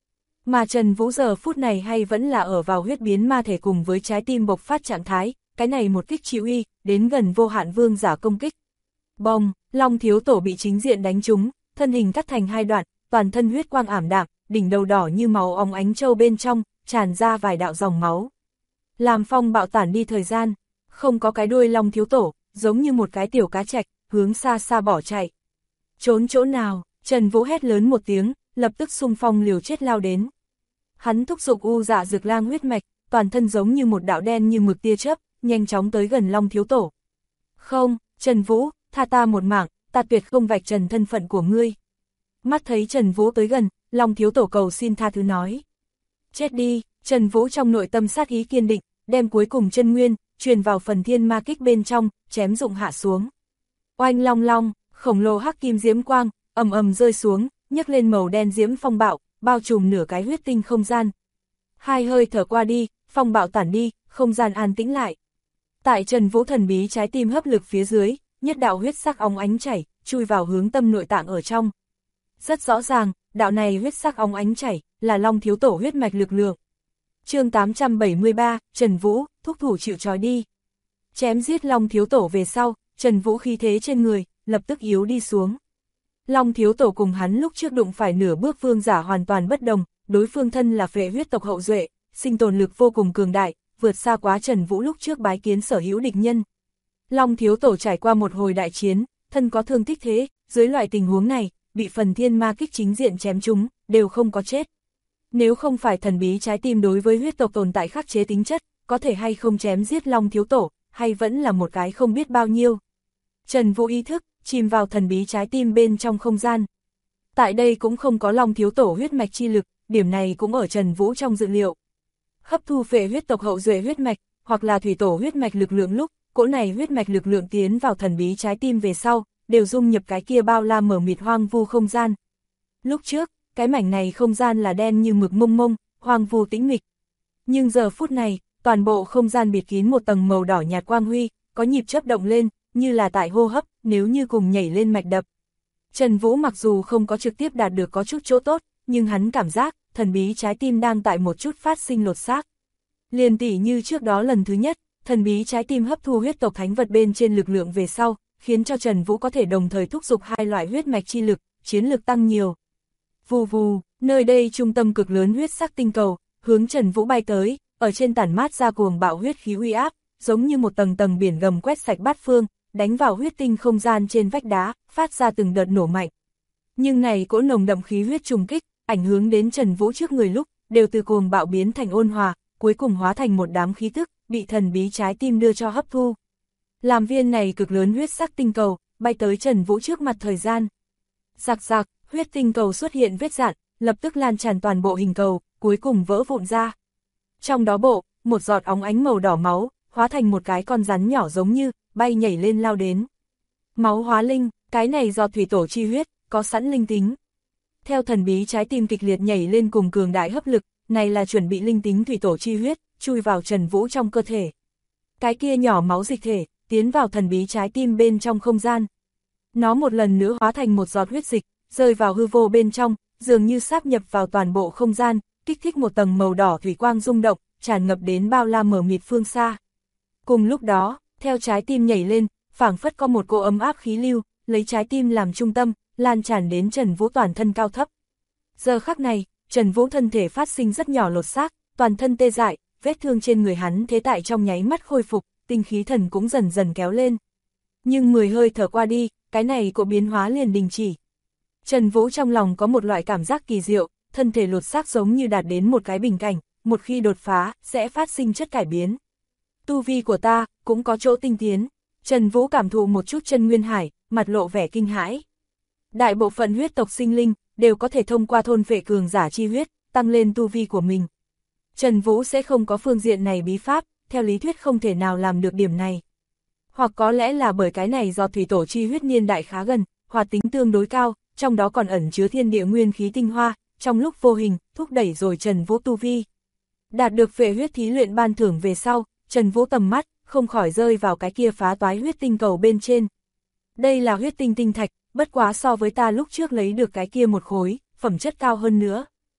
Mà Trần Vũ giờ phút này hay vẫn là ở vào huyết biến ma thể cùng với trái tim bộc phát trạng thái, cái này một kích chi uy, đến gần vô hạn vương giả công kích. Bong, Long Thiếu Tổ bị chính diện đánh trúng, thân hình cắt thành hai đoạn, toàn thân huyết quang ảm đạm, đỉnh đầu đỏ như màu óng ánh châu bên trong, tràn ra vài đạo dòng máu. Làm phong bạo tản đi thời gian, không có cái đuôi Long Thiếu Tổ, giống như một cái tiểu cá trạch, hướng xa xa bỏ chạy. Trốn chỗ nào, Trần Vũ hét lớn một tiếng, lập tức xung phong liều chết lao đến. Hắn thúc giục u dạ dược lang huyết mạch, toàn thân giống như một đạo đen như mực tia chớp, nhanh chóng tới gần Long Thiếu Tổ. Không, Trần Vũ, tha ta một mạng, ta tuyệt không vạch trần thân phận của ngươi. Mắt thấy Trần Vũ tới gần, Long Thiếu Tổ cầu xin tha thứ nói. Chết đi, Trần Vũ trong nội tâm sát ý kiên định, đem cuối cùng chân nguyên, truyền vào phần thiên ma kích bên trong, chém dụng hạ xuống. Oanh long long, khổng lồ hắc kim diễm quang, ầm ầm rơi xuống, nhấc lên màu đen diễm phong bạo, bao trùm nửa cái huyết tinh không gian. Hai hơi thở qua đi, phong bạo tản đi, không gian an tĩnh lại. Tại Trần Vũ thần bí trái tim hấp lực phía dưới, nhất đạo huyết sắc óng ánh chảy, chui vào hướng tâm nội tạng ở trong. Rất rõ ràng, đạo này huyết sắc óng ánh chảy, là Long Thiếu Tổ huyết mạch lực lượng. Chương 873, Trần Vũ, thúc thủ chịu trói đi. Chém giết Long Thiếu Tổ về sau, Trần Vũ khí thế trên người, lập tức yếu đi xuống. Long Thiếu Tổ cùng hắn lúc trước đụng phải nửa bước vương giả hoàn toàn bất đồng, đối phương thân là phệ huyết tộc hậu duệ, sinh tồn lực vô cùng cường đại, vượt xa quá Trần Vũ lúc trước bái kiến sở hữu địch nhân. Long Thiếu Tổ trải qua một hồi đại chiến, thân có thương tích thế, dưới loại tình huống này, bị phần thiên ma kích chính diện chém trúng, đều không có chết. Nếu không phải thần bí trái tim đối với huyết tộc tồn tại khắc chế tính chất, có thể hay không chém giết Long Thiếu Tổ, hay vẫn là một cái không biết bao nhiêu. Trần Vũ ý thức, chìm vào thần bí trái tim bên trong không gian. Tại đây cũng không có Long Thiếu Tổ huyết mạch chi lực, điểm này cũng ở Trần Vũ trong dự liệu. Hấp thu phệ huyết tộc hậu duệ huyết mạch, hoặc là thủy tổ huyết mạch lực lượng lúc, cỗ này huyết mạch lực lượng tiến vào thần bí trái tim về sau, đều dung nhập cái kia bao la mở mịt hoang vu không gian. Lúc trước, cái mảnh này không gian là đen như mực mông mông, hoang vu tĩnh mịch. Nhưng giờ phút này, toàn bộ không gian bịt kín một tầng màu đỏ nhạt quang huy, có nhịp chớp động lên, như là tại hô hấp, nếu như cùng nhảy lên mạch đập. Trần Vũ mặc dù không có trực tiếp đạt được có chút chỗ tốt, nhưng hắn cảm giác, thần bí trái tim đang tại một chút phát sinh lột xác. Liền tỉ như trước đó lần thứ nhất, thần bí trái tim hấp thu huyết tộc thánh vật bên trên lực lượng về sau, khiến cho Trần Vũ có thể đồng thời thúc giục hai loại huyết mạch chi lực, chiến lực tăng nhiều. Vù vù, nơi đây trung tâm cực lớn huyết sắc tinh cầu, hướng Trần Vũ bay tới, ở trên tản mát ra cuồng bạo huyết khí uy áp, giống như một tầng tầng biển gầm quét sạch bát phương, đánh vào huyết tinh không gian trên vách đá, phát ra từng đợt nổ mạnh. Nhưng này cỗ nồng đậm khí huyết trùng kích, ảnh hưởng đến Trần Vũ trước người lúc, đều từ cuồng bạo biến thành ôn hòa, cuối cùng hóa thành một đám khí tức, bị thần bí trái tim đưa cho hấp thu. Làm viên này cực lớn huyết sắc tinh cầu, bay tới Trần Vũ trước mặt thời gian. Rạc rạc, huyết tinh cầu xuất hiện vết rạn, lập tức lan tràn toàn bộ hình cầu, cuối cùng vỡ vụn ra. Trong đó một giọt óng ánh màu đỏ máu, hóa thành một cái con rắn nhỏ giống như, bay nhảy lên lao đến. Máu hóa linh, cái này do thủy tổ chi huyết, có sẵn linh tính. Theo thần bí trái tim kịch liệt nhảy lên cùng cường đại hấp lực, này là chuẩn bị linh tính thủy tổ chi huyết, chui vào Trần Vũ trong cơ thể. Cái kia nhỏ máu dịch thể, tiến vào thần bí trái tim bên trong không gian. Nó một lần nữa hóa thành một giọt huyết dịch, rơi vào hư vô bên trong, dường như sáp nhập vào toàn bộ không gian, kích thích một tầng màu đỏ thủy quang rung động, tràn ngập đến bao la mở mịt phương xa. Cùng lúc đó, theo trái tim nhảy lên, phảng phất có một cỗ ấm áp khí lưu, lấy trái tim làm trung tâm, lan tràn đến Trần Vũ toàn thân cao thấp. Giờ khắc này, Trần Vũ thân thể phát sinh rất nhỏ lột xác, toàn thân tê dại, vết thương trên người hắn thế tại trong nháy mắt khôi phục, tinh khí thần cũng dần dần kéo lên. Nhưng 10 hơi thở qua đi, cái này cỗ biến hóa liền đình chỉ. Trần Vũ trong lòng có một loại cảm giác kỳ diệu, thân thể lột xác giống như đạt đến một cái bình cảnh, một khi đột phá, sẽ phát sinh chất cải biến. Tu vi của ta, cũng có chỗ tinh tiến. Trần Vũ cảm thụ một chút chân nguyên hải, mặt lộ vẻ kinh hãi. Đại bộ phận huyết tộc sinh linh, đều có thể thông qua thôn phệ cường giả chi huyết, tăng lên tu vi của mình. Trần Vũ sẽ không có phương diện này bí pháp, theo lý thuyết không thể nào làm được điểm này. Hoặc có lẽ là bởi cái này do thủy tổ chi huyết niên đại khá gần, hoạt tính tương đối cao, trong đó còn ẩn chứa thiên địa nguyên khí tinh hoa, trong lúc vô hình, thúc đẩy rồi Trần Vũ tu vi. Đạt được phệ huyết thí luyện ban thưởng về sau, Trần Vũ tầm mắt, không khỏi rơi vào cái kia phá toái huyết tinh cầu bên trên. Đây là huyết tinh tinh thạch, bất quá so với ta lúc trước lấy được cái kia một khối, phẩm chất cao hơn nữa.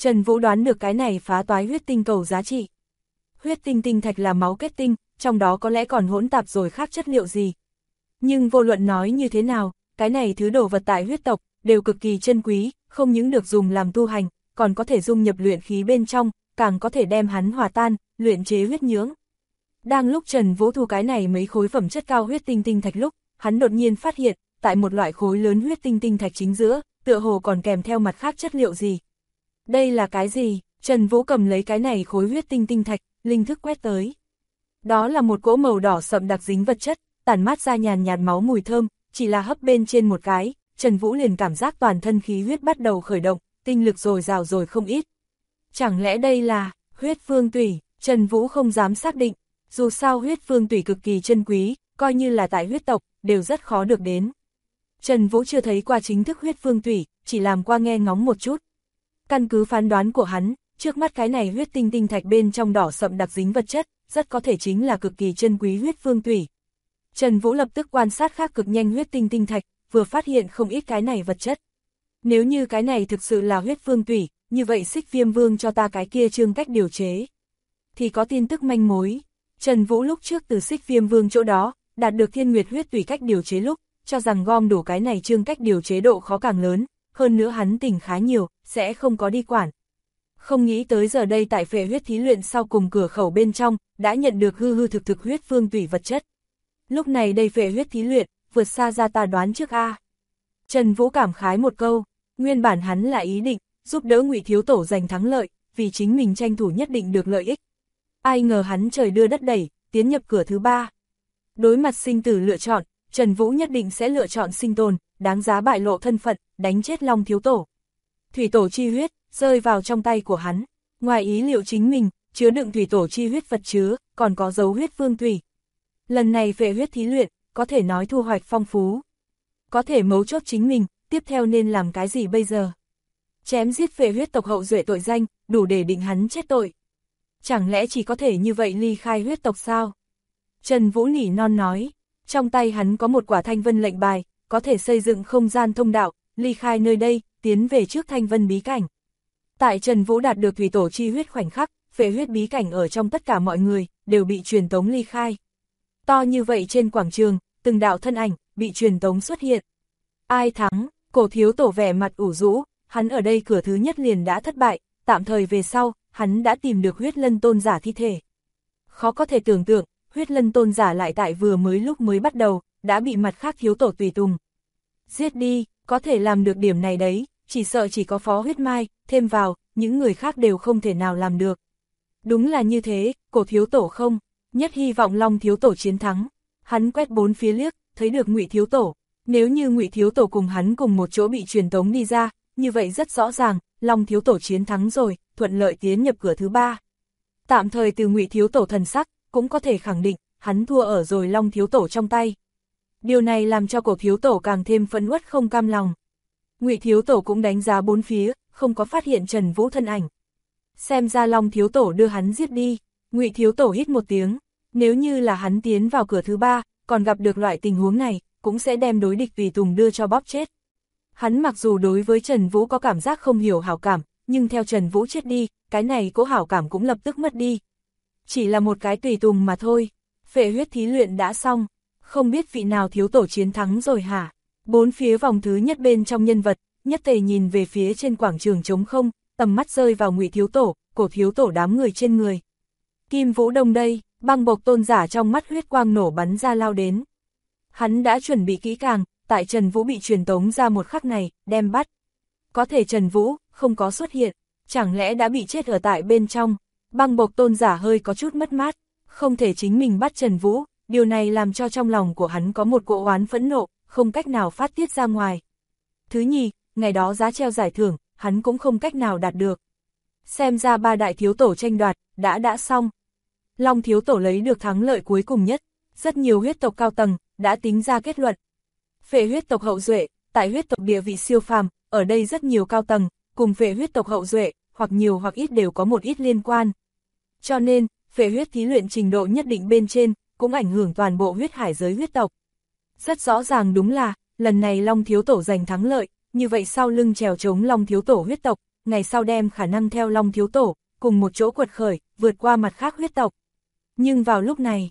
Trần Vũ đoán được cái này phá toái huyết tinh cầu giá trị. Huyết tinh tinh thạch là máu kết tinh, trong đó có lẽ còn hỗn tạp rồi khác chất liệu gì. Nhưng vô luận nói như thế nào, cái này thứ đồ vật tại huyết tộc, đều cực kỳ chân quý, không những được dùng làm tu hành, còn có thể dung nhập luyện khí bên trong, càng có thể đem hắn hòa tan, luyện chế huyết nhưỡng. Đang lúc Trần Vũ thu cái này mấy khối phẩm chất cao huyết tinh tinh thạch lúc, hắn đột nhiên phát hiện, tại một loại khối lớn huyết tinh tinh thạch chính giữa, tựa hồ còn kèm theo mặt khác chất liệu gì. Đây là cái gì? Trần Vũ cầm lấy cái này khối huyết tinh tinh thạch, linh thức quét tới. Đó là một cỗ màu đỏ sậm đặc dính vật chất, tản mát ra nhàn nhạt máu mùi thơm, chỉ là hấp bên trên một cái, Trần Vũ liền cảm giác toàn thân khí huyết bắt đầu khởi động, tinh lực dồi dào rồi không ít. Chẳng lẽ đây là huyết phương tủy? Trần Vũ không dám xác định, dù sao huyết phương tủy cực kỳ chân quý, coi như là tại huyết tộc, đều rất khó được đến. Trần Vũ chưa thấy qua chính thức huyết phương tủy, chỉ làm qua nghe ngóng một chút. Căn cứ phán đoán của hắn, trước mắt cái này huyết tinh tinh thạch bên trong đỏ sậm đặc dính vật chất, rất có thể chính là cực kỳ chân quý huyết phương tủy. Trần Vũ lập tức quan sát khác cực nhanh huyết tinh tinh thạch, vừa phát hiện không ít cái này vật chất. Nếu như cái này thực sự là huyết phương tủy, như vậy Xích Viêm Vương cho ta cái kia chương cách điều chế. Thì có tin tức manh mối. Trần Vũ lúc trước từ Xích Viêm Vương chỗ đó, đạt được Thiên Nguyệt huyết tủy cách điều chế lúc, cho rằng gom đủ cái này chương cách điều chế độ khó càng lớn, hơn nữa hắn tỉnh khá nhiều, sẽ không có đi quản. Không nghĩ tới giờ đây tại phệ huyết thí luyện sau cùng cửa khẩu bên trong, đã nhận được hư hư thực thực huyết phương tủy vật chất. Lúc này đây phệ huyết thí luyện, vượt xa ra ta đoán trước a. Trần Vũ cảm khái một câu, nguyên bản hắn là ý định giúp đỡ Ngụy Thiếu Tổ giành thắng lợi, vì chính mình tranh thủ nhất định được lợi ích. Ai ngờ hắn trời đưa đất đẩy, tiến nhập cửa thứ 3. Đối mặt sinh tử lựa chọn, Trần Vũ nhất định sẽ lựa chọn sinh tồn, đáng giá bại lộ thân phận, đánh chết Long Thiếu Tổ. Thủy tổ chi huyết rơi vào trong tay của hắn, ngoài ý liệu chính mình chứa đựng thủy tổ chi huyết vật chứa, còn có dấu huyết phương tủy. Lần này phệ huyết thí luyện, có thể nói thu hoạch phong phú. Có thể mấu chốt chính mình, tiếp theo nên làm cái gì bây giờ? Chém giết phệ huyết tộc hậu duệ tội danh, đủ để định hắn chết tội. Chẳng lẽ chỉ có thể như vậy ly khai huyết tộc sao? Trần Vũ nỉ non nói, trong tay hắn có một quả thanh vân lệnh bài, có thể xây dựng không gian thông đạo, ly khai nơi đây, tiến về trước thanh vân bí cảnh. Tại Trần Vũ đạt được thủy tổ chi huyết khoảnh khắc, phệ huyết bí cảnh ở trong tất cả mọi người, đều bị truyền tống ly khai. To như vậy trên quảng trường, từng đạo thân ảnh, bị truyền tống xuất hiện. Ai thắng? Cổ Thiếu Tổ vẻ mặt ủ rũ, hắn ở đây cửa thứ nhất liền đã thất bại, tạm thời về sau, hắn đã tìm được huyết lân tôn giả thi thể. Khó có thể tưởng tượng, huyết lân tôn giả lại tại vừa mới lúc mới bắt đầu, đã bị mặt khác thiếu tổ tùy tùng. Giết đi, có thể làm được điểm này đấy, chỉ sợ chỉ có Phó Huyết Mai, thêm vào, những người khác đều không thể nào làm được. Đúng là như thế, Cổ Thiếu Tổ không, nhất hy vọng Long Thiếu Tổ chiến thắng. Hắn quét bốn phía liếc, thấy được Ngụy Thiếu Tổ. Nếu như Ngụy Thiếu Tổ cùng hắn cùng một chỗ bị truyền tống đi ra, như vậy rất rõ ràng, Long Thiếu Tổ chiến thắng rồi, thuận lợi tiến nhập cửa thứ 3. Tạm thời từ Ngụy Thiếu Tổ thần sắc, cũng có thể khẳng định, hắn thua ở rồi Long Thiếu Tổ trong tay. Điều này làm cho Cổ Thiếu Tổ càng thêm phẫn uất không cam lòng. Ngụy Thiếu Tổ cũng đánh giá bốn phía, không có phát hiện Trần Vũ thân ảnh. Xem ra Long Thiếu Tổ đưa hắn giết đi. Ngụy Thiếu Tổ hít một tiếng, nếu như là hắn tiến vào cửa thứ 3, còn gặp được loại tình huống này, cũng sẽ đem đối địch tùy tùng đưa cho bóp chết. Hắn mặc dù đối với Trần Vũ có cảm giác không hiểu hảo cảm, nhưng theo Trần Vũ chết đi, cái này cỗ hảo cảm cũng lập tức mất đi. Chỉ là một cái tùy tùng mà thôi. Phệ huyết thí luyện đã xong, không biết vị nào thiếu tổ chiến thắng rồi hả? Bốn phía vòng thứ nhất bên trong nhân vật, nhất tề nhìn về phía trên quảng trường trống không, tầm mắt rơi vào Ngụy Thiếu Tổ, Cổ Thiếu Tổ đám người trên người. Kim Vũ Đông đây, Băng Bộc tôn giả trong mắt huyết quang nổ bắn ra lao đến. Hắn đã chuẩn bị kỹ càng, tại Trần Vũ bị truyền tống ra một khắc này, đem bắt. Có thể Trần Vũ không có xuất hiện, chẳng lẽ đã bị chết ở tại bên trong. Băng Bộc tôn giả hơi có chút mất mát, không thể chính mình bắt Trần Vũ, điều này làm cho trong lòng của hắn có một cỗ oán phẫn nộ, không cách nào phát tiết ra ngoài. Thứ nhì, ngày đó giá treo giải thưởng, hắn cũng không cách nào đạt được. Xem ra ba đại thiếu tổ tranh đoạt, đã xong. Long Thiếu Tổ lấy được thắng lợi cuối cùng nhất, rất nhiều huyết tộc cao tầng, đã tính ra kết luận. Phệ huyết tộc hậu duệ, tại huyết tộc địa vị siêu phàm, ở đây rất nhiều cao tầng, cùng phệ huyết tộc hậu duệ, hoặc nhiều hoặc ít đều có một ít liên quan. Cho nên, phệ huyết thí luyện trình độ nhất định bên trên, cũng ảnh hưởng toàn bộ huyết hải giới huyết tộc. Rất rõ ràng đúng là, lần này Long Thiếu Tổ giành thắng lợi, như vậy sau lưng trèo chống Long Thiếu Tổ huyết tộc, ngày sau đem khả năng theo Long Thiếu Tổ, cùng một chỗ quật khởi, vượt qua mặt khác huyết tộc. Nhưng vào lúc này,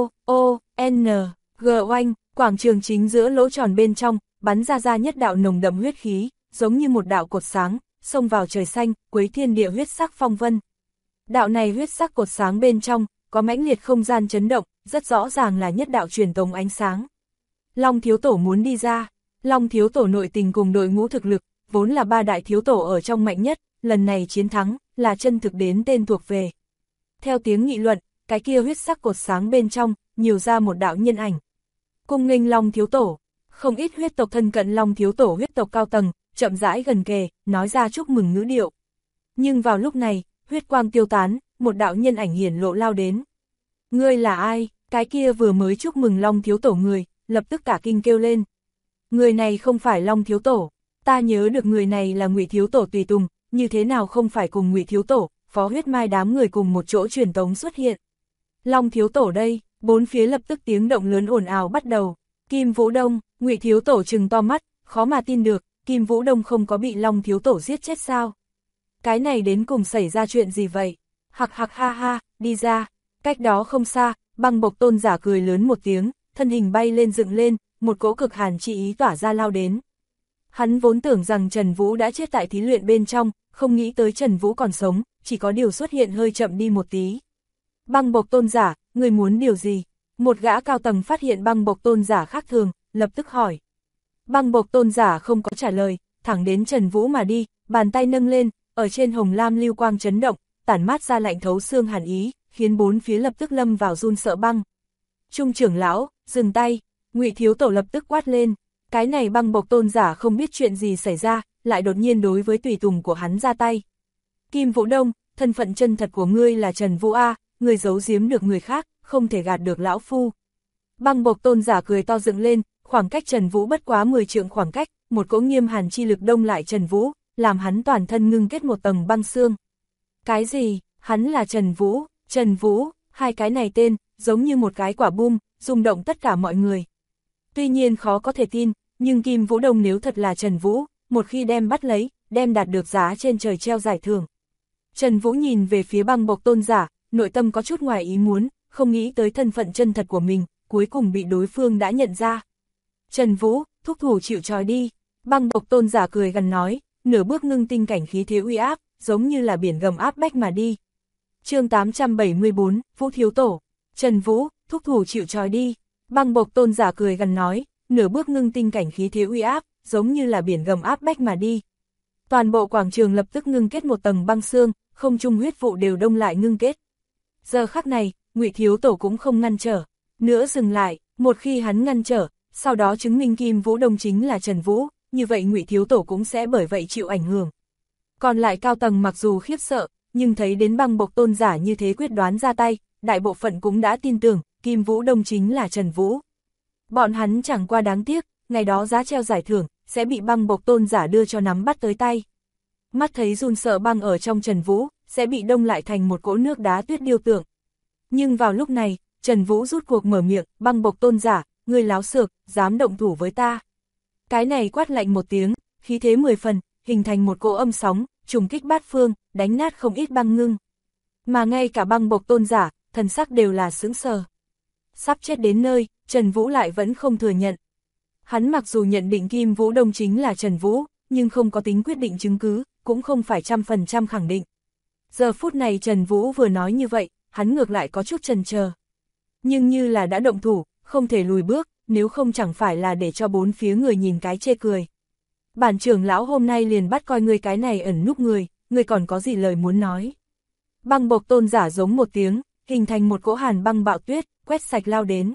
G oanh, quảng trường chính giữa lỗ tròn bên trong, bắn ra nhất đạo nồng đậm huyết khí, giống như một đạo cột sáng, xông vào trời xanh, quấy thiên địa huyết sắc phong vân. Đạo này huyết sắc cột sáng bên trong, có mãnh liệt không gian chấn động, rất rõ ràng là nhất đạo truyền tống ánh sáng. Long Thiếu Tổ muốn đi ra, Long Thiếu Tổ nội tình cùng đội ngũ thực lực, vốn là 3 đại thiếu tổ ở trong mạnh nhất, lần này chiến thắng, là chân thực đến tên thuộc về. Theo tiếng nghị luận, cái kia huyết sắc cột sáng bên trong, nhiều ra một đạo nhân ảnh. Cung nghênh Long Thiếu Tổ, không ít huyết tộc thân cận Long Thiếu Tổ huyết tộc cao tầng, chậm rãi gần kề, nói ra chúc mừng ngữ điệu. Nhưng vào lúc này, huyết quang tiêu tán, một đạo nhân ảnh hiển lộ lao đến. Ngươi là ai? Cái kia vừa mới chúc mừng Long Thiếu Tổ người, lập tức cả kinh kêu lên. Người này không phải Long Thiếu Tổ, ta nhớ được người này là Ngụy Thiếu Tổ tùy tùng, như thế nào không phải cùng Ngụy Thiếu Tổ, Phó Huyết Mai đám người cùng một chỗ truyền tống xuất hiện. Long Thiếu Tổ đây, bốn phía lập tức tiếng động lớn ồn ào bắt đầu. Kim Vũ Đông, Ngụy Thiếu Tổ trừng to mắt, khó mà tin được, Kim Vũ Đông không có bị Long Thiếu Tổ giết chết sao? Cái này đến cùng xảy ra chuyện gì vậy? Hặc hặc ha ha, đi ra. Cách đó không xa, Băng Bộc Tôn giả cười lớn một tiếng, thân hình bay lên dựng lên, một cỗ cực hàn chi ý tỏa ra lao đến. Hắn vốn tưởng rằng Trần Vũ đã chết tại thí luyện bên trong, không nghĩ tới Trần Vũ còn sống, chỉ có điều xuất hiện hơi chậm đi một tí. Băng Bộc Tôn giả, người muốn điều gì? Một gã cao tầng phát hiện Băng Bộc Tôn giả khác thường, lập tức hỏi. Băng Bộc Tôn giả không có trả lời, thẳng đến Trần Vũ mà đi, bàn tay nâng lên, ở trên hồng lam lưu quang chấn động, tản mát ra lạnh thấu xương hàn ý, khiến bốn phía lập tức lâm vào run sợ băng. Trung trưởng lão, dừng tay, Ngụy Thiếu Tổ lập tức quát lên, cái này Băng Bộc Tôn giả không biết chuyện gì xảy ra, lại đột nhiên đối với tùy tùng của hắn ra tay. Kim Vũ Đông, thân phận chân thật của ngươi là Trần Vũ A, ngươi giấu giếm được người khác, không thể gạt được lão phu. Băng Bộc Tôn giả cười to dựng lên, khoảng cách Trần Vũ bất quá 10 trượng khoảng cách, một cỗ nghiêm hàn chi lực đông lại Trần Vũ, làm hắn toàn thân ngưng kết một tầng băng xương. Cái gì? Hắn là Trần Vũ, Trần Vũ, hai cái này tên, giống như một cái quả bom, rung động tất cả mọi người. Tuy nhiên khó có thể tin, nhưng Kim Vũ Đông nếu thật là Trần Vũ, một khi đem bắt lấy, đem đạt được giá trên trời treo giải thưởng. Trần Vũ nhìn về phía Băng Bộc Tôn giả, nội tâm có chút ngoài ý muốn, không nghĩ tới thân phận chân thật của mình, cuối cùng bị đối phương đã nhận ra. Trần Vũ, thúc thủ chịu trói đi, Băng Bộc Tôn giả cười gần nói, nửa bước ngưng tinh cảnh khí thế uy áp, giống như là biển gầm áp bách mà đi. Chương 874, Vũ Thiếu Tổ, Trần Vũ, thúc thủ chịu trói đi, Băng Bộc Tôn giả cười gần nói, nửa bước ngưng tinh cảnh khí thế uy áp, giống như là biển gầm áp bách mà đi. Toàn bộ quảng trường lập tức ngưng kết một tầng băng xương, không trung huyết vụ đều đông lại ngưng kết. Giờ khắc này, Ngụy Thiếu Tổ cũng không ngăn trở, nữa dừng lại, một khi hắn ngăn trở, sau đó chứng minh Kim Vũ Đông chính là Trần Vũ, như vậy Ngụy Thiếu Tổ cũng sẽ bởi vậy chịu ảnh hưởng. Còn lại cao tầng mặc dù khiếp sợ, nhưng thấy đến Băng Bộc Tôn giả như thế quyết đoán ra tay, đại bộ phận cũng đã tin tưởng, Kim Vũ Đông chính là Trần Vũ. Bọn hắn chẳng qua đáng tiếc, ngày đó giá treo giải thưởng, sẽ bị Băng Bộc Tôn giả đưa cho nắm bắt tới tay. Mắt thấy run sợ băng ở trong Trần Vũ, sẽ bị đông lại thành một cỗ nước đá tuyết điêu tượng. Nhưng vào lúc này, Trần Vũ rút cuộc mở miệng, Băng Bộc Tôn giả, ngươi láo xược, dám động thủ với ta. Cái này quát lạnh một tiếng, khí thế 10 phần, hình thành một cỗ âm sóng, trùng kích bát phương, đánh nát không ít băng ngưng. Mà ngay cả Băng Bộc Tôn giả, thần sắc đều là sững sờ. Sắp chết đến nơi, Trần Vũ lại vẫn không thừa nhận. Hắn mặc dù nhận định Kim Vũ Đông chính là Trần Vũ, nhưng không có tính quyết định chứng cứ, cũng không phải 100% khẳng định. Giờ phút này Trần Vũ vừa nói như vậy, hắn ngược lại có chút chần chờ. Nhưng như là đã động thủ, không thể lùi bước, nếu không chẳng phải là để cho bốn phía người nhìn cái chê cười. Bản trưởng lão hôm nay liền bắt coi ngươi cái này ẩn núp người, ngươi còn có gì lời muốn nói. Băng Bộc Tôn giả giống một tiếng, hình thành một cỗ hàn băng bạo tuyết, quét sạch lao đến.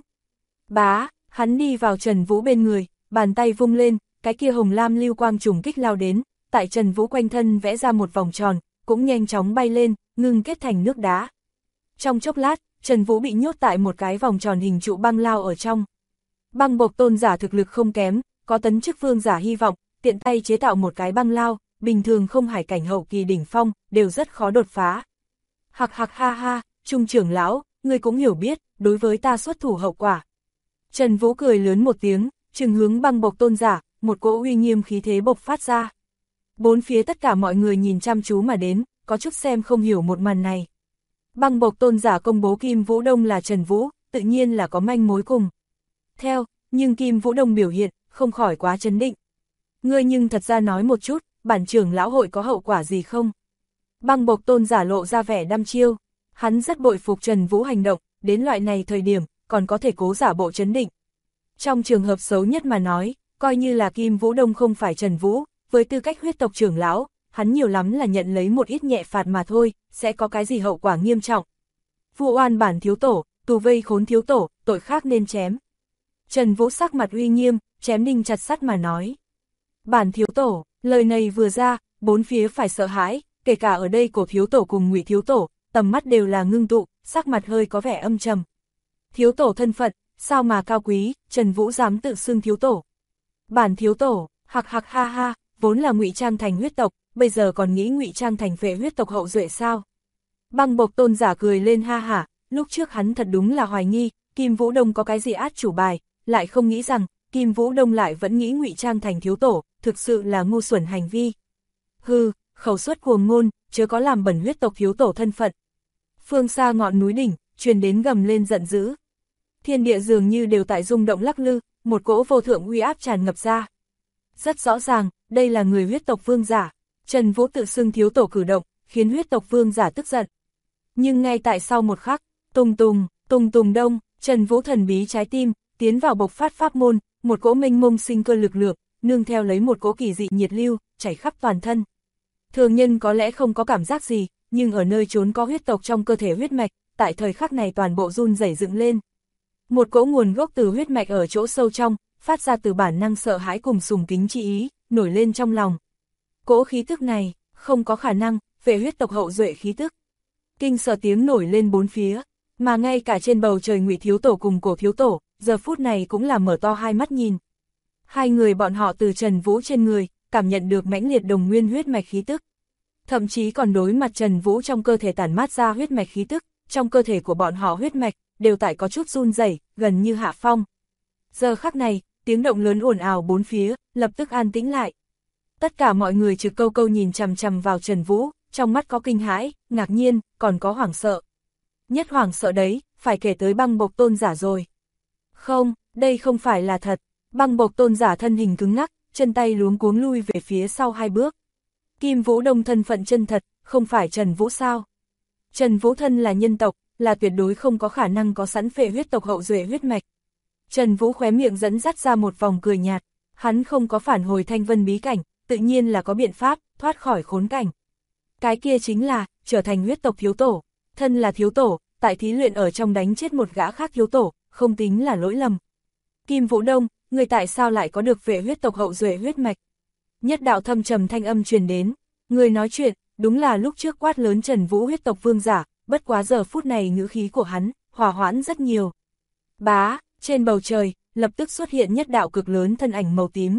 Bá, hắn đi vào Trần Vũ bên người, bàn tay vung lên, cái kia hồng lam lưu quang trùng kích lao đến, tại Trần Vũ quanh thân vẽ ra một vòng tròn, cũng nhanh chóng bay lên, ngưng kết thành nước đá. Trong chốc lát, Trần Vũ bị nhốt tại một cái vòng tròn hình trụ băng lao ở trong. Băng Bộc Tôn giả thực lực không kém, có tấn chức vương giả hy vọng, tiện tay chế tạo một cái băng lao, bình thường không hải cảnh hậu kỳ đỉnh phong, đều rất khó đột phá. Hặc hặc ha ha, Trung trưởng lão, ngươi cũng hiểu biết, đối với ta xuất thủ hậu quả. Trần Vũ cười lớn một tiếng, trừng hướng Băng Bộc Tôn giả, một cỗ uy nghiêm khí thế bộc phát ra. Bốn phía tất cả mọi người nhìn chăm chú mà đến, có chút xem không hiểu một màn này. Băng Bộc tôn giả công bố Kim Vũ Đông là Trần Vũ, tự nhiên là có manh mối cùng. Theo, nhưng Kim Vũ Đông biểu hiện, không khỏi quá chấn định. Ngươi nhưng thật ra nói một chút, bản trưởng lão hội có hậu quả gì không? Băng Bộc tôn giả lộ ra vẻ đăm chiêu, hắn rất bội phục Trần Vũ hành động, đến loại này thời điểm, còn có thể cố giả bộ chấn định. Trong trường hợp xấu nhất mà nói, coi như là Kim Vũ Đông không phải Trần Vũ, với tư cách huyết tộc trưởng lão, hắn nhiều lắm là nhận lấy một ít nhẹ phạt mà thôi, sẽ có cái gì hậu quả nghiêm trọng. Vu oan bản thiếu tổ, tù vây khốn thiếu tổ, tội khác nên chém. Trần Vũ sắc mặt uy nghiêm, chém đinh chặt sắt mà nói. Bản thiếu tổ, lời này vừa ra, bốn phía phải sợ hãi, kể cả ở đây Cổ thiếu tổ cùng Ngụy thiếu tổ, tầm mắt đều là ngưng tụ, sắc mặt hơi có vẻ âm trầm. Thiếu tổ thân phận, sao mà cao quý, Trần Vũ dám tự xưng thiếu tổ. Bản thiếu tổ, hạc hạc ha ha, vốn là ngụy trang thành huyết tộc, bây giờ còn nghĩ ngụy trang thành phệ huyết tộc hậu duệ sao? Băng Bộc tôn giả cười lên ha hả, lúc trước hắn thật đúng là hoài nghi, Kim Vũ Đông có cái gì át chủ bài, lại không nghĩ rằng, Kim Vũ Đông lại vẫn nghĩ ngụy trang thành thiếu tổ, thực sự là ngu xuẩn hành vi. Hừ, khẩu suất cuồng ngôn, chớ có làm bẩn huyết tộc thiếu tổ thân phận. Phương xa ngọn núi đỉnh, truyền đến gầm lên giận dữ. Thiên địa dường như đều tại rung động lắc lư, một cỗ vô thượng uy áp tràn ngập ra. Rất rõ ràng, đây là người huyết tộc vương giả. Trần Vũ tự xưng thiếu tổ cử động, khiến huyết tộc vương giả tức giận. Nhưng ngay tại sau một khắc, tùng tùng đông, Trần Vũ thần bí trái tim, tiến vào bộc phát pháp môn, một cỗ mênh mông sinh cơ lực lượng, nương theo lấy một cỗ kỳ dị nhiệt lưu, chảy khắp toàn thân. Thường nhân có lẽ không có cảm giác gì, nhưng ở nơi trốn có huyết tộc trong cơ thể huyết mạch, tại thời khắc này toàn bộ run rẩy dựng lên. Một cỗ nguồn gốc từ huyết mạch ở chỗ sâu trong, phát ra từ bản năng sợ hãi cùng sùng kính chi ý, nổi lên trong lòng. Cỗ khí tức này, không có khả năng, về huyết tộc hậu duệ khí tức. Kinh sợ tiếng nổi lên bốn phía, mà ngay cả trên bầu trời Ngụy thiếu tổ cùng Cổ thiếu tổ, giờ phút này cũng là mở to hai mắt nhìn. Hai người bọn họ từ Trần Vũ trên người, cảm nhận được mãnh liệt đồng nguyên huyết mạch khí tức. Thậm chí còn đối mặt Trần Vũ trong cơ thể tản mát ra huyết mạch khí tức, trong cơ thể của bọn họ huyết mạch, đều tại có chút run rẩy, gần như hạ phong. Giờ khắc này, tiếng động lớn ồn ào bốn phía, lập tức an tĩnh lại. Tất cả mọi người trực câu câu nhìn chằm chằm vào Trần Vũ, trong mắt có kinh hãi, ngạc nhiên, còn có hoảng sợ. Nhất hoảng sợ đấy, phải kể tới Băng Bộc tôn giả rồi. Không, đây không phải là thật. Băng Bộc tôn giả thân hình cứng ngắc, chân tay luống cuống lui về phía sau hai bước. Kim Vũ Đông thân phận chân thật, không phải Trần Vũ sao? Trần Vũ thân là nhân tộc, là tuyệt đối không có khả năng có sẵn phệ huyết tộc hậu duệ huyết mạch. Trần Vũ khóe miệng dẫn dắt ra một vòng cười nhạt, hắn không có phản hồi Thanh Vân bí cảnh, tự nhiên là có biện pháp, thoát khỏi khốn cảnh. Cái kia chính là, trở thành huyết tộc thiếu tổ, thân là thiếu tổ, tại thí luyện ở trong đánh chết một gã khác thiếu tổ, không tính là lỗi lầm. Kim Vũ Đông, người tại sao lại có được phệ huyết tộc hậu duệ huyết mạch? Nhất đạo thâm trầm thanh âm truyền đến, người nói chuyện, đúng là lúc trước quát lớn Trần Vũ huyết tộc vương giả, bất quá giờ phút này ngữ khí của hắn, hòa hoãn rất nhiều. Bá, trên bầu trời, lập tức xuất hiện nhất đạo cực lớn thân ảnh màu tím.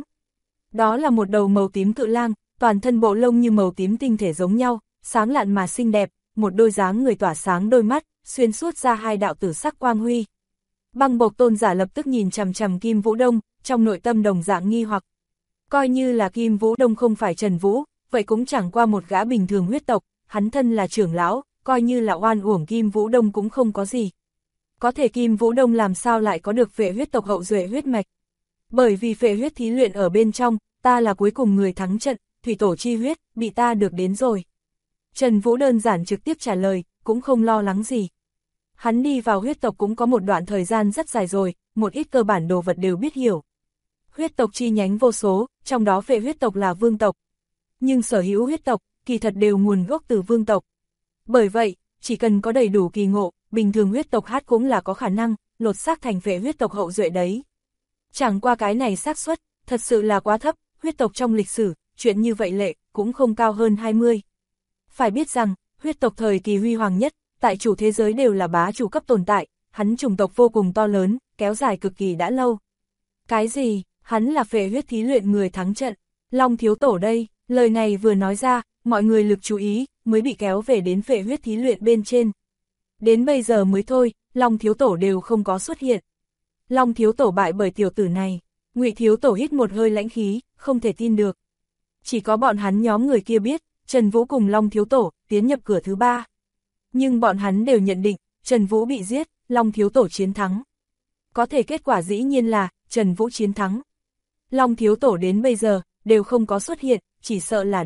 Đó là một đầu màu tím cự lang, toàn thân bộ lông như màu tím tinh thể giống nhau, sáng lạn mà xinh đẹp, một đôi dáng người tỏa sáng đôi mắt, xuyên suốt ra hai đạo tử sắc quang huy. Băng Bộc tôn giả lập tức nhìn chằm chằm Kim Vũ Đông, trong nội tâm đồng dạng nghi hoặc. Coi như là Kim Vũ Đông không phải Trần Vũ, vậy cũng chẳng qua một gã bình thường huyết tộc, hắn thân là trưởng lão, coi như là oan uổng Kim Vũ Đông cũng không có gì. Có thể Kim Vũ Đông làm sao lại có được phệ huyết tộc hậu duệ huyết mạch? Bởi vì phệ huyết thí luyện ở bên trong, ta là cuối cùng người thắng trận, thủy tổ chi huyết, bị ta được đến rồi. Trần Vũ đơn giản trực tiếp trả lời, cũng không lo lắng gì. Hắn đi vào huyết tộc cũng có một đoạn thời gian rất dài rồi, một ít cơ bản đồ vật đều biết hiểu. Huyết tộc chi nhánh vô số, trong đó phệ huyết tộc là vương tộc. Nhưng sở hữu huyết tộc, kỳ thật đều nguồn gốc từ vương tộc. Bởi vậy, chỉ cần có đầy đủ kỳ ngộ, bình thường huyết tộc hát cũng là có khả năng, lột xác thành phệ huyết tộc hậu duệ đấy. Chẳng qua cái này xác suất thật sự là quá thấp, huyết tộc trong lịch sử, chuyện như vậy lệ, cũng không cao hơn 20. Phải biết rằng, huyết tộc thời kỳ huy hoàng nhất, tại chủ thế giới đều là bá chủ cấp tồn tại, hắn chủng tộc vô cùng to lớn, kéo dài cực kỳ đã lâu. Cái gì, hắn là phệ huyết thí luyện người thắng trận, Long thiếu tổ đây, lời này vừa nói ra, mọi người lực chú ý, mới bị kéo về đến phệ huyết thí luyện bên trên. Đến bây giờ mới thôi, Long thiếu tổ đều không có xuất hiện. Long thiếu tổ bại bởi tiểu tử này, Ngụy thiếu tổ hít một hơi lãnh khí, không thể tin được. Chỉ có bọn hắn nhóm người kia biết, Trần Vũ cùng Long Thiếu Tổ tiến nhập cửa thứ 3. Nhưng bọn hắn đều nhận định, Trần Vũ bị giết, Long Thiếu Tổ chiến thắng. Có thể kết quả dĩ nhiên là, Trần Vũ chiến thắng. Long Thiếu Tổ đến bây giờ, đều không có xuất hiện, chỉ sợ là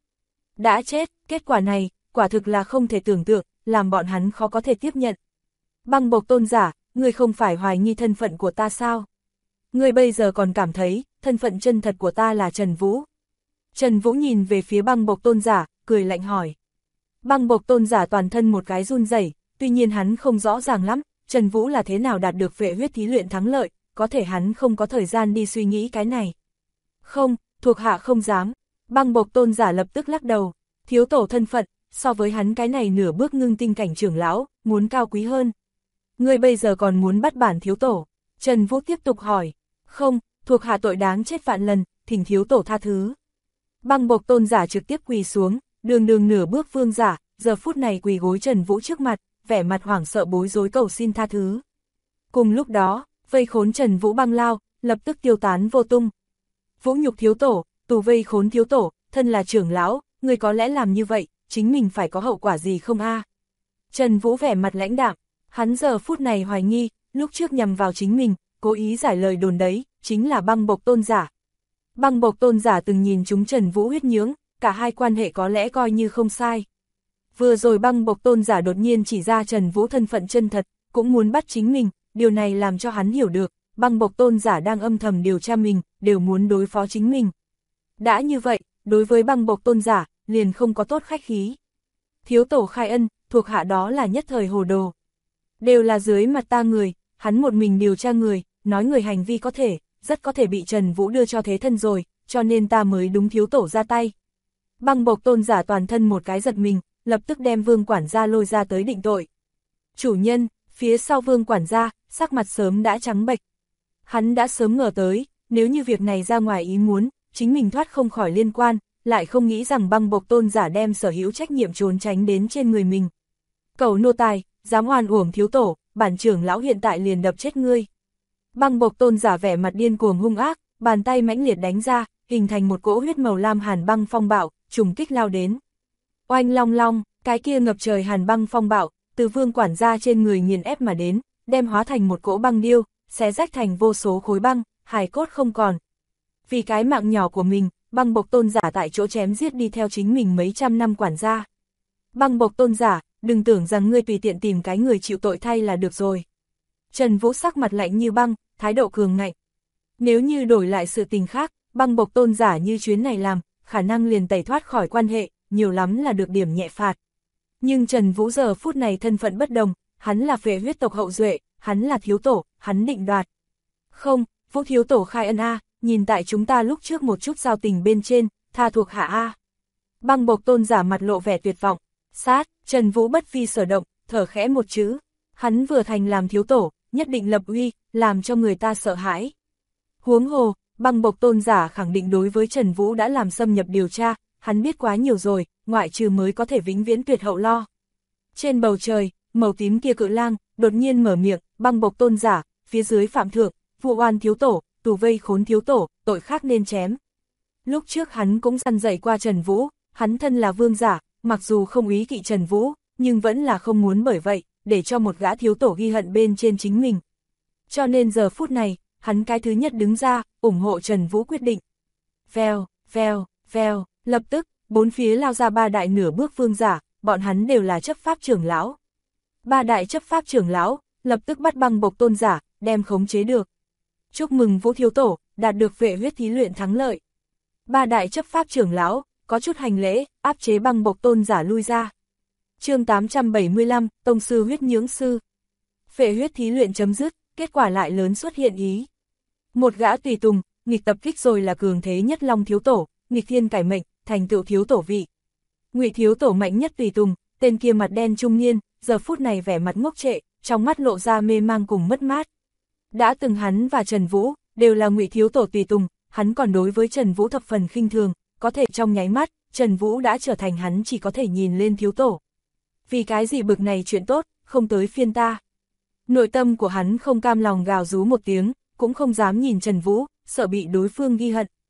đã chết, kết quả này, quả thực là không thể tưởng tượng, làm bọn hắn khó có thể tiếp nhận. Băng Bộc tôn giả, ngươi không phải hoài nghi thân phận của ta sao? Ngươi bây giờ còn cảm thấy, thân phận chân thật của ta là Trần Vũ. Trần Vũ nhìn về phía Băng Bộc tôn giả, cười lạnh hỏi. Băng Bộc tôn giả toàn thân một cái run rẩy, tuy nhiên hắn không rõ ràng lắm, Trần Vũ là thế nào đạt được vệ huyết thí luyện thắng lợi, có thể hắn không có thời gian đi suy nghĩ cái này. Không, thuộc hạ không dám. Băng Bộc tôn giả lập tức lắc đầu, thiếu tổ thân phận, so với hắn cái này nửa bước ngưng tinh cảnh trưởng lão, muốn cao quý hơn. Ngươi bây giờ còn muốn bắt bản thiếu tổ? Trần Vũ tiếp tục hỏi. Không, thuộc hạ tội đáng chết vạn lần, thỉnh thiếu tổ tha thứ. Băng Bộc tôn giả trực tiếp quỳ xuống, đường nửa bước vương giả, giờ phút này quỳ gối Trần Vũ trước mặt, vẻ mặt hoảng sợ bối rối cầu xin tha thứ. Cùng lúc đó, vây khốn Trần Vũ băng lao, lập tức tiêu tán vô tung. Vũ nhục thiếu tổ, tù vây khốn thiếu tổ, thân là trưởng lão, người có lẽ làm như vậy, chính mình phải có hậu quả gì không a? Trần Vũ vẻ mặt lãnh đạm, hắn giờ phút này hoài nghi, lúc trước nhằm vào chính mình, cố ý giải lời đồn đấy, chính là Băng Bộc tôn giả. Băng Bộc tôn giả từng nhìn chúng Trần Vũ huyết nhưỡng, cả hai quan hệ có lẽ coi như không sai. Vừa rồi Băng Bộc tôn giả đột nhiên chỉ ra Trần Vũ thân phận chân thật, cũng muốn bắt chính mình, điều này làm cho hắn hiểu được, Băng Bộc tôn giả đang âm thầm điều tra mình, đều muốn đối phó chính mình. Đã như vậy, đối với Băng Bộc tôn giả, liền không có tốt khách khí. Thiếu tổ khai ân, thuộc hạ đó là nhất thời hồ đồ. Đều là dưới mặt ta người, hắn một mình điều tra người, nói người hành vi có thể, rất có thể bị Trần Vũ đưa cho thế thân rồi, cho nên ta mới đúng thiếu tổ ra tay. Băng Bộc tôn giả toàn thân một cái giật mình, lập tức đem Vương quản gia lôi ra tới định tội. Chủ nhân, phía sau Vương quản gia, sắc mặt sớm đã trắng bệch. Hắn đã sớm ngờ tới, nếu như việc này ra ngoài ý muốn, chính mình thoát không khỏi liên quan, lại không nghĩ rằng Băng Bộc tôn giả đem sở hữu trách nhiệm trốn tránh đến trên người mình. Cẩu nô tài, dám oan uổng thiếu tổ, bản trưởng lão hiện tại liền đập chết ngươi. Băng Bộc tôn giả vẻ mặt điên cuồng hung ác, bàn tay mãnh liệt đánh ra, hình thành một cỗ huyết màu lam hàn băng phong bạo, trùng kích lao đến. Oanh long long, cái kia ngập trời hàn băng phong bạo, từ Vương quản gia trên người nghiền ép mà đến, đem hóa thành một cỗ băng điêu, xé rách thành vô số khối băng, hài cốt không còn. Vì cái mạng nhỏ của mình, Băng Bộc tôn giả tại chỗ chém giết đi theo chính mình mấy trăm năm quản gia. Băng Bộc tôn giả, đừng tưởng rằng ngươi tùy tiện tìm cái người chịu tội thay là được rồi. Trần Vũ sắc mặt lạnh như băng, thái độ cường ngạnh. Nếu như đổi lại sự tình khác, Băng Bộc tôn giả như chuyến này làm, khả năng liền tẩy thoát khỏi quan hệ, nhiều lắm là được điểm nhẹ phạt. Nhưng Trần Vũ giờ phút này thân phận bất đồng, hắn là phệ huyết tộc hậu duệ, hắn là thiếu tổ, hắn định đoạt. Không, Vũ thiếu tổ khai ân a, nhìn tại chúng ta lúc trước một chút giao tình bên trên, tha thuộc hạ a. Băng Bộc tôn giả mặt lộ vẻ tuyệt vọng, sát, Trần Vũ bất vi sở động, thở khẽ một chữ, hắn vừa thành làm thiếu tổ, nhất định lập uy, làm cho người ta sợ hãi. Huống hồ, Băng Bộc tôn giả khẳng định đối với Trần Vũ đã làm xâm nhập điều tra, hắn biết quá nhiều rồi, ngoại trừ mới có thể vĩnh viễn tuyệt hậu lo. Trên bầu trời, màu tím kia cự lang, đột nhiên mở miệng, Băng Bộc tôn giả, phía dưới phạm thượng, vụ oan thiếu tổ, tù vây khốn thiếu tổ, tội khác nên chém. Lúc trước hắn cũng săn dạy qua Trần Vũ, hắn thân là vương giả, mặc dù không ý kỵ Trần Vũ, nhưng vẫn là không muốn bởi vậy, để cho một gã thiếu tổ ghi hận bên trên chính mình. Cho nên giờ phút này, hắn cái thứ nhất đứng ra, ủng hộ Trần Vũ quyết định. Vèo, vèo, vèo, lập tức, bốn phía lao ra ba đại nửa bước vương giả, bọn hắn đều là chấp pháp trưởng lão. Ba đại chấp pháp trưởng lão, lập tức bắt Băng Bộc tôn giả, đem khống chế được. Chúc mừng Vũ thiếu tổ, đạt được vệ huyết thí luyện thắng lợi. Ba đại chấp pháp trưởng lão, có chút hành lễ, áp chế Băng Bộc tôn giả lui ra. Chương 875, Tông sư huyết nhưỡng sư. Vệ huyết thí luyện chấm dứt, kết quả lại lớn xuất hiện ý. Một gã tùy tùng, nghịch tập kích rồi là cường thế nhất Long thiếu tổ, nghịch thiên cải mệnh, thành tựu thiếu tổ vị. Ngụy thiếu tổ mạnh nhất tùy tùng, tên kia mặt đen trung niên, giờ phút này vẻ mặt ngốc trệ, trong mắt lộ ra mê mang cùng mất mát. Đã từng hắn và Trần Vũ, đều là Ngụy thiếu tổ tùy tùng, hắn còn đối với Trần Vũ thập phần khinh thường, có thể trong nháy mắt, Trần Vũ đã trở thành hắn chỉ có thể nhìn lên thiếu tổ. Vì cái gì bực này chuyện tốt, không tới phiên ta. Nội tâm của hắn không cam lòng gào rú một tiếng, cũng không dám nhìn Trần Vũ, sợ bị đối phương ghi hận.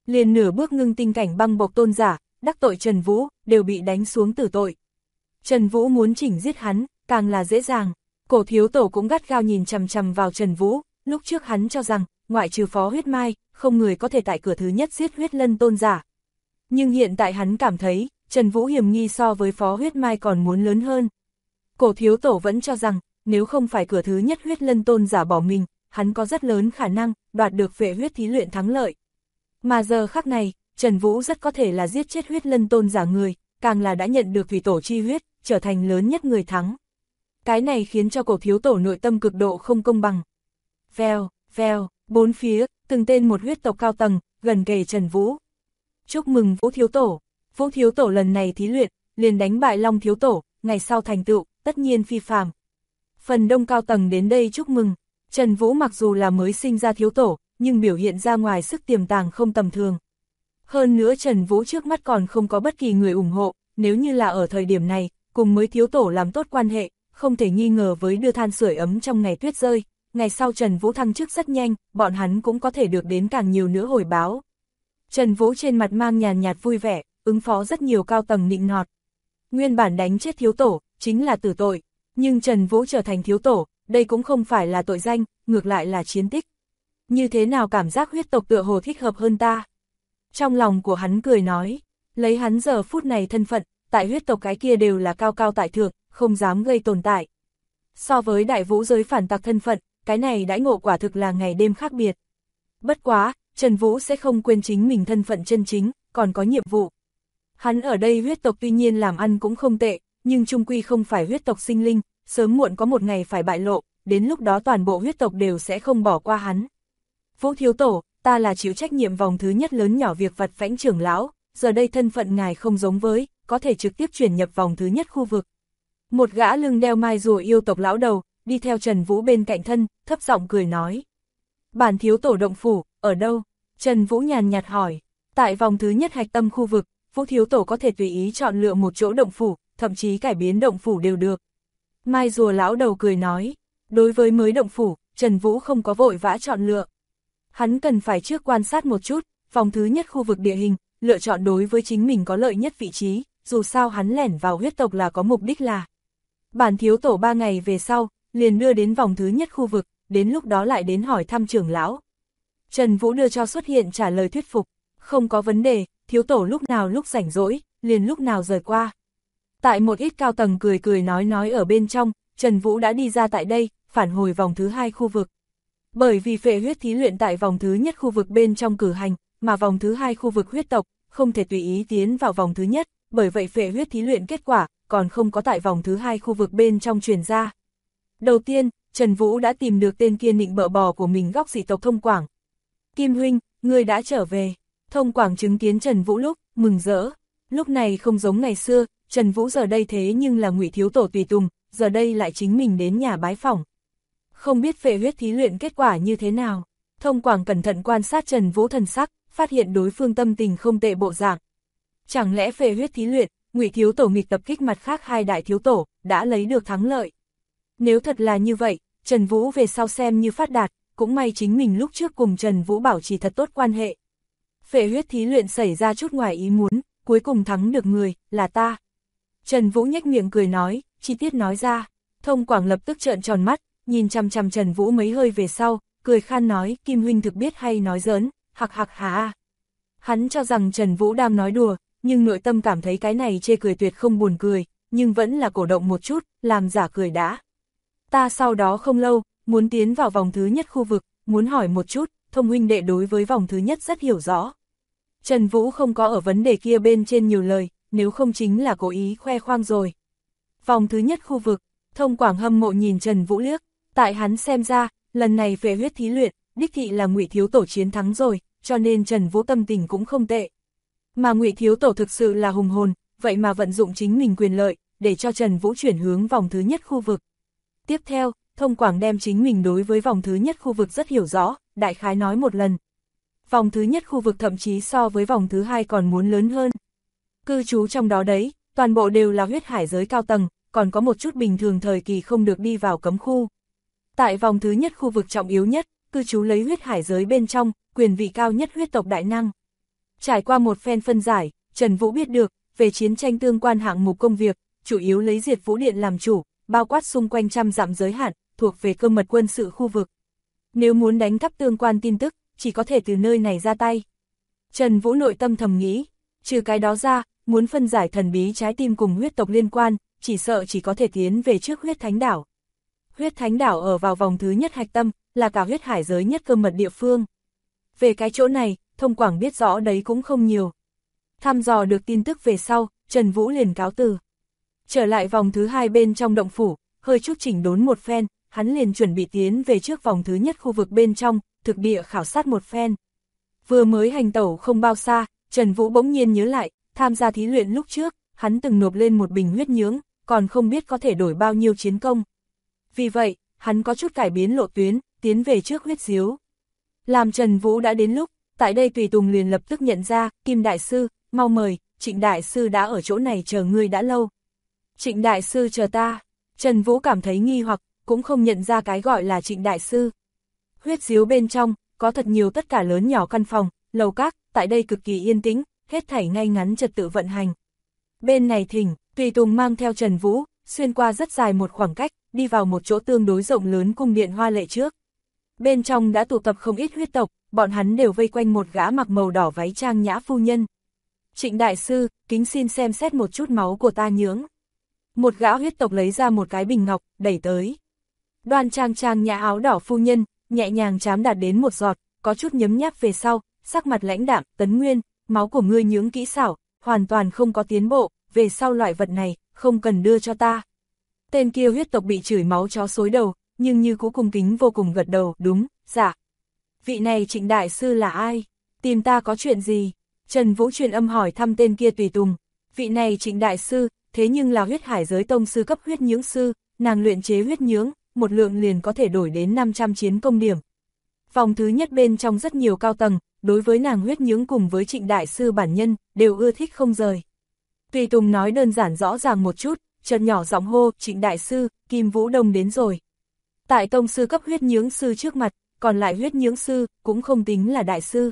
liền nửa bước ngưng tinh cảnh băng bộc tôn giả, đắc tội Trần Vũ, đều bị đánh xuống tử tội. Trần Vũ muốn chỉnh giết hắn, càng là dễ dàng. Cổ thiếu tổ cũng gắt gao nhìn chằm chằm vào Trần Vũ, lúc trước hắn cho rằng, ngoại trừ Phó Huyết Mai, không người có thể tại cửa thứ nhất giết Huyết Lân tôn giả. Nhưng hiện tại hắn cảm thấy, Trần Vũ hiểm nghi so với Phó Huyết Mai còn muốn lớn hơn. Cổ thiếu tổ vẫn cho rằng, nếu không phải cửa thứ nhất Huyết Lân tôn giả bỏ mình, hắn có rất lớn khả năng đoạt được Phệ huyết thí luyện thắng lợi. Mà giờ khắc này, Trần Vũ rất có thể là giết chết Huyết Lân tôn giả người, càng là đã nhận được thủy tổ chi huyết, trở thành lớn nhất người thắng. Cái này khiến cho cổ thiếu tổ nội tâm cực độ không công bằng. Vèo, vèo, bốn phía, từng tên một huyết tộc cao tầng, gần kề Trần Vũ. Chúc mừng Vũ thiếu tổ. Vũ thiếu tổ lần này thí luyện, liền đánh bại Long thiếu tổ, ngày sau thành tựu, tất nhiên phi phàm. Phần đông cao tầng đến đây chúc mừng. Trần Vũ mặc dù là mới sinh ra thiếu tổ, nhưng biểu hiện ra ngoài sức tiềm tàng không tầm thường. Hơn nữa Trần Vũ trước mắt còn không có bất kỳ người ủng hộ, nếu như là ở thời điểm này, cùng mới thiếu tổ làm tốt quan hệ, không thể nghi ngờ với đưa than sưởi ấm trong ngày tuyết rơi. Ngày sau Trần Vũ thăng chức rất nhanh, bọn hắn cũng có thể được đến càng nhiều nữa hồi báo. Trần Vũ trên mặt mang nhàn nhạt vui vẻ, ứng phó rất nhiều cao tầng nịnh nọt. Nguyên bản đánh chết thiếu tổ, chính là tử tội, nhưng Trần Vũ trở thành thiếu tổ, đây cũng không phải là tội danh, ngược lại là chiến tích. Như thế nào cảm giác huyết tộc tựa hồ thích hợp hơn ta? Trong lòng của hắn cười nói, lấy hắn giờ phút này thân phận, tại huyết tộc cái kia đều là cao cao tại thượng, không dám gây tồn tại. So với đại vũ giới phản tặc thân phận, cái này đãi ngộ quả thực là ngày đêm khác biệt. Bất quá, Trần Vũ sẽ không quên chính mình thân phận chân chính, còn có nhiệm vụ. Hắn ở đây huyết tộc tuy nhiên làm ăn cũng không tệ, nhưng chung quy không phải huyết tộc sinh linh, sớm muộn có một ngày phải bại lộ, đến lúc đó toàn bộ huyết tộc đều sẽ không bỏ qua hắn. Vũ thiếu tổ, ta là chịu trách nhiệm vòng thứ nhất lớn nhỏ việc vặt vãnh trưởng lão, giờ đây thân phận ngài không giống với, có thể trực tiếp chuyển nhập vòng thứ nhất khu vực. Một gã lưng đeo mai rùa yêu tộc lão đầu, đi theo Trần Vũ bên cạnh thân, thấp giọng cười nói. Bản thiếu tổ động phủ, ở đâu? Trần Vũ nhàn nhạt hỏi. Tại vòng thứ nhất hạch tâm khu vực, Vũ thiếu tổ có thể tùy ý chọn lựa một chỗ động phủ, thậm chí cải biến động phủ đều được. Mai rùa lão đầu cười nói. Đối với mới động phủ, Trần Vũ không có vội vã chọn lựa. Hắn cần phải trước quan sát một chút, vòng thứ nhất khu vực địa hình, lựa chọn đối với chính mình có lợi nhất vị trí, dù sao hắn lẻn vào huyết tộc là có mục đích là. Bản thiếu tổ 3 ngày về sau, liền đưa đến vòng thứ nhất khu vực, đến lúc đó lại đến hỏi thăm trưởng lão. Trần Vũ đưa cho xuất hiện trả lời thuyết phục, không có vấn đề, thiếu tổ lúc nào lúc rảnh rỗi, liền lúc nào rời qua. Tại một ít cao tầng cười cười nói ở bên trong, Trần Vũ đã đi ra tại đây, phản hồi vòng thứ hai khu vực. Bởi vì phệ huyết thí luyện tại vòng thứ nhất khu vực bên trong cử hành, mà vòng thứ hai khu vực huyết tộc, không thể tùy ý tiến vào vòng thứ nhất, bởi vậy phệ huyết thí luyện kết quả, còn không có tại vòng thứ hai khu vực bên trong truyền ra. Đầu tiên, Trần Vũ đã tìm được tên kia nịnh bợ bò của mình góc dị tộc Thông Quảng. Kim huynh, ngươi đã trở về. Thông Quảng chứng kiến Trần Vũ lúc, mừng rỡ. Lúc này không giống ngày xưa, Trần Vũ giờ đây thế nhưng là Ngụy thiếu tổ tùy tùng, giờ đây lại chính mình đến nhà bái phỏng. Không biết phệ huyết thí luyện kết quả như thế nào. Thông Quảng cẩn thận quan sát Trần Vũ thần sắc, phát hiện đối phương tâm tình không tệ bộ dạng. Chẳng lẽ phệ huyết thí luyện, Ngụy thiếu tổ nghịch tập kích mặt khác hai đại thiếu tổ, đã lấy được thắng lợi. Nếu thật là như vậy, Trần Vũ về sau xem như phát đạt, cũng may chính mình lúc trước cùng Trần Vũ bảo trì thật tốt quan hệ. Phệ huyết thí luyện xảy ra chút ngoài ý muốn, cuối cùng thắng được người, là ta. Trần Vũ nhếch miệng cười nói, chi tiết nói ra. Thông Quảng lập tức trợn tròn mắt, nhìn chằm chằm Trần Vũ mấy hơi về sau, cười khan nói, Kim huynh thực biết hay nói giỡn, hạc hạc hà. Hắn cho rằng Trần Vũ đang nói đùa, nhưng nội tâm cảm thấy cái này chê cười tuyệt không buồn cười, nhưng vẫn là cổ động một chút, làm giả cười đã. Ta sau đó không lâu, muốn tiến vào vòng thứ nhất khu vực, muốn hỏi một chút, Thông huynh đệ đối với vòng thứ nhất rất hiểu rõ. Trần Vũ không có ở vấn đề kia bên trên nhiều lời, nếu không chính là cố ý khoe khoang rồi. Vòng thứ nhất khu vực, Thông Quảng hâm mộ nhìn Trần Vũ liếc, tại hắn xem ra, lần này phệ huyết thí luyện, đích thị là Ngụy thiếu tổ chiến thắng rồi, cho nên Trần Vũ tâm tình cũng không tệ. Mà Ngụy thiếu tổ thực sự là hùng hồn, vậy mà vận dụng chính mình quyền lợi, để cho Trần Vũ chuyển hướng vòng thứ nhất khu vực. Tiếp theo, Thông Quảng đem chính mình đối với vòng thứ nhất khu vực rất hiểu rõ, đại khái nói một lần. Vòng thứ nhất khu vực thậm chí so với vòng thứ hai còn muốn lớn hơn. Cư trú trong đó đấy, toàn bộ đều là huyết hải giới cao tầng, còn có một chút bình thường thời kỳ không được đi vào cấm khu. Tại vòng thứ nhất khu vực trọng yếu nhất, cư trú lấy huyết hải giới bên trong, quyền vị cao nhất huyết tộc đại năng. Trải qua một phen phân giải, Trần Vũ biết được, về chiến tranh tương quan hạng mục công việc, chủ yếu lấy Diệt Vũ Điện làm chủ, bao quát xung quanh trăm dặm giới hạn, thuộc về cơ mật quân sự khu vực. Nếu muốn đánh cắp tương quan tin tức, chỉ có thể từ nơi này ra tay. Trần Vũ nội tâm thầm nghĩ, trừ cái đó ra, muốn phân giải thần bí trái tim cùng huyết tộc liên quan, chỉ sợ chỉ có thể tiến về trước huyết thánh đảo. Huyết thánh đảo ở vào vòng thứ nhất hạch tâm, là cả huyết hải giới nhất cơ mật địa phương. Về cái chỗ này, Thông Quảng biết rõ đấy cũng không nhiều. Thăm dò được tin tức về sau, Trần Vũ liền cáo từ. Trở lại vòng thứ hai bên trong động phủ, hơi chút chỉnh đốn một phen, hắn liền chuẩn bị tiến về trước vòng thứ nhất khu vực bên trong, thực địa khảo sát một phen. Vừa mới hành tẩu không bao xa, Trần Vũ bỗng nhiên nhớ lại, tham gia thí luyện lúc trước, hắn từng nộp lên một bình huyết nhưỡng, còn không biết có thể đổi bao nhiêu chiến công. Vì vậy, hắn có chút cải biến lộ tuyến, tiến về trước huyết diếu. Làm Trần Vũ đã đến lúc, tại đây tùy tùng liền lập tức nhận ra, Kim Đại Sư, mau mời, Trịnh Đại Sư đã ở chỗ này chờ ngươi đã lâu. Trịnh Đại Sư chờ ta, Trần Vũ cảm thấy nghi hoặc, cũng không nhận ra cái gọi là Trịnh Đại Sư. Huyết diếu bên trong, có thật nhiều tất cả lớn nhỏ căn phòng, lầu các, tại đây cực kỳ yên tĩnh, hết thảy ngay ngắn trật tự vận hành. Bên này thỉnh, tùy tùng mang theo Trần Vũ, xuyên qua rất dài một khoảng cách, đi vào một chỗ tương đối rộng lớn cung điện hoa lệ trước. Bên trong đã tụ tập không ít huyết tộc, bọn hắn đều vây quanh một gã mặc màu đỏ váy trang nhã phu nhân. Trịnh Đại Sư, kính xin xem xét một chút máu của ta nhưỡng. Một gã huyết tộc lấy ra một cái bình ngọc, đẩy tới. Đoan trang trang nhã áo đỏ phu nhân, nhẹ nhàng chám đạt đến một giọt, có chút nhấm nháp về sau, sắc mặt lãnh đạm, Tấn Nguyên, máu của ngươi nhưỡng kỹ xảo, hoàn toàn không có tiến bộ, về sau loại vật này, không cần đưa cho ta. Tên kia huyết tộc bị chửi máu chó xối đầu, nhưng như cũ cung kính vô cùng gật đầu, đúng, dạ. Vị này Trịnh Đại Sư là ai? Tìm ta có chuyện gì? Trần Vũ truyền âm hỏi thăm tên kia tùy tùng. Vị này Trịnh Đại Sư, thế nhưng là huyết hải giới tông sư cấp huyết nhưỡng sư, nàng luyện chế huyết nhưỡng, một lượng liền có thể đổi đến 500 chiến công điểm. Vòng thứ nhất bên trong rất nhiều cao tầng, đối với nàng huyết nhưỡng cùng với Trịnh Đại Sư bản nhân, đều ưa thích không rời. Tùy tùng nói đơn giản rõ ràng một chút, chợt nhỏ giọng hô, Trịnh Đại Sư, Kim Vũ Đông đến rồi. Tại tông sư cấp huyết nhưỡng sư trước mặt, còn lại huyết nhưỡng sư, cũng không tính là đại sư.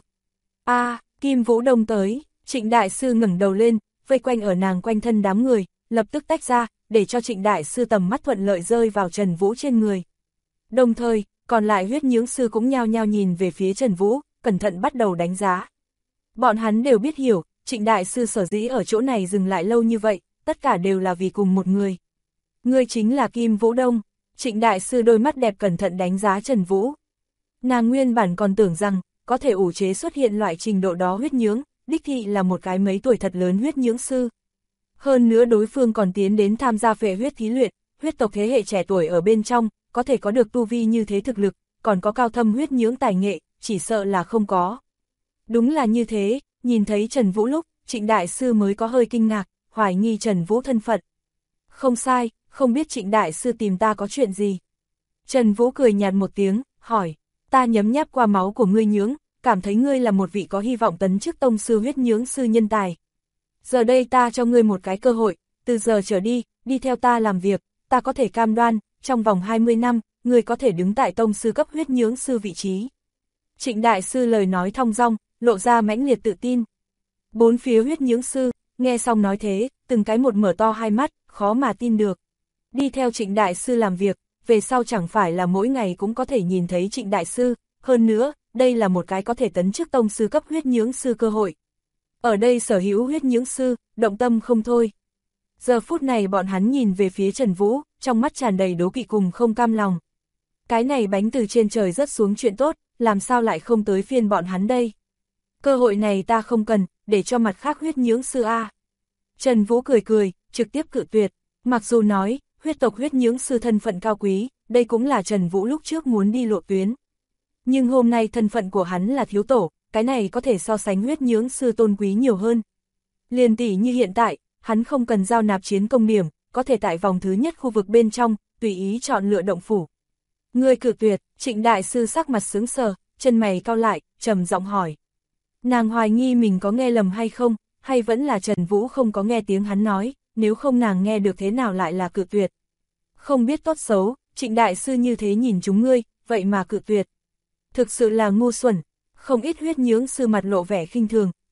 Kim Vũ Đông tới, Trịnh Đại Sư ngẩng đầu lên, vây quanh ở nàng quanh thân đám người, lập tức tách ra, để cho Trịnh Đại Sư tầm mắt thuận lợi rơi vào Trần Vũ trên người. Đồng thời, còn lại huyết nhưỡng sư cũng nhao nhao nhìn về phía Trần Vũ, cẩn thận bắt đầu đánh giá. Bọn hắn đều biết hiểu, Trịnh Đại Sư sở dĩ ở chỗ này dừng lại lâu như vậy, tất cả đều là vì cùng một người. Người chính là Kim Vũ Đông. Trịnh Đại Sư đôi mắt đẹp cẩn thận đánh giá Trần Vũ. Nàng nguyên bản còn tưởng rằng, có thể ủ chế xuất hiện loại trình độ đó huyết nhưỡng, đích thị là một cái mấy tuổi thật lớn huyết nhưỡng sư. Hơn nữa đối phương còn tiến đến tham gia phệ huyết thí luyện, huyết tộc thế hệ trẻ tuổi ở bên trong, có thể có được tu vi như thế thực lực, còn có cao thâm huyết nhưỡng tài nghệ, chỉ sợ là không có. Đúng là như thế, nhìn thấy Trần Vũ lúc, Trịnh Đại Sư mới có hơi kinh ngạc, hoài nghi Trần Vũ thân phận. Không sai, không biết Trịnh Đại Sư tìm ta có chuyện gì. Trần Vũ cười nhạt một tiếng, hỏi, ta nhấm nháp qua máu của ngươi nhưỡng, cảm thấy ngươi là một vị có hy vọng tấn chức tông sư huyết nhưỡng sư nhân tài. Giờ đây ta cho ngươi một cái cơ hội, từ giờ trở đi, đi theo ta làm việc, ta có thể cam đoan, trong vòng 20 năm, ngươi có thể đứng tại tông sư cấp huyết nhưỡng sư vị trí. Trịnh Đại Sư lời nói thong dong, lộ ra mãnh liệt tự tin. Bốn phía huyết nhưỡng sư, nghe xong nói thế, từng cái một mở to hai mắt, khó mà tin được. Đi theo Trịnh Đại Sư làm việc, về sau chẳng phải là mỗi ngày cũng có thể nhìn thấy Trịnh Đại Sư, hơn nữa, đây là một cái có thể tấn chức tông sư cấp huyết nhưỡng sư cơ hội. Ở đây sở hữu huyết nhưỡng sư, động tâm không thôi. Giờ phút này bọn hắn nhìn về phía Trần Vũ, trong mắt tràn đầy đố kỵ cùng không cam lòng. Cái này bánh từ trên trời rớt xuống chuyện tốt, làm sao lại không tới phiên bọn hắn đây? Cơ hội này ta không cần, để cho mặt khác huyết nhưỡng sư A. Trần Vũ cười cười, trực tiếp cự tuyệt. Mặc dù nói, huyết tộc huyết nhưỡng sư thân phận cao quý, đây cũng là Trần Vũ lúc trước muốn đi lộ tuyến. Nhưng hôm nay thân phận của hắn là thiếu tổ, cái này có thể so sánh huyết nhưỡng sư tôn quý nhiều hơn. Liền tỷ như hiện tại, hắn không cần giao nạp chiến công điểm, có thể tại vòng thứ nhất khu vực bên trong, tùy ý chọn lựa động phủ. Người cự tuyệt, Trịnh Đại Sư sắc mặt sững sờ, chân mày cau lại, trầm giọng hỏi. Nàng hoài nghi mình có nghe lầm hay không, hay vẫn là Trần Vũ không có nghe tiếng hắn nói, nếu không nàng nghe được thế nào lại là cự tuyệt. Không biết tốt xấu, Trịnh Đại Sư như thế nhìn chúng ngươi, vậy mà cự tuyệt. Thực sự là ngu xuẩn, không ít huyết nhưỡng sư mặt lộ vẻ khinh thường,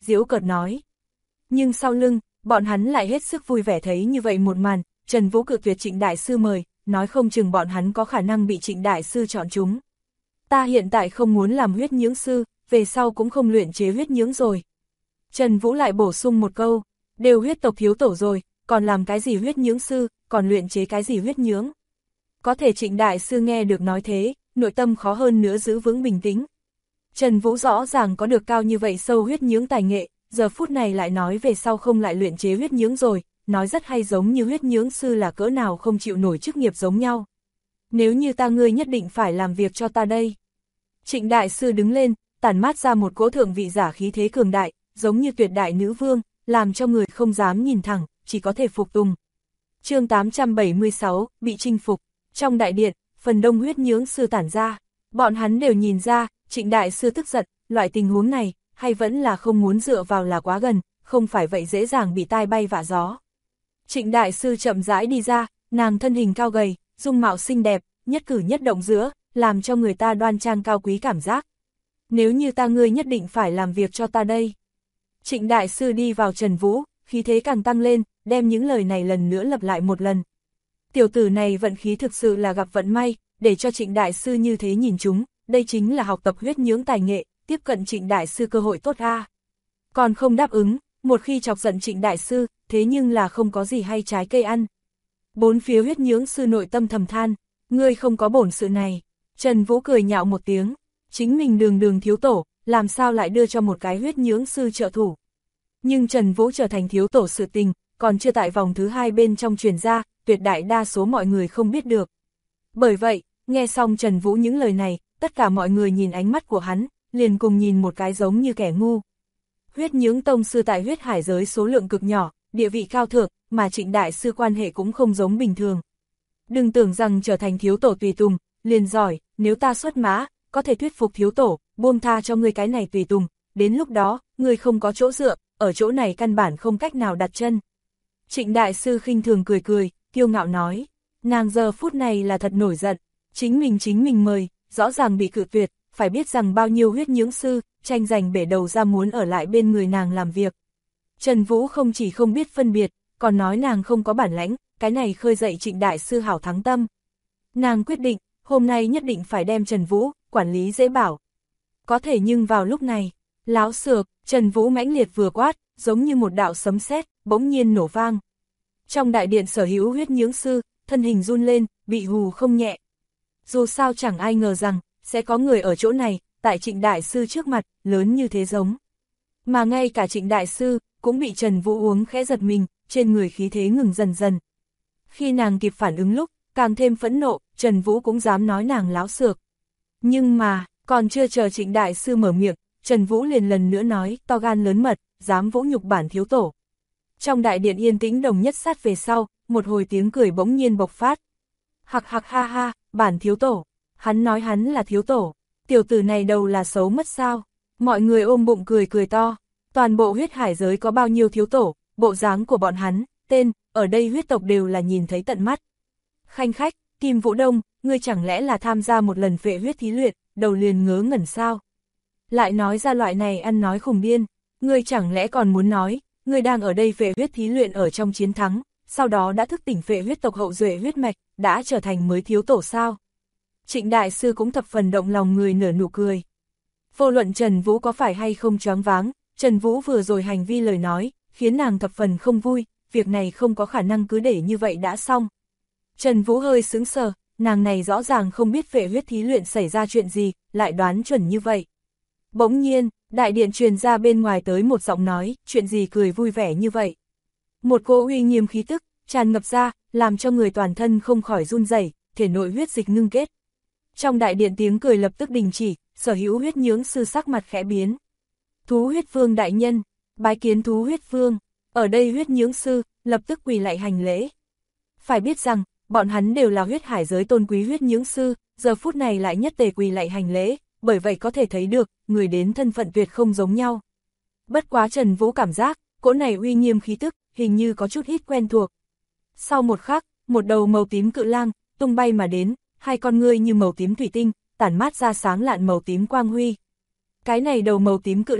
giễu cợt nói. Nhưng sau lưng, bọn hắn lại hết sức vui vẻ thấy như vậy một màn, Trần Vũ cự tuyệt Trịnh Đại Sư mời, nói không chừng bọn hắn có khả năng bị Trịnh Đại Sư chọn chúng. Ta hiện tại không muốn làm huyết nhưỡng sư, về sau cũng không luyện chế huyết nhưỡng rồi. Trần Vũ lại bổ sung một câu, đều huyết tộc thiếu tổ rồi, còn làm cái gì huyết nhưỡng sư, còn luyện chế cái gì huyết nhưỡng. Có thể Trịnh Đại Sư nghe được nói thế, nội tâm khó hơn nữa giữ vững bình tĩnh. Trần Vũ rõ ràng có được cao như vậy sâu huyết nhưỡng tài nghệ, giờ phút này lại nói về sau không lại luyện chế huyết nhưỡng rồi, nói rất hay giống như huyết nhưỡng sư là cỡ nào không chịu nổi chức nghiệp giống nhau. Nếu như ta ngươi nhất định phải làm việc cho ta đây. Trịnh Đại Sư đứng lên, tản mát ra một cỗ thượng vị giả khí thế cường đại, giống như tuyệt đại nữ vương, làm cho người không dám nhìn thẳng, chỉ có thể phục tùng. Chương 876, bị chinh phục. Trong đại điện, phần đông huyết nhưỡng sư tản ra, bọn hắn đều nhìn ra, Trịnh Đại Sư tức giận, loại tình huống này, hay vẫn là không muốn dựa vào là quá gần, không phải vậy dễ dàng bị tai bay vạ gió. Trịnh Đại Sư chậm rãi đi ra, nàng thân hình cao gầy, dung mạo xinh đẹp, nhất cử nhất động giữa, làm cho người ta đoan trang cao quý cảm giác. Nếu như ta ngươi nhất định phải làm việc cho ta đây. Trịnh Đại Sư đi vào Trần Vũ, khí thế càng tăng lên, đem những lời này lần nữa lặp lại một lần. Tiểu tử này vận khí thực sự là gặp vận may, để cho Trịnh Đại Sư như thế nhìn chúng, đây chính là học tập huyết nhưỡng tài nghệ, tiếp cận Trịnh Đại Sư cơ hội tốt a. Còn không đáp ứng, một khi chọc giận Trịnh Đại Sư, thế nhưng là không có gì hay trái cây ăn. Bốn phía huyết nhưỡng sư nội tâm thầm than, ngươi không có bổn sự này. Trần Vũ cười nhạo một tiếng, chính mình đường thiếu tổ, làm sao lại đưa cho một cái huyết nhưỡng sư trợ thủ. Nhưng Trần Vũ trở thành thiếu tổ sự tình, còn chưa tại vòng thứ 2 bên trong truyền ra, tuyệt đại đa số mọi người không biết được. Bởi vậy, nghe xong Trần Vũ những lời này, tất cả mọi người nhìn ánh mắt của hắn, liền cùng nhìn một cái giống như kẻ ngu. Huyết nhưỡng tông sư tại huyết hải giới số lượng cực nhỏ, địa vị cao thượng, mà Trịnh Đại Sư quan hệ cũng không giống bình thường. Đừng tưởng rằng trở thành thiếu tổ tùy tùng, liền giỏi, nếu ta xuất mã, có thể thuyết phục thiếu tổ, buông tha cho ngươi cái này tùy tùng, đến lúc đó, ngươi không có chỗ dựa, ở chỗ này căn bản không cách nào đặt chân. Trịnh Đại Sư khinh thường cười cười, kiêu ngạo nói, nàng giờ phút này là thật nổi giận, chính mình mời, rõ ràng bị cự tuyệt, phải biết rằng bao nhiêu huyết nhưỡng sư, tranh giành bể đầu ra muốn ở lại bên người nàng làm việc. Trần Vũ không chỉ không biết phân biệt, còn nói nàng không có bản lãnh, cái này khơi dậy Trịnh Đại Sư hảo thắng tâm. Nàng quyết định, hôm nay nhất định phải đem Trần Vũ, quản lý dễ bảo. Có thể nhưng vào lúc này, láo xược, Trần Vũ mãnh liệt vừa quát, giống như một đạo sấm sét, bỗng nhiên nổ vang. Trong đại điện sở hữu huyết nhưỡng sư, thân hình run lên, bị hù không nhẹ. Dù sao chẳng ai ngờ rằng, sẽ có người ở chỗ này, tại Trịnh Đại Sư trước mặt, lớn như thế giống. Mà ngay cả Trịnh Đại Sư, cũng bị Trần Vũ uống khẽ giật mình, trên người khí thế ngừng dần dần. Khi nàng kịp phản ứng lúc, càng thêm phẫn nộ, Trần Vũ cũng dám nói nàng láo xược. Nhưng mà, còn chưa chờ Trịnh Đại Sư mở miệng, Trần Vũ liền lần nữa nói, to gan lớn mật, dám vũ nhục bản thiếu tổ. Trong đại điện yên tĩnh đồng nhất sát về sau, một hồi tiếng cười bỗng nhiên bộc phát. Hặc hặc ha ha, bản thiếu tổ. Hắn nói hắn là thiếu tổ. Tiểu tử này đầu là xấu mất sao? Mọi người ôm bụng cười cười to. Toàn bộ huyết hải giới có bao nhiêu thiếu tổ, bộ dáng của bọn hắn, tên, ở đây huyết tộc đều là nhìn thấy tận mắt. Khanh khách, Kim Vũ Đông, ngươi chẳng lẽ là tham gia một lần phệ huyết thí luyện, đầu liền ngớ ngẩn sao? Lại nói ra loại này ăn nói khùng điên, ngươi chẳng lẽ còn muốn nói, ngươi đang ở đây phệ huyết thí luyện ở trong chiến thắng, sau đó đã thức tỉnh phệ huyết tộc hậu duệ huyết mạch, đã trở thành mới thiếu tổ sao? Trịnh Đại Sư cũng thập phần động lòng người nở nụ cười. Vô luận Trần Vũ có phải hay không choáng váng, Trần Vũ vừa rồi hành vi lời nói, khiến nàng thập phần không vui, việc này không có khả năng cứ để như vậy đã xong. Trần Vũ hơi sững sờ, nàng này rõ ràng không biết phệ huyết thí luyện xảy ra chuyện gì, lại đoán chuẩn như vậy. Bỗng nhiên, đại điện truyền ra bên ngoài tới một giọng nói, chuyện gì cười vui vẻ như vậy. Một cỗ uy nghiêm khí tức, tràn ngập ra, làm cho người toàn thân không khỏi run rẩy, thể nội huyết dịch ngưng kết. Trong đại điện tiếng cười lập tức đình chỉ, sở hữu huyết nhưỡng sư sắc mặt khẽ biến. Thú huyết vương đại nhân, bái kiến thú huyết vương, ở đây huyết nhưỡng sư, lập tức quỳ lại hành lễ. Phải biết rằng, bọn hắn đều là huyết hải giới tôn quý huyết nhưỡng sư, giờ phút này lại nhất tề quỳ lại hành lễ, bởi vậy có thể thấy được, người đến thân phận tuyệt không giống nhau. Bất quá Trần Vũ cảm giác, cỗ này uy nghiêm khí tức, hình như có chút ít quen thuộc. Sau một khắc, một đầu màu tím cự lang, tung bay mà đến, hai con ngươi như màu tím thủy tinh, tản mát ra sáng lạn màu tím quang huy. Cái này đầu màu tím cự lang,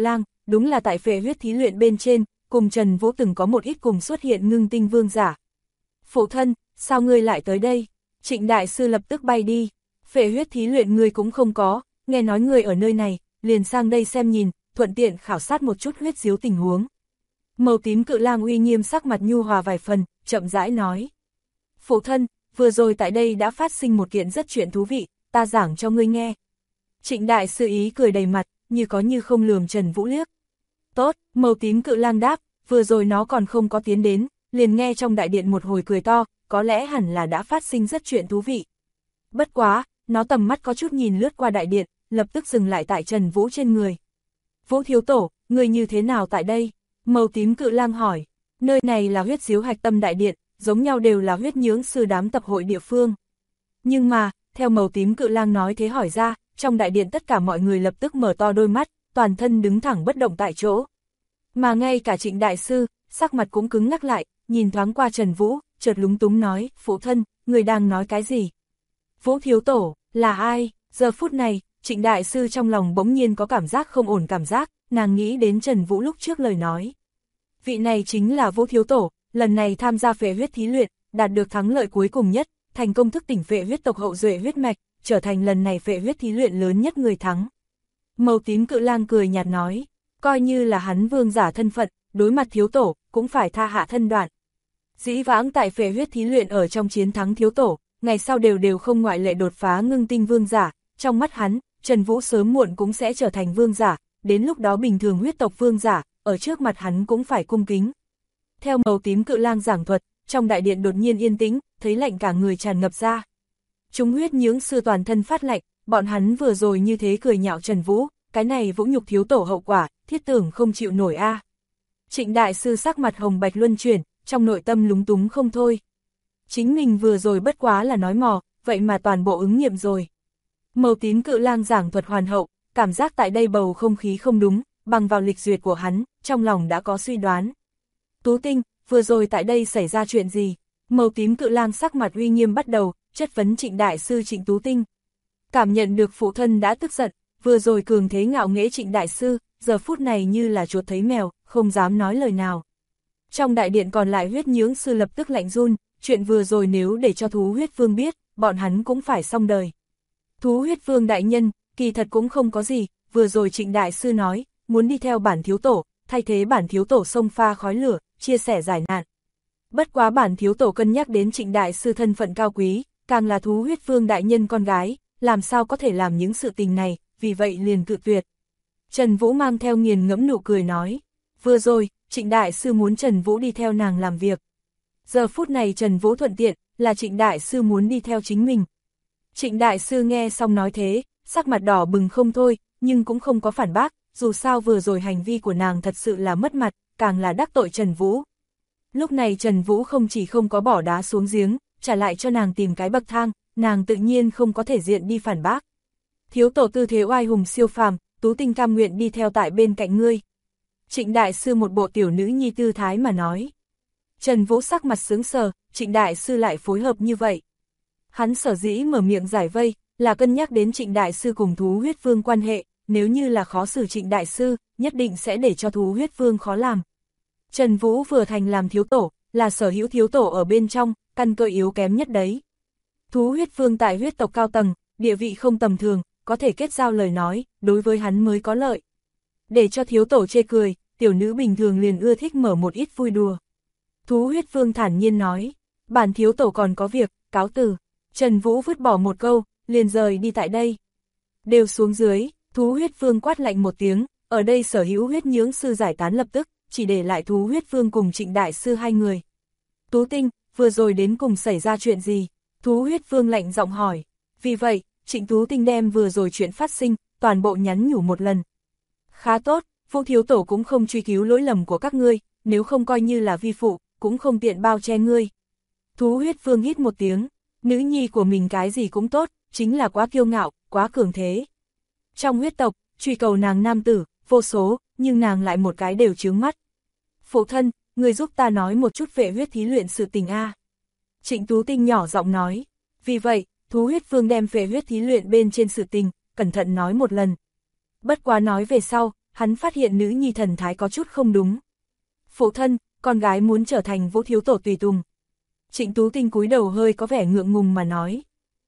đúng là tại phệ huyết thí luyện bên trên, cùng Trần Vũ từng có một ít cùng xuất hiện ngưng tinh vương giả. Phụ thân, sao ngươi lại tới đây? Trịnh đại sư lập tức bay đi. Phệ huyết thí luyện ngươi cũng không có, nghe nói ngươi ở nơi này, liền sang đây xem nhìn, thuận tiện khảo sát một chút huyết diếu tình huống. Màu tím cự lang uy nghiêm sắc mặt nhu hòa vài phần, chậm rãi nói. Phụ thân, vừa rồi tại đây đã phát sinh một kiện rất chuyện thú vị, ta giảng cho ngươi nghe. Trịnh đại sư ý cười đầy mặt, như có như không lườm Trần Vũ liếc. Tốt, màu tím cự lang đáp, vừa rồi nó còn không có tiến đến, liền nghe trong đại điện một hồi cười to, có lẽ hẳn là đã phát sinh rất chuyện thú vị. Bất quá, nó tầm mắt có chút nhìn lướt qua đại điện, lập tức dừng lại tại Trần Vũ trên người. Vũ thiếu tổ, người như thế nào tại đây? Màu tím cự lang hỏi, nơi này là huyết diếu hạch tâm đại điện, giống nhau đều là huyết nhưỡng sư đám tập hội địa phương. Nhưng mà, theo màu tím cự lang nói thế hỏi ra, trong đại điện tất cả mọi người lập tức mở to đôi mắt, toàn thân đứng thẳng bất động tại chỗ. Mà ngay cả Trịnh đại sư, sắc mặt cũng cứng ngắc lại, nhìn thoáng qua Trần Vũ, chợt lúng túng nói, phụ thân, người đang nói cái gì? Vũ thiếu tổ, là ai? Giờ phút này, Trịnh đại sư trong lòng bỗng nhiên có cảm giác không ổn cảm giác, nàng nghĩ đến Trần Vũ lúc trước lời nói. Vị này chính là Vũ thiếu tổ, lần này tham gia phệ huyết thí luyện, đạt được thắng lợi cuối cùng nhất, thành công thức tỉnh phệ huyết tộc hậu duệ huyết mạch, trở thành lần này phệ huyết thí luyện lớn nhất người thắng. Màu tím cự lang cười nhạt nói, coi như là hắn vương giả thân phận, đối mặt thiếu tổ, cũng phải tha hạ thân đoạn. Dĩ vãng tại phệ huyết thí luyện ở trong chiến thắng thiếu tổ, ngày sau đều không ngoại lệ đột phá ngưng tinh vương giả, trong mắt hắn, Trần Vũ sớm muộn cũng sẽ trở thành vương giả, đến lúc đó bình thường huyết tộc vương giả, ở trước mặt hắn cũng phải cung kính. Theo màu tím cự lang giảng thuật, trong đại điện đột nhiên yên tĩnh, thấy lạnh cả người tràn ngập ra. Chúng huyết nhưỡng sư toàn thân phát lạnh, bọn hắn vừa rồi như thế cười nhạo Trần Vũ, cái này vũ nhục thiếu tổ hậu quả, thiết tưởng không chịu nổi a. Trịnh đại sư sắc mặt hồng bạch luân chuyển, trong nội tâm lúng túng không thôi. Chính mình vừa rồi bất quá là nói mò, vậy mà toàn bộ ứng nghiệm rồi. Màu tím cự lang giảng thuật hoàn hậu, cảm giác tại đây bầu không khí không đúng, bằng vào lịch duyệt của hắn, trong lòng đã có suy đoán. Tú Tinh, vừa rồi tại đây xảy ra chuyện gì? Màu tím cự lang sắc mặt uy nghiêm bắt đầu, chất vấn Trịnh đại sư Trịnh Tú Tinh. Cảm nhận được phụ thân đã tức giận, vừa rồi cường thế ngạo nghễ Trịnh đại sư, giờ phút này như là chuột thấy mèo, không dám nói lời nào. Trong đại điện còn lại huyết nhưỡng sư lập tức lạnh run, chuyện vừa rồi nếu để cho thú huyết vương biết, bọn hắn cũng phải xong đời. Thú huyết vương đại nhân, kỳ thật cũng không có gì, vừa rồi Trịnh đại sư nói, muốn đi theo bản thiếu tổ, thay thế bản thiếu tổ xông pha khói lửa, chia sẻ giải nạn. Bất quá bản thiếu tổ cân nhắc đến Trịnh đại sư thân phận cao quý, càng là thú huyết vương đại nhân con gái, làm sao có thể làm những sự tình này, vì vậy liền cự tuyệt. Trần Vũ mang theo nghiền ngẫm nụ cười nói, vừa rồi, Trịnh đại sư muốn Trần Vũ đi theo nàng làm việc. Giờ phút này Trần Vũ thuận tiện, là Trịnh đại sư muốn đi theo chính mình. Trịnh đại sư nghe xong nói thế, sắc mặt đỏ bừng không thôi, nhưng cũng không có phản bác, dù sao vừa rồi hành vi của nàng thật sự là mất mặt, càng là đắc tội Trần Vũ. Lúc này Trần Vũ không chỉ không có bỏ đá xuống giếng, trả lại cho nàng tìm cái bậc thang, nàng tự nhiên không có thể diện đi phản bác. Thiếu tổ tư thế oai hùng siêu phàm, Tú Tinh cam nguyện đi theo tại bên cạnh ngươi. Trịnh đại sư một bộ tiểu nữ nhi tư thái mà nói. Trần Vũ sắc mặt sướng sờ, Trịnh đại sư lại phối hợp như vậy. Hắn sở dĩ mở miệng giải vây, là cân nhắc đến Trịnh đại sư cùng thú huyết vương quan hệ, nếu như là khó xử Trịnh đại sư, nhất định sẽ để cho thú huyết vương khó làm. Trần Vũ vừa thành làm thiếu tổ, là sở hữu thiếu tổ ở bên trong, căn cơ yếu kém nhất đấy. Thú huyết vương tại huyết tộc cao tầng, địa vị không tầm thường, có thể kết giao lời nói, đối với hắn mới có lợi. Để cho thiếu tổ chê cười, tiểu nữ bình thường liền ưa thích mở một ít vui đùa. Thú huyết vương thản nhiên nói, bản thiếu tổ còn có việc, cáo từ. Trần Vũ vứt bỏ một câu, liền rời đi tại đây. Đều xuống dưới, thú huyết vương quát lạnh một tiếng, ở đây sở hữu huyết nhưỡng sư giải tán lập tức, chỉ để lại thú huyết vương cùng Trịnh đại sư hai người. Tú Tinh, vừa rồi đến cùng xảy ra chuyện gì? Thú huyết vương lạnh giọng hỏi. Vì vậy, Trịnh Tú Tinh đem vừa rồi chuyện phát sinh, toàn bộ nhắn nhủ một lần. Khá tốt, Vũ thiếu tổ cũng không truy cứu lỗi lầm của các ngươi, nếu không coi như là vi phụ, cũng không tiện bao che ngươi. Thú huyết vương hít một tiếng, nữ nhi của mình cái gì cũng tốt, chính là quá kiêu ngạo, quá cường thế. Trong huyết tộc, truy cầu nàng nam tử, vô số, nhưng nàng lại một cái đều chướng mắt. Phụ thân, người giúp ta nói một chút về huyết thí luyện sự tình a. Trịnh Tú Tinh nhỏ giọng nói. Vì vậy, thú huyết vương đem về huyết thí luyện bên trên sự tình, cẩn thận nói một lần. Bất quá nói về sau, hắn phát hiện nữ nhi thần thái có chút không đúng. Phụ thân, con gái muốn trở thành Vũ thiếu tổ tùy tùng. Trịnh Tú Tinh cúi đầu hơi có vẻ ngượng ngùng mà nói.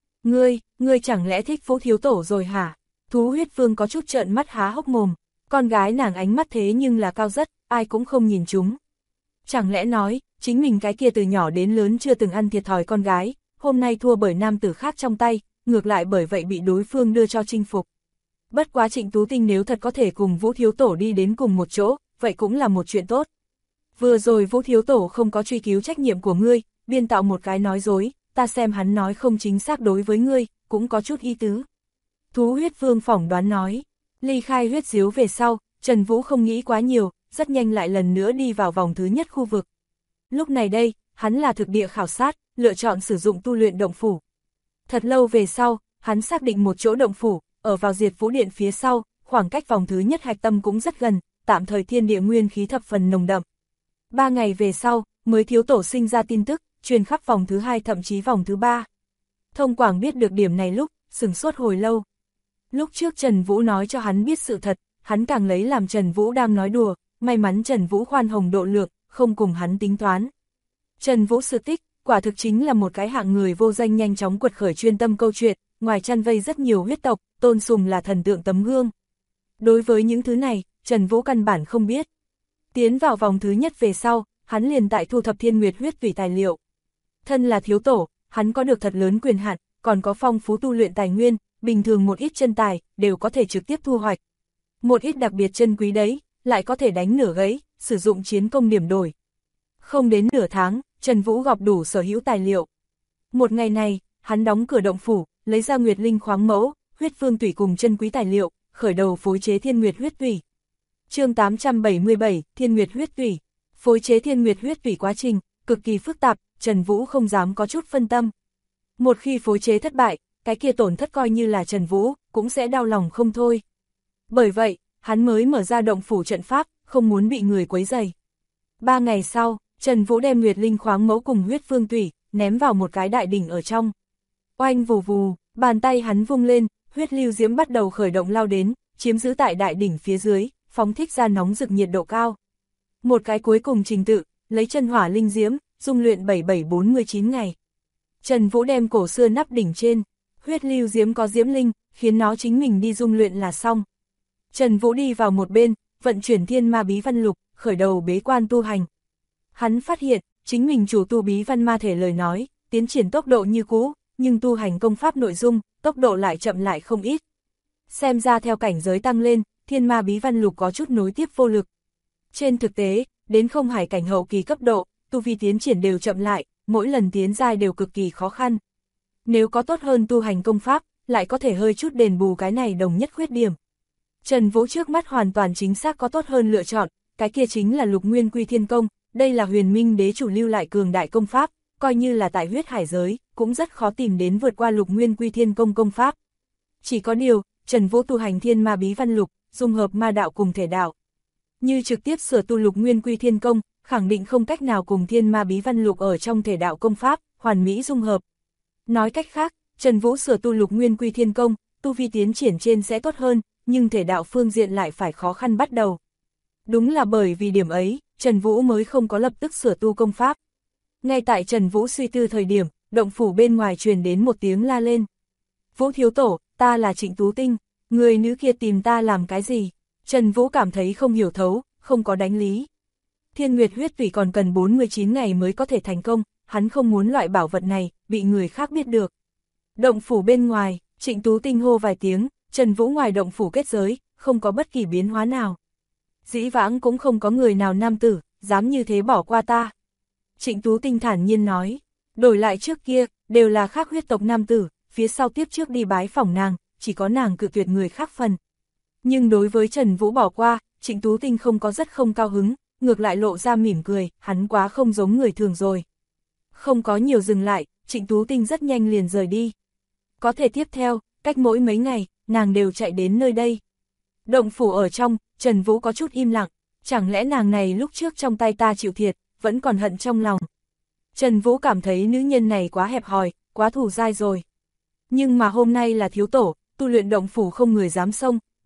Ngươi chẳng lẽ thích Vũ thiếu tổ rồi hả? Thú huyết vương có chút trợn mắt há hốc mồm. Con gái nàng ánh mắt thế nhưng là cao rất, ai cũng không nhìn chúng. Chẳng lẽ nói, chính mình cái kia từ nhỏ đến lớn chưa từng ăn thiệt thòi con gái, hôm nay thua bởi nam tử khác trong tay, ngược lại bởi vậy bị đối phương đưa cho chinh phục. Bất quá Trịnh Tú Tinh nếu thật có thể cùng Vũ thiếu tổ đi đến cùng một chỗ, vậy cũng là một chuyện tốt. Vừa rồi Vũ thiếu tổ không có truy cứu trách nhiệm của ngươi, biên tạo một cái nói dối, ta xem hắn nói không chính xác đối với ngươi, cũng có chút ý tứ. Thú huyết vương phỏng đoán nói, ly khai huyết diếu về sau, Trần Vũ không nghĩ quá nhiều, rất nhanh lại lần nữa đi vào vòng thứ nhất khu vực. Lúc này đây, hắn là thực địa khảo sát, lựa chọn sử dụng tu luyện động phủ. Thật lâu về sau, hắn xác định một chỗ động phủ, ở vào Diệt Vũ Điện phía sau, khoảng cách vòng thứ nhất hạch tâm cũng rất gần, tạm thời thiên địa nguyên khí thập phần nồng đậm. 3 ngày về sau, mới thiếu tổ sinh ra tin tức, truyền khắp vòng thứ 2 thậm chí vòng thứ 3. Thông Quảng biết được điểm này lúc, sửng sốt hồi lâu. Lúc trước Trần Vũ nói cho hắn biết sự thật, hắn càng lấy làm Trần Vũ đang nói đùa, may mắn Trần Vũ khoan hồng độ lượng, không cùng hắn tính toán. Trần Vũ sự tích, quả thực chính là một cái hạng người vô danh nhanh chóng quật khởi chuyên tâm câu chuyện, ngoài chăn vây rất nhiều huyết tộc, tôn sùng là thần tượng tấm gương. Đối với những thứ này, Trần Vũ căn bản không biết. Tiến vào vòng thứ nhất về sau, hắn liền tại thu thập thiên nguyệt huyết tủy tài liệu. Thân là thiếu tổ, hắn có được thật lớn quyền hạn, còn có phong phú tu luyện tài nguyên, bình thường một ít chân tài, đều có thể trực tiếp thu hoạch. Một ít đặc biệt chân quý đấy, lại có thể đánh nửa gãy, sử dụng chiến công điểm đổi. Không đến nửa tháng, Trần Vũ gọp đủ sở hữu tài liệu. Một ngày này, hắn đóng cửa động phủ, lấy ra nguyệt linh khoáng mẫu, huyết phương tủy cùng chân quý tài liệu, khởi đầu phối chế thiên nguyệt huyết tủy. Chương 877, Thiên Nguyệt huyết tủy. Phối chế thiên nguyệt huyết tủy quá trình cực kỳ phức tạp, Trần Vũ không dám có chút phân tâm. Một khi phối chế thất bại, cái kia tổn thất coi như là Trần Vũ cũng sẽ đau lòng không thôi. Bởi vậy, hắn mới mở ra động phủ trận pháp, không muốn bị người quấy rầy. 3 ngày sau, Trần Vũ đem nguyệt linh khoáng mẫu cùng huyết phương tủy ném vào một cái đại đỉnh ở trong. Oanh vù vù, bàn tay hắn vung lên, huyết lưu diễm bắt đầu khởi động lao đến, chiếm giữ tại đại đỉnh phía dưới, phóng thích ra nóng rực nhiệt độ cao. Một cái cuối cùng trình tự, lấy chân hỏa linh diễm, dung luyện 7749 ngày. Trần Vũ đem cổ xưa nắp đỉnh trên, huyết lưu diễm có diễm linh, khiến nó chính mình đi dung luyện là xong. Trần Vũ đi vào một bên, vận chuyển thiên ma bí văn lục, khởi đầu bế quan tu hành. Hắn phát hiện, chính mình chủ tu bí văn ma thể lời nói, tiến triển tốc độ như cũ, nhưng tu hành công pháp nội dung, tốc độ lại chậm lại không ít. Xem ra theo cảnh giới tăng lên, thiên ma bí văn lục có chút nối tiếp vô lực. Trên thực tế, đến không hải cảnh hậu kỳ cấp độ, tu vi tiến triển đều chậm lại, mỗi lần tiến giai đều cực kỳ khó khăn. Nếu có tốt hơn tu hành công pháp, lại có thể hơi chút đền bù cái này đồng nhất khuyết điểm. Trần Vũ trước mắt hoàn toàn chính xác có tốt hơn lựa chọn, cái kia chính là Lục Nguyên Quy Thiên Công, đây là Huyền Minh Đế chủ lưu lại cường đại công pháp, coi như là tại huyết hải giới, cũng rất khó tìm đến vượt qua Lục Nguyên Quy Thiên Công công pháp. Chỉ có điều, Trần Vũ tu hành thiên ma bí văn lục, dung hợp ma đạo cùng thể đạo. Như trực tiếp sửa tu Lục Nguyên Quy Thiên Công, khẳng định không cách nào cùng thiên ma bí văn lục ở trong thể đạo công pháp, hoàn mỹ dung hợp. Nói cách khác, Trần Vũ sửa tu Lục Nguyên Quy Thiên Công, tu vi tiến triển trên sẽ tốt hơn, nhưng thể đạo phương diện lại phải khó khăn bắt đầu. Đúng là bởi vì điểm ấy, Trần Vũ mới không có lập tức sửa tu công pháp. Ngay tại Trần Vũ suy tư thời điểm, động phủ bên ngoài truyền đến một tiếng la lên. Vũ thiếu tổ, ta là Trịnh Tú Tinh, người nữ kia tìm ta làm cái gì? Trần Vũ cảm thấy không hiểu thấu, không có đánh lý. Thiên Nguyệt huyết tủy còn cần 49 ngày mới có thể thành công, hắn không muốn loại bảo vật này, bị người khác biết được. Động phủ bên ngoài, Trịnh Tú Tinh hô vài tiếng, Trần Vũ ngoài động phủ kết giới, không có bất kỳ biến hóa nào. Dĩ vãng cũng không có người nào nam tử, dám như thế bỏ qua ta. Trịnh Tú Tinh thản nhiên nói, đổi lại trước kia, đều là khác huyết tộc nam tử, phía sau tiếp trước đi bái phỏng nàng, chỉ có nàng cự tuyệt người khác phần. Nhưng đối với Trần Vũ bỏ qua, Trịnh Tú Tinh không có rất không cao hứng, ngược lại lộ ra mỉm cười, hắn quá không giống người thường rồi. Không có nhiều dừng lại, Trịnh Tú Tinh rất nhanh liền rời đi. Có thể tiếp theo, cách mỗi mấy ngày, nàng đều chạy đến nơi đây. Động phủ ở trong, Trần Vũ có chút im lặng, chẳng lẽ nàng này lúc trước trong tay ta chịu thiệt, vẫn còn hận trong lòng. Trần Vũ cảm thấy nữ nhân này quá hẹp hòi, quá thù dai rồi. Nhưng mà hôm nay là thiếu tổ, tu luyện động phủ không người dám xông,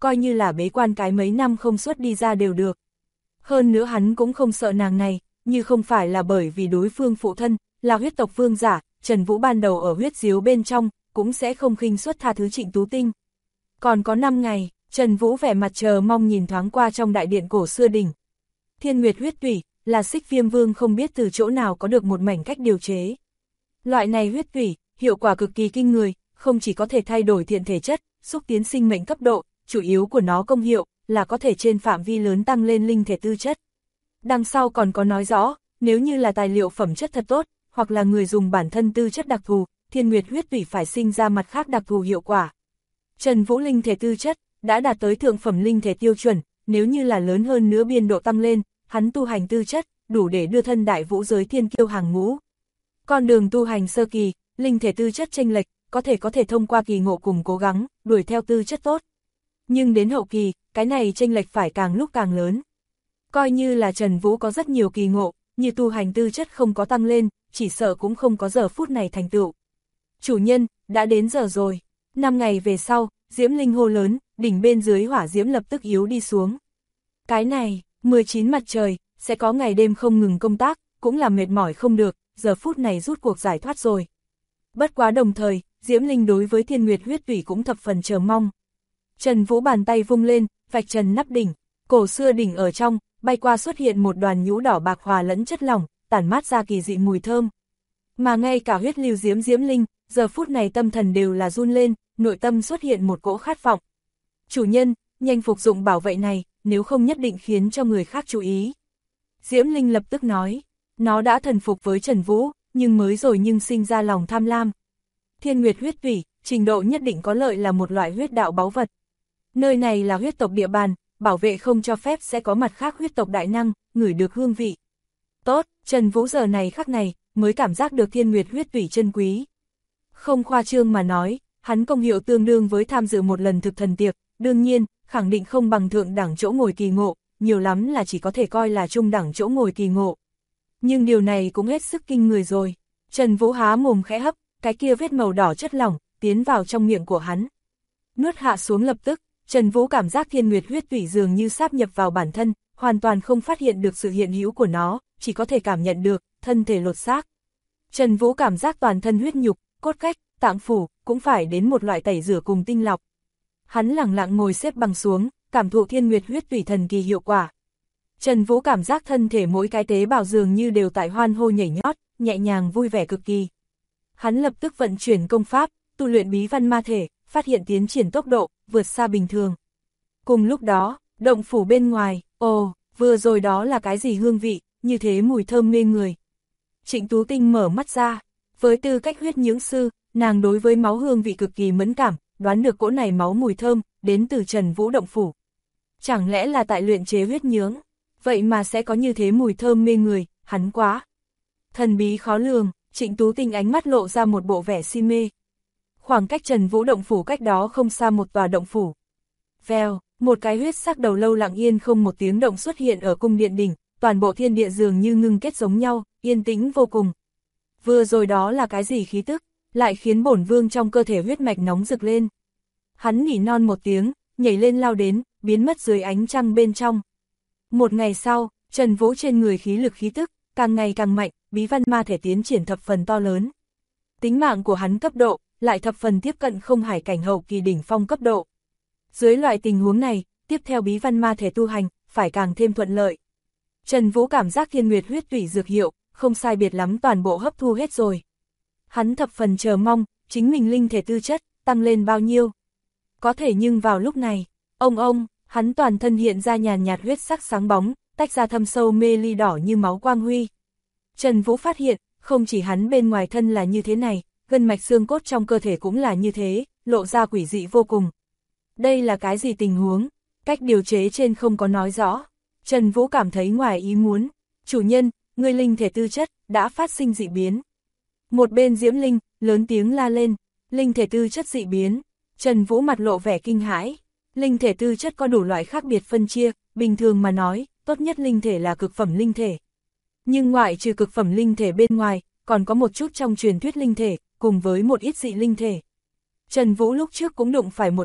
coi như là bế quan cái mấy năm không xuất đi ra đều được. Hơn nữa hắn cũng không sợ nàng này, như không phải là bởi vì đối phương phụ thân, là huyết tộc vương giả, Trần Vũ ban đầu ở huyết diếu bên trong, cũng sẽ không khinh suất tha thứ Trịnh Tú Tinh. Còn có 5 ngày, Trần Vũ vẻ mặt chờ mong nhìn thoáng qua trong đại điện cổ xưa đỉnh. Thiên Nguyệt huyết tủy, là Xích Viêm Vương không biết từ chỗ nào có được một mảnh cách điều chế. Loại này huyết tủy, hiệu quả cực kỳ kinh người, không chỉ có thể thay đổi thiện thể chất, xúc tiến sinh mệnh cấp độ, chủ yếu của nó công hiệu là có thể trên phạm vi lớn tăng lên linh thể tư chất. Đằng sau còn có nói rõ, nếu như là tài liệu phẩm chất thật tốt, hoặc là người dùng bản thân tư chất đặc thù, Thiên Nguyệt huyết tủy phải sinh ra mặt khác đặc thù hiệu quả. Trần Vũ linh thể tư chất đã đạt tới thượng phẩm linh thể tiêu chuẩn, nếu như là lớn hơn nữa biên độ tăng lên, hắn tu hành tư chất đủ để đưa thân đại vũ giới thiên kiêu hàng ngũ. Con đường tu hành sơ kỳ, linh thể tư chất chênh lệch, có thể thông qua kỳ ngộ cùng cố gắng, đuổi theo tư chất tốt. Nhưng đến hậu kỳ, cái này chênh lệch phải càng lúc càng lớn. Coi như là Trần Vũ có rất nhiều kỳ ngộ, như tu hành tư chất không có tăng lên, chỉ sợ cũng không có giờ phút này thành tựu. Chủ nhân, đã đến giờ rồi. 5 ngày về sau, diễm linh hô lớn, đỉnh bên dưới hỏa diễm lập tức yếu đi xuống. Cái này, 19 mặt trời, sẽ có ngày đêm không ngừng công tác, cũng là mệt mỏi không được, giờ phút này rút cuộc giải thoát rồi. Bất quá đồng thời, diễm linh đối với Thiên Nguyệt huyết tủy cũng thập phần chờ mong. Trần Vũ bàn tay vung lên, vạch trần nắp đỉnh, cổ xưa đỉnh ở trong, bay qua xuất hiện một đoàn nhũ đỏ bạc hòa lẫn chất lỏng, tản mát ra kỳ dị mùi thơm. Mà ngay cả huyết lưu diễm linh, giờ phút này tâm thần đều là run lên, nội tâm xuất hiện một cỗ khát vọng. Chủ nhân, nhanh phục dụng bảo vệ này, nếu không nhất định khiến cho người khác chú ý. Diễm linh lập tức nói, nó đã thần phục với Trần Vũ, nhưng mới rồi nhưng sinh ra lòng tham lam. Thiên Nguyệt huyết tủy, trình độ nhất định có lợi là một loại huyết đạo báu vật. Nơi này là huyết tộc địa bàn, bảo vệ không cho phép sẽ có mặt khác huyết tộc đại năng, ngửi được hương vị. Tốt, Trần Vũ giờ này khắc này, mới cảm giác được Thiên Nguyệt huyết tủy chân quý. Không khoa trương mà nói, hắn công hiệu tương đương với tham dự một lần thực thần tiệc, đương nhiên, khẳng định không bằng thượng đẳng chỗ ngồi kỳ ngộ, nhiều lắm là chỉ có thể coi là trung đẳng chỗ ngồi kỳ ngộ. Nhưng điều này cũng hết sức kinh người rồi. Trần Vũ há mồm khẽ hấp, cái kia vết màu đỏ chất lỏng, tiến vào trong miệng của hắn. Nuốt hạ xuống lập tức, Trần Vũ cảm giác Thiên Nguyệt huyết tủy dường như sáp nhập vào bản thân, hoàn toàn không phát hiện được sự hiện hữu của nó, chỉ có thể cảm nhận được, thân thể lột xác. Trần Vũ cảm giác toàn thân huyết nhục, cốt cách, tạng phủ, cũng phải đến một loại tẩy rửa cùng tinh lọc. Hắn lẳng lặng ngồi xếp bằng xuống, cảm thụ Thiên Nguyệt huyết tủy thần kỳ hiệu quả. Trần Vũ cảm giác thân thể mỗi cái tế bào dường như đều tại hoan hô nhảy nhót, nhẹ nhàng vui vẻ cực kỳ. Hắn lập tức vận chuyển công pháp, tu luyện bí văn ma thể, phát hiện tiến triển tốc độ, vượt xa bình thường. Cùng lúc đó, động phủ bên ngoài, ồ, vừa rồi đó là cái gì hương vị, như thế mùi thơm mê người. Trịnh Tú Tinh mở mắt ra, với tư cách huyết nhưỡng sư, nàng đối với máu hương vị cực kỳ mẫn cảm, đoán được cỗ này máu mùi thơm, đến từ Trần Vũ động phủ. Chẳng lẽ là tại luyện chế huyết nhưỡng, vậy mà sẽ có như thế mùi thơm mê người, hắn quá. Thần bí khó lường, Trịnh Tú Tinh ánh mắt lộ ra một bộ vẻ si mê. Khoảng cách Trần Vũ động phủ cách đó không xa một tòa động phủ. Vèo, một cái huyết sắc đầu lâu lặng yên không một tiếng động xuất hiện ở cung điện đỉnh, toàn bộ thiên địa dường như ngưng kết giống nhau, yên tĩnh vô cùng. Vừa rồi đó là cái gì khí tức, lại khiến bổn vương trong cơ thể huyết mạch nóng rực lên. Hắn nỉ non một tiếng, nhảy lên lao đến, biến mất dưới ánh trăng bên trong. Một ngày sau, Trần Vũ trên người khí lực khí tức, càng ngày càng mạnh, bí văn ma thể tiến triển thập phần to lớn. Tính mạng của hắn cấp độ, lại thập phần tiếp cận không hải cảnh hậu kỳ đỉnh phong cấp độ. Dưới loại tình huống này, tiếp theo bí văn ma thể tu hành, phải càng thêm thuận lợi. Trần Vũ cảm giác Thiên Nguyệt huyết tủy dược hiệu, không sai biệt lắm toàn bộ hấp thu hết rồi. Hắn thập phần chờ mong, chính mình linh thể tư chất, tăng lên bao nhiêu. Có thể nhưng vào lúc này, ông, hắn toàn thân hiện ra nhàn nhạt huyết sắc sáng bóng, tách ra thâm sâu mê ly đỏ như máu quang huy. Trần Vũ phát hiện, không chỉ hắn bên ngoài thân là như thế này, gân mạch xương cốt trong cơ thể cũng là như thế, lộ ra quỷ dị vô cùng. Đây là cái gì tình huống? Cách điều chế trên không có nói rõ. Trần Vũ cảm thấy ngoài ý muốn. Chủ nhân, ngươi linh thể tư chất, đã phát sinh dị biến. Một bên Diễm Linh, lớn tiếng la lên. Linh thể tư chất dị biến. Trần Vũ mặt lộ vẻ kinh hãi. Linh thể tư chất có đủ loại khác biệt phân chia, bình thường mà nói, tốt nhất linh thể là cực phẩm linh thể. Nhưng ngoại trừ cực phẩm linh thể bên ngoài, còn có một chút trong truyền thuyết linh thể, cùng với một ít dị linh thể. Trần Vũ lúc trước cũng đụng phải một ít,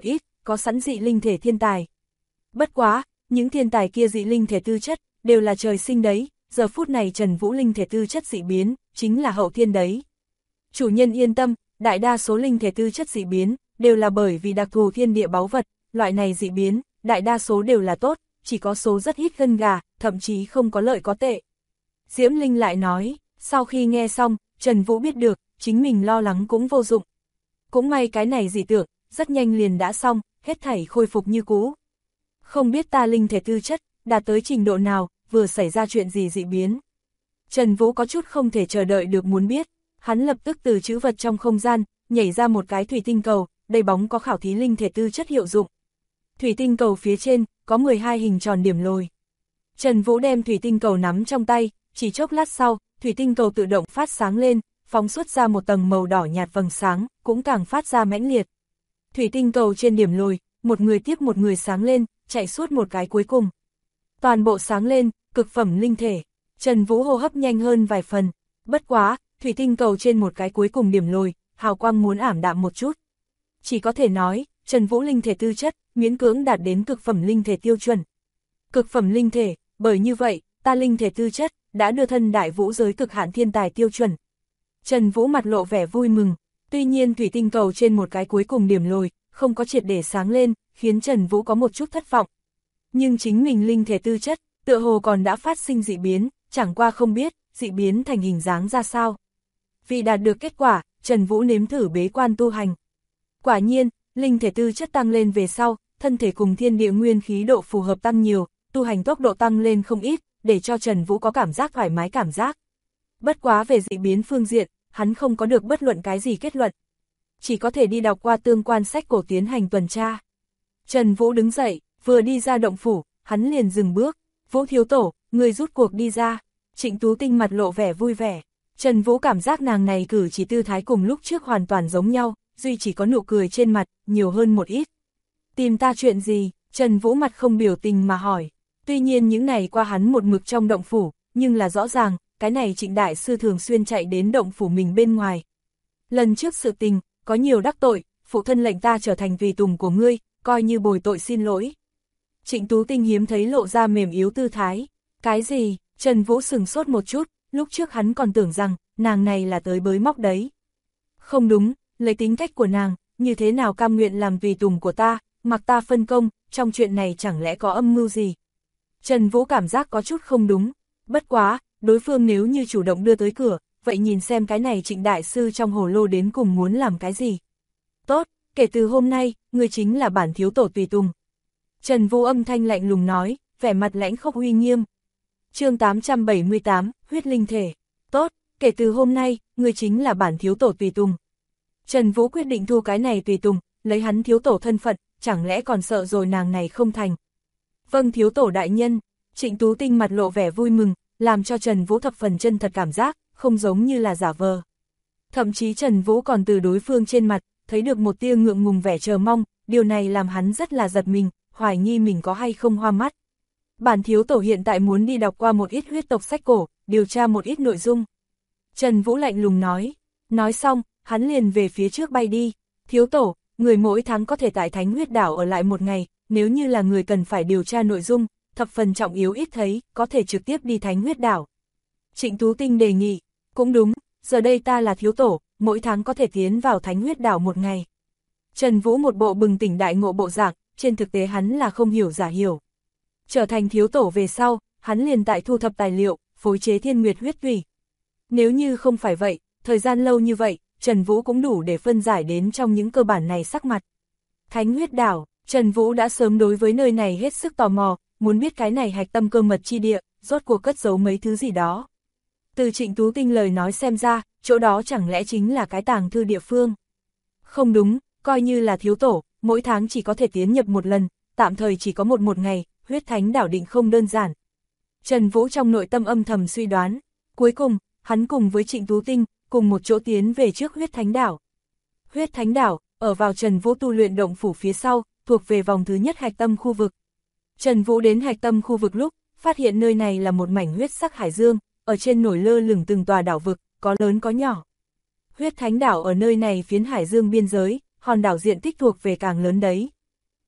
có sẵn dị linh thể thiên tài. Bất quá, những thiên tài kia dị linh thể tư chất, đều là trời sinh đấy, giờ phút này Trần Vũ linh thể tư chất dị biến, chính là hậu thiên đấy. Chủ nhân yên tâm, đại đa số linh thể tư chất dị biến, đều là bởi vì đặc thù thiên địa báu vật, loại này dị biến, đại đa số đều là tốt, chỉ có số rất ít gân gà, thậm chí không có lợi có tệ. Diễm Linh lại nói, sau khi nghe xong, Trần Vũ biết được, chính mình lo lắng cũng vô dụng. Cũng may cái này dị tưởng, rất nhanh liền đã xong, hết thảy khôi phục như cũ. Không biết ta linh thể tư chất, đạt tới trình độ nào, vừa xảy ra chuyện gì dị biến. Trần Vũ có chút không thể chờ đợi được muốn biết, hắn lập tức từ trữ vật trong không gian, nhảy ra một cái thủy tinh cầu, đầy bóng có khảo thí linh thể tư chất hiệu dụng. Thủy tinh cầu phía trên, có 12 hình tròn điểm lồi. Trần Vũ đem thủy tinh cầu nắm trong tay, chỉ chốc lát sau, thủy tinh cầu tự động phát sáng lên, phóng xuất ra một tầng màu đỏ nhạt vầng sáng, cũng càng phát ra mãnh liệt. Thủy tinh cầu trên điểm lồi, một người tiếp một người sáng lên, chạy suốt một cái cuối cùng. Toàn bộ sáng lên, cực phẩm linh thể. Trần Vũ hô hấp nhanh hơn vài phần. Bất quá, thủy tinh cầu trên một cái cuối cùng điểm lồi, hào quang muốn ảm đạm một chút. Chỉ có thể nói, Trần Vũ linh thể tư chất, miễn cưỡng đạt đến cực phẩm linh thể tiêu chuẩn. Cực phẩm linh thể, bởi như vậy, ta linh thể tư chất, đã đưa thân đại vũ giới cực hạn thiên tài tiêu chuẩn. Trần Vũ mặt lộ vẻ vui mừng, tuy nhiên thủy tinh cầu trên một cái cuối cùng điểm lồi, không có triệt để sáng lên, khiến Trần Vũ có một chút thất vọng. Nhưng chính mình linh thể tư chất, tựa hồ còn đã phát sinh dị biến, chẳng qua không biết, dị biến thành hình dáng ra sao. Vì đạt được kết quả, Trần Vũ nếm thử bế quan tu hành. Quả nhiên, linh thể tư chất tăng lên về sau, thân thể cùng thiên địa nguyên khí độ phù hợp tăng nhiều, tu hành tốc độ tăng lên không ít, để cho Trần Vũ có cảm giác thoải mái cảm giác. Bất quá về dị biến phương diện, hắn không có được bất luận cái gì kết luận. Chỉ có thể đi đọc qua tương quan sách cổ tiến hành tuần tra. Trần Vũ đứng dậy, vừa đi ra động phủ, hắn liền dừng bước. Vũ thiếu tổ, người rút cuộc đi ra. Trịnh Tú Tinh mặt lộ vẻ vui vẻ. Trần Vũ cảm giác nàng này cử chỉ tư thái cùng lúc trước hoàn toàn giống nhau, duy chỉ có nụ cười trên mặt, nhiều hơn một ít. Tìm ta chuyện gì? Trần Vũ mặt không biểu tình mà hỏi. Tuy nhiên những này qua hắn một mực trong động phủ, nhưng là rõ ràng, cái này Trịnh Đại Sư thường xuyên chạy đến động phủ mình bên ngoài. Lần trước sự tình, có nhiều đắc tội, phụ thân lệnh ta trở thành tùy tùng của ngươi, coi như bồi tội xin lỗi. Trịnh Tú Tinh hiếm thấy lộ ra mềm yếu tư thái. Cái gì? Trần Vũ sừng sốt một chút, lúc trước hắn còn tưởng rằng, nàng này là tới bới móc đấy. Không đúng, lấy tính cách của nàng, như thế nào cam nguyện làm tùy tùng của ta, mặc ta phân công, trong chuyện này chẳng lẽ có âm mưu gì? Trần Vũ cảm giác có chút không đúng, bất quá, đối phương nếu như chủ động đưa tới cửa, vậy nhìn xem cái này Trịnh Đại Sư trong hồ lô đến cùng muốn làm cái gì. Tốt, kể từ hôm nay, người chính là bản thiếu tổ tùy tùng. Trần Vũ âm thanh lạnh lùng nói, vẻ mặt lãnh khốc uy nghiêm. Chương 878, huyết linh thể. Tốt, kể từ hôm nay, người chính là bản thiếu tổ tùy tùng. Trần Vũ quyết định thu cái này tùy tùng, lấy hắn thiếu tổ thân phận, chẳng lẽ còn sợ rồi nàng này không thành. Vâng thiếu tổ đại nhân, Trịnh Tú Tinh mặt lộ vẻ vui mừng, làm cho Trần Vũ thập phần chân thật cảm giác, không giống như là giả vờ. Thậm chí Trần Vũ còn từ đối phương trên mặt, thấy được một tia ngượng ngùng vẻ chờ mong, điều này làm hắn rất là giật mình, hoài nghi mình có hay không hoa mắt. Bản thiếu tổ hiện tại muốn đi đọc qua một ít huyết tộc sách cổ, điều tra một ít nội dung. Trần Vũ lạnh lùng nói xong, hắn liền về phía trước bay đi. Thiếu tổ, người mỗi tháng có thể tại Thánh Huyết Đảo ở lại một ngày, nếu như là người cần phải điều tra nội dung, thập phần trọng yếu ít thấy, có thể trực tiếp đi Thánh Huyết Đảo. Trịnh Tú Tinh đề nghị, cũng đúng, giờ đây ta là thiếu tổ, mỗi tháng có thể tiến vào Thánh Huyết Đảo một ngày. Trần Vũ một bộ bừng tỉnh đại ngộ bộ dạng, trên thực tế hắn là không hiểu giả hiểu. Trở thành thiếu tổ về sau, hắn liền tại thu thập tài liệu, phối chế thiên nguyệt huyết thủy. Nếu như không phải vậy, thời gian lâu như vậy, Trần Vũ cũng đủ để phân giải đến trong những cơ bản này sắc mặt. Thánh Huyết Đảo, Trần Vũ đã sớm đối với nơi này hết sức tò mò, muốn biết cái này hạch tâm cơ mật chi địa, rốt cuộc cất giấu mấy thứ gì đó. Từ Trịnh Tú Tinh lời nói xem ra, chỗ đó chẳng lẽ chính là cái tàng thư địa phương. Không đúng, coi như là thiếu tổ, mỗi tháng chỉ có thể tiến nhập một lần, tạm thời chỉ có một ngày, huyết thánh đảo định không đơn giản. Trần Vũ trong nội tâm âm thầm suy đoán, cuối cùng, hắn cùng với Trịnh Tú Tinh, cùng một chỗ tiến về trước huyết thánh đảo. Huyết thánh đảo, ở vào Trần Vũ tu luyện động phủ phía sau, thuộc về vòng thứ nhất hạch tâm khu vực. Trần Vũ đến hạch tâm khu vực lúc, phát hiện nơi này là một mảnh huyết sắc hải dương, ở trên nổi lơ lửng từng tòa đảo vực, có lớn có nhỏ. Huyết thánh đảo ở nơi này phiến hải dương biên giới, hòn đảo diện tích thuộc về càng lớn đấy.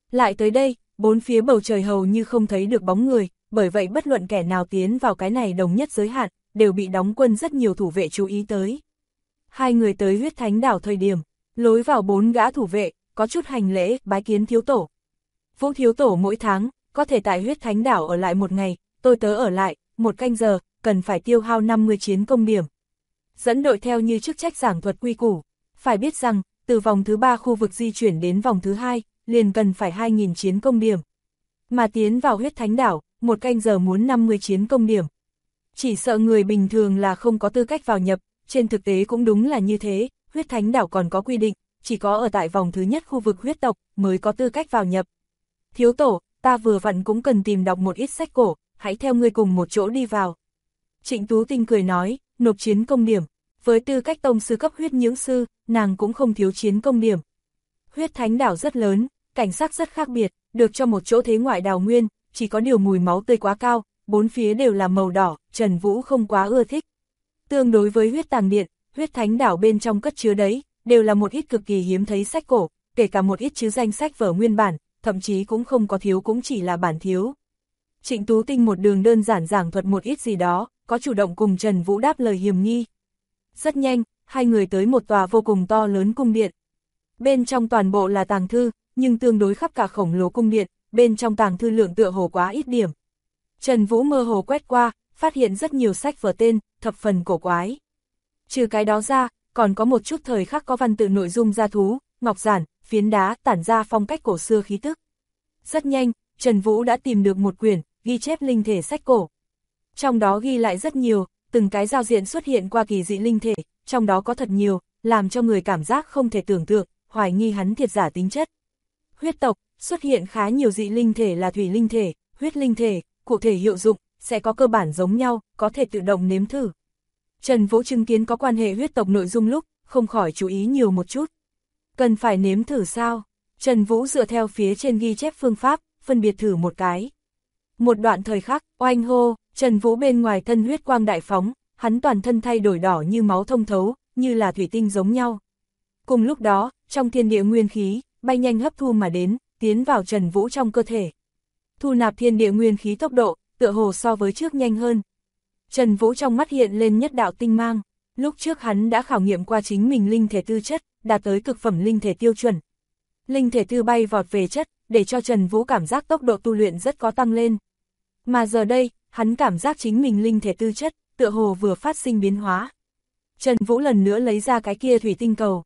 Lại tới đây, bốn phía bầu trời hầu như không thấy được bóng người, bởi vậy bất luận kẻ nào tiến vào cái này đồng nhất giới hạn, đều bị đóng quân rất nhiều thủ vệ chú ý tới. Hai người tới huyết thánh đảo thời điểm, lối vào bốn gã thủ vệ, có chút hành lễ, bái kiến thiếu tổ. Vũ thiếu tổ mỗi tháng, có thể tại huyết thánh đảo ở lại một ngày, tôi tớ ở lại, 1 canh giờ, cần phải tiêu hao 50 chiến công điểm. Dẫn đội theo như chức trách giảng thuật quy củ. Phải biết rằng, từ vòng thứ 3 khu vực di chuyển đến vòng thứ 2, liền cần phải 2.000 chiến công điểm. Mà tiến vào huyết thánh đảo, 1 canh giờ muốn 50 chiến công điểm. Chỉ sợ người bình thường là không có tư cách vào nhập, trên thực tế cũng đúng là như thế, huyết thánh đảo còn có quy định, chỉ có ở tại vòng thứ nhất khu vực huyết tộc mới có tư cách vào nhập. Thiếu tổ, ta vừa vặn cũng cần tìm đọc một ít sách cổ, hãy theo ngươi cùng một chỗ đi vào. Trịnh Tú Tinh cười nói, nộp chiến công điểm, với tư cách tông sư cấp huyết nhưỡng sư, nàng cũng không thiếu chiến công điểm. Huyết thánh đảo rất lớn, cảnh sắc rất khác biệt, được cho một chỗ thế ngoại đào nguyên, chỉ có điều mùi máu tươi quá cao, bốn phía đều là màu đỏ, Trần Vũ không quá ưa thích. Tương đối với huyết tàng điện, huyết thánh đảo bên trong cất chứa đấy, đều là một ít cực kỳ hiếm thấy sách cổ, kể cả một ít chứ danh sách vở nguyên bản, thậm chí cũng không có thiếu, cũng chỉ là bản thiếu. Trịnh Tú Tinh một đường đơn giản giảng thuật một ít gì đó, có chủ động cùng Trần Vũ đáp lời hiềm nghi. Rất nhanh, hai người tới một tòa vô cùng to lớn cung điện. Bên trong toàn bộ là tàng thư, nhưng tương đối khắp cả khổng lồ cung điện, bên trong tàng thư lượng tựa hồ quá ít điểm. Trần Vũ mơ hồ quét qua, phát hiện rất nhiều sách vở tên, thập phần cổ quái. Trừ cái đó ra, còn có một chút thời khắc có văn tự nội dung gia thú, ngọc giản, phiến đá, tản ra phong cách cổ xưa khí tức. Rất nhanh, Trần Vũ đã tìm được một quyển, ghi chép linh thể sách cổ. Trong đó ghi lại rất nhiều, từng cái giao diện xuất hiện qua kỳ dị linh thể, trong đó có thật nhiều, làm cho người cảm giác không thể tưởng tượng, hoài nghi hắn thiệt giả tính chất. Huyết tộc, xuất hiện khá nhiều dị linh thể là thủy linh thể, huyết linh thể, cụ thể hiệu dụng, sẽ có cơ bản giống nhau, có thể tự động nếm thử. Trần Vũ chứng kiến có quan hệ huyết tộc nội dung lúc, không khỏi chú ý nhiều một chút. Cần phải nếm thử sao? Trần Vũ dựa theo phía trên ghi chép phương pháp, phân biệt thử một cái. Một đoạn thời khắc, oanh hô, Trần Vũ bên ngoài thân huyết quang đại phóng, hắn toàn thân thay đổi đỏ như máu thông thấu, như là thủy tinh giống nhau. Cùng lúc đó, trong thiên địa nguyên khí, bay nhanh hấp thu mà đến, tiến vào Trần Vũ trong cơ thể. Thu nạp thiên địa nguyên khí tốc độ, tựa hồ so với trước nhanh hơn. Trần Vũ trong mắt hiện lên nhất đạo tinh mang, lúc trước hắn đã khảo nghiệm qua chính mình linh thể tư chất, đạt tới cực phẩm linh thể tiêu chuẩn. Linh thể tư bay vọt về chất, để cho Trần Vũ cảm giác tốc độ tu luyện rất có tăng lên. Mà giờ đây, hắn cảm giác chính mình linh thể tư chất, tựa hồ vừa phát sinh biến hóa. Trần Vũ lần nữa lấy ra cái kia thủy tinh cầu,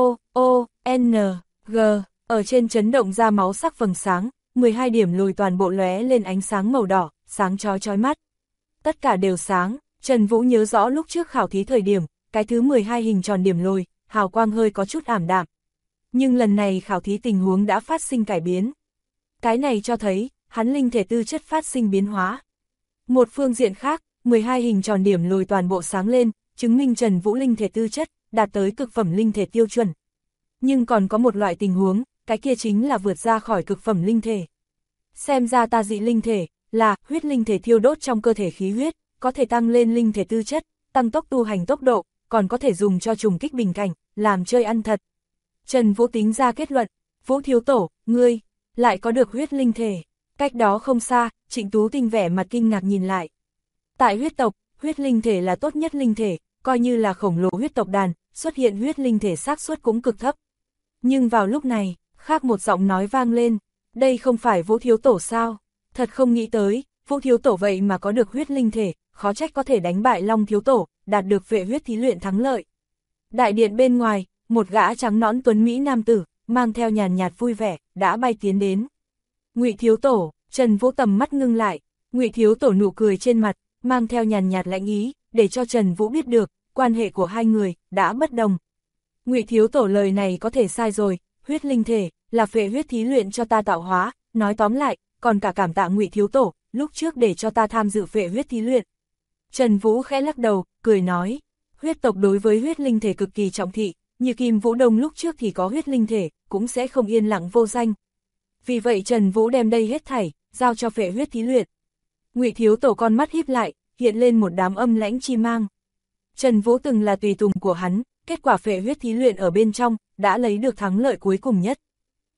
O, N, G, ở trên chấn động ra máu sắc vầng sáng, 12 điểm lùi toàn bộ lóe lên ánh sáng màu đỏ, sáng chói mắt. Tất cả đều sáng, Trần Vũ nhớ rõ lúc trước khảo thí thời điểm, cái thứ 12 hình tròn điểm lùi, hào quang hơi có chút ảm đạm. Nhưng lần này khảo thí tình huống đã phát sinh cải biến. Cái này cho thấy, hắn linh thể tư chất phát sinh biến hóa. Một phương diện khác, 12 hình tròn điểm lùi toàn bộ sáng lên, chứng minh Trần Vũ linh thể tư chất, đạt tới cực phẩm linh thể tiêu chuẩn. Nhưng còn có một loại tình huống, cái kia chính là vượt ra khỏi cực phẩm linh thể. Xem ra ta dị linh thể, là huyết linh thể thiêu đốt trong cơ thể khí huyết, có thể tăng lên linh thể tư chất, tăng tốc tu hành tốc độ, còn có thể dùng cho trùng kích bình cảnh, làm chơi ăn thật. Trần Vũ tính ra kết luận, Vũ thiếu tổ, ngươi, lại có được huyết linh thể. Cách đó không xa, Trịnh Tú Tinh vẻ mặt kinh ngạc nhìn lại. Tại huyết tộc, huyết linh thể là tốt nhất linh thể, coi như là khổng lồ huyết tộc đàn, xuất hiện huyết linh thể xác suất cũng cực thấp. Nhưng vào lúc này, khác một giọng nói vang lên, đây không phải Vũ thiếu tổ sao? Thật không nghĩ tới, Vũ thiếu tổ vậy mà có được huyết linh thể, khó trách có thể đánh bại Long thiếu tổ, đạt được vệ huyết thí luyện thắng lợi. Đại điện bên ngoài, một gã trắng nõn tuấn mỹ nam tử, mang theo nhàn nhạt vui vẻ, đã bay tiến đến. Ngụy thiếu tổ, Trần Vũ tầm mắt ngưng lại, Ngụy thiếu tổ nụ cười trên mặt, mang theo nhàn nhạt lãnh ý, để cho Trần Vũ biết được, quan hệ của hai người đã bất đồng. Ngụy thiếu tổ lời này có thể sai rồi, huyết linh thể là phệ huyết thí luyện cho ta tạo hóa, nói tóm lại, còn cả cảm tạ Ngụy thiếu tổ, lúc trước để cho ta tham dự phệ huyết thí luyện. Trần Vũ khẽ lắc đầu, cười nói, huyết tộc đối với huyết linh thể cực kỳ trọng thị, như Kim Vũ Đông lúc trước thì có huyết linh thể, cũng sẽ không yên lặng vô danh. Vì vậy Trần Vũ đem đây hết thảy, giao cho phệ huyết thí luyện. Ngụy thiếu tổ con mắt híp lại, hiện lên một đám âm lãnh chi mang. Trần Vũ từng là tùy tùng của hắn, kết quả phệ huyết thí luyện ở bên trong, đã lấy được thắng lợi cuối cùng nhất.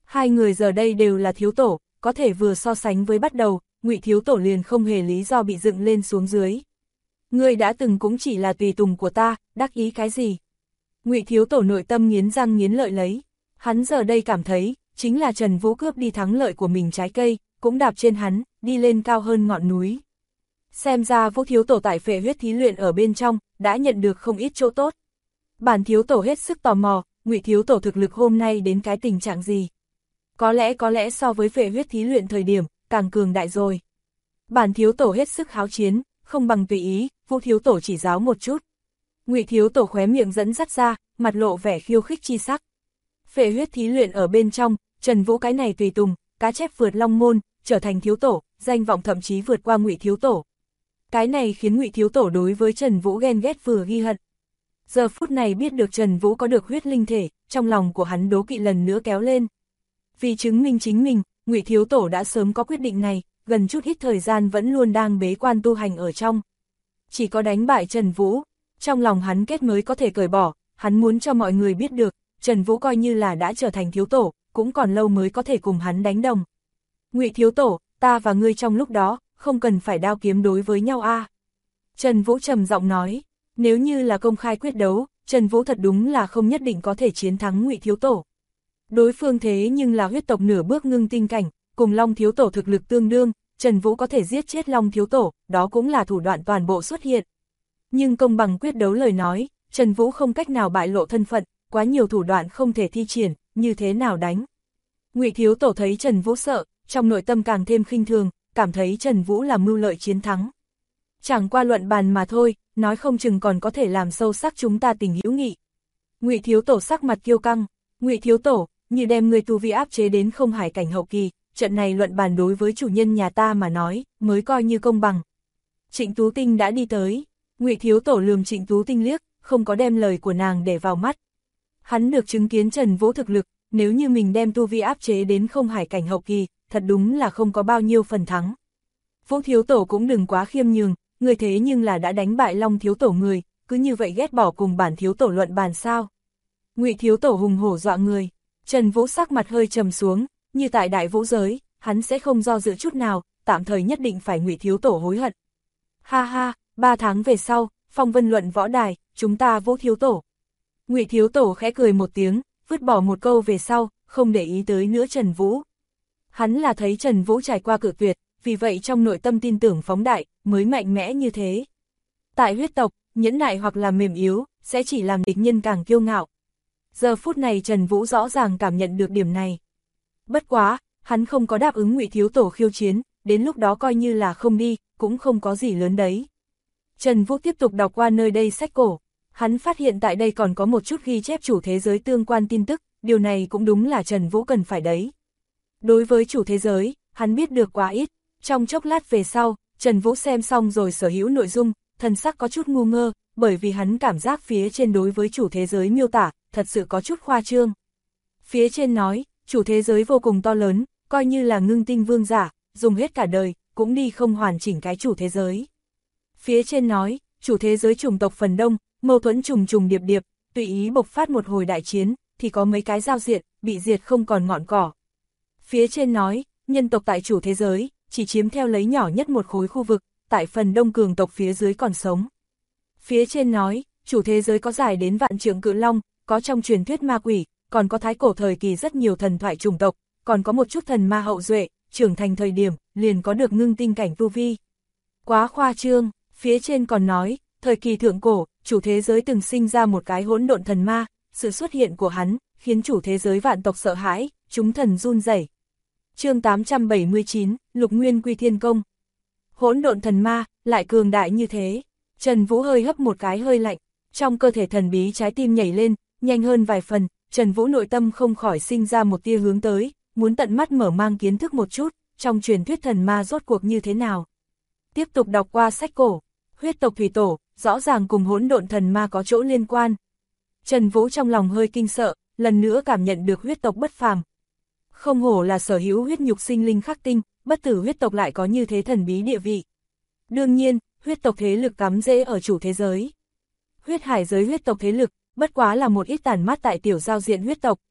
Hai người giờ đây đều là thiếu tổ, có thể vừa so sánh với bắt đầu, Ngụy thiếu tổ liền không hề lý do bị dựng lên xuống dưới. Ngươi đã từng cũng chỉ là tùy tùng của ta, đắc ý cái gì? Ngụy thiếu tổ nội tâm nghiến răng nghiến lợi lấy. Hắn giờ đây cảm thấy, chính là Trần Vũ cướp đi thắng lợi của mình trái cây, cũng đạp trên hắn, đi lên cao hơn ngọn núi. Xem ra Vũ thiếu tổ tại phệ huyết thí luyện ở bên trong, đã nhận được không ít chỗ tốt. Bản thiếu tổ hết sức tò mò, Ngụy thiếu tổ thực lực hôm nay đến cái tình trạng gì? Có lẽ so với phệ huyết thí luyện thời điểm, càng cường đại rồi. Bản thiếu tổ hết sức háo chiến, không bằng tùy ý, Vũ thiếu tổ chỉ giáo một chút. Ngụy thiếu tổ khóe miệng dẫn dắt ra, mặt lộ vẻ khiêu khích chi sắc. Phệ huyết thí luyện ở bên trong, Trần Vũ cái này tùy tùng, cá chép vượt long môn, trở thành thiếu tổ, danh vọng thậm chí vượt qua Ngụy thiếu tổ. Cái này khiến Ngụy thiếu tổ đối với Trần Vũ ghen ghét vừa ghi hận. Giờ phút này biết được Trần Vũ có được huyết linh thể, trong lòng của hắn đố kỵ lần nữa kéo lên. Vì chứng minh chính mình, Ngụy thiếu tổ đã sớm có quyết định này, gần chút ít thời gian vẫn luôn đang bế quan tu hành ở trong. Chỉ có đánh bại Trần Vũ, trong lòng hắn kết mới có thể cởi bỏ, hắn muốn cho mọi người biết được, Trần Vũ coi như là đã trở thành thiếu tổ, cũng còn lâu mới có thể cùng hắn đánh đồng. Ngụy thiếu tổ, ta và ngươi trong lúc đó, không cần phải đao kiếm đối với nhau a. Trần Vũ trầm giọng nói, nếu như là công khai quyết đấu, Trần Vũ thật đúng là không nhất định có thể chiến thắng Ngụy thiếu tổ. Đối phương thế nhưng là huyết tộc nửa bước ngưng tinh cảnh, cùng Long thiếu tổ thực lực tương đương, Trần Vũ có thể giết chết Long thiếu tổ, đó cũng là thủ đoạn toàn bộ xuất hiện. Nhưng công bằng quyết đấu lời nói, Trần Vũ không cách nào bại lộ thân phận, quá nhiều thủ đoạn không thể thi triển, như thế nào đánh. Ngụy thiếu tổ thấy Trần Vũ sợ, trong nội tâm càng thêm khinh thường, cảm thấy Trần Vũ là mưu lợi chiến thắng. Chẳng qua luận bàn mà thôi, nói không chừng còn có thể làm sâu sắc chúng ta tình hữu nghị. Ngụy thiếu tổ sắc mặt kiêu căng, Ngụy thiếu tổ, như đem người tu vi áp chế đến không hải cảnh hậu kỳ, trận này luận bàn đối với chủ nhân nhà ta mà nói, mới coi như công bằng. Trịnh Tú Tinh đã đi tới, Ngụy thiếu tổ lườm Trịnh Tú Tinh liếc, không có đem lời của nàng để vào mắt. Hắn được chứng kiến Trần Vũ thực lực, nếu như mình đem tu vi áp chế đến không hải cảnh hậu kỳ, thật đúng là không có bao nhiêu phần thắng. Vũ thiếu tổ cũng đừng quá khiêm nhường, người thế nhưng là đã đánh bại Long thiếu tổ người, cứ như vậy ghét bỏ cùng bản thiếu tổ luận bàn sao. Ngụy thiếu tổ hùng hổ dọa người, Trần Vũ sắc mặt hơi trầm xuống, như tại đại vũ giới, hắn sẽ không do dự chút nào, tạm thời nhất định phải Ngụy thiếu tổ hối hận. Ha ha, 3 tháng về sau, phong vân luận võ đài, chúng ta Vũ thiếu tổ. Ngụy thiếu tổ khẽ cười một tiếng, vứt bỏ một câu về sau, không để ý tới nữa Trần Vũ. Hắn là thấy Trần Vũ trải qua cự tuyệt, vì vậy trong nội tâm tin tưởng phóng đại, mới mạnh mẽ như thế. Tại huyết tộc, nhẫn nại hoặc là mềm yếu, sẽ chỉ làm địch nhân càng kiêu ngạo. Giờ phút này Trần Vũ rõ ràng cảm nhận được điểm này. Bất quá, hắn không có đáp ứng Ngụy thiếu tổ khiêu chiến, đến lúc đó coi như là không đi, cũng không có gì lớn đấy. Trần Vũ tiếp tục đọc qua nơi đây sách cổ, hắn phát hiện tại đây còn có một chút ghi chép chủ thế giới tương quan tin tức, điều này cũng đúng là Trần Vũ cần phải đấy. Đối với chủ thế giới, hắn biết được quá ít, trong chốc lát về sau, Trần Vũ xem xong rồi sở hữu nội dung, thần sắc có chút ngu ngơ, bởi vì hắn cảm giác phía trên đối với chủ thế giới miêu tả, thật sự có chút khoa trương. Phía trên nói, chủ thế giới vô cùng to lớn, coi như là ngưng tinh vương giả, dùng hết cả đời, cũng đi không hoàn chỉnh cái chủ thế giới. Phía trên nói, chủ thế giới chủng tộc phần đông, mâu thuẫn trùng trùng điệp điệp, tùy ý bộc phát một hồi đại chiến, thì có mấy cái giao diện, bị diệt không còn ngọn cỏ. Phía trên nói, nhân tộc tại chủ thế giới, chỉ chiếm theo lấy nhỏ nhất một khối khu vực, tại phần đông cường tộc phía dưới còn sống. Phía trên nói, chủ thế giới có dài đến vạn trượng cự long, có trong truyền thuyết ma quỷ, còn có thái cổ thời kỳ rất nhiều thần thoại chủng tộc, còn có một chút thần ma hậu duệ, trưởng thành thời điểm, liền có được ngưng tinh cảnh tu vi. Quá khoa trương, phía trên còn nói, thời kỳ thượng cổ, chủ thế giới từng sinh ra một cái hỗn độn thần ma, sự xuất hiện của hắn, khiến chủ thế giới vạn tộc sợ hãi, chúng thần run rẩy. Chương 879, Lục Nguyên Quy Thiên Công. Hỗn độn thần ma, lại cường đại như thế. Trần Vũ hơi hấp một cái hơi lạnh, trong cơ thể thần bí trái tim nhảy lên, nhanh hơn vài phần, Trần Vũ nội tâm không khỏi sinh ra một tia hướng tới, muốn tận mắt mở mang kiến thức một chút, trong truyền thuyết thần ma rốt cuộc như thế nào. Tiếp tục đọc qua sách cổ, huyết tộc thủy tổ, rõ ràng cùng hỗn độn thần ma có chỗ liên quan. Trần Vũ trong lòng hơi kinh sợ, lần nữa cảm nhận được huyết tộc bất phàm. Không hổ là sở hữu huyết nhục sinh linh khắc tinh, bất tử huyết tộc lại có như thế thần bí địa vị. Đương nhiên, huyết tộc thế lực cắm rễ ở chủ thế giới. Huyết hải giới huyết tộc thế lực, bất quá là một ít tàn mát tại tiểu giao diện huyết tộc,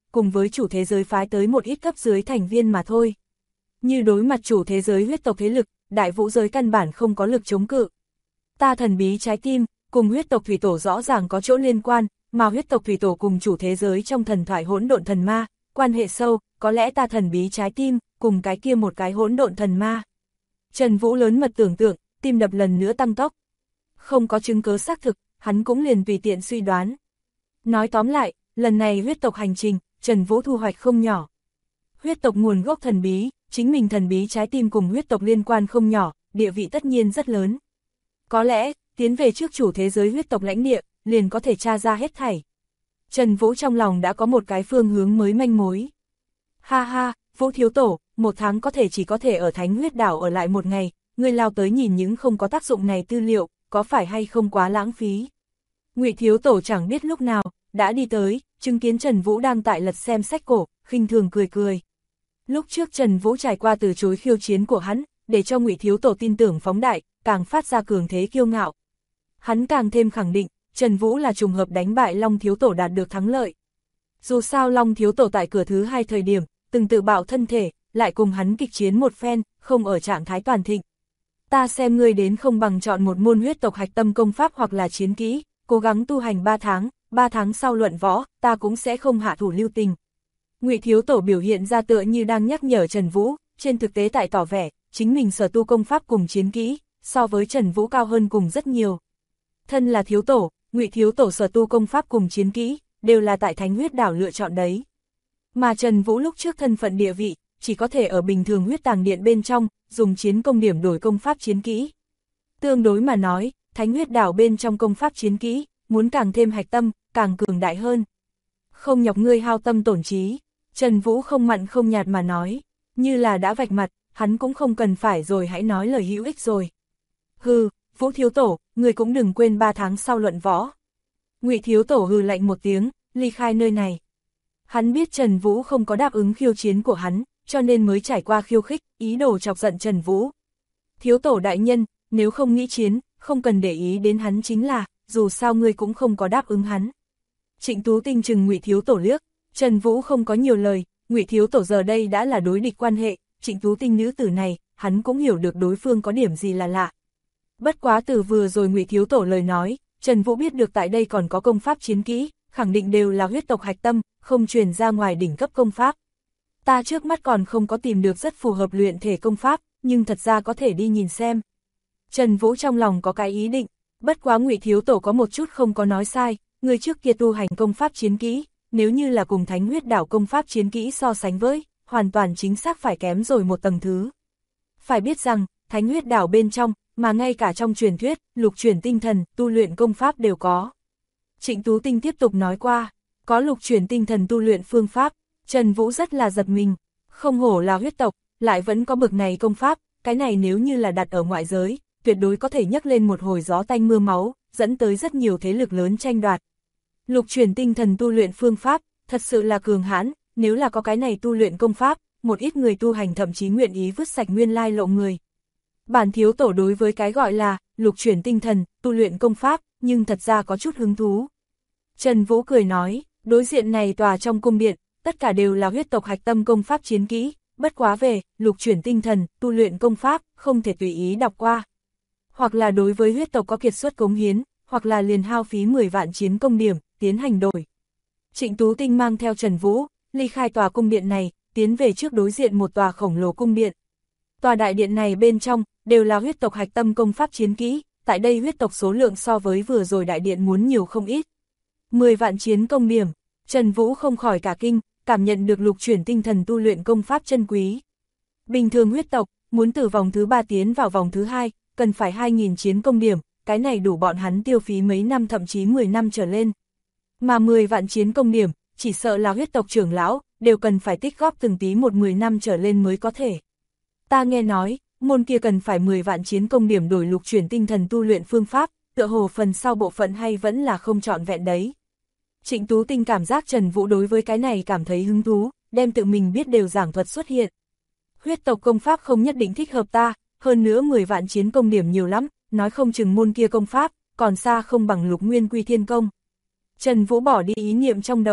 cùng với chủ thế giới phái tới một ít cấp dưới thành viên mà thôi. Như đối mặt chủ thế giới huyết tộc thế lực, đại vũ giới căn bản không có lực chống cự. Ta thần bí trái tim, cùng huyết tộc thủy tổ rõ ràng có chỗ liên quan, mà huyết tộc thủy tổ cùng chủ thế giới trong thần thoại hỗn độn thần ma, quan hệ sâu, có lẽ ta thần bí trái tim, cùng cái kia một cái hỗn độn thần ma. Trần Vũ lớn mật tưởng tượng, tim đập lần nữa tăng tốc. Không có chứng cứ xác thực, hắn cũng liền tùy tiện suy đoán. Nói tóm lại, lần này huyết tộc hành trình, Trần Vũ thu hoạch không nhỏ. Huyết tộc nguồn gốc thần bí, chính mình thần bí trái tim cùng huyết tộc liên quan không nhỏ, địa vị tất nhiên rất lớn. Có lẽ, tiến về trước chủ thế giới huyết tộc lãnh địa, liền có thể tra ra hết thảy. Trần Vũ trong lòng đã có một cái phương hướng mới manh mối. Ha ha, Vũ thiếu tổ, 1 tháng chỉ có thể ở Thánh Huyết Đảo ở lại 1 ngày, ngươi lao tới nhìn những không có tác dụng này tư liệu, có phải hay không quá lãng phí. Ngụy thiếu tổ chẳng biết lúc nào, đã đi tới, chứng kiến Trần Vũ đang tại lật xem sách cổ, khinh thường cười cười. Lúc trước Trần Vũ trải qua từ chối khiêu chiến của hắn, để cho Ngụy thiếu tổ tin tưởng phóng đại, càng phát ra cường thế kiêu ngạo. Hắn càng thêm khẳng định, Trần Vũ là trùng hợp đánh bại Long thiếu tổ đạt được thắng lợi. Dù sao Long thiếu tổ tại cửa thứ 2 thời điểm, từng tự bạo thân thể, lại cùng hắn kịch chiến một phen, không ở trạng thái toàn thịnh. Ta xem ngươi đến không bằng chọn một môn huyết tộc hạch tâm công pháp hoặc là chiến kỹ, cố gắng tu hành 3 tháng sau luận võ, ta cũng sẽ không hạ thủ lưu tình. Ngụy thiếu tổ biểu hiện ra tựa như đang nhắc nhở Trần Vũ, trên thực tế tại tỏ vẻ, chính mình sở tu công pháp cùng chiến kỹ, so với Trần Vũ cao hơn cùng rất nhiều. Thân là thiếu tổ, Ngụy thiếu tổ sở tu công pháp cùng chiến kỹ, đều là tại Thánh Huyết Đảo lựa chọn đấy. Mà Trần Vũ lúc trước thân phận địa vị, chỉ có thể ở bình thường huyết tàng điện bên trong, dùng chiến công điểm đổi công pháp chiến kỹ. Tương đối mà nói, Thánh Huyết Đảo bên trong công pháp chiến kỹ, muốn càng thêm hạch tâm, càng cường đại hơn. Không nhọc ngươi hao tâm tổn trí, Trần Vũ không mặn không nhạt mà nói, như là đã vạch mặt, hắn cũng không cần phải rồi hãy nói lời hữu ích rồi. Hừ, Vũ thiếu tổ, ngươi cũng đừng quên 3 tháng sau luận võ. Ngụy thiếu tổ hừ lạnh một tiếng, ly khai nơi này. Hắn biết Trần Vũ không có đáp ứng khiêu chiến của hắn, cho nên mới trải qua khiêu khích, ý đồ chọc giận Trần Vũ. Thiếu tổ đại nhân, nếu không nghĩ chiến, không cần để ý đến hắn chính là, dù sao ngươi cũng không có đáp ứng hắn. Trịnh Tú Tinh chừng Ngụy thiếu tổ liếc, Trần Vũ không có nhiều lời, Ngụy thiếu tổ giờ đây đã là đối địch quan hệ, Trịnh Tú Tinh nữ tử này, hắn cũng hiểu được đối phương có điểm gì là lạ. Bất quá từ vừa rồi Ngụy thiếu tổ lời nói, Trần Vũ biết được tại đây còn có công pháp chiến kỹ, khẳng định đều là huyết tộc hạch tâm, không truyền ra ngoài đỉnh cấp công pháp. Ta trước mắt còn không có tìm được rất phù hợp luyện thể công pháp, nhưng thật ra có thể đi nhìn xem. Trần Vũ trong lòng có cái ý định, bất quá Ngụy thiếu tổ có một chút không có nói sai, người trước kia tu hành công pháp chiến kỹ, nếu như là cùng Thánh Huyết Đảo công pháp chiến kỹ so sánh với, hoàn toàn chính xác phải kém rồi một tầng thứ. Phải biết rằng, Thánh Huyết Đảo bên trong, mà ngay cả trong truyền thuyết, lục chuyển tinh thần, tu luyện công pháp đều có. Trịnh Tú Tinh tiếp tục nói qua, có lục chuyển tinh thần tu luyện phương pháp, Trần Vũ rất là giật mình, không hổ là huyết tộc, lại vẫn có bực này công pháp, cái này nếu như là đặt ở ngoại giới, tuyệt đối có thể nhấc lên một hồi gió tanh mưa máu, dẫn tới rất nhiều thế lực lớn tranh đoạt. Lục chuyển tinh thần tu luyện phương pháp, thật sự là cường hãn, nếu là có cái này tu luyện công pháp, một ít người tu hành thậm chí nguyện ý vứt sạch nguyên lai lộ người. Bản thiếu tổ đối với cái gọi là lục chuyển tinh thần, tu luyện công pháp, nhưng thật ra có chút hứng thú. Trần Vũ cười nói, đối diện này tòa trong cung điện, tất cả đều là huyết tộc hạch tâm công pháp chiến kỹ, bất quá về lục chuyển tinh thần, tu luyện công pháp, không thể tùy ý đọc qua. Hoặc là đối với huyết tộc có kiệt xuất cống hiến, hoặc là liền hao phí 10 vạn chiến công điểm, tiến hành đổi. Trịnh Tú Tinh mang theo Trần Vũ, ly khai tòa cung điện này, tiến về trước đối diện một tòa khổng lồ cung điện. Tòa đại điện này bên trong, đều là huyết tộc hạch tâm công pháp chiến kỹ, tại đây huyết tộc số lượng so với vừa rồi đại điện muốn nhiều không ít. 10 vạn chiến công điểm, Trần Vũ không khỏi cả kinh, cảm nhận được lục chuyển tinh thần tu luyện công pháp chân quý. Bình thường huyết tộc, muốn từ vòng thứ 3 tiến vào vòng thứ 2, cần phải 2.000 chiến công điểm, cái này đủ bọn hắn tiêu phí mấy năm thậm chí 10 năm trở lên. Mà 10 vạn chiến công điểm, chỉ sợ là huyết tộc trưởng lão, đều cần phải tích góp từng tí 10 năm trở lên mới có thể. Ta nghe nói, môn kia cần phải 10 vạn chiến công điểm đổi lục chuyển tinh thần tu luyện phương pháp, tựa hồ phần sau bộ phận hay vẫn là không trọn vẹn đấy. Trịnh Tú Tinh cảm giác Trần Vũ đối với cái này cảm thấy hứng thú, đem tự mình biết đều giảng thuật xuất hiện. Huyết tộc công pháp không nhất định thích hợp ta, hơn nữa 10 vạn chiến công điểm nhiều lắm, nói không chừng môn kia công pháp, còn xa không bằng lục nguyên quy thiên công. Trần Vũ bỏ đi ý niệm trong đầu,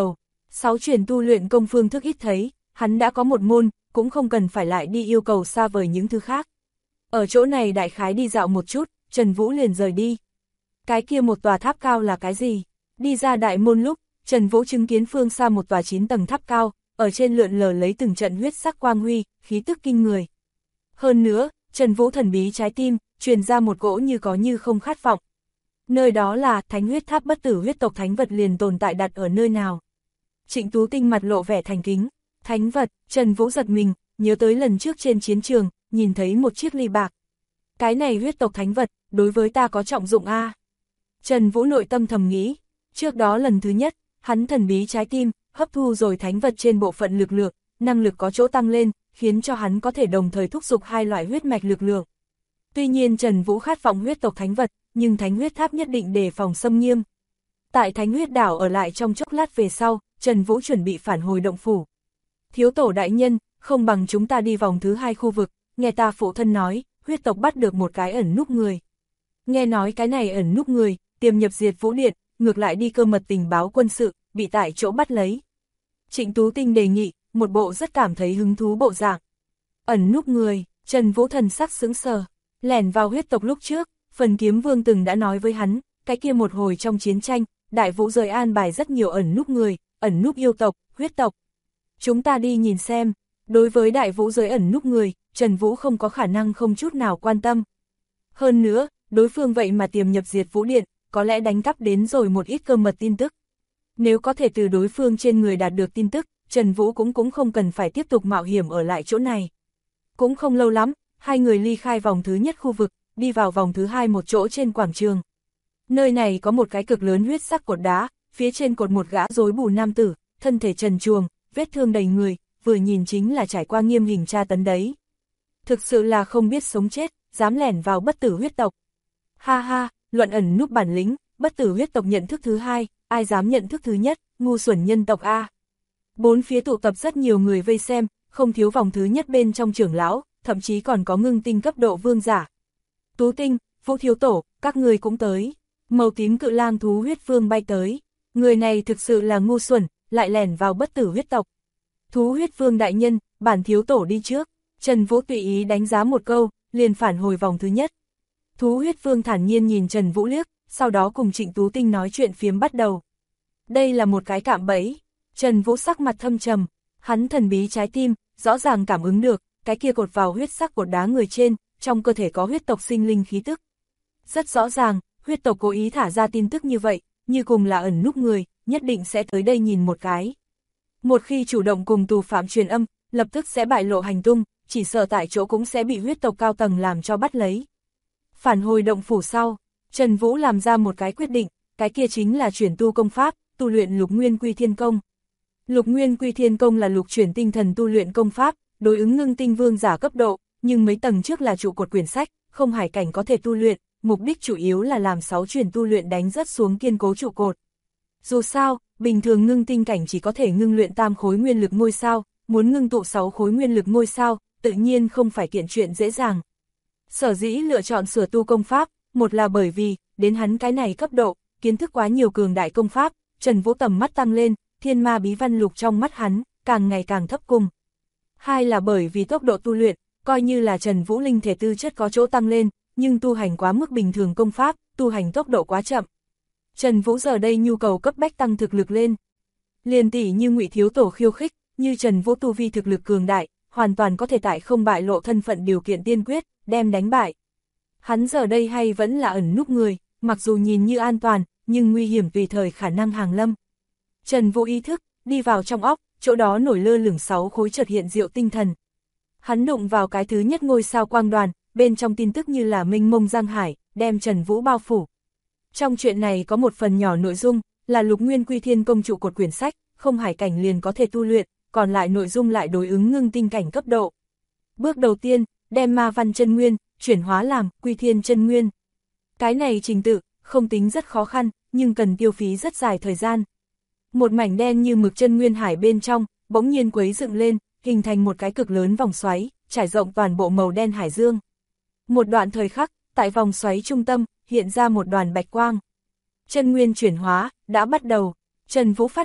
6 truyền tu luyện công phương thức ít thấy, hắn đã có một môn, cũng không cần phải lại đi yêu cầu xa vời những thứ khác. Ở chỗ này đại khái đi dạo một chút, Trần Vũ liền rời đi. Cái kia một tòa tháp cao là cái gì? Đi ra đại môn lúc, Trần Vũ chứng kiến phương xa một tòa 9 tầng tháp cao, ở trên lượn lờ lấy từng trận huyết sắc quang huy, khí tức kinh người. Hơn nữa, Trần Vũ thần bí trái tim, truyền ra một cỗ như có như không khát vọng. Nơi đó là thánh huyết tháp bất tử huyết tộc thánh vật liền tồn tại đặt ở nơi nào? Trịnh Tú Tinh mặt lộ vẻ thành kính. Thánh vật, Trần Vũ giật mình, nhớ tới lần trước trên chiến trường, nhìn thấy một chiếc ly bạc. Cái này huyết tộc thánh vật, đối với ta có trọng dụng a. Trần Vũ nội tâm thầm nghĩ, trước đó lần thứ nhất, hắn thần bí trái tim, hấp thu rồi thánh vật trên bộ phận lực lượng, năng lực có chỗ tăng lên, khiến cho hắn có thể đồng thời thúc giục hai loại huyết mạch lực lượng. Tuy nhiên Trần Vũ khát vọng huyết tộc thánh vật, nhưng thánh huyết tháp nhất định đề phòng xâm nghiêm. Tại thánh huyết đảo ở lại trong chốc lát về sau, Trần Vũ chuẩn bị phản hồi động phủ. Thiếu tổ đại nhân, không bằng chúng ta đi vòng thứ 2 khu vực, nghe ta phụ thân nói, huyết tộc bắt được một cái ẩn núp người. Nghe nói cái này ẩn núp người, tiềm nhập Diệt Vũ Điện, ngược lại đi cơ mật tình báo quân sự, bị tại chỗ bắt lấy. Trịnh Tú Tinh đề nghị, một bộ rất cảm thấy hứng thú bộ dạng. Ẩn núp người, Trần Vũ thần sắc sững sờ, lẻn vào huyết tộc lúc trước, Phần Kiếm Vương từng đã nói với hắn, cái kia một hồi trong chiến tranh, Đại Vũ rời an bài rất nhiều ẩn núp người, ẩn núp yêu tộc, huyết tộc. Chúng ta đi nhìn xem, đối với Đại Vũ giới ẩn núp người, Trần Vũ không có khả năng không chút nào quan tâm. Hơn nữa, đối phương vậy mà tiềm nhập Diệt Vũ Điện, có lẽ đánh cắp đến rồi một ít cơ mật tin tức. Nếu có thể từ đối phương trên người đạt được tin tức, Trần Vũ cũng không cần phải tiếp tục mạo hiểm ở lại chỗ này. Cũng không lâu lắm, hai người ly khai vòng thứ nhất khu vực, đi vào vòng thứ 2 một chỗ trên quảng trường. Nơi này có một cái cực lớn huyết sắc cột đá, phía trên cột một gã rối bù nam tử, thân thể trần truồng, vết thương đầy người, vừa nhìn chính là trải qua nghiêm hình tra tấn đấy. Thực sự là không biết sống chết, dám lẻn vào bất tử huyết tộc. Ha ha, luận ẩn núp bản lĩnh, bất tử huyết tộc nhận thức thứ 2, ai dám nhận thức thứ nhất, ngu xuẩn nhân tộc A. Bốn phía tụ tập rất nhiều người vây xem, không thiếu vòng thứ nhất bên trong trưởng lão, thậm chí còn có ngưng tinh cấp độ vương giả. Tú Tinh, Vũ Thiếu Tổ, các người cũng tới. Màu tím cự lang thú huyết vương bay tới. Người này thực sự là ngu xuẩn, lại lẻn vào bất tử huyết tộc. Thú huyết vương đại nhân, bản thiếu tổ đi trước. Trần Vũ tùy ý đánh giá một câu, liền phản hồi vòng thứ nhất. Thú huyết vương thản nhiên nhìn Trần Vũ liếc, sau đó cùng Trịnh Tú Tinh nói chuyện phiếm bắt đầu. Đây là một cái cạm bẫy. Trần Vũ sắc mặt thâm trầm, hắn thần bí trái tim, rõ ràng cảm ứng được, cái kia cột vào huyết sắc cột đá người trên, trong cơ thể có huyết tộc sinh linh khí tức. Rất rõ ràng, huyết tộc cố ý thả ra tin tức như vậy, như cùng là ẩn núp người, nhất định sẽ tới đây nhìn một cái. Một khi chủ động cùng tù phạm truyền âm, lập tức sẽ bại lộ hành tung, chỉ sợ tại chỗ cũng sẽ bị huyết tộc cao tầng làm cho bắt lấy. Phản hồi động phủ sau, Trần Vũ làm ra một cái quyết định, cái kia chính là chuyển tu công pháp, tu luyện Lục Nguyên Quy Thiên Công. Lục Nguyên Quy Thiên Công là lục chuyển tinh thần tu luyện công pháp, đối ứng ngưng tinh vương giả cấp độ, nhưng mấy tầng trước là trụ cột quyển sách, không hải cảnh có thể tu luyện, mục đích chủ yếu là làm 6 chuyển tu luyện đánh rất xuống kiên cố trụ cột. Dù sao, bình thường ngưng tinh cảnh chỉ có thể ngưng luyện tam khối nguyên lực ngôi sao, muốn ngưng tụ 6 khối nguyên lực ngôi sao, tự nhiên không phải kiện chuyện dễ dàng. Sở dĩ lựa chọn sửa tu công pháp, một là bởi vì, đến hắn cái này cấp độ, kiến thức quá nhiều cường đại công pháp, Trần Vũ tầm mắt tăng lên, thiên ma bí văn lục trong mắt hắn, càng ngày càng thấp cùng. Hai là bởi vì tốc độ tu luyện, coi như là Trần Vũ linh thể tư chất có chỗ tăng lên, nhưng tu hành quá mức bình thường công pháp, tu hành tốc độ quá chậm. Trần Vũ giờ đây nhu cầu cấp bách tăng thực lực lên. Liền tỷ như Ngụy Thiếu Tổ khiêu khích, như Trần Vũ tu vi thực lực cường đại, hoàn toàn có thể tại không bại lộ thân phận điều kiện tiên quyết, đem đánh bại. Hắn giờ đây hay vẫn là ẩn núp người, mặc dù nhìn như an toàn, nhưng nguy hiểm tùy thời khả năng hàng lâm. Trần Vũ ý thức, đi vào trong óc, chỗ đó nổi lơ lửng 6 khối chợt hiện diệu tinh thần. Hắn đụng vào cái thứ nhất ngôi sao quang đoàn, bên trong tin tức như là mênh mông giang hải, đem Trần Vũ bao phủ. Trong chuyện này có một phần nhỏ nội dung, là Lục Nguyên Quy Thiên Công trụ cột quyển sách, không hải cảnh liền có thể tu luyện, còn lại nội dung lại đối ứng ngưng tinh cảnh cấp độ. Bước đầu tiên, đem ma văn chân nguyên, chuyển hóa làm Quy Thiên chân nguyên. Cái này trình tự, không tính rất khó khăn, nhưng cần tiêu phí rất dài thời gian. Một mảnh đen như mực chân nguyên hải bên trong, bỗng nhiên quấy dựng lên, hình thành một cái cực lớn vòng xoáy, trải rộng toàn bộ màu đen hải dương. Một đoạn thời khắc, tại vòng xoáy trung tâm, hiện ra một đoàn bạch quang. Chân nguyên chuyển hóa, đã bắt đầu. Trần Vũ phát hiện,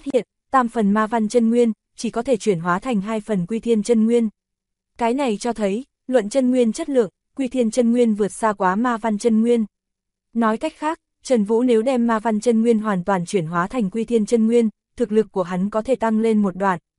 tam phần ma văn chân nguyên, chỉ có thể chuyển hóa thành 2 phần quy thiên chân nguyên. Cái này cho thấy, luận chân nguyên chất lượng, quy thiên chân nguyên vượt xa quá ma văn chân nguyên. Nói cách khác, Trần Vũ nếu đem ma văn chân nguyên hoàn toàn chuyển hóa thành quy thiên chân nguyên, thực lực của hắn có thể tăng lên một đoạn.